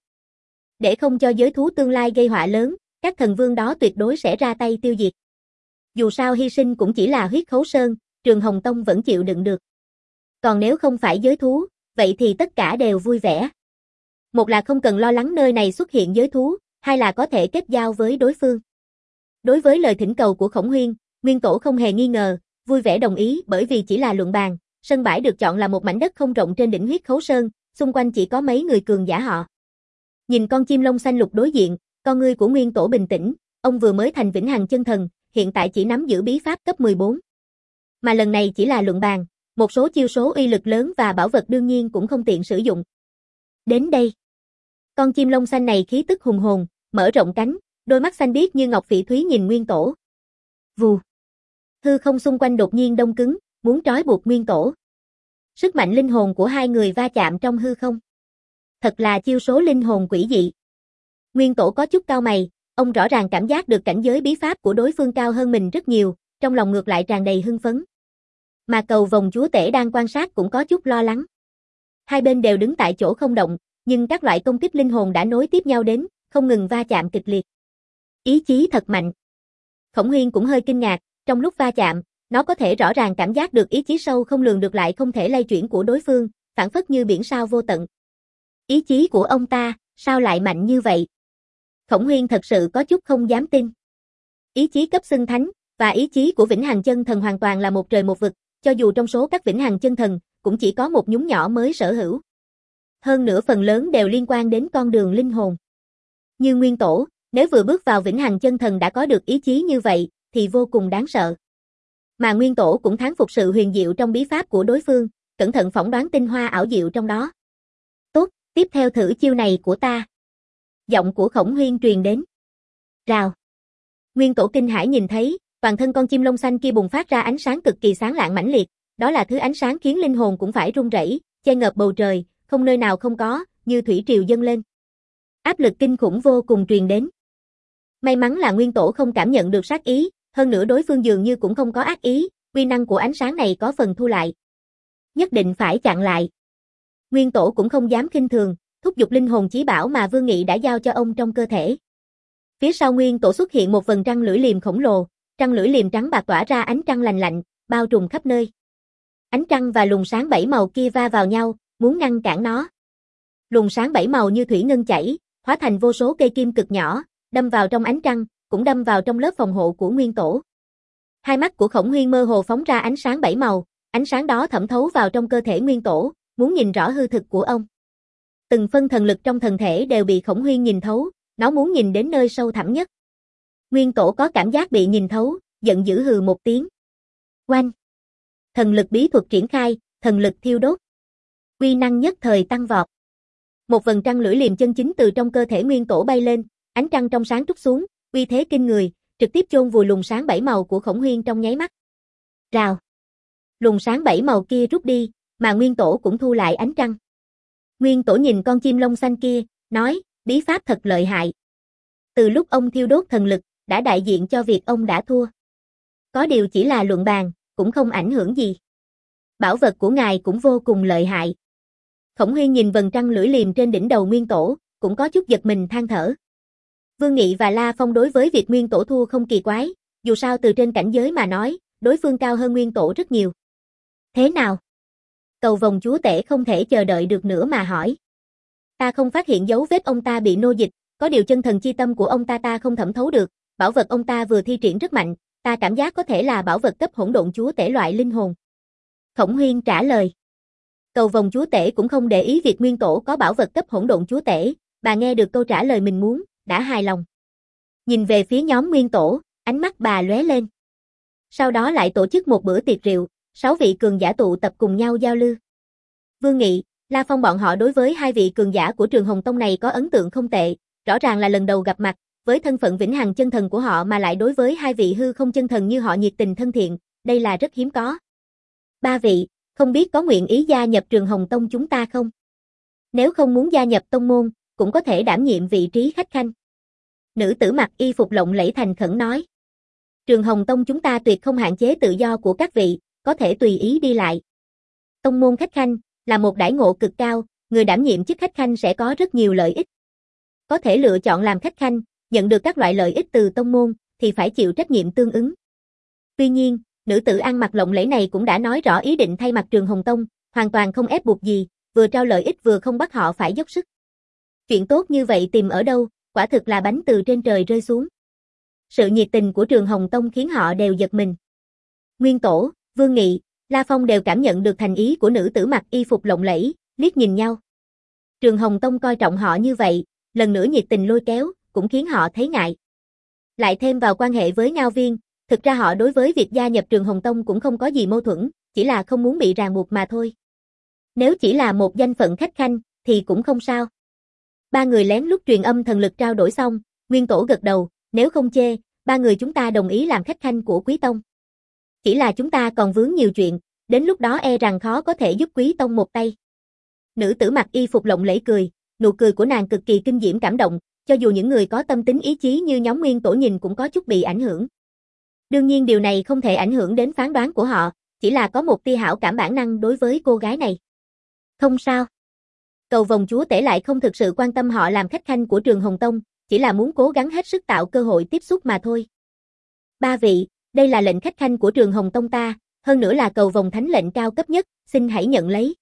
Để không cho giới thú tương lai gây họa lớn, các thần vương đó tuyệt đối sẽ ra tay tiêu diệt. Dù sao hy sinh cũng chỉ là Huyết Khấu Sơn, Trường Hồng Tông vẫn chịu đựng được. Còn nếu không phải giới thú, vậy thì tất cả đều vui vẻ. Một là không cần lo lắng nơi này xuất hiện giới thú, hai là có thể kết giao với đối phương. Đối với lời thỉnh cầu của Khổng Huyên, Nguyên Tổ không hề nghi ngờ, vui vẻ đồng ý bởi vì chỉ là luận bàn, sân bãi được chọn là một mảnh đất không rộng trên đỉnh Huyết Khấu Sơn, xung quanh chỉ có mấy người cường giả họ. Nhìn con chim lông xanh lục đối diện, con ngươi của Nguyên Tổ bình tĩnh, ông vừa mới thành Vĩnh Hằng Chân Thần, hiện tại chỉ nắm giữ bí pháp cấp mười bốn. Mà lần này chỉ là luận bàn, một số chiêu số uy lực lớn và bảo vật đương nhiên cũng không tiện sử dụng. Đến đây, con chim lông xanh này khí tức hùng hồn, mở rộng cánh, đôi mắt xanh biếc như ngọc phỉ thúy nhìn Nguyên Tổ. Vù. Hư không xung quanh đột nhiên đông cứng, muốn trói buộc Nguyên Tổ. Sức mạnh linh hồn của hai người va chạm trong hư không. Thật là chiêu số linh hồn quỷ dị. Nguyên Tổ có chút cau mày, ông rõ ràng cảm giác được cảnh giới bí pháp của đối phương cao hơn mình rất nhiều, trong lòng ngược lại tràn đầy hưng phấn. Mà Cầu Vồng Chúa Tể đang quan sát cũng có chút lo lắng. Hai bên đều đứng tại chỗ không động, nhưng các loại công kích linh hồn đã nối tiếp nhau đến, không ngừng va chạm kịch liệt. Ý chí thật mạnh. Khổng Huyên cũng hơi kinh ngạc, trong lúc va chạm, Nó có thể rõ ràng cảm giác được ý chí sâu không lường được lại không thể lay chuyển của đối phương, phảng phất như biển sao vô tận. Ý chí của ông ta, sao lại mạnh như vậy? Khổng Huyên thật sự có chút không dám tin. Ý chí cấp xưng thánh, và ý chí của Vĩnh Hằng Chân Thần hoàn toàn là một trời một vực, cho dù trong số các Vĩnh Hằng Chân Thần, cũng chỉ có một nhúng nhỏ mới sở hữu. Hơn nữa phần lớn đều liên quan đến con đường linh hồn. Như Nguyên Tổ, nếu vừa bước vào Vĩnh Hằng Chân Thần đã có được ý chí như vậy, thì vô cùng đáng sợ. Mà Nguyên Tổ cũng thán phục sự huyền diệu trong bí pháp của đối phương, cẩn thận phỏng đoán tinh hoa ảo diệu trong đó. Tốt, tiếp theo thử chiêu này của ta. Giọng của Khổng Huyên truyền đến. Rào. Nguyên Tổ kinh hãi nhìn thấy, toàn thân con chim lông xanh kia bùng phát ra ánh sáng cực kỳ sáng lạng mãnh liệt, đó là thứ ánh sáng khiến linh hồn cũng phải run rẩy, che ngợp bầu trời, không nơi nào không có, như thủy triều dâng lên. Áp lực kinh khủng vô cùng truyền đến. May mắn là Nguyên Tổ không cảm nhận được sát ý, hơn nữa đối phương dường như cũng không có ác ý, uy năng của ánh sáng này có phần thu lại. Nhất định phải chặn lại. Nguyên Tổ cũng không dám khinh thường, thúc giục linh hồn chí bảo mà Vương Nghị đã giao cho ông trong cơ thể. Phía sau Nguyên Tổ xuất hiện một vầng trăng lưỡi liềm khổng lồ, trăng lưỡi liềm trắng bạc tỏa ra ánh trăng lành lạnh, bao trùm khắp nơi. Ánh trăng và luồng sáng bảy màu kia va vào nhau, muốn ngăn cản nó. Luồng sáng bảy màu như thủy ngân chảy, hóa thành vô số cây kim cực nhỏ, đâm vào trong ánh trăng, cũng đâm vào trong lớp phòng hộ của Nguyên Tổ. Hai mắt của Khổng Huyên mơ hồ phóng ra ánh sáng bảy màu, ánh sáng đó thẩm thấu vào trong cơ thể Nguyên Tổ, muốn nhìn rõ hư thực của ông. Từng phân thần lực trong thần thể đều bị Khổng Huyên nhìn thấu, nó muốn nhìn đến nơi sâu thẳm nhất. Nguyên Tổ có cảm giác bị nhìn thấu, giận dữ hừ một tiếng. Oanh! Thần lực bí thuật triển khai, thần lực thiêu đốt. Uy năng nhất thời tăng vọt. Một vầng trăng lưỡi liềm chân chính từ trong cơ thể Nguyên Tổ bay lên, ánh trăng trong sáng trút xuống, uy thế kinh người, trực tiếp chôn vùi luồng sáng bảy màu của Khổng Huyên trong nháy mắt. Rào! Luồng sáng bảy màu kia rút đi, mà Nguyên Tổ cũng thu lại ánh trăng. Nguyên Tổ nhìn con chim lông xanh kia, nói, bí pháp thật lợi hại. Từ lúc ông thiêu đốt thần lực, đã đại diện cho việc ông đã thua. Có điều chỉ là luận bàn, cũng không ảnh hưởng gì. Bảo vật của ngài cũng vô cùng lợi hại. Khổng Huyên nhìn vầng trăng lưỡi liềm trên đỉnh đầu Nguyên Tổ, cũng có chút giật mình than thở. Vương Nghị và La Phong đối với việc Nguyên Tổ thua không kỳ quái, dù sao từ trên cảnh giới mà nói, đối phương cao hơn Nguyên Tổ rất nhiều. Thế nào? Cầu Vồng chúa tể không thể chờ đợi được nữa mà hỏi. Ta không phát hiện dấu vết ông ta bị nô dịch, có điều chân thần chi tâm của ông ta ta không thẩm thấu được, bảo vật ông ta vừa thi triển rất mạnh, ta cảm giác có thể là bảo vật cấp hỗn độn chúa tể loại linh hồn. Khổng Huyên trả lời. Cầu Vồng chúa tể cũng không để ý việc Nguyên Tổ có bảo vật cấp hỗn độn chúa tể, bà nghe được câu trả lời mình muốn, đã hài lòng. Nhìn về phía nhóm Nguyên Tổ, ánh mắt bà lóe lên. Sau đó lại tổ chức một bữa tiệc rượu, sáu vị cường giả tụ tập cùng nhau giao lưu. Vương Nghị, La Phong bọn họ đối với hai vị cường giả của Trường Hồng Tông này có ấn tượng không tệ, rõ ràng là lần đầu gặp mặt, với thân phận Vĩnh Hằng Chân Thần của họ mà lại đối với hai vị hư không chân thần như họ nhiệt tình thân thiện, đây là rất hiếm có. Ba vị, không biết có nguyện ý gia nhập Trường Hồng Tông chúng ta không? Nếu không muốn gia nhập tông môn, cũng có thể đảm nhiệm vị trí khách khanh. Nữ tử mặc y phục lộng lẫy thành khẩn nói. Trường Hồng Tông chúng ta tuyệt không hạn chế tự do của các vị, có thể tùy ý đi lại. Tông môn khách khanh là một đãi ngộ cực cao, người đảm nhiệm chức khách khanh sẽ có rất nhiều lợi ích. Có thể lựa chọn làm khách khanh, nhận được các loại lợi ích từ tông môn, thì phải chịu trách nhiệm tương ứng. Tuy nhiên, nữ tử ăn mặc lộng lẫy này cũng đã nói rõ ý định thay mặt Trường Hồng Tông, hoàn toàn không ép buộc gì, vừa trao lợi ích vừa không bắt họ phải dốc sức. Chuyện tốt như vậy tìm ở đâu, quả thực là bánh từ trên trời rơi xuống. Sự nhiệt tình của Trường Hồng Tông khiến họ đều giật mình. Nguyên Tổ, Vương Nghị, La Phong đều cảm nhận được thành ý của nữ tử mặc y phục lộng lẫy, liếc nhìn nhau. Trường Hồng Tông coi trọng họ như vậy, lần nữa nhiệt tình lôi kéo, cũng khiến họ thấy ngại. Lại thêm vào quan hệ với Ngao Viên, thực ra họ đối với việc gia nhập Trường Hồng Tông cũng không có gì mâu thuẫn, chỉ là không muốn bị ràng buộc mà thôi. Nếu chỉ là một danh phận khách khanh, thì cũng không sao. Ba người lén lút truyền âm thần lực trao đổi xong, Nguyên Tổ gật đầu, nếu không chê, ba người chúng ta đồng ý làm khách khanh của Quý Tông. Chỉ là chúng ta còn vướng nhiều chuyện, đến lúc đó e rằng khó có thể giúp Quý Tông một tay. Nữ tử mặc y phục lộng lẫy cười, nụ cười của nàng cực kỳ kinh diễm cảm động, cho dù những người có tâm tính ý chí như nhóm Nguyên Tổ nhìn cũng có chút bị ảnh hưởng. Đương nhiên điều này không thể ảnh hưởng đến phán đoán của họ, chỉ là có một tia hảo cảm bản năng đối với cô gái này. Không sao. Cầu Vồng chúa tể lại không thực sự quan tâm họ làm khách khanh của Trường Hồng Tông, chỉ là muốn cố gắng hết sức tạo cơ hội tiếp xúc mà thôi. Ba vị, Đây là lệnh khách khanh của trường Hồng Tông ta, hơn nữa là cầu vồng thánh lệnh cao cấp nhất, xin hãy nhận lấy.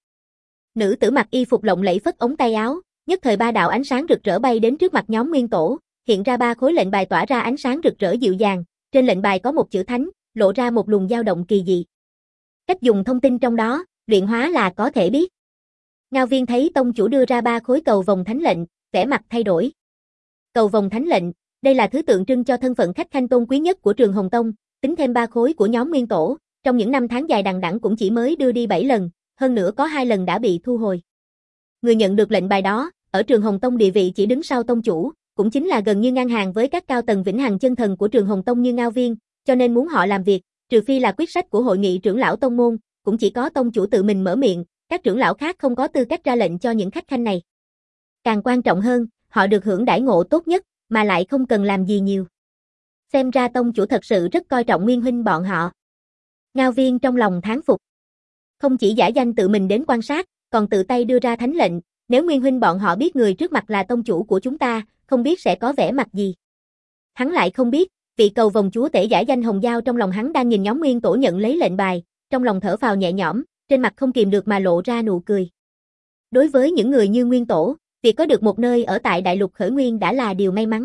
Nữ tử mặc y phục lộng lẫy phất ống tay áo, nhất thời ba đạo ánh sáng rực rỡ bay đến trước mặt nhóm nguyên tổ, hiện ra ba khối lệnh bài tỏa ra ánh sáng rực rỡ dịu dàng, trên lệnh bài có một chữ thánh, lộ ra một luồng dao động kỳ dị. Cách dùng thông tin trong đó, luyện hóa là có thể biết. Ngao Viên thấy tông chủ đưa ra ba khối cầu vồng thánh lệnh, vẻ mặt thay đổi. Cầu vồng thánh lệnh, đây là thứ tượng trưng cho thân phận khách khanh tôn quý nhất của trường Hồng Tông, tính thêm ba khối của nhóm nguyên tổ, trong những năm tháng dài đằng đẵng cũng chỉ mới đưa đi bảy lần, hơn nữa có hai lần đã bị thu hồi. Người nhận được lệnh bài đó, ở trường Hồng Tông địa vị chỉ đứng sau tông chủ, cũng chính là gần như ngang hàng với các cao tầng vĩnh hằng chân thần của trường Hồng Tông như Ngao Viên, cho nên muốn họ làm việc, trừ phi là quyết sách của hội nghị trưởng lão tông môn, cũng chỉ có tông chủ tự mình mở miệng, các trưởng lão khác không có tư cách ra lệnh cho những khách khanh này. Càng quan trọng hơn, họ được hưởng đãi ngộ tốt nhất, mà lại không cần làm gì nhiều. Xem ra tông chủ thật sự rất coi trọng Nguyên huynh bọn họ. Ngao Viên trong lòng thán phục. Không chỉ giả danh tự mình đến quan sát, còn tự tay đưa ra thánh lệnh, nếu Nguyên huynh bọn họ biết người trước mặt là tông chủ của chúng ta, không biết sẽ có vẻ mặt gì. Hắn lại không biết, vị cầu vồng chúa tể giả danh Hồng Giao trong lòng hắn đang nhìn nhóm nguyên tổ nhận lấy lệnh bài, trong lòng thở phào nhẹ nhõm, trên mặt không kìm được mà lộ ra nụ cười. Đối với những người như nguyên tổ, việc có được một nơi ở tại đại lục khởi nguyên đã là điều may mắn.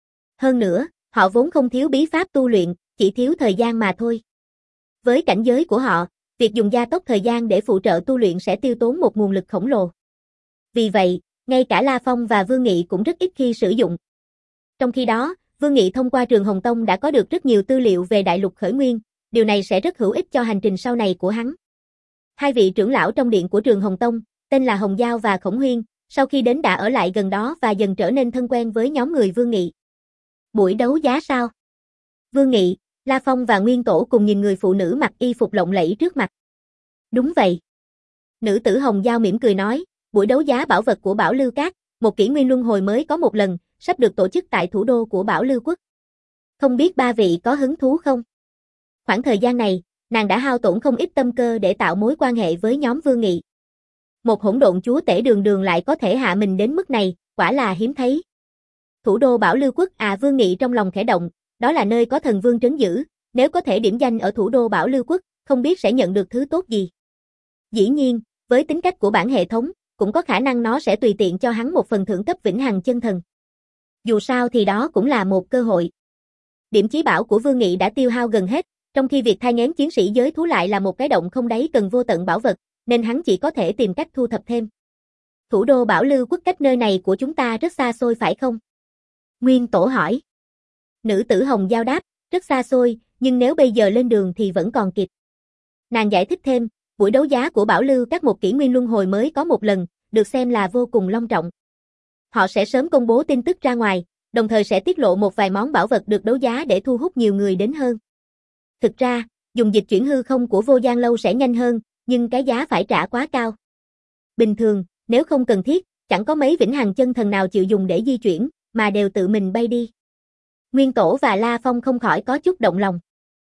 Hơn nữa, họ vốn không thiếu bí pháp tu luyện, chỉ thiếu thời gian mà thôi. Với cảnh giới của họ, việc dùng gia tốc thời gian để phụ trợ tu luyện sẽ tiêu tốn một nguồn lực khổng lồ. Vì vậy, ngay cả La Phong và Vương Nghị cũng rất ít khi sử dụng. Trong khi đó, Vương Nghị thông qua trường Hồng Tông đã có được rất nhiều tư liệu về đại lục khởi nguyên, điều này sẽ rất hữu ích cho hành trình sau này của hắn. Hai vị trưởng lão trong điện của trường Hồng Tông, tên là Hồng Giao và Khổng Huyên, sau khi đến đã ở lại gần đó và dần trở nên thân quen với nhóm người Vương Nghị. Buổi đấu giá sao? Vương Nghị, La Phong và Nguyên Tổ cùng nhìn người phụ nữ mặc y phục lộng lẫy trước mặt. Đúng vậy. Nữ tử Hồng Giao mỉm cười nói, buổi đấu giá bảo vật của Bảo Lưu Các, một kỷ nguyên luân hồi mới có một lần, sắp được tổ chức tại thủ đô của Bảo Lưu Quốc. Không biết ba vị có hứng thú không? Khoảng thời gian này, nàng đã hao tổn không ít tâm cơ để tạo mối quan hệ với nhóm Vương Nghị. Một hỗn độn chúa tể đường đường lại có thể hạ mình đến mức này, quả là hiếm thấy. Thủ đô Bảo Lưu Quốc à, Vương Nghị trong lòng khẽ động, đó là nơi có thần vương trấn giữ, nếu có thể điểm danh ở thủ đô Bảo Lưu Quốc, không biết sẽ nhận được thứ tốt gì. Dĩ nhiên, với tính cách của bản hệ thống, cũng có khả năng nó sẽ tùy tiện cho hắn một phần thưởng cấp vĩnh hằng chân thần. Dù sao thì đó cũng là một cơ hội. Điểm chí bảo của Vương Nghị đã tiêu hao gần hết, trong khi việc thai nghén chiến sĩ giới thú lại là một cái động không đáy cần vô tận bảo vật, nên hắn chỉ có thể tìm cách thu thập thêm. Thủ đô Bảo Lưu Quốc cách nơi này của chúng ta rất xa xôi phải không? Nguyên Tổ hỏi. Nữ tử Hồng Giao đáp, rất xa xôi, nhưng nếu bây giờ lên đường thì vẫn còn kịp. Nàng giải thích thêm, buổi đấu giá của Bảo Lưu Các một kỷ nguyên luân hồi mới có một lần, được xem là vô cùng long trọng. Họ sẽ sớm công bố tin tức ra ngoài, đồng thời sẽ tiết lộ một vài món bảo vật được đấu giá để thu hút nhiều người đến hơn. Thực ra, dùng dịch chuyển hư không của Vô Gian Lâu sẽ nhanh hơn, nhưng cái giá phải trả quá cao. Bình thường, nếu không cần thiết, chẳng có mấy vĩnh hằng chân thần nào chịu dùng để di chuyển, mà đều tự mình bay đi. Nguyên Tổ và La Phong không khỏi có chút động lòng.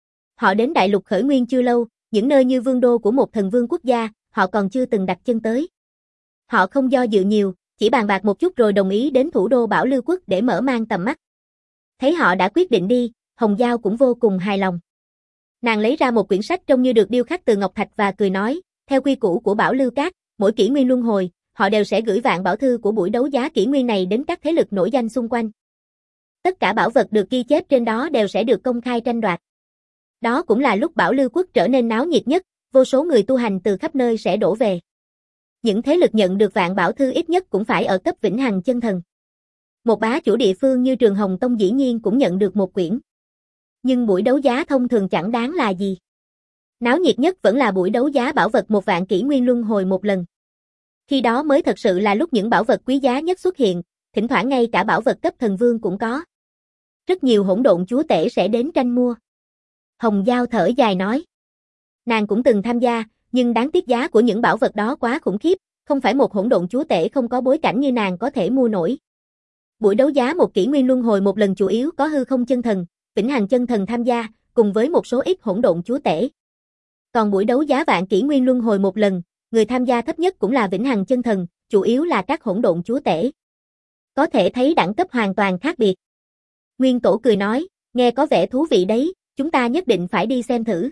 Họ đến đại lục khởi nguyên chưa lâu, những nơi như vương đô của một thần vương quốc gia, họ còn chưa từng đặt chân tới. Họ không do dự nhiều, chỉ bàn bạc một chút rồi đồng ý đến thủ đô Bảo Lưu Quốc để mở mang tầm mắt. Thấy họ đã quyết định đi, Hồng Giao cũng vô cùng hài lòng. Nàng lấy ra một quyển sách trông như được điêu khắc từ ngọc thạch và cười nói, theo quy củ của Bảo Lưu Các, mỗi kỷ nguyên luân hồi, họ đều sẽ gửi vạn bảo thư của buổi đấu giá kỷ nguyên này đến các thế lực nổi danh xung quanh. Tất cả bảo vật được ghi chép trên đó đều sẽ được công khai tranh đoạt. Đó cũng là lúc Bảo Lưu Quốc trở nên náo nhiệt nhất, vô số người tu hành từ khắp nơi sẽ đổ về. Những thế lực nhận được vạn bảo thư ít nhất cũng phải ở cấp vĩnh hằng chân thần. Một bá chủ địa phương như Trường Hồng Tông dĩ nhiên cũng nhận được một quyển. Nhưng buổi đấu giá thông thường chẳng đáng là gì. Náo nhiệt nhất vẫn là buổi đấu giá bảo vật một vạn kỷ nguyên luân hồi một lần. Khi đó mới thật sự là lúc những bảo vật quý giá nhất xuất hiện, thỉnh thoảng ngay cả bảo vật cấp thần vương cũng có. Rất nhiều hỗn độn chúa tể sẽ đến tranh mua. Hồng Giao thở dài nói. Nàng cũng từng tham gia, nhưng đáng tiếc giá của những bảo vật đó quá khủng khiếp, không phải một hỗn độn chúa tể không có bối cảnh như nàng có thể mua nổi. Buổi đấu giá một kỷ nguyên luân hồi một lần chủ yếu có hư không chân thần, vĩnh hằng chân thần tham gia, cùng với một số ít hỗn độn chúa tể. Còn buổi đấu giá vạn kỷ nguyên luân hồi một lần, người tham gia thấp nhất cũng là vĩnh hằng chân thần, chủ yếu là các hỗn độn chúa tể. Có thể thấy đẳng cấp hoàn toàn khác biệt. Nguyên Tổ cười nói, nghe có vẻ thú vị đấy, Chúng ta nhất định phải đi xem thử.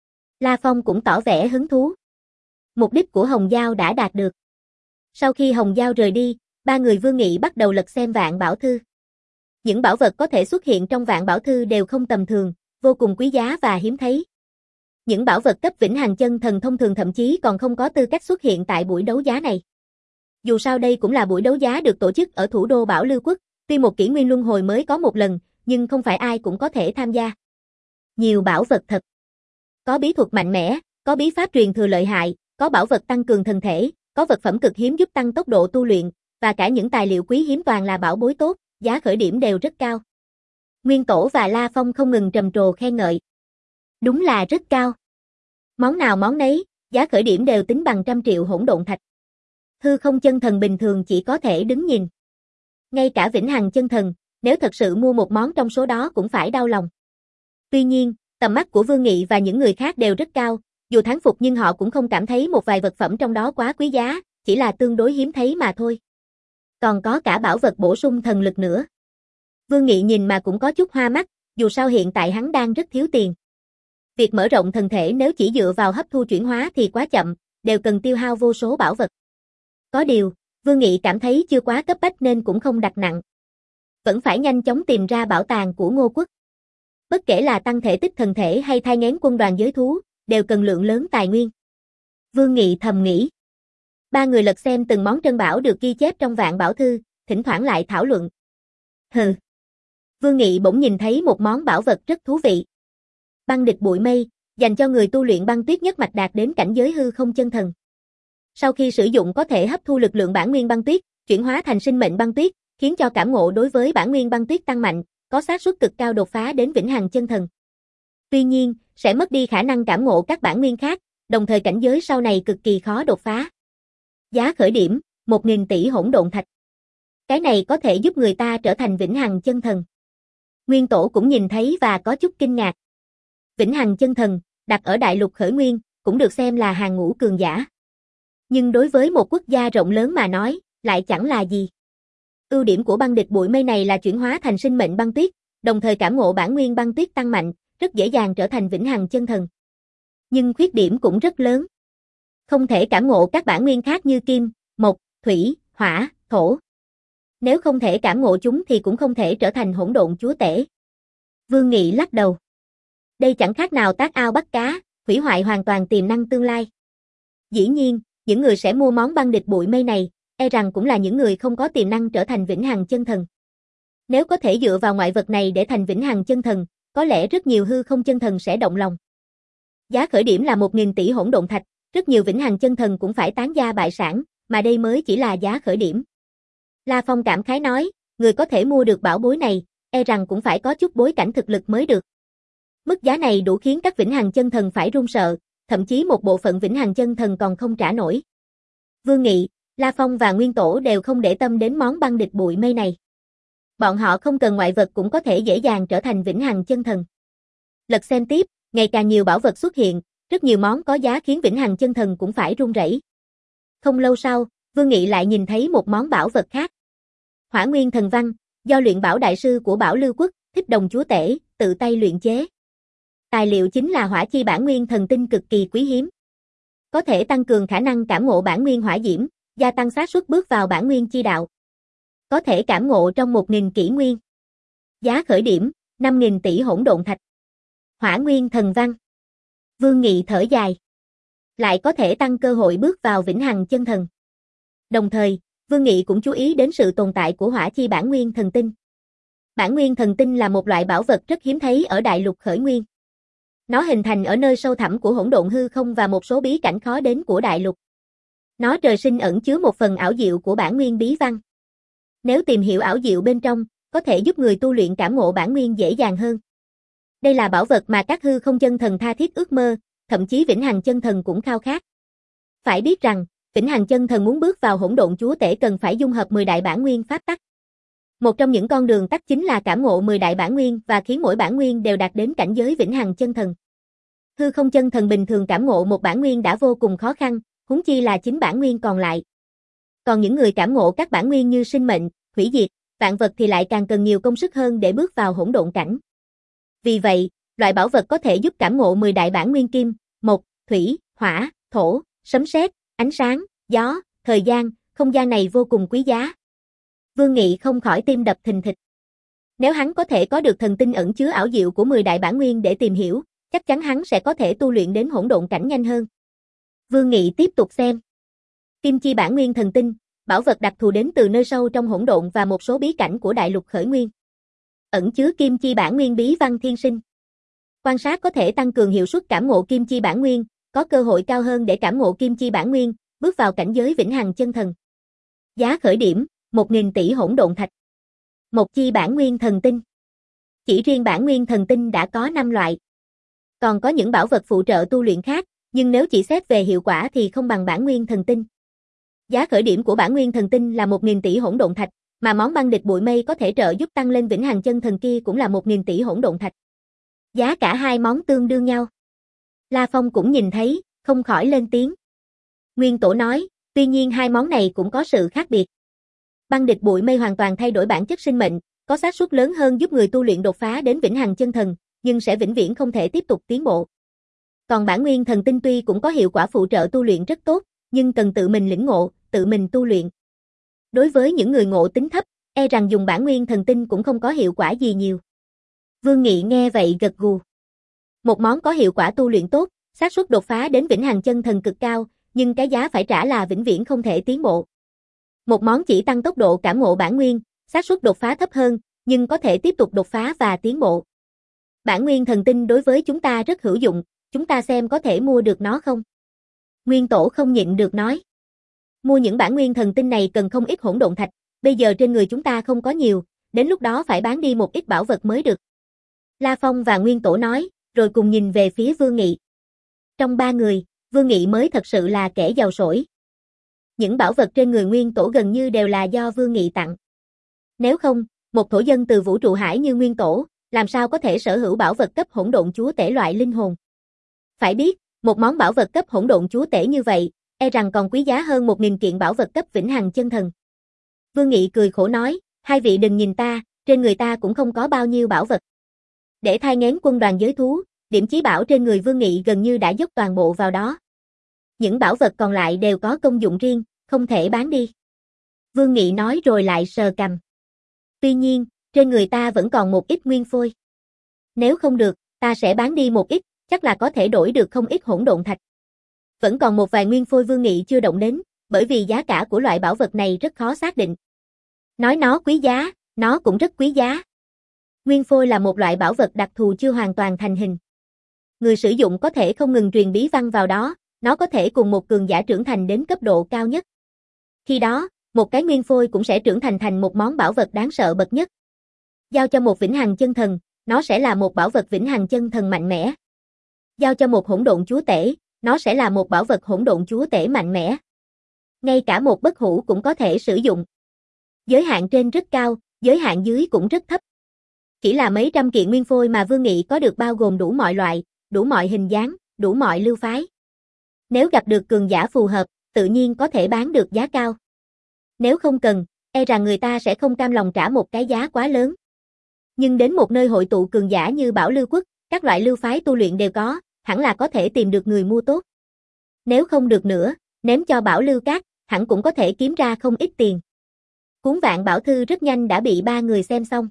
La Phong cũng tỏ vẻ hứng thú. Mục đích của Hồng Giao đã đạt được. Sau khi Hồng Giao rời đi, ba người Vương Nghị bắt đầu lật xem Vạn Bảo Thư. Những bảo vật có thể xuất hiện trong Vạn Bảo Thư đều không tầm thường, vô cùng quý giá và hiếm thấy. Những bảo vật cấp vĩnh hằng chân thần thông thường thậm chí còn không có tư cách xuất hiện tại buổi đấu giá này. Dù sao đây cũng là buổi đấu giá được tổ chức ở thủ đô Bảo Lưu Quốc, tuy một kỷ nguyên luân hồi mới có một lần, nhưng không phải ai cũng có thể tham gia. Nhiều bảo vật thật. Có bí thuật mạnh mẽ, có bí pháp truyền thừa lợi hại, có bảo vật tăng cường thân thể, có vật phẩm cực hiếm giúp tăng tốc độ tu luyện, và cả những tài liệu quý hiếm toàn là bảo bối tốt, giá khởi điểm đều rất cao. Nguyên Tổ và La Phong không ngừng trầm trồ khen ngợi. Đúng là rất cao. Món nào món nấy, giá khởi điểm đều tính bằng trăm triệu hỗn độn thạch. Hư không chân thần bình thường chỉ có thể đứng nhìn. Ngay cả vĩnh hằng chân thần, nếu thật sự mua một món trong số đó cũng phải đau lòng. Tuy nhiên, tầm mắt của Vương Nghị và những người khác đều rất cao, dù thán phục nhưng họ cũng không cảm thấy một vài vật phẩm trong đó quá quý giá, chỉ là tương đối hiếm thấy mà thôi. Còn có cả bảo vật bổ sung thần lực nữa. Vương Nghị nhìn mà cũng có chút hoa mắt, dù sao hiện tại hắn đang rất thiếu tiền. Việc mở rộng thân thể nếu chỉ dựa vào hấp thu chuyển hóa thì quá chậm, đều cần tiêu hao vô số bảo vật. Có điều, Vương Nghị cảm thấy chưa quá cấp bách nên cũng không đặt nặng. Vẫn phải nhanh chóng tìm ra bảo tàng của Ngô Quốc. Bất kể là tăng thể tích thần thể hay thai nghén quân đoàn giới thú, đều cần lượng lớn tài nguyên. Vương Nghị thầm nghĩ. Ba người lật xem từng món trân bảo được ghi chép trong Vạn Bảo Thư, thỉnh thoảng lại thảo luận. Hừ. Vương Nghị bỗng nhìn thấy một món bảo vật rất thú vị. Băng địch bụi mây, dành cho người tu luyện băng tuyết nhất mạch đạt đến cảnh giới hư không chân thần. Sau khi sử dụng có thể hấp thu lực lượng bản nguyên băng tuyết, chuyển hóa thành sinh mệnh băng tuyết, khiến cho cảm ngộ đối với bản nguyên băng tuyết tăng mạnh, có xác suất cực cao đột phá đến vĩnh hằng chân thần. Tuy nhiên, sẽ mất đi khả năng cảm ngộ các bản nguyên khác, đồng thời cảnh giới sau này cực kỳ khó đột phá. Giá khởi điểm, một nghìn tỷ hỗn độn thạch. Cái này có thể giúp người ta trở thành vĩnh hằng chân thần. Nguyên Tổ cũng nhìn thấy và có chút kinh ngạc. Vĩnh hằng chân thần, đặt ở đại lục khởi nguyên, cũng được xem là hàng ngũ cường giả. Nhưng đối với một quốc gia rộng lớn mà nói, lại chẳng là gì. Ưu điểm của băng địch bụi mây này là chuyển hóa thành sinh mệnh băng tuyết, đồng thời cảm ngộ bản nguyên băng tuyết tăng mạnh, rất dễ dàng trở thành vĩnh hằng chân thần. Nhưng khuyết điểm cũng rất lớn. Không thể cảm ngộ các bản nguyên khác như kim, mộc, thủy, hỏa, thổ. Nếu không thể cảm ngộ chúng thì cũng không thể trở thành hỗn độn chúa tể. Vương Nghị lắc đầu. Đây chẳng khác nào tát ao bắt cá, hủy hoại hoàn toàn tiềm năng tương lai. Dĩ nhiên, những người sẽ mua món băng địch bụi mây này, e rằng cũng là những người không có tiềm năng trở thành vĩnh hằng chân thần. Nếu có thể dựa vào ngoại vật này để thành vĩnh hằng chân thần, có lẽ rất nhiều hư không chân thần sẽ động lòng. Giá khởi điểm là một nghìn tỷ hỗn độn thạch, rất nhiều vĩnh hằng chân thần cũng phải tán gia bại sản, mà đây mới chỉ là giá khởi điểm. La Phong cảm khái nói, người có thể mua được bảo bối này, e rằng cũng phải có chút bối cảnh thực lực mới được. Mức giá này đủ khiến các vĩnh hằng chân thần phải run sợ, thậm chí một bộ phận vĩnh hằng chân thần còn không trả nổi. Vương Nghị, La Phong và Nguyên Tổ đều không để tâm đến món băng địch bụi mây này. Bọn họ không cần ngoại vật cũng có thể dễ dàng trở thành vĩnh hằng chân thần. Lật xem tiếp, ngày càng nhiều bảo vật xuất hiện, rất nhiều món có giá khiến vĩnh hằng chân thần cũng phải run rẩy. Không lâu sau, Vương Nghị lại nhìn thấy một món bảo vật khác. Hỏa Nguyên Thần Văn, do luyện bảo đại sư của Bảo Lưu Quốc, Thích Đồng Chúa Tể, tự tay luyện chế. Tài liệu chính là hỏa chi bản nguyên thần tinh cực kỳ quý hiếm. Có thể tăng cường khả năng cảm ngộ bản nguyên hỏa diễm, gia tăng xác suất bước vào bản nguyên chi đạo. Có thể cảm ngộ trong một nghìn kỷ nguyên. Giá khởi điểm, năm nghìn tỷ hỗn độn thạch. Hỏa Nguyên Thần Văn. Vương Nghị thở dài. Lại có thể tăng cơ hội bước vào vĩnh hằng chân thần. Đồng thời, Vương Nghị cũng chú ý đến sự tồn tại của hỏa chi bản nguyên thần tinh. Bản nguyên thần tinh là một loại bảo vật rất hiếm thấy ở đại lục khởi nguyên. Nó hình thành ở nơi sâu thẳm của hỗn độn hư không và một số bí cảnh khó đến của đại lục. Nó trời sinh ẩn chứa một phần ảo diệu của bản nguyên bí văn. Nếu tìm hiểu ảo diệu bên trong, có thể giúp người tu luyện cảm ngộ bản nguyên dễ dàng hơn. Đây là bảo vật mà các hư không chân thần tha thiết ước mơ, thậm chí vĩnh hằng chân thần cũng khao khát. Phải biết rằng, vĩnh hằng chân thần muốn bước vào hỗn độn chúa tể cần phải dung hợp mười đại bản nguyên pháp tắc. Một trong những con đường tắt chính là cảm ngộ mười đại bản nguyên và khiến mỗi bản nguyên đều đạt đến cảnh giới vĩnh hằng chân thần. Hư không chân thần bình thường cảm ngộ một bản nguyên đã vô cùng khó khăn, huống chi là chính bản nguyên còn lại. Còn những người cảm ngộ các bản nguyên như sinh mệnh, hủy diệt, vạn vật thì lại càng cần nhiều công sức hơn để bước vào hỗn độn cảnh. Vì vậy, Loại bảo vật có thể giúp cảm ngộ mười đại bản nguyên kim, mộc, thủy, hỏa, thổ, sấm sét, ánh sáng, gió, thời gian, không gian này vô cùng quý giá. Vương Nghị không khỏi tim đập thình thịch. Nếu hắn có thể có được thần tinh ẩn chứa ảo diệu của mười đại bản nguyên để tìm hiểu, chắc chắn hắn sẽ có thể tu luyện đến hỗn độn cảnh nhanh hơn. Vương Nghị tiếp tục xem. Kim chi bản nguyên thần tinh, bảo vật đặc thù đến từ nơi sâu trong hỗn độn và một số bí cảnh của đại lục khởi nguyên. Ẩn chứa kim chi bản nguyên bí văn thiên sinh. Quan sát có thể tăng cường hiệu suất cảm ngộ kim chi bản nguyên, có cơ hội cao hơn để cảm ngộ kim chi bản nguyên, bước vào cảnh giới vĩnh hằng chân thần. Giá khởi điểm, một nghìn tỷ hỗn độn thạch. Một chi bản nguyên thần tinh. Chỉ riêng bản nguyên thần tinh đã có năm loại. Còn có những bảo vật phụ trợ tu luyện khác, nhưng nếu chỉ xét về hiệu quả thì không bằng bản nguyên thần tinh. Giá khởi điểm của bản nguyên thần tinh là một nghìn tỷ hỗn độn thạch, mà món băng địch bụi mây có thể trợ giúp tăng lên vĩnh hằng chân thần kia cũng là một nghìn tỷ hỗn độn thạch. Giá cả hai món tương đương nhau. La Phong cũng nhìn thấy, không khỏi lên tiếng. Nguyên Tổ nói, tuy nhiên hai món này cũng có sự khác biệt. Băng địch bụi mây hoàn toàn thay đổi bản chất sinh mệnh, có xác suất lớn hơn giúp người tu luyện đột phá đến vĩnh hằng chân thần, nhưng sẽ vĩnh viễn không thể tiếp tục tiến bộ. Còn bản nguyên thần tinh tuy cũng có hiệu quả phụ trợ tu luyện rất tốt, nhưng cần tự mình lĩnh ngộ, tự mình tu luyện. Đối với những người ngộ tính thấp, e rằng dùng bản nguyên thần tinh cũng không có hiệu quả gì nhiều. Vương Nghị nghe vậy gật gù. Một món có hiệu quả tu luyện tốt, xác suất đột phá đến vĩnh hằng chân thần cực cao, nhưng cái giá phải trả là vĩnh viễn không thể tiến bộ. Một món chỉ tăng tốc độ cảm ngộ bản nguyên, xác suất đột phá thấp hơn, nhưng có thể tiếp tục đột phá và tiến bộ. Bản nguyên thần tinh đối với chúng ta rất hữu dụng, chúng ta xem có thể mua được nó không? Nguyên Tổ không nhịn được nói. Mua những bản nguyên thần tinh này cần không ít hỗn độn thạch, bây giờ trên người chúng ta không có nhiều, đến lúc đó phải bán đi một ít bảo vật mới được. La Phong và Nguyên Tổ nói, rồi cùng nhìn về phía Vương Nghị. Trong ba người, Vương Nghị mới thật sự là kẻ giàu sổi. Những bảo vật trên người Nguyên Tổ gần như đều là do Vương Nghị tặng. Nếu không, một thổ dân từ vũ trụ hải như Nguyên Tổ, làm sao có thể sở hữu bảo vật cấp hỗn độn chúa tể loại linh hồn? Phải biết, một món bảo vật cấp hỗn độn chúa tể như vậy, e rằng còn quý giá hơn một nghìn kiện bảo vật cấp vĩnh hằng chân thần. Vương Nghị cười khổ nói, hai vị đừng nhìn ta, trên người ta cũng không có bao nhiêu bảo vật. Để thai nghén quân đoàn giới thú, điểm chí bảo trên người Vương Nghị gần như đã dốc toàn bộ vào đó. Những bảo vật còn lại đều có công dụng riêng, không thể bán đi. Vương Nghị nói rồi lại sờ cằm. Tuy nhiên, trên người ta vẫn còn một ít nguyên phôi. Nếu không được, ta sẽ bán đi một ít, chắc là có thể đổi được không ít hỗn độn thạch. Vẫn còn một vài nguyên phôi Vương Nghị chưa động đến, bởi vì giá cả của loại bảo vật này rất khó xác định. Nói nó quý giá, nó cũng rất quý giá. Nguyên phôi là một loại bảo vật đặc thù chưa hoàn toàn thành hình. Người sử dụng có thể không ngừng truyền bí văn vào đó, nó có thể cùng một cường giả trưởng thành đến cấp độ cao nhất. Khi đó, một cái nguyên phôi cũng sẽ trưởng thành thành một món bảo vật đáng sợ bậc nhất. Giao cho một vĩnh hằng chân thần, nó sẽ là một bảo vật vĩnh hằng chân thần mạnh mẽ. Giao cho một hỗn độn chúa tể, nó sẽ là một bảo vật hỗn độn chúa tể mạnh mẽ. Ngay cả một bất hủ cũng có thể sử dụng. Giới hạn trên rất cao, giới hạn dưới cũng rất thấp. Chỉ là mấy trăm kiện nguyên phôi mà Vương Nghị có được bao gồm đủ mọi loại, đủ mọi hình dáng, đủ mọi lưu phái. Nếu gặp được cường giả phù hợp, tự nhiên có thể bán được giá cao. Nếu không cần, e rằng người ta sẽ không cam lòng trả một cái giá quá lớn. Nhưng đến một nơi hội tụ cường giả như Bảo Lưu Quốc, các loại lưu phái tu luyện đều có, hẳn là có thể tìm được người mua tốt. Nếu không được nữa, ném cho Bảo Lưu Các, hẳn cũng có thể kiếm ra không ít tiền. Cuốn Vạn Bảo Thư rất nhanh đã bị ba người xem xong.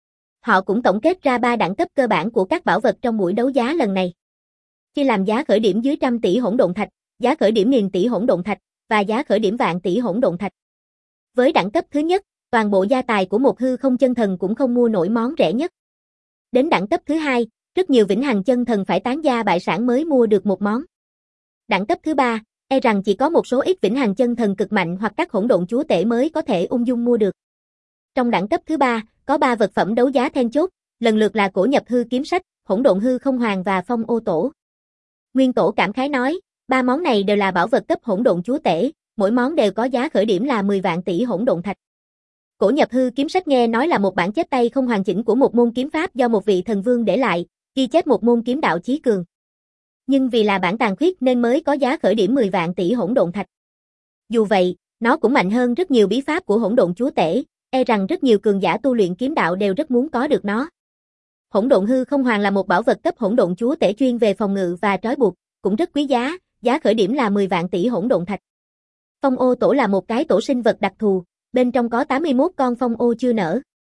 Họ cũng tổng kết ra ba đẳng cấp cơ bản của các bảo vật trong buổi đấu giá lần này. Chia làm giá khởi điểm dưới trăm tỷ hỗn độn thạch, giá khởi điểm nghìn tỷ hỗn độn thạch và giá khởi điểm vạn tỷ hỗn độn thạch. Với đẳng cấp thứ nhất, toàn bộ gia tài của một hư không chân thần cũng không mua nổi món rẻ nhất. Đến đẳng cấp thứ hai, rất nhiều vĩnh hằng chân thần phải tán gia bại sản mới mua được một món. Đẳng cấp thứ ba, e rằng chỉ có một số ít vĩnh hằng chân thần cực mạnh hoặc các hỗn độn chúa tể mới có thể ung dung mua được. Trong đẳng cấp thứ ba, có ba vật phẩm đấu giá then chốt, lần lượt là cổ nhập hư kiếm sách, hỗn độn hư không hoàng và phong ô tổ. Nguyên Tổ cảm khái nói, ba món này đều là bảo vật cấp hỗn độn chúa tể, mỗi món đều có giá khởi điểm là mười vạn tỷ hỗn độn thạch. Cổ nhập hư kiếm sách nghe nói là một bản chép tay không hoàn chỉnh của một môn kiếm pháp do một vị thần vương để lại, ghi chép một môn kiếm đạo chí cường. Nhưng vì là bản tàn khuyết nên mới có giá khởi điểm mười vạn tỷ hỗn độn thạch. Dù vậy, nó cũng mạnh hơn rất nhiều bí pháp của hỗn độn chúa tể, e rằng rất nhiều cường giả tu luyện kiếm đạo đều rất muốn có được nó. Hỗn độn hư không hoàng là một bảo vật cấp hỗn độn chúa tể chuyên về phòng ngự và trói buộc, cũng rất quý giá, giá khởi điểm là mười vạn tỷ hỗn độn thạch. Phong ô tổ là một cái tổ sinh vật đặc thù, bên trong có tám mươi mốt con phong ô chưa nở.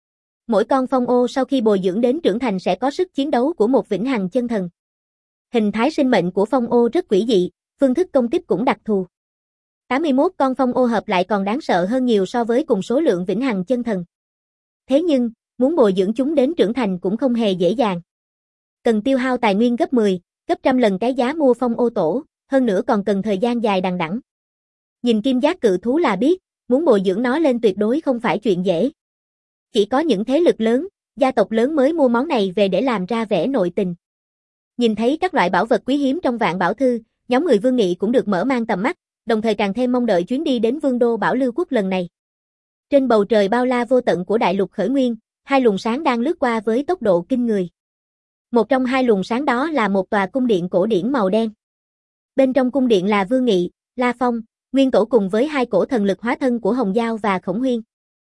Mỗi con phong ô sau khi bồi dưỡng đến trưởng thành sẽ có sức chiến đấu của một vĩnh hằng chân thần. Hình thái sinh mệnh của phong ô rất quỷ dị, phương thức công kích cũng đặc thù. tám mươi mốt con phong ô hợp lại còn đáng sợ hơn nhiều so với cùng số lượng vĩnh hằng chân thần. Thế nhưng, muốn bồi dưỡng chúng đến trưởng thành cũng không hề dễ dàng. Cần tiêu hao tài nguyên gấp mười, gấp trăm lần cái giá mua phong ô tổ, hơn nữa còn cần thời gian dài đằng đẵng. Nhìn kim giác cự thú là biết, muốn bồi dưỡng nó lên tuyệt đối không phải chuyện dễ. Chỉ có những thế lực lớn, gia tộc lớn mới mua món này về để làm ra vẻ nội tình. Nhìn thấy các loại bảo vật quý hiếm trong Vạn Bảo Thư, nhóm người Vương Nghị cũng được mở mang tầm mắt, đồng thời càng thêm mong đợi chuyến đi đến Vương đô Bảo Lưu Quốc lần này. Trên bầu trời bao la vô tận của đại lục khởi nguyên, hai luồng sáng đang lướt qua với tốc độ kinh người. Một trong hai luồng sáng đó là một tòa cung điện cổ điển màu đen. Bên trong cung điện là Vương Nghị, La Phong, Nguyên Tổ cùng với hai cổ thần lực hóa thân của Hồng Giao và Khổng Huyên.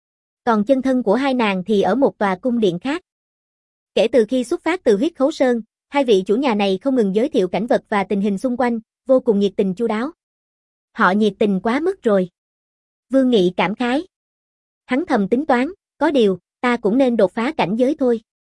Còn chân thân của hai nàng thì ở một tòa cung điện khác. Kể từ khi xuất phát từ huyết khấu sơn, hai vị chủ nhà này không ngừng giới thiệu cảnh vật và tình hình xung quanh, vô cùng nhiệt tình chu đáo. Họ nhiệt tình quá mức rồi. Vương Nghị cảm khái. Hắn thầm tính toán, có điều, ta cũng nên đột phá cảnh giới thôi.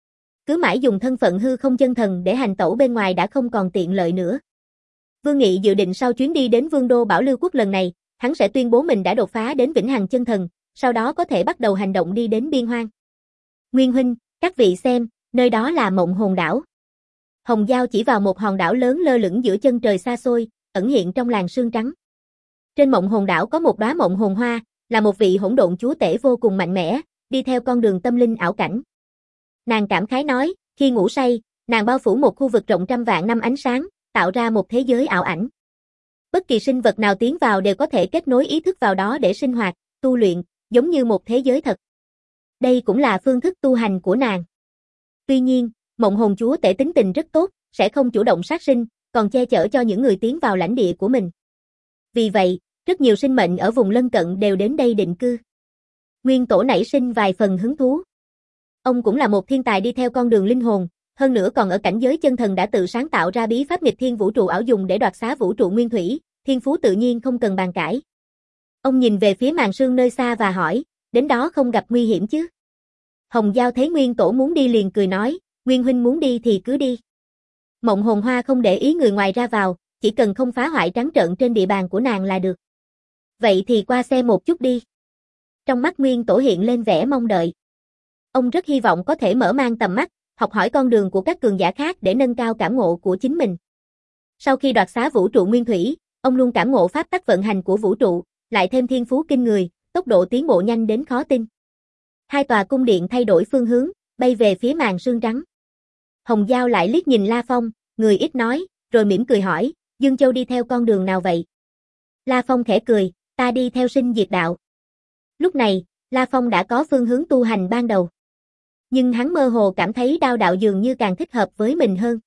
Cứ mãi dùng thân phận hư không chân thần để hành tẩu bên ngoài đã không còn tiện lợi nữa. Vương Nghị dự định sau chuyến đi đến Vương đô Bảo Lưu Quốc lần này, hắn sẽ tuyên bố mình đã đột phá đến vĩnh hằng chân thần, sau đó có thể bắt đầu hành động đi đến biên hoang. Nguyên huynh, các vị xem, nơi đó là Mộng Hồn đảo. Hồng Giao chỉ vào một hòn đảo lớn lơ lửng giữa chân trời xa xôi, ẩn hiện trong làn sương trắng. Trên Mộng Hồn đảo có một đóa Mộng Hồn hoa, là một vị hỗn độn chúa tể vô cùng mạnh mẽ, đi theo con đường tâm linh ảo cảnh. Nàng cảm khái nói, khi ngủ say, nàng bao phủ một khu vực rộng trăm vạn năm ánh sáng, tạo ra một thế giới ảo ảnh. Bất kỳ sinh vật nào tiến vào đều có thể kết nối ý thức vào đó để sinh hoạt, tu luyện, giống như một thế giới thật. Đây cũng là phương thức tu hành của nàng. Tuy nhiên, Mộng Hồn chúa tể tính tình rất tốt, sẽ không chủ động sát sinh, còn che chở cho những người tiến vào lãnh địa của mình. Vì vậy, rất nhiều sinh mệnh ở vùng lân cận đều đến đây định cư. Nguyên Tổ nảy sinh vài phần hứng thú. Ông cũng là một thiên tài đi theo con đường linh hồn, hơn nữa còn ở cảnh giới chân thần đã tự sáng tạo ra bí pháp nghịch thiên vũ trụ ảo dùng để đoạt xá vũ trụ nguyên thủy, thiên phú tự nhiên không cần bàn cãi. Ông nhìn về phía màn sương nơi xa và hỏi, đến đó không gặp nguy hiểm chứ? Hồng Giao thấy Nguyên Tổ muốn đi liền cười nói, Nguyên huynh muốn đi thì cứ đi. Mộng Hồn hoa không để ý người ngoài ra vào, chỉ cần không phá hoại trắng trợn trên địa bàn của nàng là được. Vậy thì qua xe một chút đi. Trong mắt Nguyên Tổ hiện lên vẻ mong đợi. Ông rất hy vọng có thể mở mang tầm mắt, học hỏi con đường của các cường giả khác để nâng cao cảm ngộ của chính mình. Sau khi đoạt xá vũ trụ nguyên thủy, ông luôn cảm ngộ pháp tắc vận hành của vũ trụ, lại thêm thiên phú kinh người, tốc độ tiến bộ nhanh đến khó tin. Hai tòa cung điện thay đổi phương hướng, bay về phía màn sương trắng. Hồng Giao lại liếc nhìn La Phong, người ít nói, rồi mỉm cười hỏi, Dương Châu đi theo con đường nào vậy? La Phong khẽ cười, ta đi theo sinh diệt đạo. Lúc này, La Phong đã có phương hướng tu hành ban đầu. Nhưng hắn mơ hồ cảm thấy đao đạo dường như càng thích hợp với mình hơn.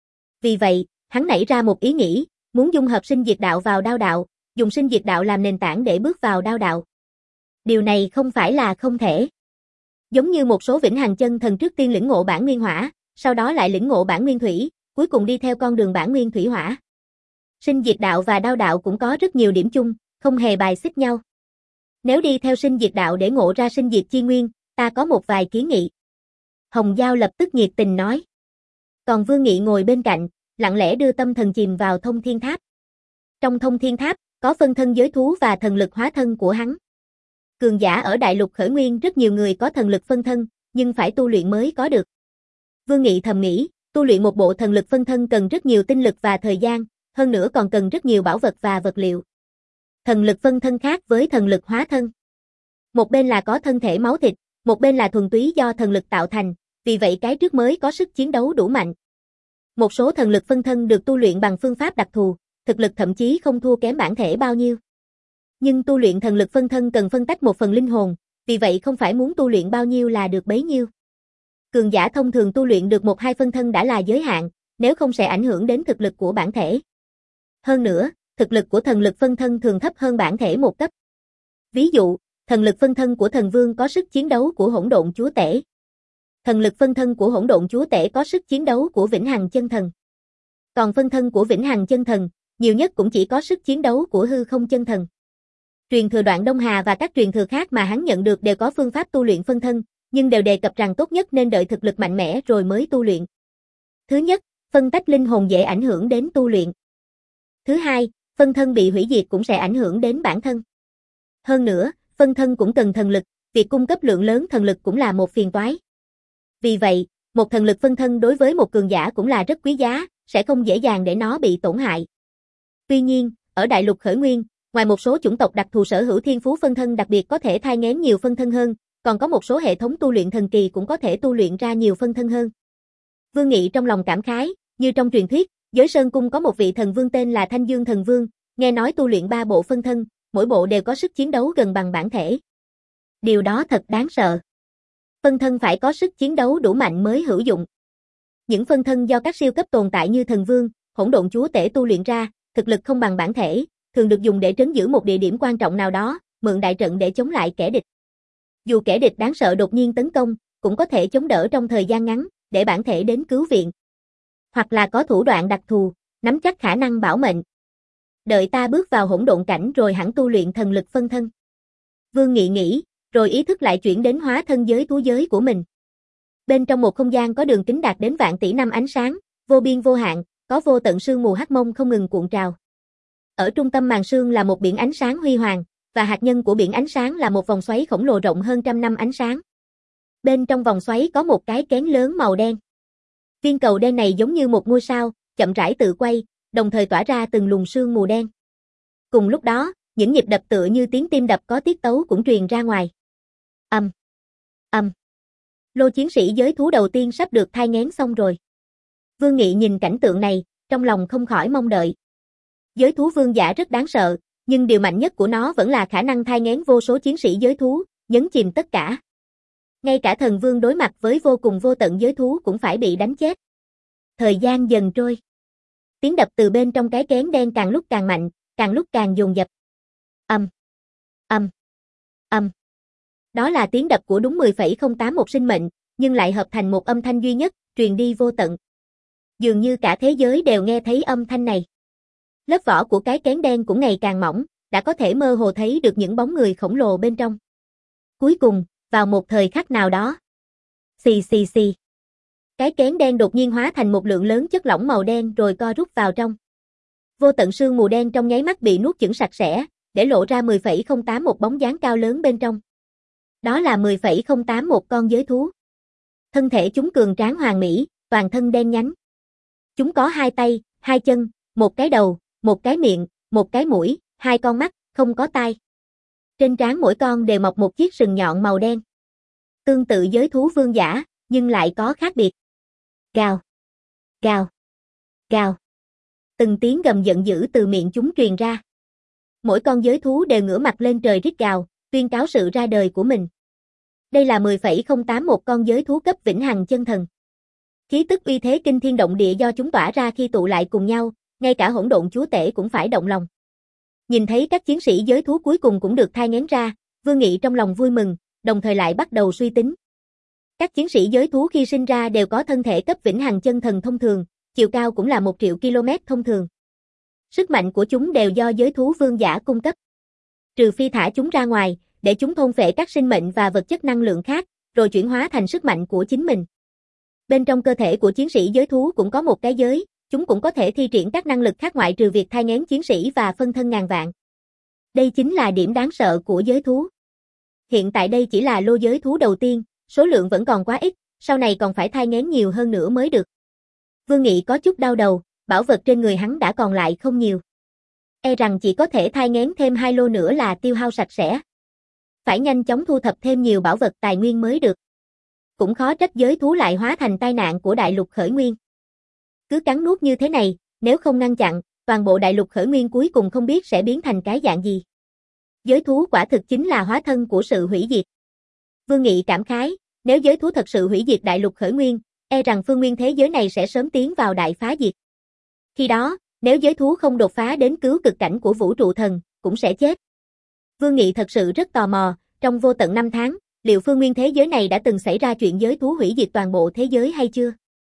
Vì vậy, hắn nảy ra một ý nghĩ, muốn dung hợp sinh diệt đạo vào đao đạo, dùng sinh diệt đạo làm nền tảng để bước vào đao đạo. Điều này không phải là không thể. Giống như một số vĩnh hằng chân thần trước tiên lĩnh ngộ bản nguyên hỏa, sau đó lại lĩnh ngộ bản nguyên thủy, cuối cùng đi theo con đường bản nguyên thủy hỏa. Sinh diệt đạo và đao đạo cũng có rất nhiều điểm chung, không hề bài xích nhau. Nếu đi theo sinh diệt đạo để ngộ ra sinh diệt chi nguyên, ta có một vài kiến nghị. Hồng Giao lập tức nhiệt tình nói. Còn Vương Nghị ngồi bên cạnh, lặng lẽ đưa tâm thần chìm vào thông thiên tháp. Trong thông thiên tháp, có phân thân giới thú và thần lực hóa thân của hắn. Cường giả ở đại lục khởi nguyên rất nhiều người có thần lực phân thân, nhưng phải tu luyện mới có được. Vương Nghị thầm nghĩ, tu luyện một bộ thần lực phân thân cần rất nhiều tinh lực và thời gian, hơn nữa còn cần rất nhiều bảo vật và vật liệu. Thần lực phân thân khác với thần lực hóa thân. Một bên là có thân thể máu thịt, một bên là thuần túy do thần lực tạo thành, vì vậy cái trước mới có sức chiến đấu đủ mạnh. Một số thần lực phân thân được tu luyện bằng phương pháp đặc thù, thực lực thậm chí không thua kém bản thể bao nhiêu. Nhưng tu luyện thần lực phân thân cần phân tách một phần linh hồn, vì vậy không phải muốn tu luyện bao nhiêu là được bấy nhiêu. Cường giả thông thường tu luyện được một hai phân thân đã là giới hạn, nếu không sẽ ảnh hưởng đến thực lực của bản thể. Hơn nữa, thực lực của thần lực phân thân thường thấp hơn bản thể một cấp. Ví dụ, thần lực phân thân của thần vương có sức chiến đấu của hỗn độn chúa tể. Thần lực phân thân của hỗn độn chúa tể có sức chiến đấu của vĩnh hằng chân thần. Còn phân thân của vĩnh hằng chân thần, nhiều nhất cũng chỉ có sức chiến đấu của hư không chân thần. Truyền thừa đoạn Đông Hà và các truyền thừa khác mà hắn nhận được đều có phương pháp tu luyện phân thân, nhưng đều đề cập rằng tốt nhất nên đợi thực lực mạnh mẽ rồi mới tu luyện. Thứ nhất, phân tách linh hồn dễ ảnh hưởng đến tu luyện. Thứ hai, phân thân bị hủy diệt cũng sẽ ảnh hưởng đến bản thân. Hơn nữa, phân thân cũng cần thần lực, việc cung cấp lượng lớn thần lực cũng là một phiền toái. Vì vậy, một thần lực phân thân đối với một cường giả cũng là rất quý giá, sẽ không dễ dàng để nó bị tổn hại. Tuy nhiên, ở đại lục khởi nguyên, ngoài một số chủng tộc đặc thù sở hữu thiên phú phân thân đặc biệt có thể thai nghén nhiều phân thân hơn, còn có một số hệ thống tu luyện thần kỳ cũng có thể tu luyện ra nhiều phân thân hơn. Vương Nghị trong lòng cảm khái, như trong truyền thuyết, Giới Sơn Cung có một vị thần vương tên là Thanh Dương Thần Vương, nghe nói tu luyện ba bộ phân thân, mỗi bộ đều có sức chiến đấu gần bằng bản thể. Điều đó thật đáng sợ. Phân thân phải có sức chiến đấu đủ mạnh mới hữu dụng. Những phân thân do các siêu cấp tồn tại như thần vương, hỗn độn chúa tể tu luyện ra, thực lực không bằng bản thể, thường được dùng để trấn giữ một địa điểm quan trọng nào đó, mượn đại trận để chống lại kẻ địch. Dù kẻ địch đáng sợ đột nhiên tấn công, cũng có thể chống đỡ trong thời gian ngắn, để bản thể đến cứu viện. Hoặc là có thủ đoạn đặc thù, nắm chắc khả năng bảo mệnh. Đợi ta bước vào hỗn độn cảnh rồi hẳn tu luyện thần lực phân thân. Vương Nghị nghĩ, rồi ý thức lại chuyển đến hóa thân giới thú giới của mình. Bên trong một không gian có đường kính đạt đến vạn tỷ năm ánh sáng, vô biên vô hạn, có vô tận sương mù hắc mông không ngừng cuộn trào. Ở trung tâm màn sương là một biển ánh sáng huy hoàng, và hạt nhân của biển ánh sáng là một vòng xoáy khổng lồ rộng hơn trăm năm ánh sáng. Bên trong vòng xoáy có một cái kén lớn màu đen. Viên cầu đen này giống như một ngôi sao, chậm rãi tự quay, đồng thời tỏa ra từng luồng sương mù đen. Cùng lúc đó, những nhịp đập tựa như tiếng tim đập có tiết tấu cũng truyền ra ngoài. Âm, âm. Lô chiến sĩ giới thú đầu tiên sắp được thai nghén xong rồi. Vương Nghị nhìn cảnh tượng này, trong lòng không khỏi mong đợi. Giới thú vương giả rất đáng sợ, nhưng điều mạnh nhất của nó vẫn là khả năng thai nghén vô số chiến sĩ giới thú, nhấn chìm tất cả. Ngay cả thần vương đối mặt với vô cùng vô tận giới thú cũng phải bị đánh chết. Thời gian dần trôi. Tiếng đập từ bên trong cái kén đen càng lúc càng mạnh, càng lúc càng dồn dập. Âm, âm, âm. Đó là tiếng đập của đúng mười phẩy không tám một sinh mệnh, nhưng lại hợp thành một âm thanh duy nhất, truyền đi vô tận. Dường như cả thế giới đều nghe thấy âm thanh này. Lớp vỏ của cái kén đen cũng ngày càng mỏng, đã có thể mơ hồ thấy được những bóng người khổng lồ bên trong. Cuối cùng, vào một thời khắc nào đó. Xì xì xì. Cái kén đen đột nhiên hóa thành một lượng lớn chất lỏng màu đen rồi co rút vào trong. Vô tận sương mù đen trong nháy mắt bị nuốt chửng sạch sẽ, để lộ ra mười phẩy không tám một bóng dáng cao lớn bên trong. Đó là mười phẩy không tám một con giới thú. Thân thể chúng cường tráng hoàn mỹ, toàn thân đen nhánh. Chúng có hai tay, hai chân, một cái đầu, một cái miệng, một cái mũi, hai con mắt, không có tai. Trên trán mỗi con đều mọc một chiếc sừng nhọn màu đen. Tương tự giới thú vương giả, nhưng lại có khác biệt. Gào, gào, gào. Từng tiếng gầm giận dữ từ miệng chúng truyền ra. Mỗi con giới thú đều ngửa mặt lên trời rít gào, tuyên cáo sự ra đời của mình. Đây là mười phẩy không tám một con giới thú cấp vĩnh hằng chân thần. Khí tức uy thế kinh thiên động địa do chúng tỏa ra khi tụ lại cùng nhau, ngay cả hỗn độn chúa tể cũng phải động lòng. Nhìn thấy các chiến sĩ giới thú cuối cùng cũng được thai nghén ra, Vương Nghị trong lòng vui mừng, đồng thời lại bắt đầu suy tính. Các chiến sĩ giới thú khi sinh ra đều có thân thể cấp vĩnh hằng chân thần thông thường, chiều cao cũng là một triệu km thông thường. Sức mạnh của chúng đều do giới thú vương giả cung cấp. Trừ phi thả chúng ra ngoài, để chúng thôn phệ các sinh mệnh và vật chất năng lượng khác, rồi chuyển hóa thành sức mạnh của chính mình. Bên trong cơ thể của chiến sĩ giới thú cũng có một cái giới, chúng cũng có thể thi triển các năng lực khác ngoại trừ việc thai nghén chiến sĩ và phân thân ngàn vạn. Đây chính là điểm đáng sợ của giới thú. Hiện tại đây chỉ là lô giới thú đầu tiên, số lượng vẫn còn quá ít, sau này còn phải thai nghén nhiều hơn nữa mới được. Vương Nghị có chút đau đầu, bảo vật trên người hắn đã còn lại không nhiều. E rằng chỉ có thể thai nghén thêm hai lô nữa là tiêu hao sạch sẽ. Phải nhanh chóng thu thập thêm nhiều bảo vật tài nguyên mới được. Cũng khó trách giới thú lại hóa thành tai nạn của đại lục khởi nguyên. Cứ cắn nuốt như thế này, nếu không ngăn chặn, toàn bộ đại lục khởi nguyên cuối cùng không biết sẽ biến thành cái dạng gì. Giới thú quả thực chính là hóa thân của sự hủy diệt. Vương Nghị cảm khái, nếu giới thú thật sự hủy diệt đại lục khởi nguyên, e rằng phương nguyên thế giới này sẽ sớm tiến vào đại phá diệt. Khi đó, nếu giới thú không đột phá đến cứu cực cảnh của vũ trụ thần, cũng sẽ chết. Vương Nghị thật sự rất tò mò, trong vô tận năm tháng, liệu phương nguyên thế giới này đã từng xảy ra chuyện giới thú hủy diệt toàn bộ thế giới hay chưa?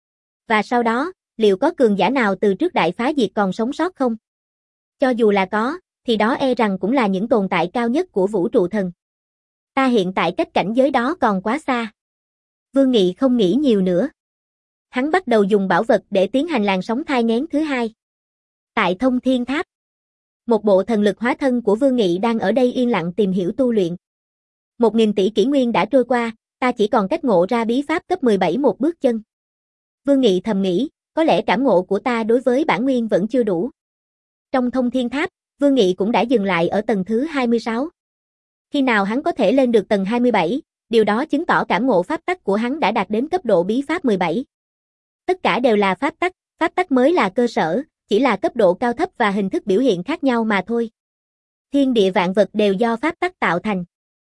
Và sau đó, liệu có cường giả nào từ trước đại phá diệt còn sống sót không? Cho dù là có, thì đó e rằng cũng là những tồn tại cao nhất của vũ trụ thần. Ta hiện tại cách cảnh giới đó còn quá xa. Vương Nghị không nghĩ nhiều nữa. Hắn bắt đầu dùng bảo vật để tiến hành làn sóng thai nghén thứ hai. Tại Thông Thiên Tháp, một bộ thần lực hóa thân của Vương Nghị đang ở đây yên lặng tìm hiểu tu luyện. Một nghìn tỷ kỷ nguyên đã trôi qua, ta chỉ còn cách ngộ ra bí pháp cấp mười bảy một bước chân. Vương Nghị thầm nghĩ, có lẽ cảm ngộ của ta đối với bản nguyên vẫn chưa đủ. Trong Thông Thiên Tháp, Vương Nghị cũng đã dừng lại ở tầng thứ hai mươi sáu. Khi nào hắn có thể lên được tầng hai mươi bảy, điều đó chứng tỏ cảm ngộ pháp tắc của hắn đã đạt đến cấp độ bí pháp mười bảy. Tất cả đều là pháp tắc, pháp tắc mới là cơ sở, chỉ là cấp độ cao thấp và hình thức biểu hiện khác nhau mà thôi. Thiên địa vạn vật đều do pháp tắc tạo thành.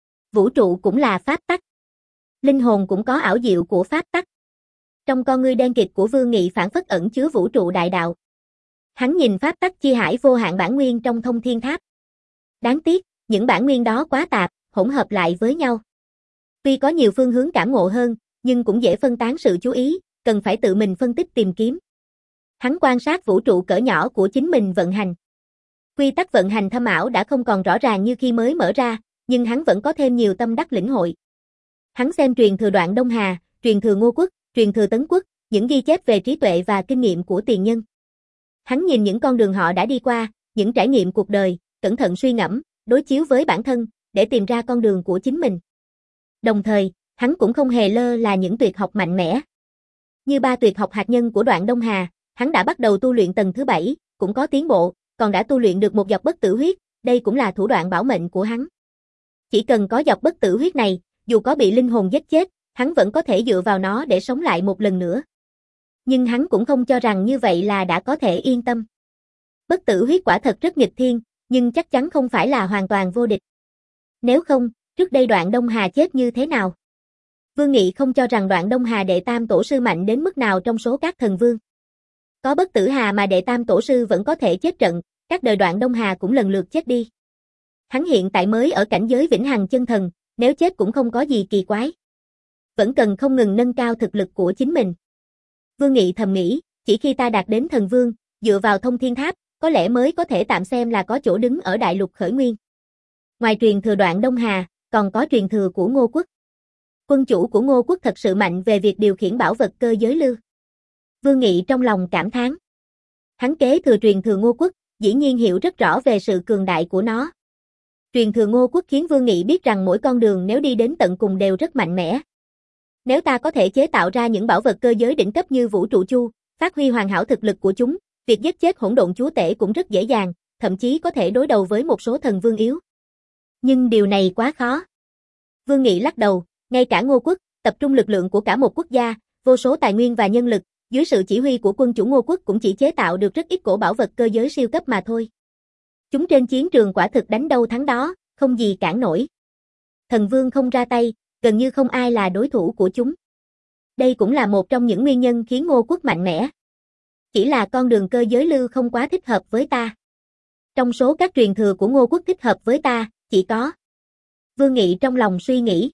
Vũ trụ cũng là pháp tắc. Linh hồn cũng có ảo diệu của pháp tắc. Trong con ngươi đen kịt của Vương Nghị phảng phất ẩn chứa vũ trụ đại đạo. Hắn nhìn pháp tắc chi hải vô hạn bản nguyên trong Thông Thiên Tháp. Đáng tiếc, những bản nguyên đó quá tạp, hỗn hợp lại với nhau. Tuy có nhiều phương hướng cảm ngộ hơn, nhưng cũng dễ phân tán sự chú ý, cần phải tự mình phân tích tìm kiếm. Hắn quan sát vũ trụ cỡ nhỏ của chính mình vận hành. Quy tắc vận hành thâm ảo đã không còn rõ ràng như khi mới mở ra, nhưng hắn vẫn có thêm nhiều tâm đắc lĩnh hội. Hắn xem truyền thừa Đoạn Đông Hà, truyền thừa Ngô Quốc, truyền thừa Tấn Quốc, những ghi chép về trí tuệ và kinh nghiệm của tiền nhân. Hắn nhìn những con đường họ đã đi qua, những trải nghiệm cuộc đời, cẩn thận suy ngẫm, đối chiếu với bản thân, để tìm ra con đường của chính mình. Đồng thời, hắn cũng không hề lơ là những tuyệt học mạnh mẽ. Như ba tuyệt học hạt nhân của Đoạn Đông Hà, hắn đã bắt đầu tu luyện tầng thứ bảy, cũng có tiến bộ, còn đã tu luyện được một dọc bất tử huyết, đây cũng là thủ đoạn bảo mệnh của hắn. Chỉ cần có dọc bất tử huyết này, dù có bị linh hồn giết chết, hắn vẫn có thể dựa vào nó để sống lại một lần nữa. Nhưng hắn cũng không cho rằng như vậy là đã có thể yên tâm. Bất tử huyết quả thật rất nghịch thiên, nhưng chắc chắn không phải là hoàn toàn vô địch. Nếu không, trước đây Đoạn Đông Hà chết như thế nào? Vương Nghị không cho rằng Đoạn Đông Hà đệ tam tổ sư mạnh đến mức nào trong số các thần vương. Có bất tử hà mà đệ tam tổ sư vẫn có thể chết trận, các đời Đoạn Đông Hà cũng lần lượt chết đi. Hắn hiện tại mới ở cảnh giới vĩnh hằng chân thần, nếu chết cũng không có gì kỳ quái. Vẫn cần không ngừng nâng cao thực lực của chính mình. Vương Nghị thầm nghĩ, chỉ khi ta đạt đến thần vương, dựa vào Thông Thiên Tháp, có lẽ mới có thể tạm xem là có chỗ đứng ở đại lục khởi nguyên. Ngoài truyền thừa Đoạn Đông Hà, còn có truyền thừa của Ngô Quốc. Quân chủ của Ngô Quốc thật sự mạnh về việc điều khiển bảo vật cơ giới lưu. Vương Nghị trong lòng cảm thán. Hắn kế thừa truyền thừa Ngô Quốc, dĩ nhiên hiểu rất rõ về sự cường đại của nó. Truyền thừa Ngô Quốc khiến Vương Nghị biết rằng mỗi con đường nếu đi đến tận cùng đều rất mạnh mẽ. Nếu ta có thể chế tạo ra những bảo vật cơ giới đỉnh cấp như Vũ Trụ Chu, phát huy hoàn hảo thực lực của chúng, việc giết chết hỗn độn chúa tể cũng rất dễ dàng, thậm chí có thể đối đầu với một số thần vương yếu. Nhưng điều này quá khó. Vương Nghị lắc đầu, ngay cả Ngô Quốc, tập trung lực lượng của cả một quốc gia, vô số tài nguyên và nhân lực, dưới sự chỉ huy của quân chủ Ngô Quốc cũng chỉ chế tạo được rất ít cổ bảo vật cơ giới siêu cấp mà thôi. Chúng trên chiến trường quả thực đánh đâu thắng đó, không gì cản nổi. Thần vương không ra tay, gần như không ai là đối thủ của chúng. Đây cũng là một trong những nguyên nhân khiến Ngô Quốc mạnh mẽ. Chỉ là con đường cơ giới lưu không quá thích hợp với ta. Trong số các truyền thừa của Ngô Quốc thích hợp với ta, chỉ có. Vương Nghị trong lòng suy nghĩ.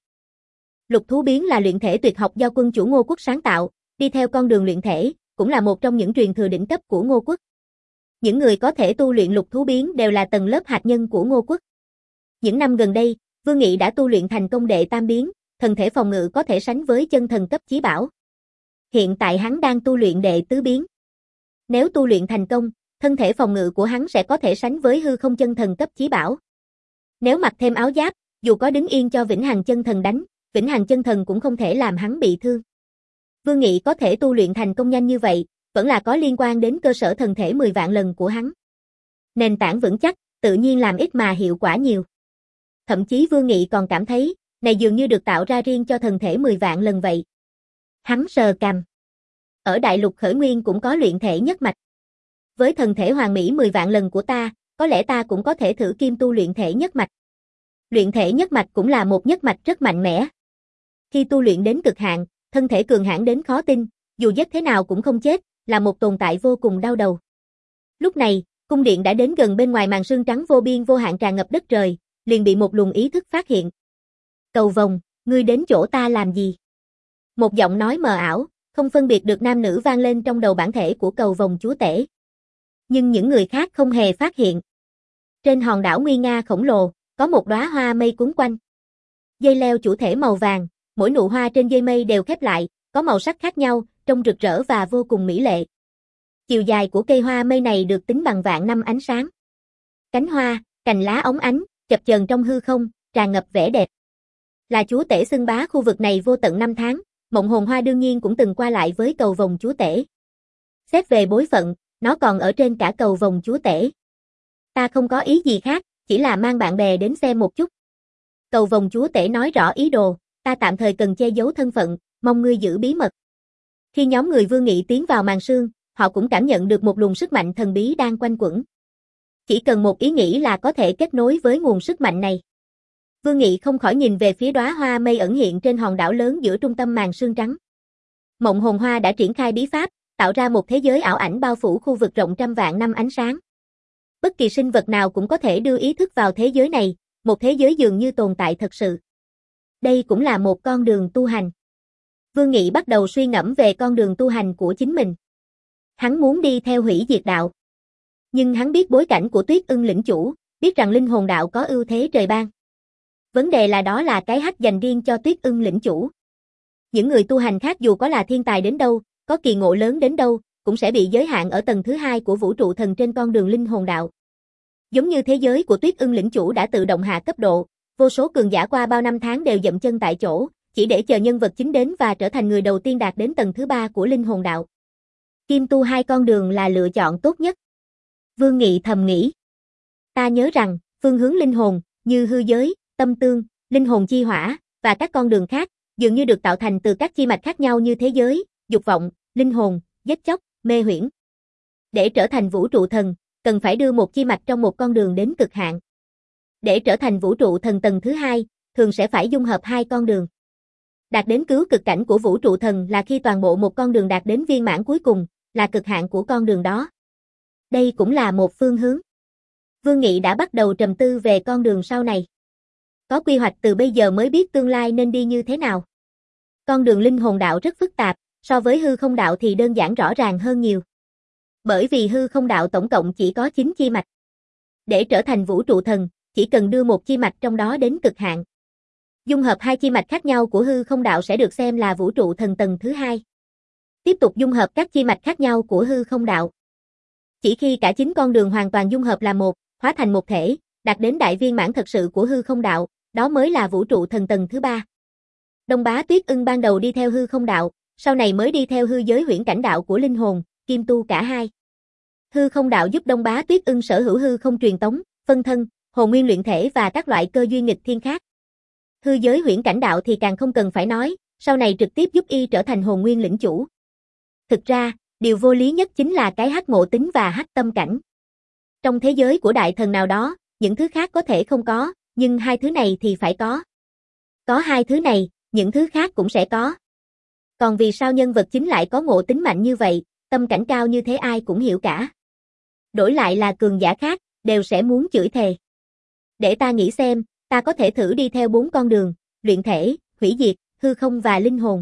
Lục thú biến là luyện thể tuyệt học do quân chủ Ngô Quốc sáng tạo, đi theo con đường luyện thể, cũng là một trong những truyền thừa đỉnh cấp của Ngô Quốc. Những người có thể tu luyện lục thú biến đều là tầng lớp hạt nhân của Ngô Quốc. Những năm gần đây, Vương Nghị đã tu luyện thành công đệ tam biến, thần thể phòng ngự có thể sánh với chân thần cấp chí bảo. Hiện tại hắn đang tu luyện đệ tứ biến. Nếu tu luyện thành công, thân thể phòng ngự của hắn sẽ có thể sánh với hư không chân thần cấp chí bảo. Nếu mặc thêm áo giáp, dù có đứng yên cho vĩnh hằng chân thần đánh, vĩnh hằng chân thần cũng không thể làm hắn bị thương. Vương Nghị có thể tu luyện thành công nhanh như vậy, vẫn là có liên quan đến cơ sở thần thể mười vạn lần của hắn. Nền tảng vững chắc, tự nhiên làm ít mà hiệu quả nhiều. Thậm chí Vương Nghị còn cảm thấy, này dường như được tạo ra riêng cho thần thể mười vạn lần vậy. Hắn sờ cằm. Ở đại lục khởi nguyên cũng có luyện thể nhất mạch. Với thần thể hoàn mỹ mười vạn lần của ta, có lẽ ta cũng có thể thử kim tu luyện thể nhất mạch. Luyện thể nhất mạch cũng là một nhất mạch rất mạnh mẽ. Khi tu luyện đến cực hạn, thân thể cường hãn đến khó tin, dù giết thế nào cũng không chết, là một tồn tại vô cùng đau đầu. Lúc này, cung điện đã đến gần bên ngoài màn sương trắng vô biên vô hạn tràn ngập đất trời, liền bị một luồng ý thức phát hiện. Cầu vồng, Ngươi đến chỗ ta làm gì? Một giọng nói mờ ảo, không phân biệt được nam nữ vang lên trong đầu bản thể của cầu vồng chúa tể. Nhưng những người khác không hề phát hiện. Trên hòn đảo nguy nga khổng lồ, có một đóa hoa mây quấn quanh. Dây leo chủ thể màu vàng, mỗi nụ hoa trên dây mây đều khép lại, có màu sắc khác nhau, trông rực rỡ và vô cùng mỹ lệ. Chiều dài của cây hoa mây này được tính bằng vạn năm ánh sáng. Cánh hoa, cành lá óng ánh, chập chờn trong hư không, tràn ngập vẻ đẹp. Là chúa tể xưng bá khu vực này vô tận năm tháng, Mộng Hồn Hoa đương nhiên cũng từng qua lại với cầu vồng chúa tể. Xét về bối phận, nó còn ở trên cả cầu vồng chúa tể. Ta không có ý gì khác, chỉ là mang bạn bè đến xem một chút. Cầu vồng chúa tể nói rõ ý đồ, ta tạm thời cần che giấu thân phận, mong ngươi giữ bí mật. Khi nhóm người Vương Nghị tiến vào màn sương, họ cũng cảm nhận được một luồng sức mạnh thần bí đang quanh quẩn. Chỉ cần một ý nghĩ là có thể kết nối với nguồn sức mạnh này. Vương Nghị không khỏi nhìn về phía đóa hoa mây ẩn hiện trên hòn đảo lớn giữa trung tâm màn sương trắng. Mộng Hồn Hoa đã triển khai bí pháp, tạo ra một thế giới ảo ảnh bao phủ khu vực rộng trăm vạn năm ánh sáng. Bất kỳ sinh vật nào cũng có thể đưa ý thức vào thế giới này, một thế giới dường như tồn tại thật sự. Đây cũng là một con đường tu hành. Vương Nghị bắt đầu suy ngẫm về con đường tu hành của chính mình. Hắn muốn đi theo hủy diệt đạo. Nhưng hắn biết bối cảnh của Tuyết Ưng lĩnh chủ, biết rằng linh hồn đạo có ưu thế trời ban. Vấn đề là đó là cái hắc dành riêng cho Tuyết Ưng lĩnh chủ. Những người tu hành khác dù có là thiên tài đến đâu, có kỳ ngộ lớn đến đâu, cũng sẽ bị giới hạn ở tầng thứ hai của vũ trụ thần trên con đường linh hồn đạo. Giống như thế giới của Tuyết Ưng lĩnh chủ đã tự động hạ cấp độ, vô số cường giả qua bao năm tháng đều dậm chân tại chỗ, chỉ để chờ nhân vật chính đến và trở thành người đầu tiên đạt đến tầng thứ ba của linh hồn đạo. Kim tu hai con đường là lựa chọn tốt nhất. Vương Nghị thầm nghĩ. Ta nhớ rằng, phương hướng linh hồn, như hư giới, tâm tương, linh hồn chi hỏa, và các con đường khác, dường như được tạo thành từ các chi mạch khác nhau như thế giới, dục vọng, linh hồn, giết chóc, mê huyễn. Để trở thành vũ trụ thần, cần phải đưa một chi mạch trong một con đường đến cực hạn. Để trở thành vũ trụ thần tầng thứ hai, thường sẽ phải dung hợp hai con đường. Đạt đến cứu cực cảnh của vũ trụ thần là khi toàn bộ một con đường đạt đến viên mãn cuối cùng, là cực hạn của con đường đó. Đây cũng là một phương hướng. Vương Nghị đã bắt đầu trầm tư về con đường sau này. Có quy hoạch từ bây giờ mới biết tương lai nên đi như thế nào. Con đường linh hồn đạo rất phức tạp, so với hư không đạo thì đơn giản rõ ràng hơn nhiều. Bởi vì hư không đạo tổng cộng chỉ có chín chi mạch. Để trở thành vũ trụ thần, chỉ cần đưa một chi mạch trong đó đến cực hạn. Dung hợp hai chi mạch khác nhau của hư không đạo sẽ được xem là vũ trụ thần tầng thứ hai. Tiếp tục dung hợp các chi mạch khác nhau của hư không đạo. Chỉ khi cả chín con đường hoàn toàn dung hợp là một, hóa thành một thể, đạt đến đại viên mãn thật sự của hư không đạo, đó mới là vũ trụ thần tầng thứ ba. Đông Bá Tuyết Ưng ban đầu đi theo hư không đạo, sau này mới đi theo hư giới huyễn cảnh đạo của linh hồn, kim tu cả hai. Hư không đạo giúp Đông Bá Tuyết Ưng sở hữu hư không truyền tống, phân thân, hồn nguyên luyện thể và các loại cơ duyên nghịch thiên khác. Hư giới huyễn cảnh đạo thì càng không cần phải nói, sau này trực tiếp giúp y trở thành hồn nguyên lĩnh chủ. Thực ra, điều vô lý nhất chính là cái hắc ngộ tính và hắc tâm cảnh. Trong thế giới của đại thần nào đó, những thứ khác có thể không có, nhưng hai thứ này thì phải có. Có hai thứ này, những thứ khác cũng sẽ có. Còn vì sao nhân vật chính lại có ngộ tính mạnh như vậy, tâm cảnh cao như thế ai cũng hiểu cả. Đổi lại là cường giả khác, đều sẽ muốn chửi thề. Để ta nghĩ xem, ta có thể thử đi theo bốn con đường, luyện thể, hủy diệt, hư không và linh hồn.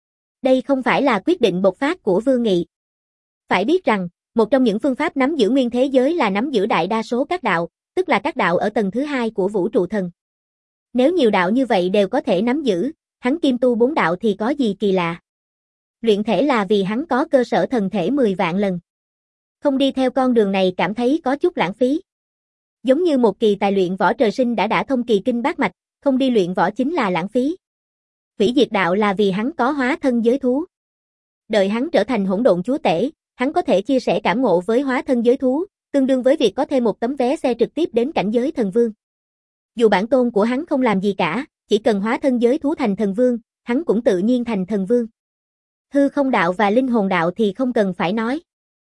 Đây không phải là quyết định bộc phát của Vương Nghị. Phải biết rằng, một trong những phương pháp nắm giữ nguyên thế giới là nắm giữ đại đa số các đạo, tức là các đạo ở tầng thứ hai của vũ trụ thần. Nếu nhiều đạo như vậy đều có thể nắm giữ, hắn kim tu bốn đạo thì có gì kỳ lạ. Luyện thể là vì hắn có cơ sở thần thể mười vạn lần. Không đi theo con đường này cảm thấy có chút lãng phí. Giống như một kỳ tài luyện võ trời sinh đã đã thông kỳ kinh bát mạch, không đi luyện võ chính là lãng phí. Hủy diệt đạo là vì hắn có hóa thân giới thú. Đợi hắn trở thành hỗn độn chúa tể, hắn có thể chia sẻ cảm ngộ với hóa thân giới thú, tương đương với việc có thêm một tấm vé xe trực tiếp đến cảnh giới thần vương. Dù bản tôn của hắn không làm gì cả, chỉ cần hóa thân giới thú thành thần vương, hắn cũng tự nhiên thành thần vương. Hư không đạo và linh hồn đạo thì không cần phải nói.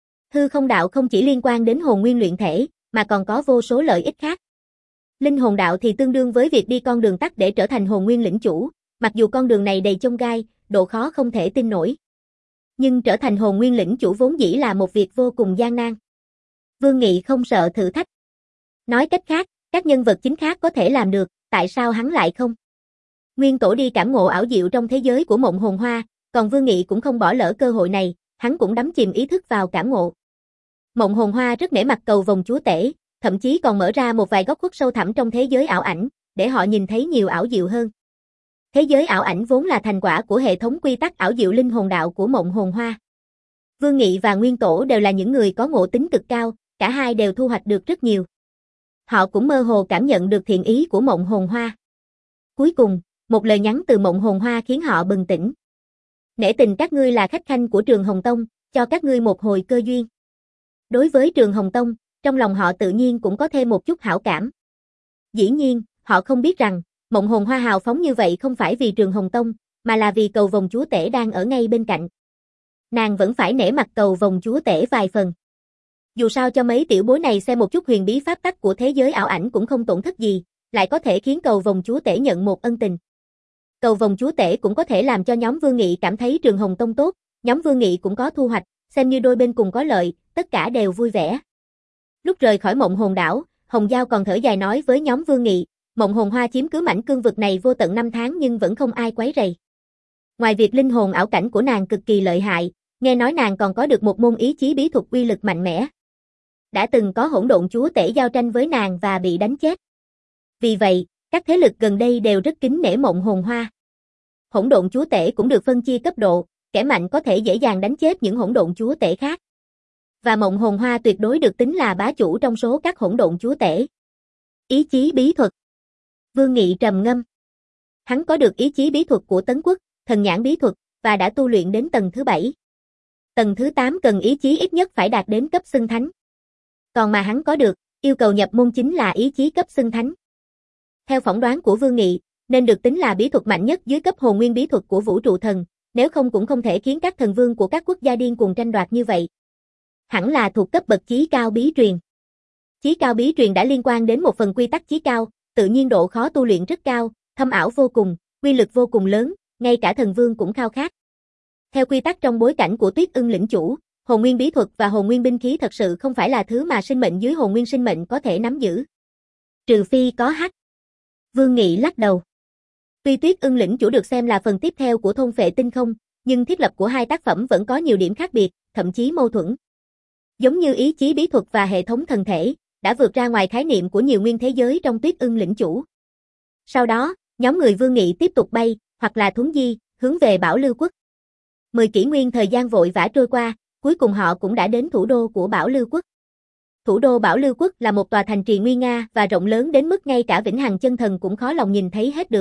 Hư không đạo không chỉ liên quan đến hồn nguyên luyện thể, mà còn có vô số lợi ích khác. Linh hồn đạo thì tương đương với việc đi con đường tắt để trở thành hồn nguyên lĩnh chủ, mặc dù con đường này đầy chông gai, độ khó không thể tin nổi. Nhưng trở thành hồn nguyên lĩnh chủ vốn dĩ là một việc vô cùng gian nan. Vương Nghị không sợ thử thách. Nói cách khác, các nhân vật chính khác có thể làm được, tại sao hắn lại không? Nguyên Tổ đi cảm ngộ ảo diệu trong thế giới của mộng hồn hoa, còn Vương Nghị cũng không bỏ lỡ cơ hội này, hắn cũng đắm chìm ý thức vào cảm ngộ. Mộng hồn hoa rất nể mặt cầu vồng chúa tể, thậm chí còn mở ra một vài góc khuất sâu thẳm trong thế giới ảo ảnh, để họ nhìn thấy nhiều ảo diệu hơn. Thế giới ảo ảnh vốn là thành quả của hệ thống quy tắc ảo diệu linh hồn đạo của mộng hồn hoa. Vương Nghị và Nguyên Tổ đều là những người có ngộ tính cực cao, cả hai đều thu hoạch được rất nhiều. Họ cũng mơ hồ cảm nhận được thiện ý của mộng hồn hoa. Cuối cùng, một lời nhắn từ mộng hồn hoa khiến họ bừng tỉnh. Nể tình các ngươi là khách khanh của Trường Hồng Tông, cho các ngươi một hồi cơ duyên. Đối với Trường Hồng Tông, trong lòng họ tự nhiên cũng có thêm một chút hảo cảm. Dĩ nhiên, họ không biết rằng, mộng hồn hoa hào phóng như vậy không phải vì Trường Hồng Tông, mà là vì cầu vồng chúa tể đang ở ngay bên cạnh. Nàng vẫn phải nể mặt cầu vồng chúa tể vài phần. Dù sao cho mấy tiểu bối này xem một chút huyền bí pháp tắc của thế giới ảo ảnh cũng không tổn thất gì, lại có thể khiến cầu vồng chúa tể nhận một ân tình. Cầu vồng chúa tể cũng có thể làm cho nhóm Vương Nghị cảm thấy Trường Hồng Tông tốt, nhóm Vương Nghị cũng có thu hoạch, xem như đôi bên cùng có lợi, tất cả đều vui vẻ. Lúc rời khỏi mộng hồn đảo, Hồng Giao còn thở dài nói với nhóm Vương Nghị, mộng hồn hoa chiếm cứ mảnh cương vực này vô tận năm tháng nhưng vẫn không ai quấy rầy. Ngoài việc linh hồn ảo cảnh của nàng cực kỳ lợi hại, nghe nói nàng còn có được một môn ý chí bí thuật uy lực mạnh mẽ. Đã từng có hỗn độn chúa tể giao tranh với nàng và bị đánh chết. Vì vậy, các thế lực gần đây đều rất kính nể mộng hồn hoa. Hỗn độn chúa tể cũng được phân chia cấp độ, kẻ mạnh có thể dễ dàng đánh chết những hỗn độn chúa tể khác. Và mộng hồn hoa tuyệt đối được tính là bá chủ trong số các hỗn độn chúa tể. Ý chí bí thuật. Vương Nghị trầm ngâm. Hắn có được ý chí bí thuật của Tấn Quốc, thần nhãn bí thuật, và đã tu luyện đến tầng thứ bảy. Tầng thứ tám cần ý chí ít nhất phải đạt đến cấp xưng thánh. Còn mà hắn có được, yêu cầu nhập môn chính là ý chí cấp xưng thánh. Theo phỏng đoán của Vương Nghị, nên được tính là bí thuật mạnh nhất dưới cấp hồn nguyên bí thuật của vũ trụ thần, nếu không cũng không thể khiến các thần vương của các quốc gia điên cuồng tranh đoạt như vậy. Hẳn là thuộc cấp bậc chí cao bí truyền. Chí cao bí truyền đã liên quan đến một phần quy tắc chí cao, tự nhiên độ khó tu luyện rất cao, thâm ảo vô cùng, quy lực vô cùng lớn, ngay cả thần vương cũng khao khát. Theo quy tắc trong bối cảnh của Tuyết Ưng lĩnh chủ, hồn nguyên bí thuật và hồn nguyên binh khí thật sự không phải là thứ mà sinh mệnh dưới hồn nguyên sinh mệnh có thể nắm giữ. Trừ phi có hắc. Vương Nghị lắc đầu. Tuy Tuyết Ưng lĩnh chủ được xem là phần tiếp theo của thôn phệ tinh không, nhưng thiết lập của hai tác phẩm vẫn có nhiều điểm khác biệt, thậm chí mâu thuẫn. Giống như ý chí bí thuật và hệ thống thần thể, đã vượt ra ngoài khái niệm của nhiều nguyên thế giới trong Tuyết Ưng lĩnh chủ. Sau đó, nhóm người Vương Nghị tiếp tục bay, hoặc là thuấn di, hướng về Bảo Lưu Quốc. Mười kỷ nguyên thời gian vội vã trôi qua, cuối cùng họ cũng đã đến thủ đô của Bảo Lưu Quốc. Thủ đô Bảo Lưu Quốc là một tòa thành trì nguy nga và rộng lớn đến mức ngay cả Vĩnh Hằng chân thần cũng khó lòng nhìn thấy hết được.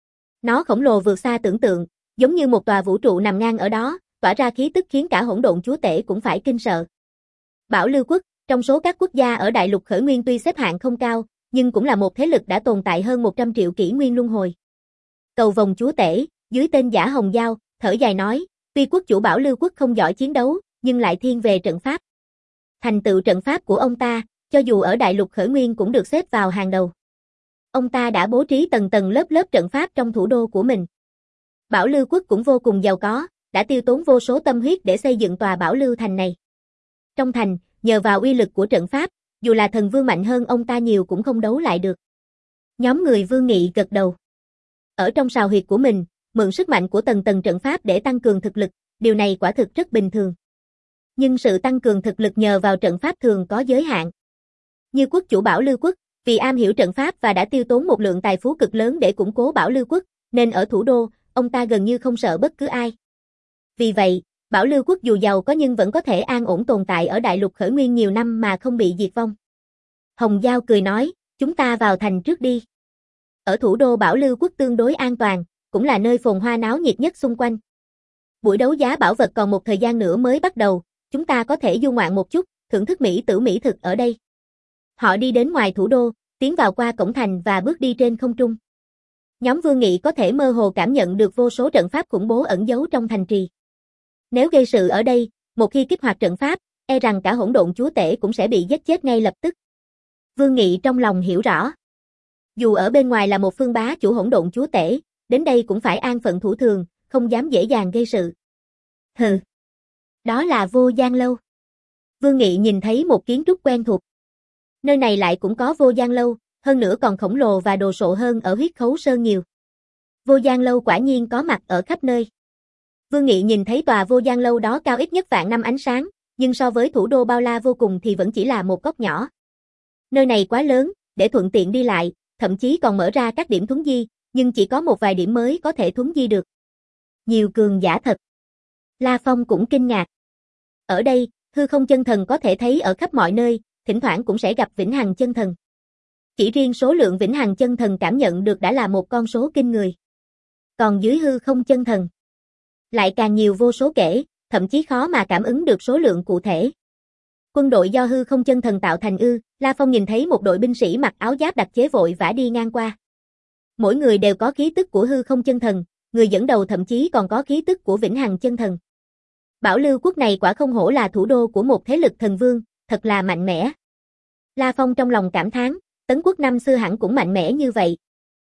Nó khổng lồ vượt xa tưởng tượng, giống như một tòa vũ trụ nằm ngang ở đó, tỏa ra khí tức khiến cả hỗn độn chúa tể cũng phải kinh sợ. Bảo Lưu Quốc, trong số các quốc gia ở đại lục khởi nguyên tuy xếp hạng không cao, nhưng cũng là một thế lực đã tồn tại hơn một trăm triệu kỷ nguyên luân hồi. Cầu vồng chúa tể, dưới tên giả Hồng Giao, thở dài nói, tuy quốc chủ Bảo Lưu Quốc không giỏi chiến đấu, nhưng lại thiên về trận pháp. Thành tựu trận pháp của ông ta, cho dù ở đại lục khởi nguyên cũng được xếp vào hàng đầu. Ông ta đã bố trí tầng tầng lớp lớp trận pháp trong thủ đô của mình. Bảo Lưu Quốc cũng vô cùng giàu có, đã tiêu tốn vô số tâm huyết để xây dựng tòa Bảo Lưu thành này. Trong thành, nhờ vào uy lực của trận pháp, dù là thần vương mạnh hơn ông ta nhiều cũng không đấu lại được. Nhóm người Vương Nghị gật đầu. Ở trong sào huyệt của mình, mượn sức mạnh của tầng tầng trận pháp để tăng cường thực lực, điều này quả thực rất bình thường. Nhưng sự tăng cường thực lực nhờ vào trận pháp thường có giới hạn. Như quốc chủ Bảo Lưu Quốc, vì am hiểu trận pháp và đã tiêu tốn một lượng tài phú cực lớn để củng cố Bảo Lưu Quốc, nên ở thủ đô, ông ta gần như không sợ bất cứ ai. Vì vậy, Bảo Lưu Quốc dù giàu có nhưng vẫn có thể an ổn tồn tại ở đại lục khởi nguyên nhiều năm mà không bị diệt vong. Hồng Giao cười nói, chúng ta vào thành trước đi. Ở thủ đô Bảo Lưu Quốc tương đối an toàn, cũng là nơi phồn hoa náo nhiệt nhất xung quanh. Buổi đấu giá bảo vật còn một thời gian nữa mới bắt đầu, chúng ta có thể du ngoạn một chút, thưởng thức mỹ tử mỹ thực ở đây. Họ đi đến ngoài thủ đô, tiến vào qua cổng thành và bước đi trên không trung. Nhóm Vương Nghị có thể mơ hồ cảm nhận được vô số trận pháp khủng bố ẩn giấu trong thành trì. Nếu gây sự ở đây, một khi kích hoạt trận pháp, e rằng cả hỗn độn chúa tể cũng sẽ bị giết chết ngay lập tức. Vương Nghị trong lòng hiểu rõ. Dù ở bên ngoài là một phương bá chủ hỗn độn chúa tể, đến đây cũng phải an phận thủ thường, không dám dễ dàng gây sự. Hừ. Đó là Vô Gian Lâu. Vương Nghị nhìn thấy một kiến trúc quen thuộc. Nơi này lại cũng có Vô Gian Lâu, hơn nữa còn khổng lồ và đồ sộ hơn ở Huyết Khấu Sơn nhiều. Vô Gian Lâu quả nhiên có mặt ở khắp nơi. Vương Nghị nhìn thấy tòa Vô Gian Lâu đó cao ít nhất vạn năm ánh sáng, nhưng so với thủ đô bao la vô cùng thì vẫn chỉ là một góc nhỏ. Nơi này quá lớn, để thuận tiện đi lại, thậm chí còn mở ra các điểm thuấn di, nhưng chỉ có một vài điểm mới có thể thuấn di được. Nhiều cường giả thật. La Phong cũng kinh ngạc. Ở đây, hư không chân thần có thể thấy ở khắp mọi nơi, thỉnh thoảng cũng sẽ gặp vĩnh hằng chân thần. Chỉ riêng số lượng vĩnh hằng chân thần cảm nhận được đã là một con số kinh người. Còn dưới hư không chân thần, lại càng nhiều vô số kể, thậm chí khó mà cảm ứng được số lượng cụ thể. Quân đội do hư không chân thần tạo thành ư? La Phong nhìn thấy một đội binh sĩ mặc áo giáp đặc chế vội vã đi ngang qua. Mỗi người đều có khí tức của hư không chân thần, người dẫn đầu thậm chí còn có khí tức của vĩnh hằng chân thần. Bảo Lưu quốc này quả không hổ là thủ đô của một thế lực thần vương, thật là mạnh mẽ. La Phong trong lòng cảm thán, Tấn quốc năm xưa hẳn cũng mạnh mẽ như vậy.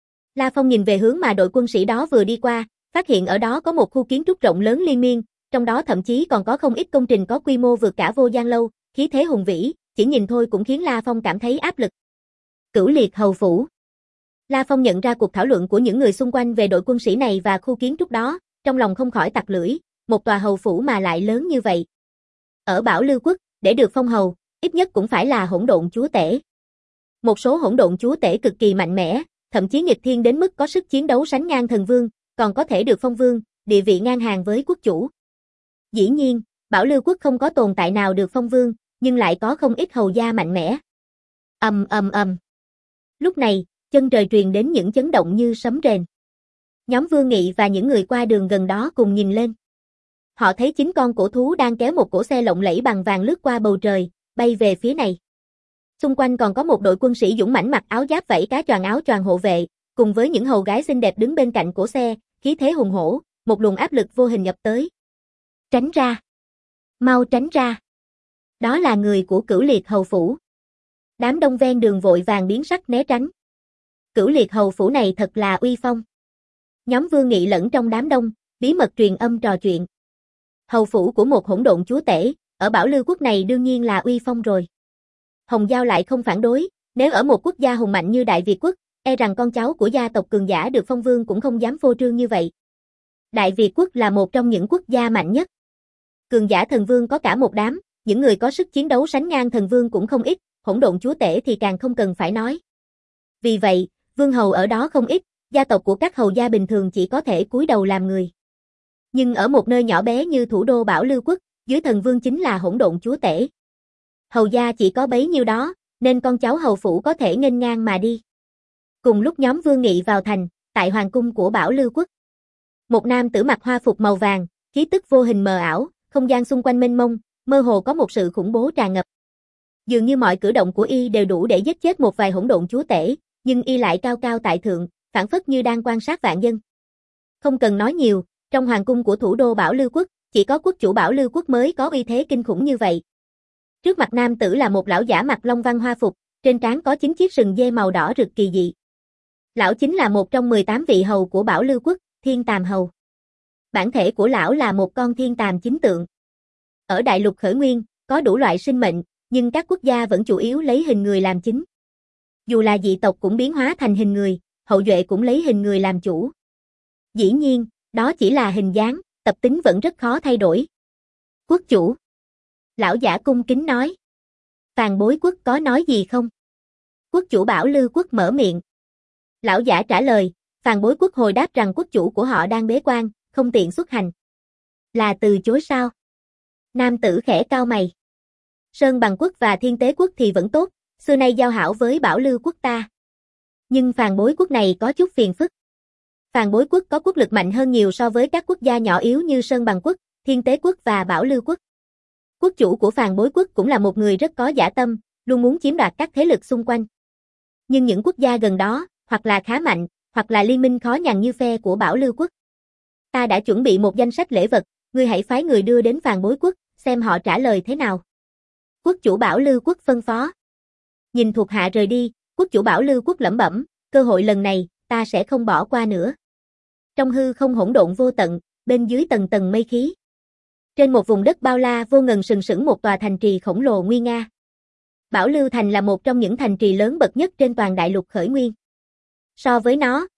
La Phong nhìn về hướng mà đội quân sĩ đó vừa đi qua, phát hiện ở đó có một khu kiến trúc rộng lớn liên miên, trong đó thậm chí còn có không ít công trình có quy mô vượt cả Vô Gian Lâu, khí thế hùng vĩ, chỉ nhìn thôi cũng khiến La Phong cảm thấy áp lực. Cửu Liệt Hầu Phủ. La Phong nhận ra cuộc thảo luận của những người xung quanh về đội quân sĩ này và khu kiến trúc đó, trong lòng không khỏi tặc lưỡi, một tòa hầu phủ mà lại lớn như vậy. Ở Bảo Lưu quốc, để được phong hầu, ít nhất cũng phải là hỗn độn chúa tể. Một số hỗn độn chúa tể cực kỳ mạnh mẽ, thậm chí nghịch thiên đến mức có sức chiến đấu sánh ngang thần vương, còn có thể được phong vương, địa vị ngang hàng với quốc chủ. Dĩ nhiên, Bảo Lưu quốc không có tồn tại nào được phong vương, nhưng lại có không ít hầu gia mạnh mẽ. Ầm ầm ầm. Lúc này, chân trời truyền đến những chấn động như sấm rền. Nhóm Vương Nghị và những người qua đường gần đó cùng nhìn lên. Họ thấy chín con cổ thú đang kéo một cỗ xe lộng lẫy bằng vàng lướt qua bầu trời, bay về phía này. Xung quanh còn có một đội quân sĩ dũng mãnh mặc áo giáp vảy cá choàng áo choàng hộ vệ, cùng với những hầu gái xinh đẹp đứng bên cạnh cổ xe, khí thế hùng hổ, một luồng áp lực vô hình nhập tới. Tránh ra! Mau tránh ra! Đó là người của Cửu Liệt Hầu Phủ. Đám đông ven đường vội vàng biến sắc né tránh. Cửu Liệt Hầu Phủ này thật là uy phong. Nhóm Vương Nghị lẫn trong đám đông, bí mật truyền âm trò chuyện. Hầu phủ của một hỗn độn chúa tể, ở Bảo Lưu quốc này đương nhiên là uy phong rồi. Hồng Giao lại không phản đối, nếu ở một quốc gia hùng mạnh như Đại Việt quốc, e rằng con cháu của gia tộc cường giả được phong vương cũng không dám phô trương như vậy. Đại Việt quốc là một trong những quốc gia mạnh nhất. Cường giả thần vương có cả một đám, những người có sức chiến đấu sánh ngang thần vương cũng không ít, hỗn độn chúa tể thì càng không cần phải nói. Vì vậy, vương hầu ở đó không ít, gia tộc của các hầu gia bình thường chỉ có thể cúi đầu làm người. Nhưng ở một nơi nhỏ bé như thủ đô Bảo Lưu quốc, dưới thần vương chính là hỗn độn chúa tể. Hầu gia chỉ có bấy nhiêu đó, nên con cháu hầu phủ có thể nghênh ngang mà đi. Cùng lúc nhóm Vương Nghị vào thành, tại hoàng cung của Bảo Lưu quốc. Một nam tử mặc hoa phục màu vàng, khí tức vô hình mờ ảo, không gian xung quanh mênh mông, mơ hồ có một sự khủng bố tràn ngập. Dường như mọi cử động của y đều đủ để giết chết một vài hỗn độn chúa tể, nhưng y lại cao cao tại thượng, phảng phất như đang quan sát vạn dân. Không cần nói nhiều, trong hoàng cung của thủ đô Bảo Lưu quốc, chỉ có quốc chủ Bảo Lưu quốc mới có uy thế kinh khủng như vậy. Trước mặt nam tử là một lão giả mặc long văn hoa phục, trên trán có chín chiếc sừng dê màu đỏ rực kỳ dị. Lão chính là một trong mười tám vị hầu của Bảo Lưu quốc, Thiên Tàm Hầu. Bản thể của lão là một con thiên tàm chính tượng. Ở đại lục khởi nguyên, có đủ loại sinh mệnh, nhưng các quốc gia vẫn chủ yếu lấy hình người làm chính. Dù là dị tộc cũng biến hóa thành hình người, hậu duệ cũng lấy hình người làm chủ. Dĩ nhiên, đó chỉ là hình dáng, tập tính vẫn rất khó thay đổi. Quốc chủ. Lão giả cung kính nói. Phàn Bối quốc có nói gì không? Quốc chủ Bảo Lưu quốc mở miệng. Lão giả trả lời, Phàn Bối quốc hồi đáp rằng quốc chủ của họ đang bế quan, không tiện xuất hành. Là từ chối sao? Nam tử khẽ cau mày. Sơn Bằng quốc và Thiên Tế quốc thì vẫn tốt, xưa nay giao hảo với Bảo Lưu quốc ta. Nhưng Phàn Bối quốc này có chút phiền phức. Phàn Bối quốc có quốc lực mạnh hơn nhiều so với các quốc gia nhỏ yếu như Sơn Bằng quốc, Thiên Tế quốc và Bảo Lưu quốc. Quốc chủ của Phàn Bối quốc cũng là một người rất có dã tâm, luôn muốn chiếm đoạt các thế lực xung quanh. Nhưng những quốc gia gần đó, hoặc là khá mạnh, hoặc là liên minh khó nhằn như phe của Bảo Lưu quốc. Ta đã chuẩn bị một danh sách lễ vật, ngươi hãy phái người đưa đến Phàn Bối quốc, xem họ trả lời thế nào. Quốc chủ Bảo Lưu quốc phân phó. Nhìn thuộc hạ rời đi, quốc chủ Bảo Lưu quốc lẩm bẩm, cơ hội lần này, ta sẽ không bỏ qua nữa. Trong hư không hỗn độn vô tận, bên dưới tầng tầng mây khí. Trên một vùng đất bao la vô ngần sừng sững một tòa thành trì khổng lồ nguy nga. Bảo Lưu thành là một trong những thành trì lớn bậc nhất trên toàn đại lục khởi nguyên. So với nó,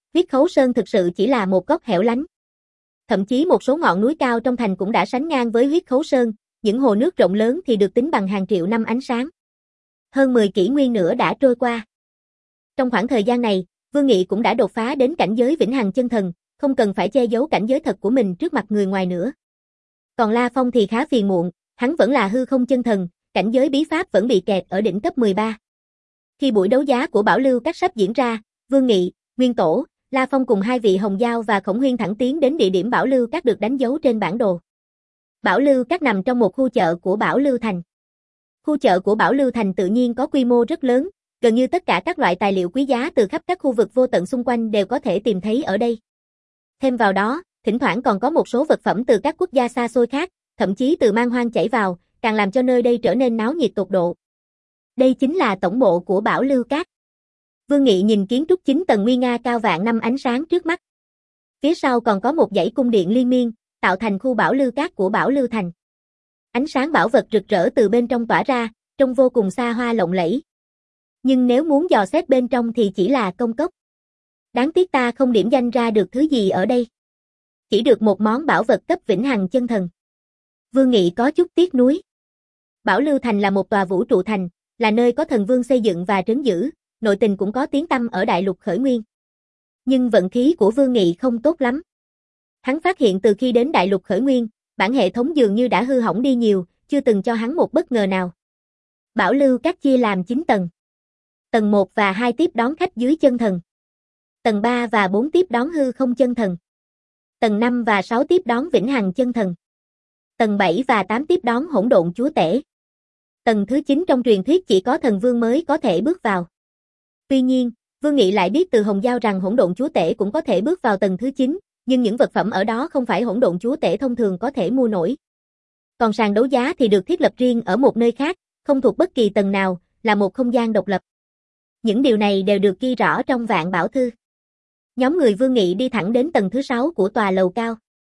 Huyết Khấu Sơn thực sự chỉ là một góc hẻo lánh. Thậm chí một số ngọn núi cao trong thành cũng đã sánh ngang với Huyết Khấu Sơn, những hồ nước rộng lớn thì được tính bằng hàng triệu năm ánh sáng. Hơn mười kỷ nguyên nữa đã trôi qua. Trong khoảng thời gian này, Vương Nghị cũng đã đột phá đến cảnh giới vĩnh hằng chân thần, không cần phải che giấu cảnh giới thật của mình trước mặt người ngoài nữa. Còn La Phong thì khá phiền muộn, hắn vẫn là hư không chân thần, cảnh giới bí pháp vẫn bị kẹt ở đỉnh cấp mười ba. Khi buổi đấu giá của Bảo Lưu Các sắp diễn ra, Vương Nghị, Nguyên Tổ, La Phong cùng hai vị Hồng Giao và Khổng Huyên thẳng tiến đến địa điểm Bảo Lưu Các được đánh dấu trên bản đồ. Bảo Lưu Các nằm trong một khu chợ của Bảo Lưu Thành. Khu chợ của Bảo Lưu Thành tự nhiên có quy mô rất lớn, gần như tất cả các loại tài liệu quý giá từ khắp các khu vực vô tận xung quanh đều có thể tìm thấy ở đây. Thêm vào đó, thỉnh thoảng còn có một số vật phẩm từ các quốc gia xa xôi khác, thậm chí từ man hoang chảy vào, càng làm cho nơi đây trở nên náo nhiệt tột độ. Đây chính là tổng bộ của Bảo Lưu Các. Vương Nghị nhìn kiến trúc chín tầng nguy nga cao vạn năm ánh sáng trước mắt. Phía sau còn có một dãy cung điện liên miên, tạo thành khu Bảo Lưu Các của Bảo Lưu Thành. Ánh sáng bảo vật rực rỡ từ bên trong tỏa ra, trông vô cùng xa hoa lộng lẫy. Nhưng nếu muốn dò xét bên trong thì chỉ là công cốc. Đáng tiếc ta không điểm danh ra được thứ gì ở đây. Chỉ được một món bảo vật cấp vĩnh hằng chân thần. Vương Nghị có chút tiếc nuối. Bảo Lưu Thành là một tòa vũ trụ thành, là nơi có thần vương xây dựng và trấn giữ, nội tình cũng có tiếng tăm ở đại lục khởi nguyên. Nhưng vận khí của Vương Nghị không tốt lắm. Hắn phát hiện từ khi đến đại lục khởi nguyên, bản hệ thống dường như đã hư hỏng đi nhiều, chưa từng cho hắn một bất ngờ nào. Bảo Lưu Các chia làm chín tầng. Tầng một và hai tiếp đón khách dưới chân thần. Tầng ba và bốn tiếp đón hư không chân thần. Tầng năm và sáu tiếp đón vĩnh hằng chân thần. Tầng bảy và tám tiếp đón hỗn độn chúa tể. Tầng thứ chín trong truyền thuyết chỉ có thần vương mới có thể bước vào. Tuy nhiên, Vương Nghị lại biết từ Hồng Giao rằng hỗn độn chúa tể cũng có thể bước vào tầng thứ chín, nhưng những vật phẩm ở đó không phải hỗn độn chúa tể thông thường có thể mua nổi. Còn sàn đấu giá thì được thiết lập riêng ở một nơi khác, không thuộc bất kỳ tầng nào, là một không gian độc lập. Những điều này đều được ghi rõ trong Vạn Bảo Thư. Nhóm người Vương Nghị đi thẳng đến tầng thứ sáu của tòa lầu cao.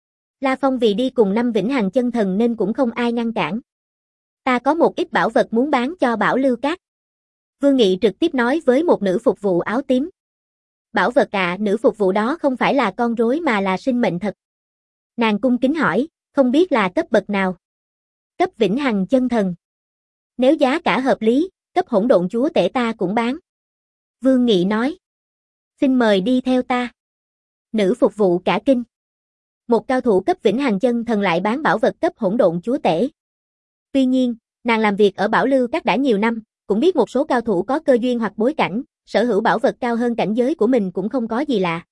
La Phong vì đi cùng năm vĩnh hằng chân thần nên cũng không ai ngăn cản. Ta có một ít bảo vật muốn bán cho Bảo Lưu Các. Vương Nghị trực tiếp nói với một nữ phục vụ áo tím. Bảo vật à, nữ phục vụ đó không phải là con rối mà là sinh mệnh thật. Nàng cung kính hỏi, không biết là cấp bậc nào. Cấp vĩnh hằng chân thần. Nếu giá cả hợp lý, cấp hỗn độn chúa tể ta cũng bán. Vương Nghị nói. Xin mời đi theo ta. Nữ phục vụ cả kinh. Một cao thủ cấp vĩnh hằng chân thần lại bán bảo vật cấp hỗn độn chúa tể. Tuy nhiên, nàng làm việc ở Bảo Lưu Các đã nhiều năm, cũng biết một số cao thủ có cơ duyên hoặc bối cảnh, sở hữu bảo vật cao hơn cảnh giới của mình cũng không có gì lạ.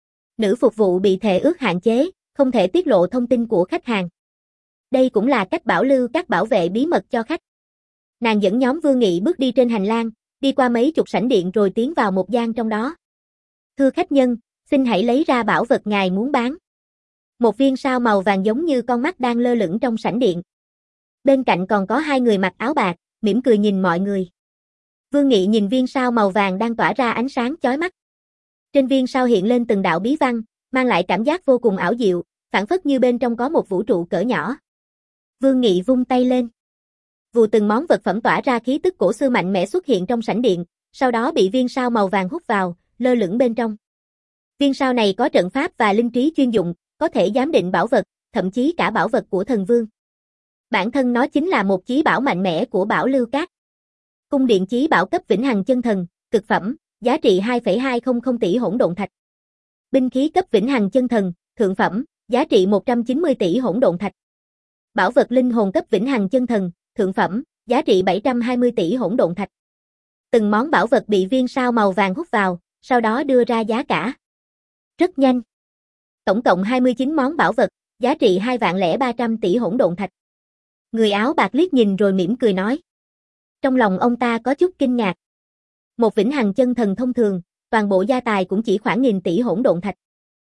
Nữ phục vụ bị thệ ước hạn chế, không thể tiết lộ thông tin của khách hàng. Đây cũng là cách Bảo Lưu Các bảo vệ bí mật cho khách. Nàng dẫn nhóm Vương Nghị bước đi trên hành lang, đi qua mấy chục sảnh điện rồi tiến vào một gian trong đó. Thưa khách nhân, xin hãy lấy ra bảo vật ngài muốn bán. Một viên sao màu vàng giống như con mắt đang lơ lửng trong sảnh điện. Bên cạnh còn có hai người mặc áo bạc, mỉm cười nhìn mọi người. Vương Nghị nhìn viên sao màu vàng đang tỏa ra ánh sáng chói mắt. Trên viên sao hiện lên từng đạo bí văn, mang lại cảm giác vô cùng ảo diệu, phảng phất như bên trong có một vũ trụ cỡ nhỏ. Vương Nghị vung tay lên. Vù từng món vật phẩm tỏa ra khí tức cổ xưa mạnh mẽ xuất hiện trong sảnh điện, sau đó bị viên sao màu vàng hút vào, lơ lửng bên trong. Viên sao này có trận pháp và linh trí chuyên dụng, có thể giám định bảo vật, thậm chí cả bảo vật của thần vương. Bản thân nó chính là một chí bảo mạnh mẽ của Bảo Lưu Các. Cung điện chí bảo cấp vĩnh hằng chân thần, cực phẩm, giá trị hai phẩy hai không không tỷ hỗn độn thạch. Binh khí cấp vĩnh hằng chân thần, thượng phẩm, giá trị một trăm chín mươi tỷ hỗn độn thạch. Bảo vật linh hồn cấp vĩnh hằng chân thần, thượng phẩm, giá trị bảy trăm hai mươi tỷ hỗn độn thạch. Từng món bảo vật bị viên sao màu vàng hút vào, sau đó đưa ra giá cả. Rất nhanh. Tổng cộng hai mươi chín món bảo vật, giá trị hai vạn lẻ ba trăm tỷ hỗn độn thạch. Người áo bạc liếc nhìn rồi mỉm cười nói. Trong lòng ông ta có chút kinh ngạc. Một vĩnh hằng chân thần thông thường, toàn bộ gia tài cũng chỉ khoảng nghìn tỷ hỗn độn thạch.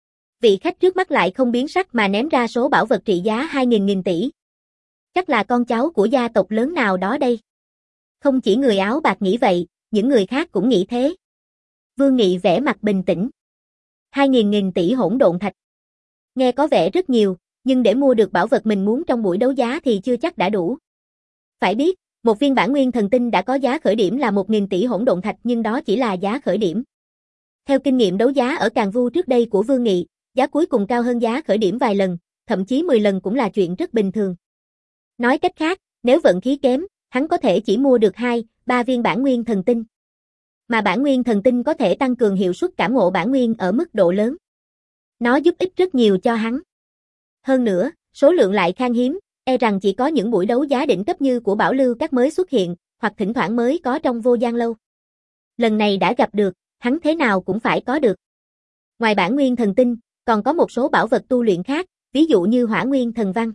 Vị khách trước mắt lại không biến sắc mà ném ra số bảo vật trị giá hai nghìn nghìn tỷ. Chắc là con cháu của gia tộc lớn nào đó đây. Không chỉ người áo bạc nghĩ vậy, những người khác cũng nghĩ thế. Vương Nghị vẻ mặt bình tĩnh. Hai nghìn nghìn tỷ hỗn độn thạch. Nghe có vẻ rất nhiều, nhưng để mua được bảo vật mình muốn trong buổi đấu giá thì chưa chắc đã đủ. Phải biết, một viên bản nguyên thần tinh đã có giá khởi điểm là một nghìn tỷ hỗn độn thạch nhưng đó chỉ là giá khởi điểm. Theo kinh nghiệm đấu giá ở Càn Vu trước đây của Vương Nghị, giá cuối cùng cao hơn giá khởi điểm vài lần, thậm chí mười lần cũng là chuyện rất bình thường. Nói cách khác, nếu vận khí kém, hắn có thể chỉ mua được hai, ba viên bản nguyên thần tinh. Mà bản nguyên thần tinh có thể tăng cường hiệu suất cảm ngộ bản nguyên ở mức độ lớn. Nó giúp ích rất nhiều cho hắn. Hơn nữa, số lượng lại khan hiếm, e rằng chỉ có những buổi đấu giá đỉnh cấp như của Bảo Lưu Các mới xuất hiện, hoặc thỉnh thoảng mới có trong Vô Gian Lâu. Lần này đã gặp được, hắn thế nào cũng phải có được. Ngoài bản nguyên thần tinh, còn có một số bảo vật tu luyện khác, ví dụ như hỏa nguyên thần văn.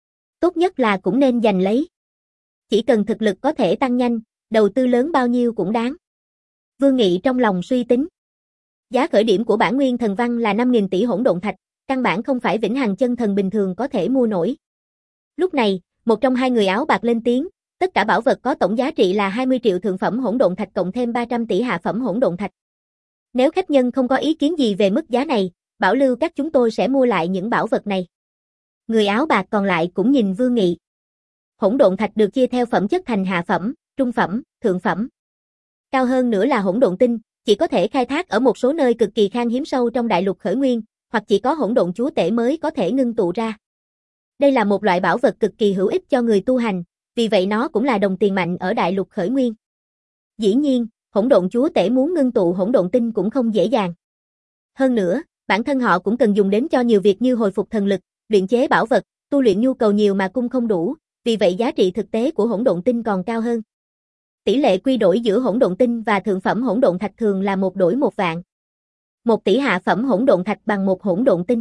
Tốt nhất là cũng nên giành lấy. Chỉ cần thực lực có thể tăng nhanh, đầu tư lớn bao nhiêu cũng đáng. Vương Nghị trong lòng suy tính. Giá khởi điểm của bản nguyên thần văn là năm nghìn tỷ hỗn độn thạch, căn bản không phải vĩnh hằng chân thần bình thường có thể mua nổi. Lúc này, một trong hai người áo bạc lên tiếng, tất cả bảo vật có tổng giá trị là hai mươi triệu thượng phẩm hỗn độn thạch cộng thêm ba trăm tỷ hạ phẩm hỗn độn thạch. Nếu khách nhân không có ý kiến gì về mức giá này, Bảo Lưu Các chúng tôi sẽ mua lại những bảo vật này. Người áo bạc còn lại cũng nhìn Vương Nghị. Hỗn độn thạch được chia theo phẩm chất thành hạ phẩm, trung phẩm, thượng phẩm. Cao hơn nữa là hỗn độn tinh, chỉ có thể khai thác ở một số nơi cực kỳ khan hiếm sâu trong đại lục khởi nguyên, hoặc chỉ có hỗn độn chúa tể mới có thể ngưng tụ ra. Đây là một loại bảo vật cực kỳ hữu ích cho người tu hành, vì vậy nó cũng là đồng tiền mạnh ở đại lục khởi nguyên. Dĩ nhiên, hỗn độn chúa tể muốn ngưng tụ hỗn độn tinh cũng không dễ dàng. Hơn nữa, bản thân họ cũng cần dùng đến cho nhiều việc như hồi phục thần lực, luyện chế bảo vật, tu luyện nhu cầu nhiều mà cung không đủ, vì vậy giá trị thực tế của hỗn độn tinh còn cao hơn. Tỷ lệ quy đổi giữa hỗn độn tinh và thượng phẩm hỗn độn thạch thường là một đổi một vạn. Một tỷ hạ phẩm hỗn độn thạch bằng một hỗn độn tinh.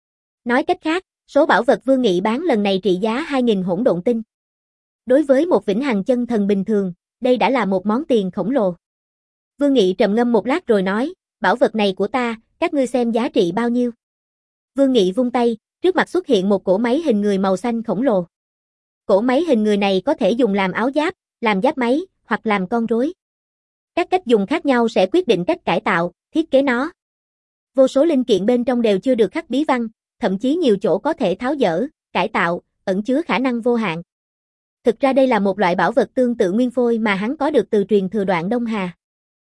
Nói cách khác, số bảo vật Vương Nghị bán lần này trị giá hai nghìn hỗn độn tinh. Đối với một vĩnh hằng chân thần bình thường, đây đã là một món tiền khổng lồ. Vương Nghị trầm ngâm một lát rồi nói, bảo vật này của ta, các ngươi xem giá trị bao nhiêu. Vương Nghị vung tay, trước mặt xuất hiện một cỗ máy hình người màu xanh khổng lồ. Cỗ máy hình người này có thể dùng làm áo giáp, làm giáp máy, hoặc làm con rối. Các cách dùng khác nhau sẽ quyết định cách cải tạo, thiết kế nó. Vô số linh kiện bên trong đều chưa được khắc bí văn, thậm chí nhiều chỗ có thể tháo dỡ, cải tạo, ẩn chứa khả năng vô hạn. Thực ra đây là một loại bảo vật tương tự nguyên phôi mà hắn có được từ truyền thừa Đoạn Đông Hà.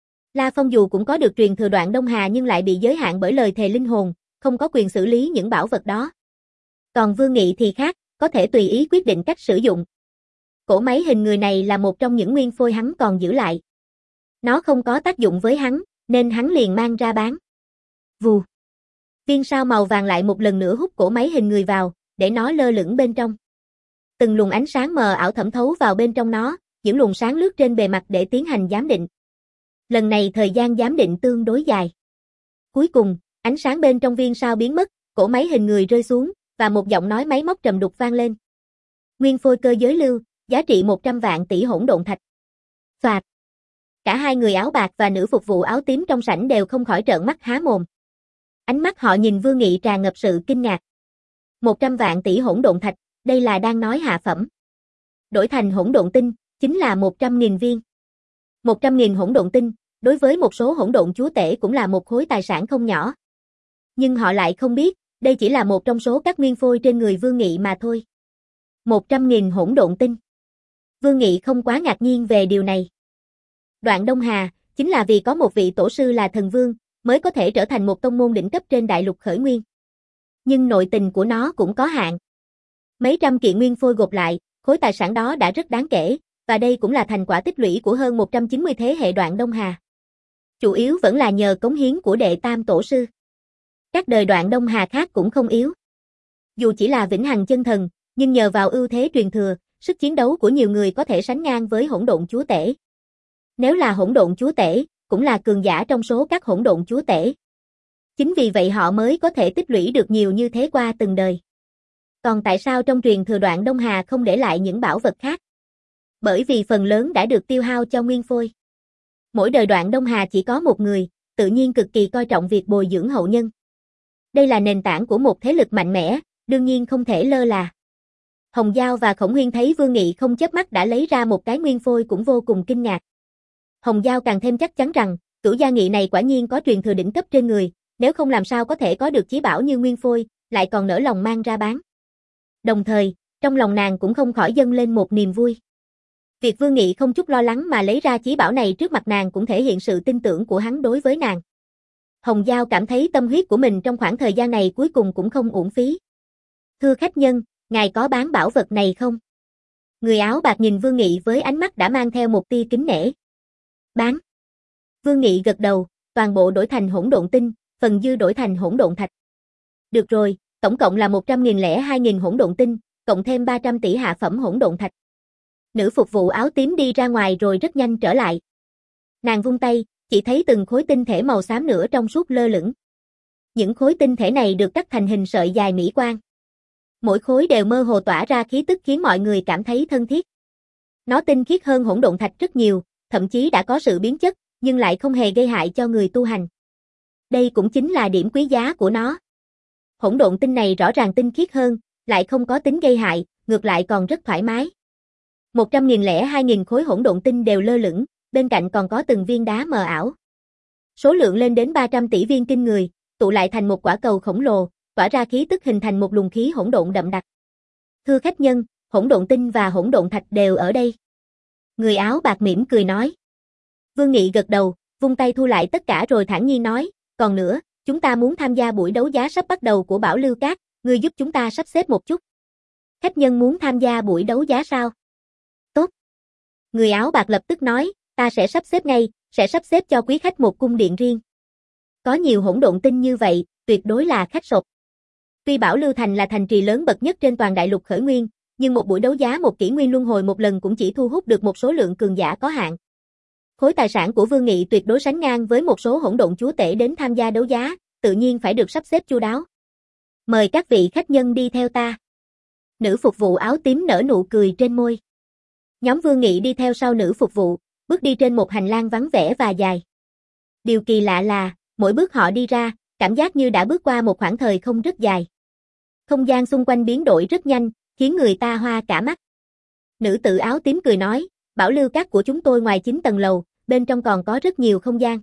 La Phong dù cũng có được truyền thừa Đoạn Đông Hà nhưng lại bị giới hạn bởi lời thề linh hồn, không có quyền xử lý những bảo vật đó. Còn Vương Nghị thì khác, có thể tùy ý quyết định cách sử dụng. Cỗ máy hình người này là một trong những nguyên phôi hắn còn giữ lại. Nó không có tác dụng với hắn, nên hắn liền mang ra bán. Vù. Viên sao màu vàng lại một lần nữa hút cỗ máy hình người vào, để nó lơ lửng bên trong. Từng luồng ánh sáng mờ ảo thẩm thấu vào bên trong nó, những luồng sáng lướt trên bề mặt để tiến hành giám định. Lần này thời gian giám định tương đối dài. Cuối cùng, ánh sáng bên trong viên sao biến mất, cỗ máy hình người rơi xuống, và một giọng nói máy móc trầm đục vang lên. Nguyên phôi cơ giới lưu, giá trị một trăm vạn tỷ hỗn độn thạch. Phạt. Cả hai người áo bạc và nữ phục vụ áo tím trong sảnh đều không khỏi trợn mắt há mồm. Ánh mắt họ nhìn Vương Nghị tràn ngập sự kinh ngạc. một trăm vạn tỷ hỗn độn thạch, đây là đang nói hạ phẩm. Đổi thành hỗn độn tinh, chính là một trăm nghìn viên. một trăm nghìn hỗn độn tinh, đối với một số hỗn độn chúa tể cũng là một khối tài sản không nhỏ. Nhưng họ lại không biết, đây chỉ là một trong số các nguyên phôi trên người Vương Nghị mà thôi. một trăm nghìn hỗn độn tinh. Vương Nghị không quá ngạc nhiên về điều này. Đoạn Đông Hà, chính là vì có một vị tổ sư là thần vương, mới có thể trở thành một tông môn đỉnh cấp trên đại lục khởi nguyên. Nhưng nội tình của nó cũng có hạn. Mấy trăm kiện nguyên phôi gộp lại, khối tài sản đó đã rất đáng kể, và đây cũng là thành quả tích lũy của hơn một trăm chín mươi thế hệ Đoạn Đông Hà. Chủ yếu vẫn là nhờ cống hiến của đệ tam tổ sư. Các đời Đoạn Đông Hà khác cũng không yếu. Dù chỉ là vĩnh hằng chân thần, nhưng nhờ vào ưu thế truyền thừa, sức chiến đấu của nhiều người có thể sánh ngang với hỗn độn chúa tể. Nếu là hỗn độn chúa tể, cũng là cường giả trong số các hỗn độn chúa tể. Chính vì vậy họ mới có thể tích lũy được nhiều như thế qua từng đời. Còn tại sao trong truyền thừa Đoạn Đông Hà không để lại những bảo vật khác? Bởi vì phần lớn đã được tiêu hao cho nguyên phôi. Mỗi đời Đoạn Đông Hà chỉ có một người, tự nhiên cực kỳ coi trọng việc bồi dưỡng hậu nhân. Đây là nền tảng của một thế lực mạnh mẽ, đương nhiên không thể lơ là. Hồng Giao và Khổng Huyên thấy Vương Nghị không chớp mắt đã lấy ra một cái nguyên phôi cũng vô cùng kinh ngạc. Hồng Giao càng thêm chắc chắn rằng, Cửu Gia Nghị này quả nhiên có truyền thừa đỉnh cấp trên người, nếu không làm sao có thể có được chí bảo như nguyên phôi, lại còn nỡ lòng mang ra bán. Đồng thời, trong lòng nàng cũng không khỏi dâng lên một niềm vui. Việc Vương Nghị không chút lo lắng mà lấy ra chí bảo này trước mặt nàng cũng thể hiện sự tin tưởng của hắn đối với nàng. Hồng Giao cảm thấy tâm huyết của mình trong khoảng thời gian này cuối cùng cũng không uổng phí. Thưa khách nhân, ngài có bán bảo vật này không? Người áo bạc nhìn Vương Nghị với ánh mắt đã mang theo một tia kính nể. Bán. Vương Nghị gật đầu, toàn bộ đổi thành hỗn độn tinh, phần dư đổi thành hỗn độn thạch. Được rồi, tổng cộng là một trăm nghìn lẻ hai nghìn hỗn độn tinh, cộng thêm ba trăm tỷ hạ phẩm hỗn độn thạch. Nữ phục vụ áo tím đi ra ngoài rồi rất nhanh trở lại. Nàng vung tay, chỉ thấy từng khối tinh thể màu xám nửa trong suốt lơ lửng. Những khối tinh thể này được cắt thành hình sợi dài mỹ quan. Mỗi khối đều mơ hồ tỏa ra khí tức khiến mọi người cảm thấy thân thiết. Nó tinh khiết hơn hỗn độn thạch rất nhiều, thậm chí đã có sự biến chất, nhưng lại không hề gây hại cho người tu hành. Đây cũng chính là điểm quý giá của nó. Hỗn độn tinh này rõ ràng tinh khiết hơn, lại không có tính gây hại, ngược lại còn rất thoải mái. một trăm nghìn lẻ hai nghìn khối hỗn độn tinh đều lơ lửng, bên cạnh còn có từng viên đá mờ ảo. Số lượng lên đến ba trăm tỷ viên kinh người, tụ lại thành một quả cầu khổng lồ, tỏa ra khí tức hình thành một luồng khí hỗn độn đậm đặc. Thưa khách nhân, hỗn độn tinh và hỗn độn thạch đều ở đây. Người áo bạc mỉm cười nói. Vương Nghị gật đầu, vung tay thu lại tất cả rồi thản nhiên nói, còn nữa, chúng ta muốn tham gia buổi đấu giá sắp bắt đầu của Bảo Lưu Các, ngươi giúp chúng ta sắp xếp một chút. Khách nhân muốn tham gia buổi đấu giá sao? Tốt. Người áo bạc lập tức nói, ta sẽ sắp xếp ngay, sẽ sắp xếp cho quý khách một cung điện riêng. Có nhiều hỗn độn tinh như vậy, tuyệt đối là khách sộp. Tuy Bảo Lưu Thành là thành trì lớn bậc nhất trên toàn đại lục khởi nguyên, nhưng một buổi đấu giá một kỷ nguyên luân hồi một lần cũng chỉ thu hút được một số lượng cường giả có hạn. Khối tài sản của Vương Nghị tuyệt đối sánh ngang với một số hỗn độn chúa tể đến tham gia đấu giá, tự nhiên phải được sắp xếp chu đáo. Mời các vị khách nhân đi theo ta. Nữ phục vụ áo tím nở nụ cười trên môi. Nhóm Vương Nghị đi theo sau nữ phục vụ, bước đi trên một hành lang vắng vẻ và dài. Điều kỳ lạ là, mỗi bước họ đi ra, cảm giác như đã bước qua một khoảng thời không rất dài. Không gian xung quanh biến đổi rất nhanh, khiến người ta hoa cả mắt. Nữ tử áo tím cười nói, Bảo Lưu Các của chúng tôi ngoài chín tầng lầu, bên trong còn có rất nhiều không gian.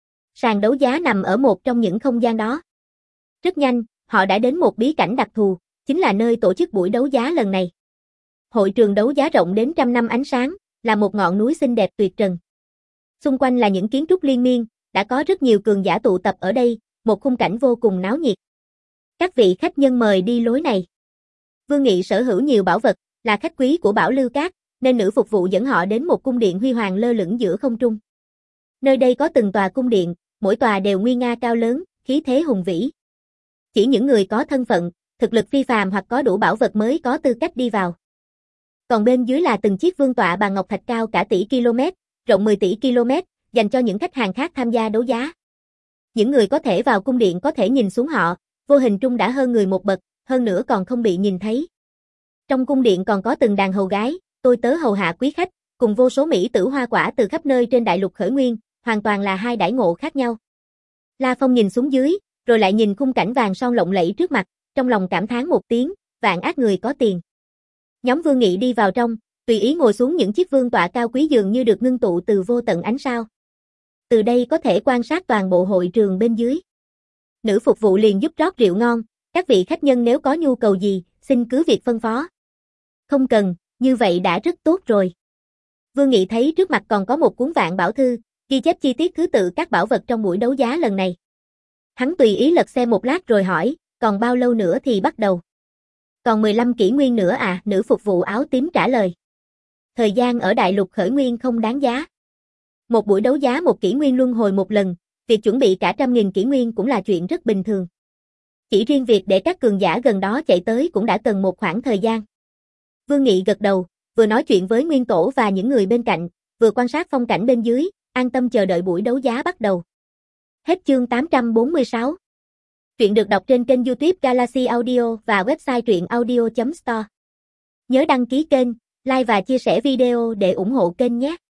Sàn đấu giá nằm ở một trong những không gian đó. Rất nhanh, họ đã đến một bí cảnh đặc thù, chính là nơi tổ chức buổi đấu giá lần này. Hội trường đấu giá rộng đến trăm năm ánh sáng, là một ngọn núi xinh đẹp tuyệt trần. Xung quanh là những kiến trúc liên miên, đã có rất nhiều cường giả tụ tập ở đây, một khung cảnh vô cùng náo nhiệt. Các vị khách nhân mời đi lối này. Vương Nghị sở hữu nhiều bảo vật, là khách quý của Bảo Lưu Các, nên nữ phục vụ dẫn họ đến một cung điện huy hoàng lơ lửng giữa không trung. Nơi đây có từng tòa cung điện, mỗi tòa đều nguy nga cao lớn, khí thế hùng vĩ. Chỉ những người có thân phận, thực lực phi phàm hoặc có đủ bảo vật mới có tư cách đi vào. Còn bên dưới là từng chiếc vương tọa bằng ngọc thạch cao cả tỷ km, rộng mười tỷ km, dành cho những khách hàng khác tham gia đấu giá. Những người có thể vào cung điện có thể nhìn xuống họ, vô hình trung đã hơn người một bậc, hơn nữa còn không bị nhìn thấy. Trong cung điện còn có từng đàn hầu gái, tôi tớ hầu hạ quý khách, cùng vô số mỹ tử hoa quả từ khắp nơi trên đại lục khởi nguyên, hoàn toàn là hai đãi ngộ khác nhau. La Phong nhìn xuống dưới, rồi lại nhìn khung cảnh vàng son lộng lẫy trước mặt, trong lòng cảm thán một tiếng, vạn ác người có tiền. Nhóm Vương Nghị đi vào trong, tùy ý ngồi xuống những chiếc vương tọa cao quý dường như được ngưng tụ từ vô tận ánh sao. Từ đây có thể quan sát toàn bộ hội trường bên dưới. Nữ phục vụ liền giúp rót rượu ngon, các vị khách nhân nếu có nhu cầu gì, xin cứ việc phân phó. Không cần, như vậy đã rất tốt rồi. Vương Nghị thấy trước mặt còn có một cuốn vạn bảo thư, ghi chép chi tiết thứ tự các bảo vật trong buổi đấu giá lần này. Hắn tùy ý lật xem một lát rồi hỏi, còn bao lâu nữa thì bắt đầu? Còn mười lăm kỷ nguyên nữa à, nữ phục vụ áo tím trả lời. Thời gian ở đại lục khởi nguyên không đáng giá. Một buổi đấu giá một kỷ nguyên luân hồi một lần, việc chuẩn bị cả trăm nghìn kỷ nguyên cũng là chuyện rất bình thường. Chỉ riêng việc để các cường giả gần đó chạy tới cũng đã cần một khoảng thời gian. Vương Nghị gật đầu, vừa nói chuyện với Nguyên Tổ và những người bên cạnh, vừa quan sát phong cảnh bên dưới, an tâm chờ đợi buổi đấu giá bắt đầu. Hết chương tám trăm bốn mươi sáu. Truyện được đọc trên kênh YouTube Galaxy Audio và website truyện audio chấm store. Nhớ đăng ký kênh, like và chia sẻ video để ủng hộ kênh nhé.